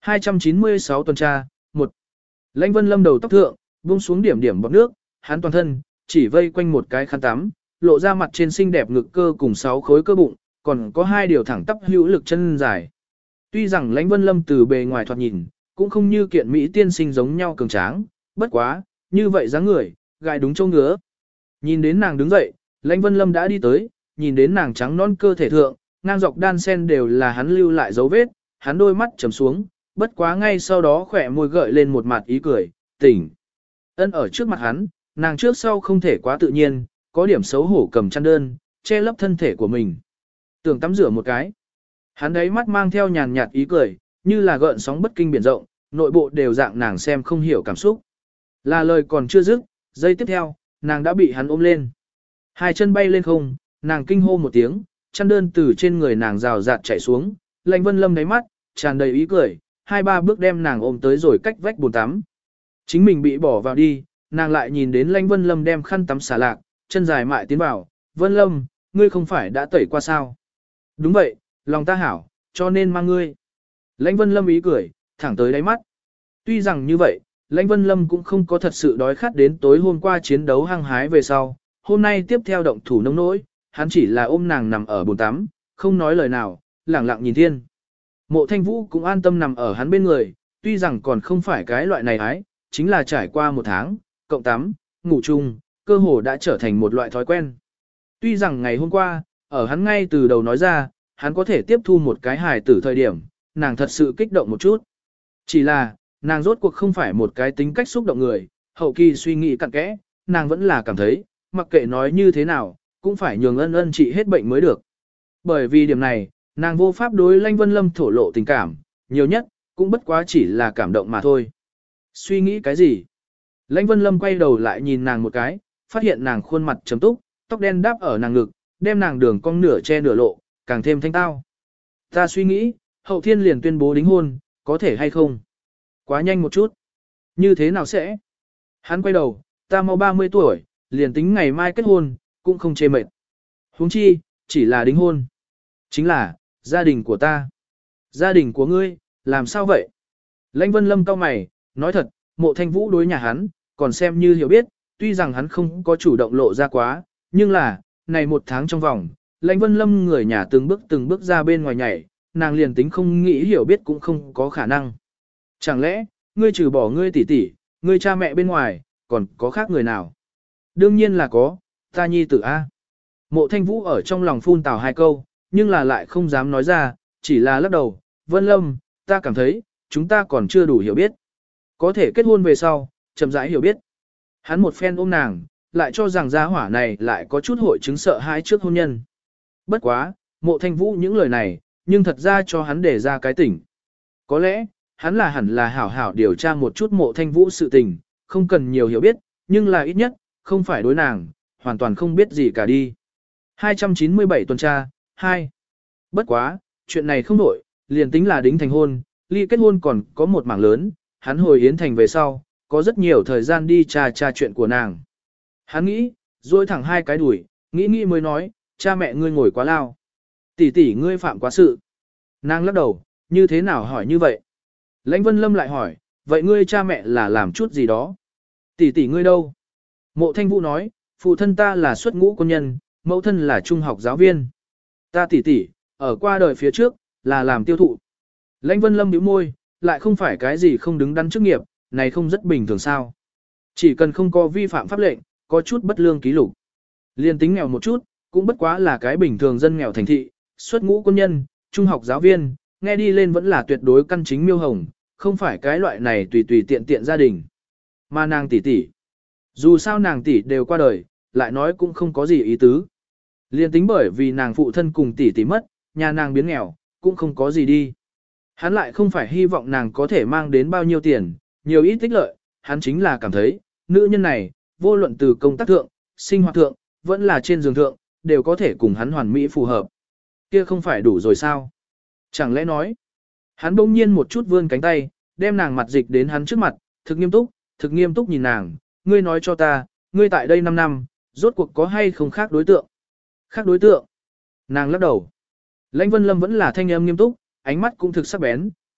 hai trăm chín mươi sáu tuần tra, một. Lãnh Vân Lâm đầu tóc thượng, buông xuống điểm điểm bọt nước, hắn toàn thân, chỉ vây quanh một cái khăn tắm, lộ ra mặt trên xinh đẹp ngực cơ cùng sáu khối cơ bụng, còn có hai điều thẳng tắp hữu lực chân dài. Tuy rằng Lãnh Vân Lâm từ bề ngoài thoạt nhìn, cũng không như kiện Mỹ tiên sinh giống nhau cường tráng, bất quá, như vậy dáng người, gại đúng châu ngứa. Nhìn đến nàng đứng dậy, Lãnh Vân Lâm đã đi tới, nhìn đến nàng trắng non cơ thể thượng, ngang dọc đan sen đều là hắn lưu lại dấu vết, hắn đôi mắt trầm xuống, bất quá ngay sau đó khỏe môi gợi lên một mặt ý cười, tỉnh. Ân ở trước mặt hắn, nàng trước sau không thể quá tự nhiên, có điểm xấu hổ cầm chăn đơn, che lấp thân thể của mình. Tưởng tắm rửa một cái. Hắn đấy mắt mang theo nhàn nhạt ý cười, như là gợn sóng bất kinh biển rộng, nội bộ đều dạng nàng xem không hiểu cảm xúc. Là lời còn chưa dứt, giây tiếp theo, nàng đã bị hắn ôm lên. Hai chân bay lên không, nàng kinh hô một tiếng, chăn đơn từ trên người nàng rào rạt chảy xuống, Lãnh Vân Lâm đáy mắt, tràn đầy ý cười, hai ba bước đem nàng ôm tới rồi cách vách bồn tắm. Chính mình bị bỏ vào đi, nàng lại nhìn đến Lãnh Vân Lâm đem khăn tắm xả lạc, chân dài mại tiến vào, Vân Lâm, ngươi không phải đã tẩy qua sao? Đúng vậy, lòng ta hảo, cho nên mang ngươi. Lãnh Vân Lâm ý cười, thẳng tới đáy mắt. Tuy rằng như vậy, Lãnh Vân Lâm cũng không có thật sự đói khát đến tối hôm qua chiến đấu hăng hái về sau, hôm nay tiếp theo động thủ nông nỗi, hắn chỉ là ôm nàng nằm ở bồn tắm, không nói lời nào, lẳng lặng nhìn thiên. Mộ Thanh Vũ cũng an tâm nằm ở hắn bên người, tuy rằng còn không phải cái loại này ái, chính là trải qua một tháng, cộng tắm, ngủ chung, cơ hồ đã trở thành một loại thói quen. Tuy rằng ngày hôm qua, ở hắn ngay từ đầu nói ra, hắn có thể tiếp thu một cái hài tử thời điểm, nàng thật sự kích động một chút. Chỉ là, nàng rốt cuộc không phải một cái tính cách xúc động người, hậu kỳ suy nghĩ cặn kẽ, nàng vẫn là cảm thấy, mặc kệ nói như thế nào, cũng phải nhường ân ân trị hết bệnh mới được. Bởi vì điểm này, nàng vô pháp đối Lãnh Vân Lâm thổ lộ tình cảm, nhiều nhất, cũng bất quá chỉ là cảm động mà thôi. Suy nghĩ cái gì? Lãnh Vân Lâm quay đầu lại nhìn nàng một cái, phát hiện nàng khuôn mặt trầm túc, tóc đen đáp ở nàng ngực, đem nàng đường cong nửa che nửa lộ, càng thêm thanh tao. Ta suy nghĩ, hậu thiên liền tuyên bố đính hôn, có thể hay không? Quá nhanh một chút. Như thế nào sẽ? Hắn quay đầu, ta mau ba mươi tuổi, liền tính ngày mai kết hôn, cũng không chê mệt. Huống chi, chỉ là đính hôn. Chính là, gia đình của ta. Gia đình của ngươi, làm sao vậy? Lãnh Vân Lâm cau mày, nói thật, Mộ Thanh Vũ đối nhà hắn, còn xem như hiểu biết, tuy rằng hắn không có chủ động lộ ra quá, nhưng là, này một tháng trong vòng, Lãnh Vân Lâm người nhà từng bước từng bước ra bên ngoài nhảy, nàng liền tính không nghĩ hiểu biết cũng không có khả năng. Chẳng lẽ, ngươi trừ bỏ ngươi tỷ tỷ, ngươi cha mẹ bên ngoài, còn có khác người nào? Đương nhiên là có, ta nhi tử A. Mộ Thanh Vũ ở trong lòng phun tào hai câu, nhưng là lại không dám nói ra, chỉ là lắc đầu, Vân Lâm, ta cảm thấy, chúng ta còn chưa đủ hiểu biết. Có thể kết hôn về sau, chậm rãi hiểu biết. Hắn một phen ôm nàng, lại cho rằng gia hỏa này lại có chút hội chứng sợ hãi trước hôn nhân. Bất quá, Mộ Thanh Vũ những lời này, nhưng thật ra cho hắn để ra cái tỉnh. Có lẽ, hắn là hẳn là hảo hảo điều tra một chút Mộ Thanh Vũ sự tình, không cần nhiều hiểu biết, nhưng là ít nhất, không phải đối nàng, hoàn toàn không biết gì cả đi. hai trăm chín mươi bảy tuần tra, hai. Bất quá, chuyện này không đổi, liền tính là đính thành hôn, ly kết hôn còn có một mảng lớn, hắn hồi Yến Thành về sau, có rất nhiều thời gian đi tra tra chuyện của nàng. Hắn nghĩ, duỗi thẳng hai cái đùi, nghĩ nghĩ mới nói, cha mẹ ngươi ngồi quá lao. Tỷ tỷ ngươi phạm quá sự. Nàng lắc đầu, như thế nào hỏi như vậy? Lãnh Vân Lâm lại hỏi, vậy ngươi cha mẹ là làm chút gì đó? Tỷ tỷ ngươi đâu? Mộ Thanh Vũ nói, phụ thân ta là xuất ngũ quân nhân, mẫu thân là trung học giáo viên. Ta tỷ tỷ, ở qua đời phía trước, là làm tiêu thụ. Lãnh Vân Lâm nhíu môi, lại không phải cái gì không đứng đắn chức nghiệp, này không rất bình thường sao. Chỉ cần không có vi phạm pháp lệnh, có chút bất lương ký lục. Liên tính nghèo một chút, cũng bất quá là cái bình thường dân nghèo thành thị, xuất ngũ quân nhân, trung học giáo viên, nghe đi lên vẫn là tuyệt đối căn chính miêu hồng, không phải cái loại này tùy tùy tiện tiện gia đình. Mà nàng tỷ tỷ, dù sao nàng tỷ đều qua đời, lại nói cũng không có gì ý tứ. Liên tính bởi vì nàng phụ thân cùng tỷ tỷ mất, nhà nàng biến nghèo, cũng không có gì đi. Hắn lại không phải hy vọng nàng có thể mang đến bao nhiêu tiền, nhiều ít tích lợi, hắn chính là cảm thấy, nữ nhân này, vô luận từ công tác thượng, sinh hoạt thượng, vẫn là trên giường thượng, đều có thể cùng hắn hoàn mỹ phù hợp. Kia không phải đủ rồi sao? Chẳng lẽ nói, hắn bỗng nhiên một chút vươn cánh tay, đem nàng mặt dịch đến hắn trước mặt, thực nghiêm túc, thực nghiêm túc nhìn nàng, ngươi nói cho ta, ngươi tại đây năm năm, rốt cuộc có hay không khác đối tượng? Khác đối tượng? Nàng lắc đầu. Lãnh Vân Lâm vẫn là thanh âm nghiêm túc, ánh mắt cũng thực sắc bén,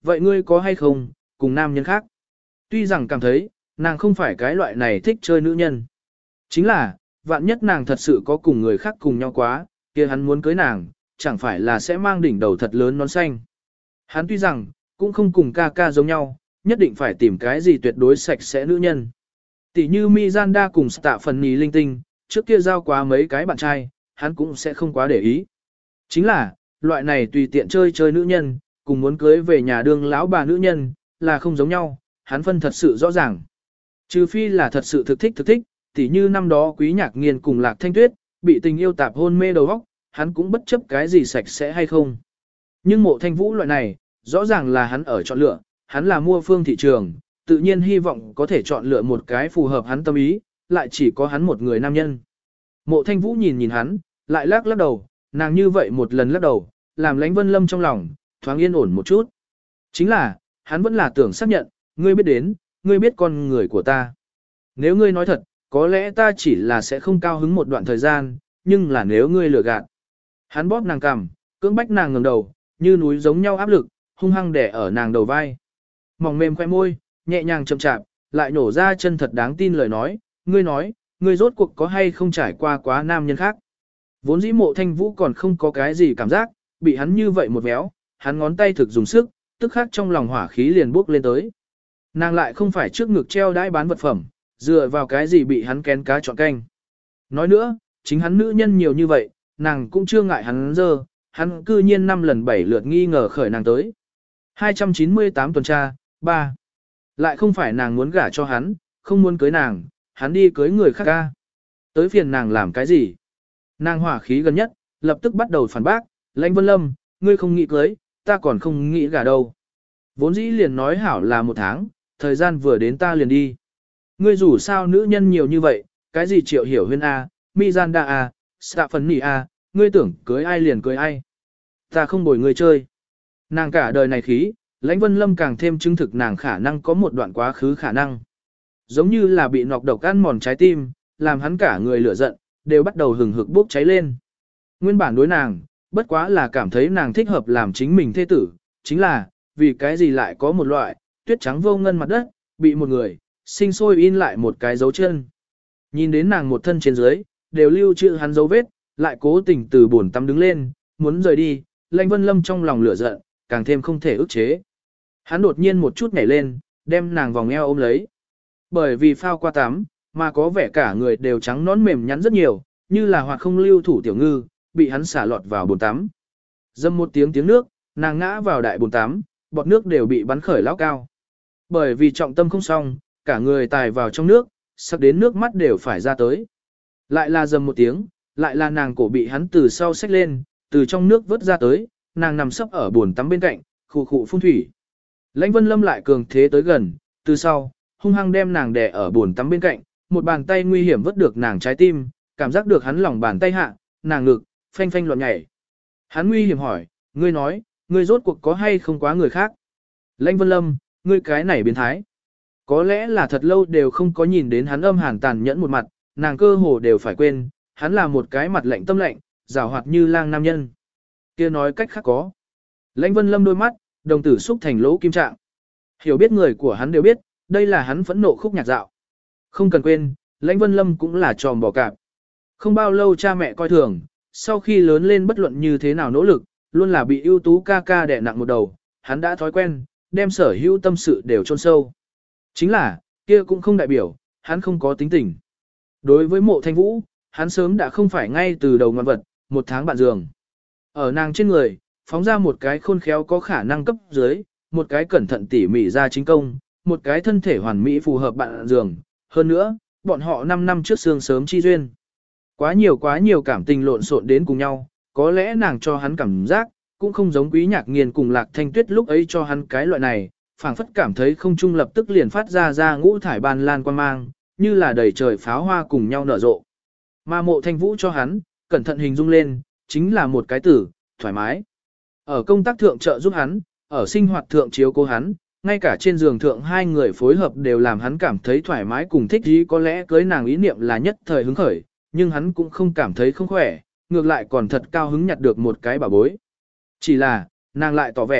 vậy ngươi có hay không, cùng nam nhân khác? Tuy rằng cảm thấy, nàng không phải cái loại này thích chơi nữ nhân. Chính là, vạn nhất nàng thật sự có cùng người khác cùng nhau quá, kia hắn muốn cưới nàng, chẳng phải là sẽ mang đỉnh đầu thật lớn nón xanh. Hắn tuy rằng, cũng không cùng ca ca giống nhau, nhất định phải tìm cái gì tuyệt đối sạch sẽ nữ nhân. Tỷ như Mizanda cùng Tạ Phần Nì linh tinh, trước kia giao quá mấy cái bạn trai, hắn cũng sẽ không quá để ý. Chính là, loại này tùy tiện chơi chơi nữ nhân, cùng muốn cưới về nhà đương lão bà nữ nhân, là không giống nhau, hắn phân thật sự rõ ràng. Trừ phi là thật sự thực thích thực thích, tỉ như năm đó Quý Nhạc Nghiên cùng Lạc Thanh Tuyết, bị tình yêu tạp hôn mê đầu óc, hắn cũng bất chấp cái gì sạch sẽ hay không. Nhưng Mộ Thanh Vũ loại này, rõ ràng là hắn ở chọn lựa, hắn là mua phương thị trường, tự nhiên hy vọng có thể chọn lựa một cái phù hợp hắn tâm ý, lại chỉ có hắn một người nam nhân. Mộ Thanh Vũ nhìn nhìn hắn, lại lắc lắc đầu, nàng như vậy một lần lắc đầu, làm Lãnh Vân Lâm trong lòng, thoáng yên ổn một chút. Chính là, hắn vẫn là tưởng xác nhận, ngươi biết đến, ngươi biết con người của ta. Nếu ngươi nói thật, có lẽ ta chỉ là sẽ không cao hứng một đoạn thời gian, nhưng là nếu ngươi lừa gạt. Hắn bóp nàng cằm, cưỡng bách nàng ngẩng đầu, như núi giống nhau áp lực, hung hăng đè ở nàng đầu vai. Mỏng mềm khoe môi, nhẹ nhàng chậm chạp, lại nổ ra chân thật đáng tin lời nói, ngươi nói, ngươi rốt cuộc có hay không trải qua quá nam nhân khác. Vốn dĩ Mộ Thanh Vũ còn không có cái gì cảm giác, bị hắn như vậy một véo, hắn ngón tay thực dùng sức, tức khắc trong lòng hỏa khí liền bốc lên tới. Nàng lại không phải trước ngực treo đãi bán vật phẩm, dựa vào cái gì bị hắn kén cá chọn canh. Nói nữa, chính hắn nữ nhân nhiều như vậy, nàng cũng chưa ngại hắn dơ, hắn cư nhiên năm lần bảy lượt nghi ngờ khởi nàng tới. hai trăm chín mươi tám tuần tra, ba. Lại không phải nàng muốn gả cho hắn, không muốn cưới nàng, hắn đi cưới người khác ca. Tới phiền nàng làm cái gì? Nàng hỏa khí gần nhất, lập tức bắt đầu phản bác, Lãnh Vân Lâm, ngươi không nghĩ cưới, ta còn không nghĩ gả đâu. Vốn dĩ liền nói hảo là một tháng, thời gian vừa đến ta liền đi. Ngươi dù sao nữ nhân nhiều như vậy, cái gì Triệu Hiểu Huyên A, Mizanda A, Stạ Phấn Nỉ A, ngươi tưởng cưới ai liền cưới ai. Ta không bồi ngươi chơi. Nàng cả đời này khí, Lãnh Vân Lâm càng thêm chứng thực nàng khả năng có một đoạn quá khứ khả năng. Giống như là bị nọc độc ăn mòn trái tim, làm hắn cả người lửa giận, đều bắt đầu hừng hực bốc cháy lên. Nguyên bản đối nàng, bất quá là cảm thấy nàng thích hợp làm chính mình thê tử, chính là, vì cái gì lại có một loại, tuyết trắng vô ngân mặt đất, bị một người, sinh sôi in lại một cái dấu chân. Nhìn đến nàng một thân trên dưới, đều lưu trữ hắn dấu vết, lại cố tình từ buồn tắm đứng lên, muốn rời đi, Lãnh Vân Lâm trong lòng lửa giận, càng thêm không thể ức chế. Hắn đột nhiên một chút nhảy lên, đem nàng vòng eo ôm lấy. Bởi vì phao qua tắm, mà có vẻ cả người đều trắng nón mềm nhắn rất nhiều, như là hoạt không lưu thủ tiểu ngư, bị hắn xả lọt vào bồn tắm. Dâm một tiếng tiếng nước, nàng ngã vào đại bồn tắm, bọt nước đều bị bắn khởi lao cao. Bởi vì trọng tâm không xong, cả người tài vào trong nước, sắp đến nước mắt đều phải ra tới. Lại là dầm một tiếng, lại là nàng cổ bị hắn từ sau xách lên, từ trong nước vớt ra tới, nàng nằm sấp ở bồn tắm bên cạnh, khụ khụ phun thủy. Lãnh Vân Lâm lại cường thế tới gần, từ sau, hung hăng đem nàng đè ở bồn tắm bên cạnh, một bàn tay nguy hiểm vớt được nàng trái tim, cảm giác được hắn lòng bàn tay hạ, nàng ngực, phanh phanh loạn nhảy. Hắn nguy hiểm hỏi, ngươi nói, ngươi rốt cuộc có hay không quá người khác? Lãnh Vân Lâm, ngươi cái này biến thái. Có lẽ là thật lâu đều không có nhìn đến hắn âm hàn tàn nhẫn một mặt, nàng cơ hồ đều phải quên, hắn là một cái mặt lạnh tâm lạnh, rào hoạt như lang nam nhân. Kia nói cách khác có. Lãnh Vân Lâm đôi mắt, đồng tử xúc thành lỗ kim trạng. Hiểu biết người của hắn đều biết, đây là hắn phẫn nộ khúc nhạc dạo. Không cần quên, Lãnh Vân Lâm cũng là tròm bò cạp. Không bao lâu cha mẹ coi thường, sau khi lớn lên bất luận như thế nào nỗ lực, luôn là bị ưu tú ca ca đè nặng một đầu, hắn đã thói quen, đem sở hữu tâm sự đều chôn sâu. Chính là, kia cũng không đại biểu, hắn không có tính tình. Đối với Mộ Thanh Vũ, hắn sớm đã không phải ngay từ đầu ngoan vật, một tháng bạn giường. Ở nàng trên người, phóng ra một cái khôn khéo có khả năng cấp dưới, một cái cẩn thận tỉ mỉ ra chính công, một cái thân thể hoàn mỹ phù hợp bạn giường. Hơn nữa, bọn họ năm năm trước xương sớm chi duyên. Quá nhiều quá nhiều cảm tình lộn xộn đến cùng nhau, có lẽ nàng cho hắn cảm giác, cũng không giống Quý Nhạc Nghiên cùng Lạc Thanh Tuyết lúc ấy cho hắn cái loại này, phảng phất cảm thấy không trung lập tức liền phát ra ra ngũ thải ban lan quang mang, như là đầy trời pháo hoa cùng nhau nở rộ. Mà Mộ Thanh Vũ cho hắn, cẩn thận hình dung lên, chính là một cái từ, thoải mái. Ở công tác thượng trợ giúp hắn, ở sinh hoạt thượng chiếu cố hắn, ngay cả trên giường thượng hai người phối hợp đều làm hắn cảm thấy thoải mái cùng thích ý, có lẽ cưới nàng ý niệm là nhất thời hứng khởi, nhưng hắn cũng không cảm thấy không khỏe, ngược lại còn thật cao hứng nhặt được một cái bảo bối. Chỉ là, nàng lại tỏ vẻ,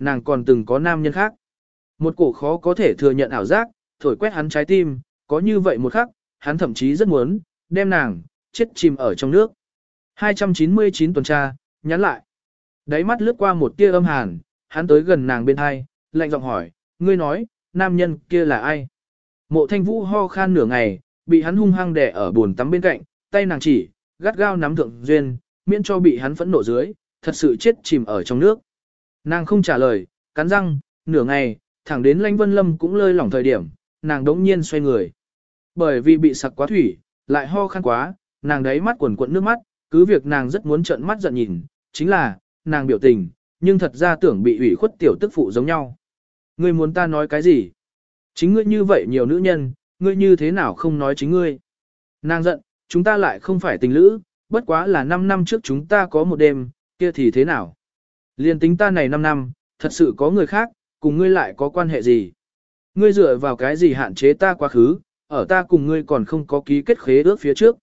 nàng còn từng có nam nhân khác. Một cổ khó có thể thừa nhận ảo giác, thổi quét hắn trái tim, có như vậy một khắc, hắn thậm chí rất muốn, đem nàng, chết chìm ở trong nước. hai trăm chín mươi chín tuần tra, nhắn lại. Đáy mắt lướt qua một tia âm hàn, hắn tới gần nàng bên hai, lạnh giọng hỏi, ngươi nói, nam nhân kia là ai? Mộ Thanh Vũ ho khan nửa ngày, bị hắn hung hăng đè ở bồn tắm bên cạnh, tay nàng chỉ, gắt gao nắm thượng duyên, miễn cho bị hắn phẫn nộ dưới, thật sự chết chìm ở trong nước. Nàng không trả lời, cắn răng, nửa ngày, thẳng đến Lãnh Vân Lâm cũng lơi lỏng thời điểm, nàng đống nhiên xoay người. Bởi vì bị sặc quá thủy, lại ho khan quá, nàng đáy mắt quần quận nước mắt, cứ việc nàng rất muốn trợn mắt giận nhìn, chính là, nàng biểu tình, nhưng thật ra tưởng bị ủy khuất tiểu tức phụ giống nhau. Ngươi muốn ta nói cái gì? Chính ngươi như vậy nhiều nữ nhân, ngươi như thế nào không nói chính ngươi? Nàng giận, chúng ta lại không phải tình lữ, bất quá là năm năm trước chúng ta có một đêm, kia thì thế nào? Liên tính ta này năm năm, thật sự có người khác, cùng ngươi lại có quan hệ gì? Ngươi dựa vào cái gì hạn chế ta quá khứ, ở ta cùng ngươi còn không có ký kết khế ước phía trước.